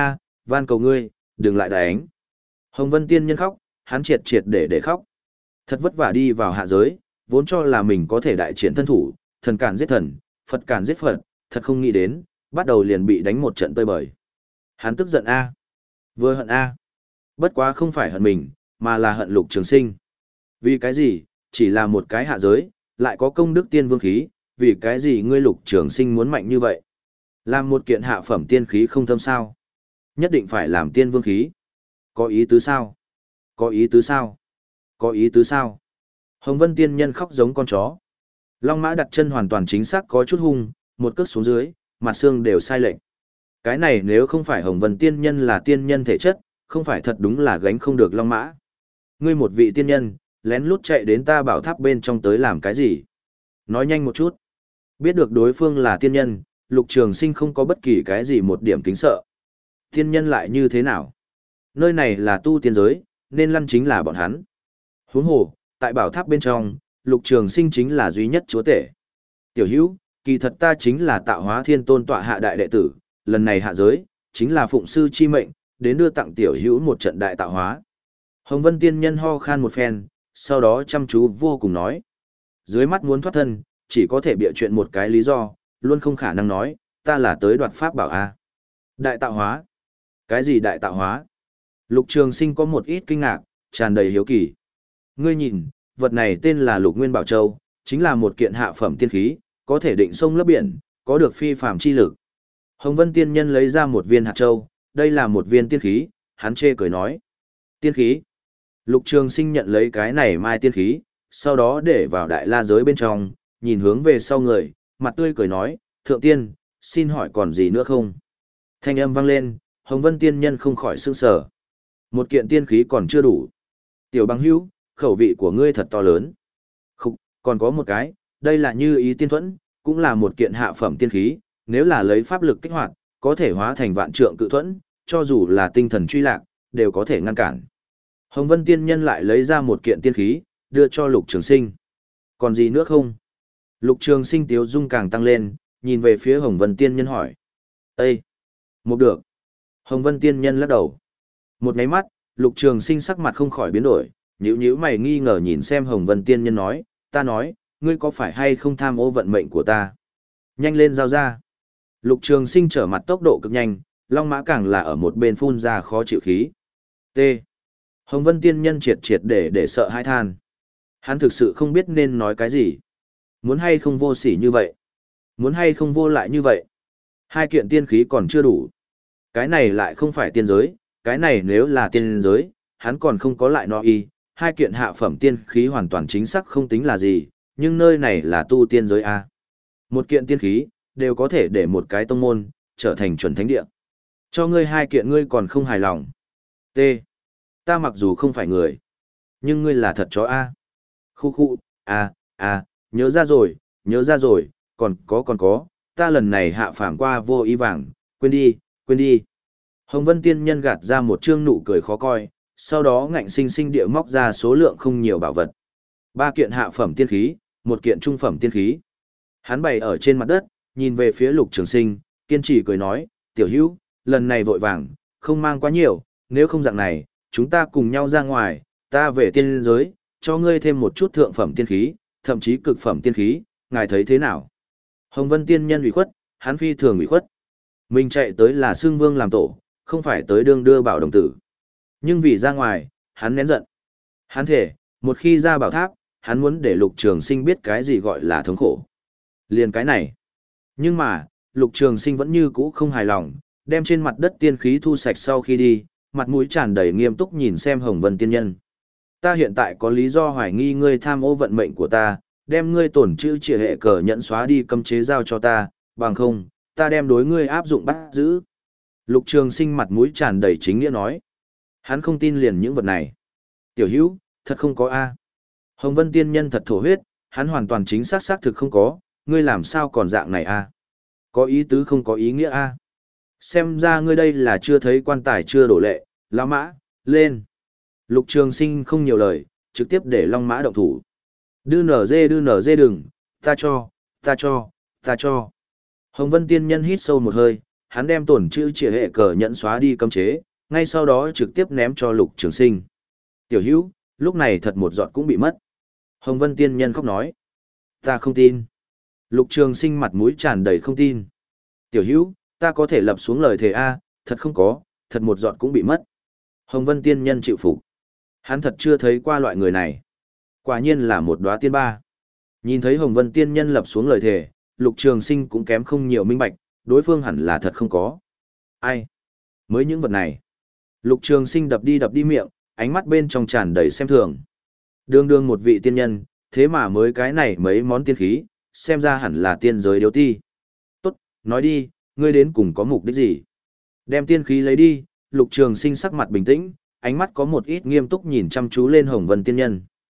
van cầu ngươi, đừng lại đánh. Hồng Vân tiên nhân khóc, hắn triệt triệt để để khóc. Thật vất vả đi vào hạ giới, vốn cho là mình có thể đại triển thân thủ, thần cản giết thần, Phật cản giết Phật, thật không nghĩ đến, bắt đầu liền bị đánh một trận tơi bời. Hắn tức giận a, vừa hận a. Bất quá không phải hận mình, mà là hận Lục Trường Sinh. Vì cái gì, chỉ là một cái hạ giới, lại có công đức tiên vương khí, vì cái gì ngươi Lục Trường Sinh muốn mạnh như vậy? Làm một kiện hạ phẩm tiên khí không thâm sao? Nhất định phải làm tiên vương khí. Có ý tứ sao? Có ý tứ sao? Có ý tứ sao? Hồng Vân tiên nhân khóc giống con chó. Long mã đặt chân hoàn toàn chính xác có chút hung, một cước xuống dưới, mặt xương đều sai lệch. Cái này nếu không phải Hồng Vân tiên nhân là tiên nhân thể chất, không phải thật đúng là gánh không được long mã. Ngươi một vị tiên nhân, lén lút chạy đến ta bảo tháp bên trong tới làm cái gì? Nói nhanh một chút. Biết được đối phương là tiên nhân, Lục Trường Sinh không có bất kỳ cái gì một điểm kính sợ. Tiên nhân lại như thế nào? Nơi này là tu tiên giới, nên lăn chính là bọn hắn. Huống hồ, tại bảo tháp bên trong, Lục Trường Sinh chính là duy nhất chúa tể. Tiểu hữu, kỳ thật ta chính là Tạo Hóa Thiên Tôn tọa hạ đại đệ tử, lần này hạ giới, chính là phụng sư chi mệnh, đến đưa tặng tiểu hữu một trận đại tạo hóa. Hồng Vân tiên nhân ho khan một phen, sau đó chăm chú vô cùng nói. Dưới mắt muốn thoát thân, chỉ có thể bịa chuyện một cái lý do, luôn không khả năng nói, ta là tới đoạt pháp bảo A. Đại tạo hóa? Cái gì đại tạo hóa? Lục Trường Sinh có một ít kinh ngạc, tràn đầy hiếu kỳ. Ngươi nhìn, vật này tên là Lục Nguyên Bảo Châu, chính là một kiện hạ phẩm tiên khí, có thể định sông lấp biển, có được phi phàm chi lực. Hồng Vân tiên nhân lấy ra một viên hạt châu, đây là một viên tiên khí, hắn chê cười nói. Tiên khí? Lục Trường Sinh nhận lấy cái này mai tiên khí, sau đó để vào đại la giới bên trong, nhìn hướng về sau người, mặt tươi cười nói, thượng tiên, xin hỏi còn gì nữa không? Thanh âm vang lên, Hồng Vân tiên nhân không khỏi sửng sở. Một kiện tiên khí còn chưa đủ. Tiểu bằng hữu, khẩu vị của ngươi thật to lớn. Khúc, còn có một cái, đây là Như Ý Tiên Thuẫn, cũng là một kiện hạ phẩm tiên khí, nếu là lấy pháp lực kích hoạt, có thể hóa thành vạn trượng cự thuẫn, cho dù là tinh thần truy lạc, đều có thể ngăn cản. Hồng Vân tiên nhân lại lấy ra một kiện tiên khí, đưa cho Lục Trường Sinh. Còn gì nữa không? Lục Trường Sinh tiếu dung càng tăng lên, nhìn về phía Hồng Vân tiên nhân hỏi. Ê! Một được. Hồng Vân tiên nhân lắc đầu. Một máy mắt, Lục Trường Sinh sắc mặt không khỏi biến đổi, nhíu nhíu mày nghi ngờ nhìn xem Hồng Vân tiên nhân nói, ta nói, ngươi có phải hay không tham ô vận mệnh của ta? Nhanh lên giao ra. Lục Trường Sinh trở mặt tốc độ cực nhanh, long mã càng là ở một bên phun ra khó chịu khí. T. Hồng Vân tiên nhân triệt triệt để để sợ hãi than. Hắn thực sự không biết nên nói cái gì. Muốn hay không vô sỉ như vậy? Muốn hay không vô lại như vậy? Hai kiện tiên khí còn chưa đủ. Cái này lại không phải tiên giới, cái này nếu là tiên giới, hắn còn không có lại nó y. Hai kiện hạ phẩm tiên khí hoàn toàn chính xác không tính là gì, nhưng nơi này là tu tiên giới A. Một kiện tiên khí, đều có thể để một cái tông môn, trở thành chuẩn thánh địa. Cho ngươi hai kiện ngươi còn không hài lòng. T. Ta mặc dù không phải người, nhưng ngươi là thật chó A. Khu khu, A, A, nhớ ra rồi, nhớ ra rồi, còn có còn có, ta lần này hạ phàm qua vô ý vàng, quên đi, quên đi. Hồng Vân tiên nhân gạt ra một trương nụ cười khó coi, sau đó ngạnh sinh sinh địa móc ra số lượng không nhiều bảo vật. Ba kiện hạ phẩm tiên khí, một kiện trung phẩm tiên khí. Hắn bày ở trên mặt đất, nhìn về phía Lục Trường Sinh, kiên trì cười nói, tiểu hữu, lần này vội vàng, không mang quá nhiều, nếu không dạng này, chúng ta cùng nhau ra ngoài, ta về tiên giới, cho ngươi thêm một chút thượng phẩm tiên khí, thậm chí cực phẩm tiên khí, ngài thấy thế nào? Hồng Vân tiên nhân ủy khuất, hắn phi thường ủy khuất. Mình chạy tới là xương vương làm tổ, không phải tới đương đưa bảo đồng tử. Nhưng vì ra ngoài, hắn nén giận. Hắn thể, một khi ra bảo tháp, hắn muốn để Lục Trường Sinh biết cái gì gọi là thống khổ. Liền cái này. Nhưng mà, Lục Trường Sinh vẫn như cũ không hài lòng, đem trên mặt đất tiên khí thu sạch sau khi đi, mặt mũi tràn đầy nghiêm túc nhìn xem Hồng Vân tiên nhân. Ta hiện tại có lý do hoài nghi ngươi tham ô vận mệnh của ta, đem ngươi tổn chữ trịa hệ cờ nhận xóa đi cấm chế giao cho ta, bằng không, ta đem đối ngươi áp dụng bắt giữ. Lục Trường Sinh mặt mũi tràn đầy chính nghĩa nói. Hắn không tin liền những vật này. Tiểu hữu, thật không có A. Hồng Vân tiên nhân thật thổ huyết, hắn hoàn toàn chính xác xác thực không có, ngươi làm sao còn dạng này A. Có ý tứ không có ý nghĩa A. Xem ra ngươi đây là chưa thấy quan tài chưa đổ lệ, lão mã, lên. Lục Trường Sinh không nhiều lời, trực tiếp để long mã động thủ. Đư nở dê đư nở dê đừng, ta cho, ta cho, ta cho. Hồng Vân tiên nhân hít sâu một hơi, hắn đem tổn chữ trịa hệ cờ nhẫn xóa đi cấm chế, ngay sau đó trực tiếp ném cho Lục Trường Sinh. Tiểu hữu, lúc này thật một giọt cũng bị mất. Hồng Vân Tiên Nhân khóc nói. Ta không tin. Lục Trường Sinh mặt mũi tràn đầy không tin. Tiểu hữu, ta có thể lập xuống lời thề A, thật không có, thật một giọt cũng bị mất. Hồng Vân Tiên Nhân chịu phục. Hắn thật chưa thấy qua loại người này. Quả nhiên là một đóa tiên ba. Nhìn thấy Hồng Vân Tiên Nhân lập xuống lời thề, Lục Trường Sinh cũng kém không nhiều minh bạch, đối phương hẳn là thật không có. Ai? Mới những vật này. Lục Trường Sinh đập đi đập đi miệng, ánh mắt bên trong tràn đầy xem thường. Đương đương một vị tiên nhân, thế mà mới cái này mấy món tiên khí, xem ra hẳn là tiên giới điếu ti. Tốt, nói đi, ngươi đến cùng có mục đích gì? Đem tiên khí lấy đi, Lục Trường Sinh sắc mặt bình tĩnh, ánh mắt có một ít nghiêm túc nhìn chăm chú lên Hồng Vân Tiên Nhân.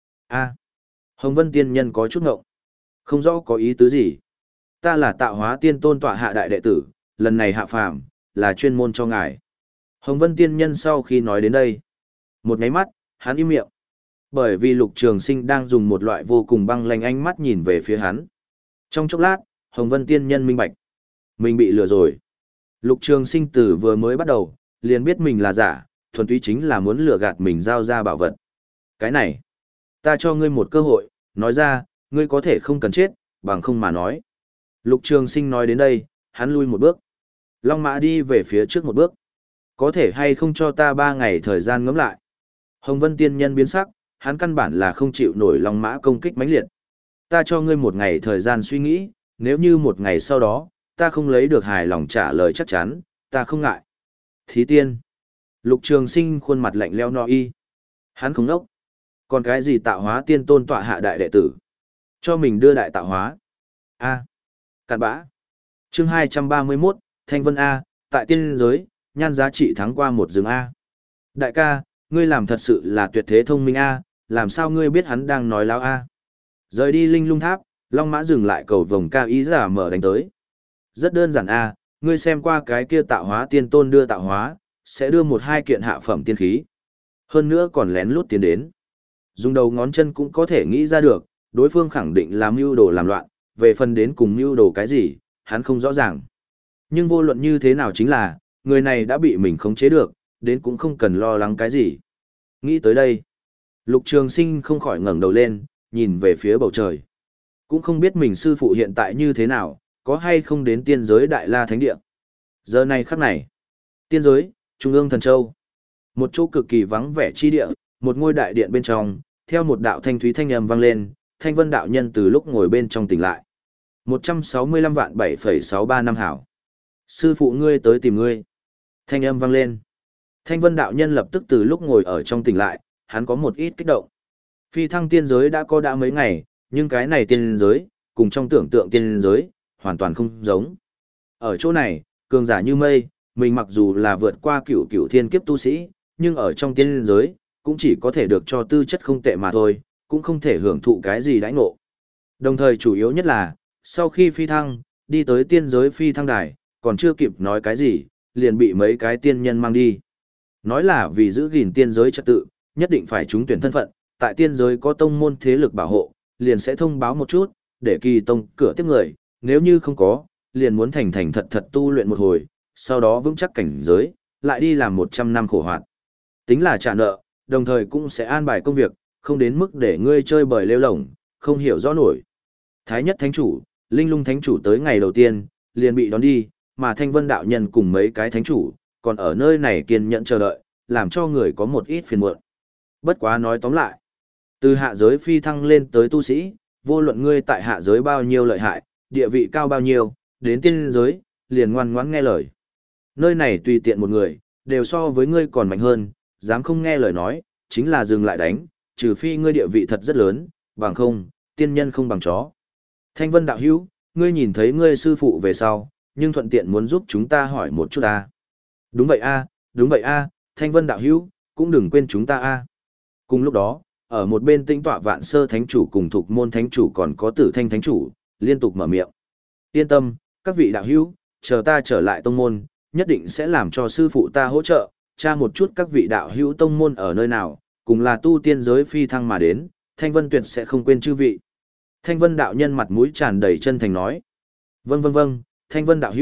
A, Hồng Vân Tiên Nhân có chút ngộng. Không rõ có ý tứ gì. Ta là Tạo Hóa Tiên Tôn tọa hạ đại đệ tử, lần này hạ phàm, là chuyên môn cho ngài. Hồng Vân Tiên Nhân sau khi nói đến đây, một nháy mắt, hắn im miệng. Bởi vì Lục Trường Sinh đang dùng một loại vô cùng băng lãnh ánh mắt nhìn về phía hắn. Trong chốc lát, Hồng Vân Tiên Nhân minh bạch. Mình bị lừa rồi. Lục Trường Sinh từ vừa mới bắt đầu, liền biết mình là giả, thuần túy chính là muốn lừa gạt mình giao ra bảo vật. Cái này, ta cho ngươi một cơ hội, nói ra, ngươi có thể không cần chết, bằng không mà nói. Lục Trường Sinh nói đến đây, hắn lui một bước. Long Mã đi về phía trước một bước. Có thể hay không cho ta ba ngày thời gian ngẫm lại. Hồng Vân Tiên Nhân biến sắc, hắn căn bản là không chịu nổi Long Mã công kích mãnh liệt. Ta cho ngươi một ngày thời gian suy nghĩ, nếu như một ngày sau đó, ta không lấy được hài lòng trả lời chắc chắn, ta không ngại. Thí tiên. Lục Trường Sinh khuôn mặt lạnh lẽo no y. Hắn không nốc. Còn cái gì Tạo Hóa Tiên Tôn tọa hạ đại đệ tử? Cho mình đưa đại tạo hóa. A. Cặn bã. Chương hai trăm ba mươi mốt, Thanh Vân A, tại tiên giới, nhan giá trị thắng qua một rừng A. Đại ca, ngươi làm thật sự là tuyệt thế thông minh A, làm sao ngươi biết hắn đang nói láo A? Rời đi linh lung tháp, Long Mã dừng lại cầu vồng cao ý giả mở đánh tới. Rất đơn giản A, ngươi xem qua cái kia Tạo Hóa Tiên Tôn đưa tạo hóa, sẽ đưa một hai kiện hạ phẩm tiên khí. Hơn nữa còn lén lút tiến đến. Dùng đầu ngón chân cũng có thể nghĩ ra được, đối phương khẳng định là mưu đồ làm loạn, về phần đến cùng mưu đồ cái gì, hắn không rõ ràng. Nhưng vô luận như thế nào chính là, người này đã bị mình khống chế được, đến cũng không cần lo lắng cái gì. Nghĩ tới đây, Lục Trường Sinh không khỏi ngẩng đầu lên, nhìn về phía bầu trời. Cũng không biết mình sư phụ hiện tại như thế nào, có hay không đến tiên giới Đại La Thánh Địa. Giờ này khắc này, tiên giới, Trung ương Thần Châu. Một chỗ cực kỳ vắng vẻ chi địa, một ngôi đại điện bên trong, theo một đạo thanh thúy thanh âm vang lên, Thanh Vân đạo nhân từ lúc ngồi bên trong tỉnh lại. một trăm sáu mươi lăm vạn bảy phẩy sáu ba năm hảo. Sư phụ ngươi tới tìm ngươi. Thanh âm vang lên. Thanh Vân đạo nhân lập tức từ lúc ngồi ở trong tỉnh lại, hắn có một ít kích động. Phi thăng tiên giới đã có đã mấy ngày, nhưng cái này tiên giới, cùng trong tưởng tượng tiên giới, hoàn toàn không giống. Ở chỗ này, cường giả như mây, mình mặc dù là vượt qua cửu cửu thiên kiếp tu sĩ, nhưng ở trong tiên giới, cũng chỉ có thể được cho tư chất không tệ mà thôi, cũng không thể hưởng thụ cái gì đãi ngộ. Đồng thời chủ yếu nhất là, sau khi phi thăng, đi tới tiên giới phi thăng đài, còn chưa kịp nói cái gì, liền bị mấy cái tiên nhân mang đi. Nói là vì giữ gìn tiên giới trật tự, nhất định phải trúng tuyển thân phận, tại tiên giới có tông môn thế lực bảo hộ, liền sẽ thông báo một chút, để kỳ tông cửa tiếp người, nếu như không có, liền muốn thành thành thật thật tu luyện một hồi, sau đó vững chắc cảnh giới, lại đi làm một trăm năm khổ hoạt. Tính là trả nợ, đồng thời cũng sẽ an bài công việc, không đến mức để ngươi chơi bời lêu lổng, không hiểu rõ nổi. Thái nhất thánh chủ, linh lung thánh chủ tới ngày đầu tiên, liền bị đón đi, mà Thanh Vân đạo nhân cùng mấy cái thánh chủ, còn ở nơi này kiên nhẫn chờ đợi, làm cho người có một ít phiền muộn. Bất quá nói tóm lại, từ hạ giới phi thăng lên tới tu sĩ, vô luận ngươi tại hạ giới bao nhiêu lợi hại, địa vị cao bao nhiêu, đến tiên giới, liền ngoan ngoãn nghe lời. Nơi này tùy tiện một người, đều so với ngươi còn mạnh hơn, dám không nghe lời nói, chính là dừng lại đánh, trừ phi ngươi địa vị thật rất lớn, bằng không, tiên nhân không bằng chó. Thanh Vân đạo hữu, ngươi nhìn thấy ngươi sư phụ về sau, nhưng thuận tiện muốn giúp chúng ta hỏi một chút ta. Đúng vậy a, đúng vậy a, Thanh Vân đạo hữu, cũng đừng quên chúng ta a. Cùng lúc đó, ở một bên tĩnh tọa Vạn Sơ thánh chủ cùng Thục Môn thánh chủ còn có Tử Thanh thánh chủ, liên tục mở miệng. Yên tâm, các vị đạo hữu, chờ ta trở lại tông môn, nhất định sẽ làm cho sư phụ ta hỗ trợ, tra một chút các vị đạo hữu tông môn ở nơi nào, cùng là tu tiên giới phi thăng mà đến, Thanh Vân tuyệt sẽ không quên chư vị. Thanh Vân đạo nhân mặt mũi tràn đầy chân thành nói. Vâng vâng vâng, Thanh Vân đạo hữu,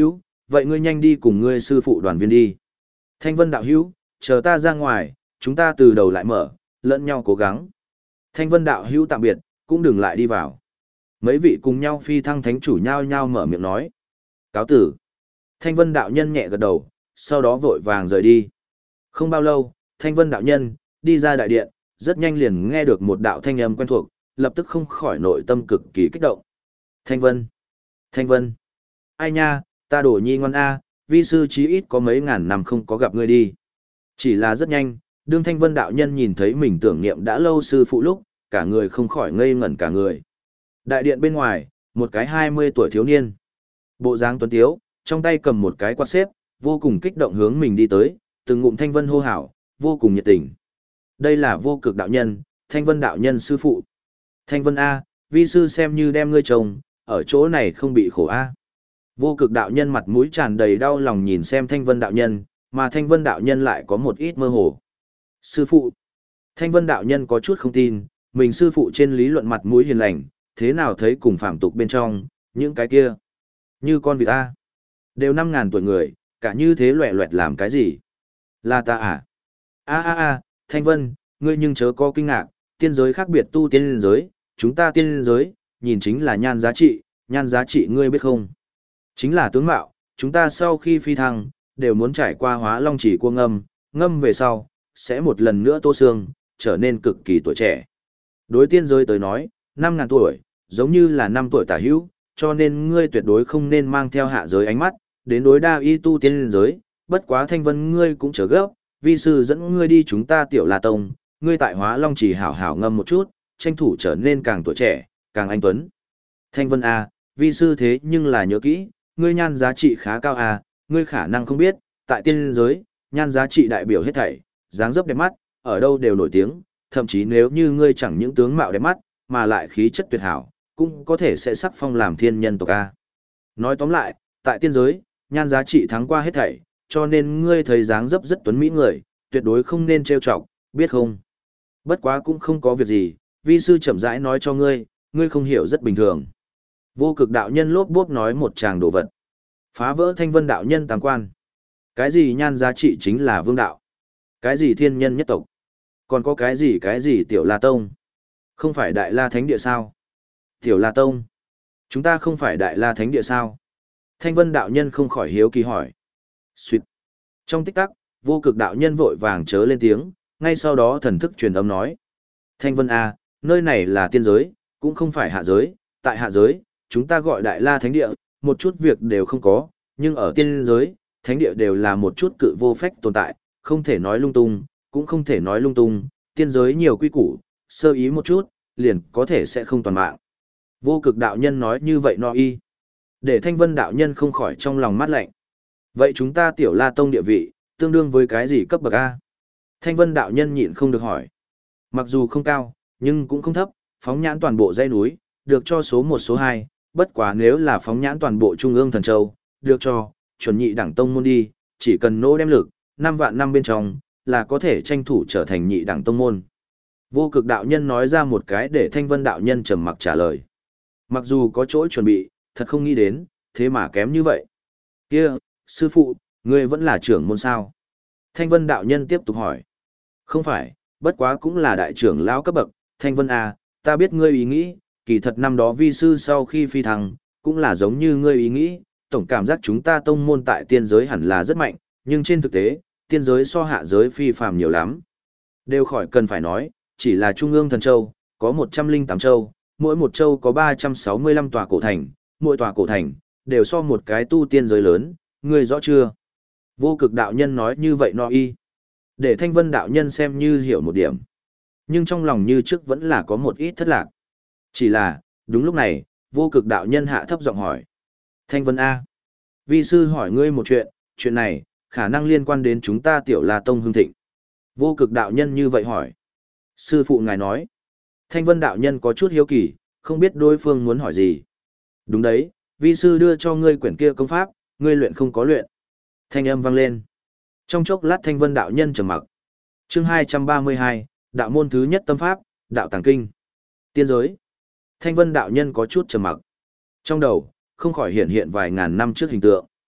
vậy ngươi nhanh đi cùng ngươi sư phụ đoàn viên đi. Thanh Vân đạo hữu, chờ ta ra ngoài, chúng ta từ đầu lại mở, lẫn nhau cố gắng. Thanh Vân đạo hữu tạm biệt, cũng đừng lại đi vào. Mấy vị cùng nhau phi thăng thánh chủ nhau nhau mở miệng nói. Cáo tử. Thanh Vân đạo nhân nhẹ gật đầu, sau đó vội vàng rời đi. Không bao lâu, Thanh Vân đạo nhân đi ra đại điện, rất nhanh liền nghe được một đạo thanh âm quen thuộc, lập tức không khỏi nội tâm cực kỳ kích động. Thanh Vân! Thanh Vân! Ai nha, ta đổ nhi ngoan a, vi sư chí ít có mấy ngàn năm không có gặp ngươi đi. Chỉ là rất nhanh, đương Thanh Vân đạo nhân nhìn thấy mình tưởng niệm đã lâu sư phụ lúc, cả người không khỏi ngây ngẩn cả người. Đại điện bên ngoài, một cái hai mươi tuổi thiếu niên. Bộ dáng tuấn tiếu, trong tay cầm một cái quạt xếp, vô cùng kích động hướng mình đi tới, từng ngụm Thanh Vân hô hào, vô cùng nhiệt tình. Đây là Vô Cực đạo nhân, Thanh Vân đạo nhân sư phụ. Thanh Vân A, vi sư xem như đem ngươi chồng, ở chỗ này không bị khổ A. Vô Cực đạo nhân mặt mũi tràn đầy đau lòng nhìn xem Thanh Vân đạo nhân, mà Thanh Vân đạo nhân lại có một ít mơ hồ. Sư phụ. Thanh Vân đạo nhân có chút không tin, mình sư phụ trên lý luận mặt mũi hiền lành, thế nào thấy cùng phạm tục bên trong, những cái kia. Như con vịt A. Đều năm ngàn tuổi người, cả như thế loẹ loẹt làm cái gì? Là ta à? A a a, Thanh Vân, ngươi nhưng chớ có kinh ngạc, tiên giới khác biệt tu tiên giới, chúng ta tiên giới, nhìn chính là nhan giá trị, nhan giá trị ngươi biết không? Chính là tướng mạo, chúng ta sau khi phi thăng, đều muốn trải qua hóa long chỉ cua ngâm, ngâm về sau, sẽ một lần nữa tô xương, trở nên cực kỳ tuổi trẻ. Đối tiên giới tới nói, năm ngàn tuổi, giống như là năm tuổi tả hữu, cho nên ngươi tuyệt đối không nên mang theo hạ giới ánh mắt, đến đối đa y tu tiên giới, bất quá Thanh Vân ngươi cũng chớ gấp, vi sư dẫn ngươi đi chúng ta Tiểu La Tông, ngươi tại Hóa Long chỉ hảo hảo ngâm một chút, tranh thủ trở nên càng tuổi trẻ, càng anh tuấn. Thanh Vân a, vi sư thế nhưng là nhớ kỹ, ngươi nhan giá trị khá cao a, ngươi khả năng không biết, tại tiên giới, nhan giá trị đại biểu hết thảy, dáng dấp đẹp mắt, ở đâu đều nổi tiếng, thậm chí nếu như ngươi chẳng những tướng mạo đẹp mắt, mà lại khí chất tuyệt hảo, cũng có thể sẽ sắc phong làm thiên nhân tộc a. Nói tóm lại, tại tiên giới, nhan giá trị thắng qua hết thảy, cho nên ngươi thấy dáng dấp rất tuấn mỹ người, tuyệt đối không nên trêu chọc, biết không? Bất quá cũng không có việc gì, vi sư chậm rãi nói cho ngươi, ngươi không hiểu rất bình thường. Vô Cực đạo nhân lốp bốp nói một tràng đồ vật. Phá vỡ Thanh Vân đạo nhân tam quan. Cái gì nhan giá trị chính là vương đạo? Cái gì thiên nhân nhất tộc? Còn có cái gì cái gì Tiểu La Tông? Không phải Đại La Thánh Địa sao? Tiểu La Tông? Chúng ta không phải Đại La Thánh Địa sao? Thanh Vân đạo nhân không khỏi hiếu kỳ hỏi. Xuyệt. Trong tích tắc, Vô Cực đạo nhân vội vàng chớ lên tiếng, ngay sau đó thần thức truyền âm nói. Thanh Vân A, nơi này là tiên giới, cũng không phải hạ giới, tại hạ giới, chúng ta gọi Đại La Thánh Địa, một chút việc đều không có, nhưng ở tiên giới, Thánh Địa đều là một chút cự vô phách tồn tại, không thể nói lung tung, cũng không thể nói lung tung, tiên giới nhiều quy củ, sơ ý một chút, liền có thể sẽ không toàn mạng. Vô Cực đạo nhân nói như vậy no y. Để Thanh Vân đạo nhân không khỏi trong lòng mát lạnh. Vậy chúng ta Tiểu La Tông địa vị, tương đương với cái gì cấp bậc A? Thanh Vân đạo nhân nhịn không được hỏi. Mặc dù không cao, nhưng cũng không thấp, phóng nhãn toàn bộ dãy núi, được cho số một số hai, bất quá nếu là phóng nhãn toàn bộ Trung ương Thần Châu, được cho, chuẩn nhị đẳng tông môn đi, chỉ cần nỗ đem lực, năm vạn năm bên trong, là có thể tranh thủ trở thành nhị đẳng tông môn. Vô Cực đạo nhân nói ra một cái để Thanh Vân đạo nhân trầm mặc trả lời. Mặc dù có chỗ chuẩn bị, thật không nghĩ đến, thế mà kém như vậy. Kia, sư phụ, ngươi vẫn là trưởng môn sao? Thanh Vân đạo nhân tiếp tục hỏi. Không phải, bất quá cũng là đại trưởng lão cấp bậc, Thanh Vân à, ta biết ngươi ý nghĩ, kỳ thật năm đó vi sư sau khi phi thăng, cũng là giống như ngươi ý nghĩ, tổng cảm giác chúng ta tông môn tại tiên giới hẳn là rất mạnh, nhưng trên thực tế, tiên giới so hạ giới phi phàm nhiều lắm. Đều khỏi cần phải nói, chỉ là Trung ương Thần Châu, có một trăm lẻ tám châu, mỗi một châu có ba trăm sáu mươi lăm tòa cổ thành, mỗi tòa cổ thành, đều so một cái tu tiên giới lớn, ngươi rõ chưa? Vô Cực đạo nhân nói như vậy no y. Để Thanh Vân đạo nhân xem như hiểu một điểm. Nhưng trong lòng như trước vẫn là có một ít thất lạc. Chỉ là, đúng lúc này, Vô Cực đạo nhân hạ thấp giọng hỏi. Thanh Vân A. Vi sư hỏi ngươi một chuyện, chuyện này, khả năng liên quan đến chúng ta Tiểu La Tông hưng thịnh. Vô Cực đạo nhân như vậy hỏi. Sư phụ ngài nói. Thanh Vân đạo nhân có chút hiếu kỳ, không biết đối phương muốn hỏi gì. Đúng đấy, vi sư đưa cho ngươi quyển kia công pháp, ngươi luyện không có luyện. Thanh âm vang lên. Trong chốc lát Thanh Vân đạo nhân trầm mặc. Chương hai trăm ba mươi hai, đạo môn thứ nhất tâm pháp, đạo tàng kinh. Tiên giới. Thanh Vân đạo nhân có chút trầm mặc. Trong đầu, không khỏi hiện hiện vài ngàn năm trước hình tượng.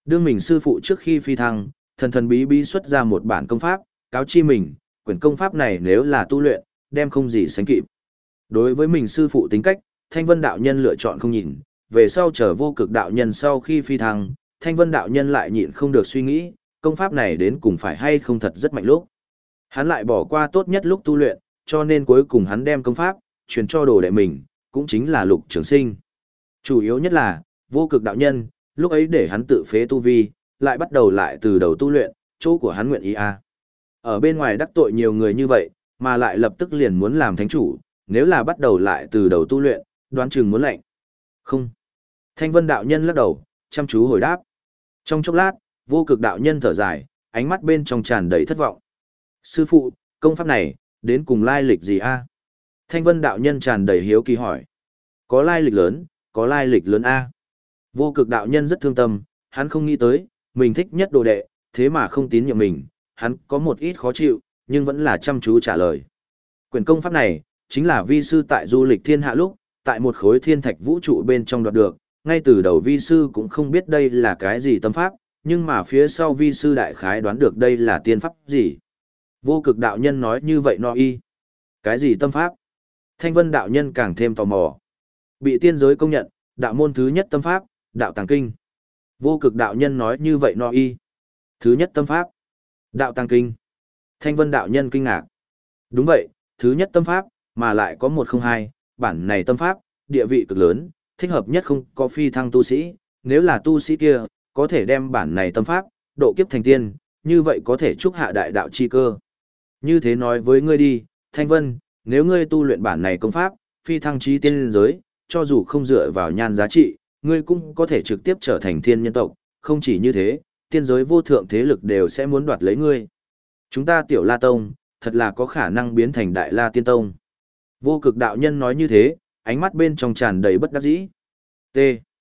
Đương mình sư phụ trước khi phi thăng, thần thần bí bí xuất ra một bản công pháp, cáo chi mình, quyển công pháp này nếu là tu luyện, đem không gì sánh kịp. Đối với mình sư phụ tính cách, Thanh Vân đạo nhân lựa chọn không nhìn, về sau chờ vô cực đạo nhân sau khi phi thăng, Thanh Vân đạo nhân lại nhịn không được suy nghĩ, công pháp này đến cùng phải hay không thật rất mạnh lúc. Hắn lại bỏ qua tốt nhất lúc tu luyện, cho nên cuối cùng hắn đem công pháp truyền cho đồ đệ mình, cũng chính là Lục Trường Sinh. Chủ yếu nhất là, vô cực đạo nhân, lúc ấy để hắn tự phế tu vi, lại bắt đầu lại từ đầu tu luyện, chỗ của hắn nguyện ý a. Ở bên ngoài đắc tội nhiều người như vậy, mà lại lập tức liền muốn làm thánh chủ, nếu là bắt đầu lại từ đầu tu luyện, đoán chừng muốn lệnh. Không. Thanh Vân đạo nhân lắc đầu, chăm chú hồi đáp. Trong chốc lát, vô cực đạo nhân thở dài, ánh mắt bên trong tràn đầy thất vọng. Sư phụ, công pháp này, đến cùng lai lịch gì a? Thanh Vân đạo nhân tràn đầy hiếu kỳ hỏi. Có lai lịch lớn, có lai lịch lớn a. Vô cực đạo nhân rất thương tâm, hắn không nghĩ tới, mình thích nhất đồ đệ, thế mà không tín nhiệm mình, hắn có một ít khó chịu, nhưng vẫn là chăm chú trả lời. Quyển công pháp này, chính là vi sư tại du lịch thiên hạ lúc, tại một khối thiên thạch vũ trụ bên trong đoạt được, ngay từ đầu vi sư cũng không biết đây là cái gì tâm pháp, nhưng mà phía sau vi sư đại khái đoán được đây là tiên pháp gì. Vô cực đạo nhân nói như vậy no y. Cái gì tâm pháp? Thanh Vân đạo nhân càng thêm tò mò. Bị tiên giới công nhận, đạo môn thứ nhất tâm pháp, đạo tàng kinh. Vô cực đạo nhân nói như vậy no y. Thứ nhất tâm pháp, đạo tàng kinh. Thanh Vân đạo nhân kinh ngạc. Đúng vậy, thứ nhất tâm pháp, mà lại có một không hai, bản này tâm pháp, địa vị cực lớn, thích hợp nhất không có phi thăng tu sĩ, nếu là tu sĩ kia, có thể đem bản này tâm pháp, độ kiếp thành tiên, như vậy có thể chúc hạ đại đạo chi cơ. Như thế nói với ngươi đi, Thanh Vân, nếu ngươi tu luyện bản này công pháp, phi thăng chí tiên giới, cho dù không dựa vào nhan giá trị, ngươi cũng có thể trực tiếp trở thành thiên nhân tộc, không chỉ như thế, tiên giới vô thượng thế lực đều sẽ muốn đoạt lấy ngươi. Chúng ta tiểu La Tông, thật là có khả năng biến thành đại La Tiên Tông. Vô cực đạo nhân nói như thế, ánh mắt bên trong tràn đầy bất đắc dĩ. T.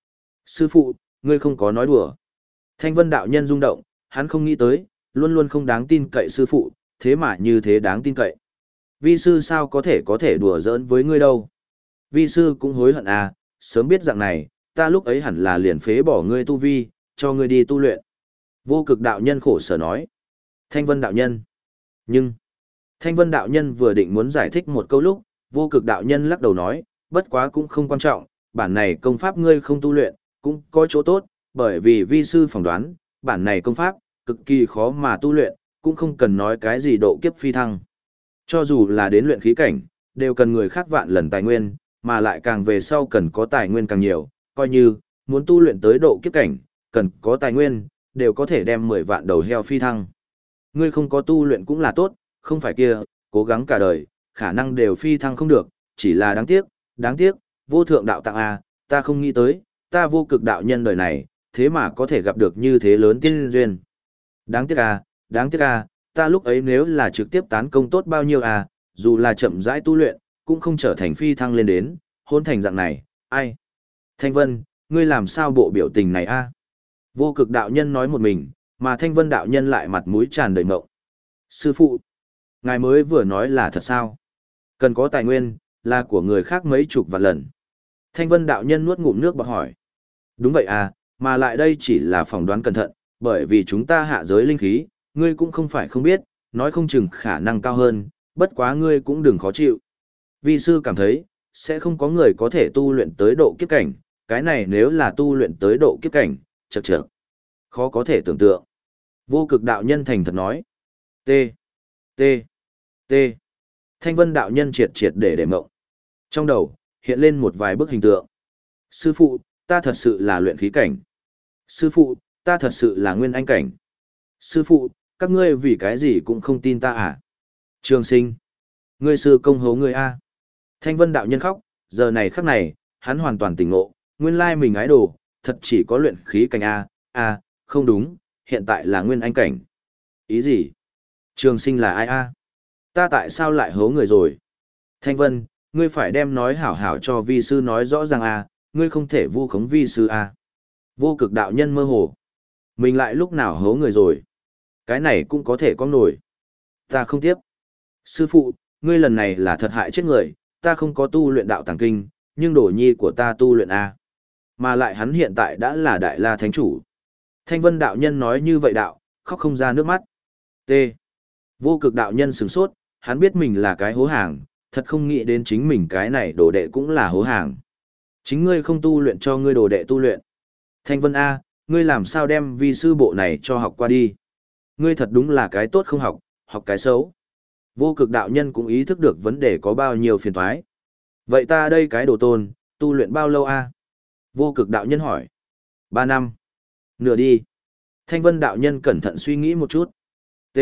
Sư phụ, ngươi không có nói đùa. Thanh Vân đạo nhân rung động, hắn không nghĩ tới, luôn luôn không đáng tin cậy sư phụ, thế mà như thế đáng tin cậy. Vi sư sao có thể có thể đùa giỡn với ngươi đâu. Vi sư cũng hối hận à, sớm biết dạng này, ta lúc ấy hẳn là liền phế bỏ ngươi tu vi, cho ngươi đi tu luyện. Vô cực đạo nhân khổ sở nói. Thanh Vân đạo nhân. Nhưng, Thanh Vân đạo nhân vừa định muốn giải thích một câu lúc, vô cực đạo nhân lắc đầu nói, bất quá cũng không quan trọng, bản này công pháp ngươi không tu luyện, cũng có chỗ tốt, bởi vì vi sư phỏng đoán, bản này công pháp, cực kỳ khó mà tu luyện, cũng không cần nói cái gì độ kiếp phi thăng. Cho dù là đến luyện khí cảnh, đều cần người khác vạn lần tài nguyên, mà lại càng về sau cần có tài nguyên càng nhiều, coi như, muốn tu luyện tới độ kiếp cảnh, cần có tài nguyên, đều có thể đem mười vạn đầu heo phi thăng. Ngươi không có tu luyện cũng là tốt, không phải kia, cố gắng cả đời, khả năng đều phi thăng không được, chỉ là đáng tiếc, đáng tiếc, vô thượng đạo tặng A, ta không nghĩ tới, ta vô cực đạo nhân đời này, thế mà có thể gặp được như thế lớn tiên duyên. Đáng tiếc A, đáng tiếc A, ta lúc ấy nếu là trực tiếp tán công tốt bao nhiêu A, dù là chậm rãi tu luyện, cũng không trở thành phi thăng lên đến, hôn thành dạng này, ai? Thanh Vân, ngươi làm sao bộ biểu tình này A? Vô cực đạo nhân nói một mình, mà Thanh Vân đạo nhân lại mặt mũi tràn đầy ngộng. Sư phụ, ngài mới vừa nói là thật sao? Cần có tài nguyên, là của người khác mấy chục vạn lần. Thanh Vân đạo nhân nuốt ngụm nước bọt hỏi. Đúng vậy à, mà lại đây chỉ là phỏng đoán cẩn thận, bởi vì chúng ta hạ giới linh khí, ngươi cũng không phải không biết, nói không chừng khả năng cao hơn, bất quá ngươi cũng đừng khó chịu. Vi sư cảm thấy, sẽ không có người có thể tu luyện tới độ kiếp cảnh, cái này nếu là tu luyện tới độ kiếp cảnh, chậc chậc. Khó có thể tưởng tượng. Vô cực đạo nhân thành thật nói. T. T. T. Thanh Vân đạo nhân triệt triệt để để mộng. Trong đầu, hiện lên một vài bức hình tượng. Sư phụ, ta thật sự là luyện khí cảnh. Sư phụ, ta thật sự là nguyên anh cảnh. Sư phụ, các ngươi vì cái gì cũng không tin ta à? Trường Sinh, ngươi sư công hố ngươi a. Thanh Vân đạo nhân khóc, giờ này khắc này, hắn hoàn toàn tỉnh ngộ, nguyên lai mình ái đồ, thật chỉ có luyện khí cảnh a, a, không đúng, hiện tại là nguyên anh cảnh. Ý gì? Trường Sinh là ai a? Ta tại sao lại hố người rồi? Thanh Vân, ngươi phải đem nói hảo hảo cho vi sư nói rõ ràng a, ngươi không thể vu khống vi sư a. Vô cực đạo nhân mơ hồ. Mình lại lúc nào hố người rồi? Cái này cũng có thể có nổi. Ta không tiếp. Sư phụ, ngươi lần này là thật hại chết người, ta không có tu luyện đạo tàng kinh, nhưng đồ nhi của ta tu luyện A. Mà lại hắn hiện tại đã là đại la thánh chủ. Thanh vân đạo nhân nói như vậy đạo, khóc không ra nước mắt. T. Vô cực đạo nhân sửng sốt, hắn biết mình là cái hố hàng, thật không nghĩ đến chính mình cái này đồ đệ cũng là hố hàng. Chính ngươi không tu luyện cho ngươi đồ đệ tu luyện. Thanh vân A, ngươi làm sao đem vi sư bộ này cho học qua đi. Ngươi thật đúng là cái tốt không học, học cái xấu. Vô cực đạo nhân cũng ý thức được vấn đề có bao nhiêu phiền toái. Vậy ta đây cái đồ tôn, tu luyện bao lâu A? Vô cực đạo nhân hỏi. Ba năm. Nửa đi. Thanh vân đạo nhân cẩn thận suy nghĩ một chút. T.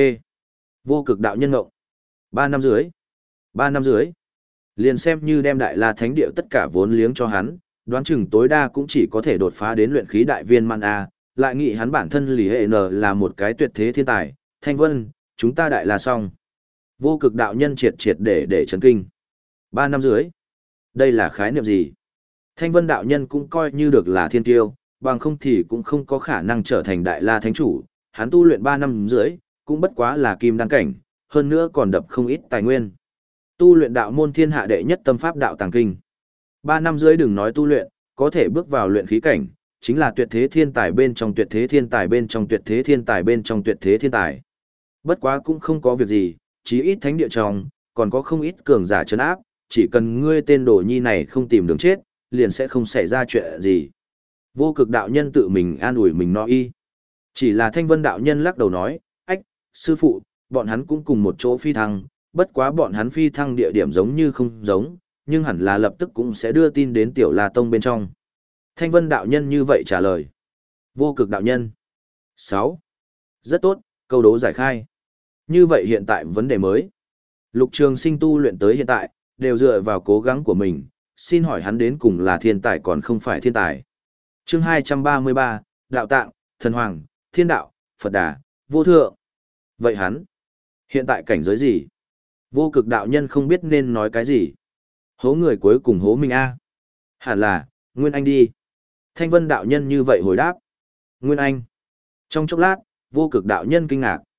Vô cực đạo nhân ngộng. Ba năm dưới. Ba năm dưới. Liền xem như đem đại la thánh địa tất cả vốn liếng cho hắn, đoán chừng tối đa cũng chỉ có thể đột phá đến luyện khí đại viên man A, lại nghĩ hắn bản thân Lý Hệ N là một cái tuyệt thế thiên tài. Thanh vân, chúng ta đại la xong. Vô cực đạo nhân triệt triệt để để chấn kinh. Ba năm dưới. Đây là khái niệm gì? Thanh vân đạo nhân cũng coi như được là thiên tiêu, bằng không thì cũng không có khả năng trở thành đại la thánh chủ. Hắn tu luyện ba năm dưới, cũng bất quá là kim đăng cảnh, hơn nữa còn đập không ít tài nguyên. Tu luyện đạo môn thiên hạ đệ nhất tâm pháp đạo tàng kinh. Ba năm dưới đừng nói tu luyện, có thể bước vào luyện khí cảnh, chính là tuyệt thế thiên tài bên trong tuyệt thế thiên tài bên trong tuyệt thế thiên tài bên trong tuyệt thế thiên tài. Bất quá cũng không có việc gì, chí ít thánh địa trong, còn có không ít cường giả trấn áp, chỉ cần ngươi tên đồ nhi này không tìm đường chết, liền sẽ không xảy ra chuyện gì. Vô cực đạo nhân tự mình an ủi mình no y. Chỉ là thanh vân đạo nhân lắc đầu nói, ách, sư phụ, bọn hắn cũng cùng một chỗ phi thăng, bất quá bọn hắn phi thăng địa điểm giống như không giống, nhưng hẳn là lập tức cũng sẽ đưa tin đến tiểu La Tông bên trong. Thanh vân đạo nhân như vậy trả lời. Vô cực đạo nhân. sáu. Rất tốt, câu đố giải khai. Như vậy hiện tại vấn đề mới. Lục Trường Sinh tu luyện tới hiện tại, đều dựa vào cố gắng của mình, xin hỏi hắn đến cùng là thiên tài còn không phải thiên tài. Chương hai trăm ba mươi ba, Đạo Tạng, Thần Hoàng, Thiên Đạo, Phật Đà, Vô Thượng. Vậy hắn, hiện tại cảnh giới gì? Vô cực đạo nhân không biết nên nói cái gì. Hố người cuối cùng hố mình a. Hẳn là, Nguyên Anh đi. Thanh vân đạo nhân như vậy hồi đáp. Nguyên Anh. Trong chốc lát, vô cực đạo nhân kinh ngạc.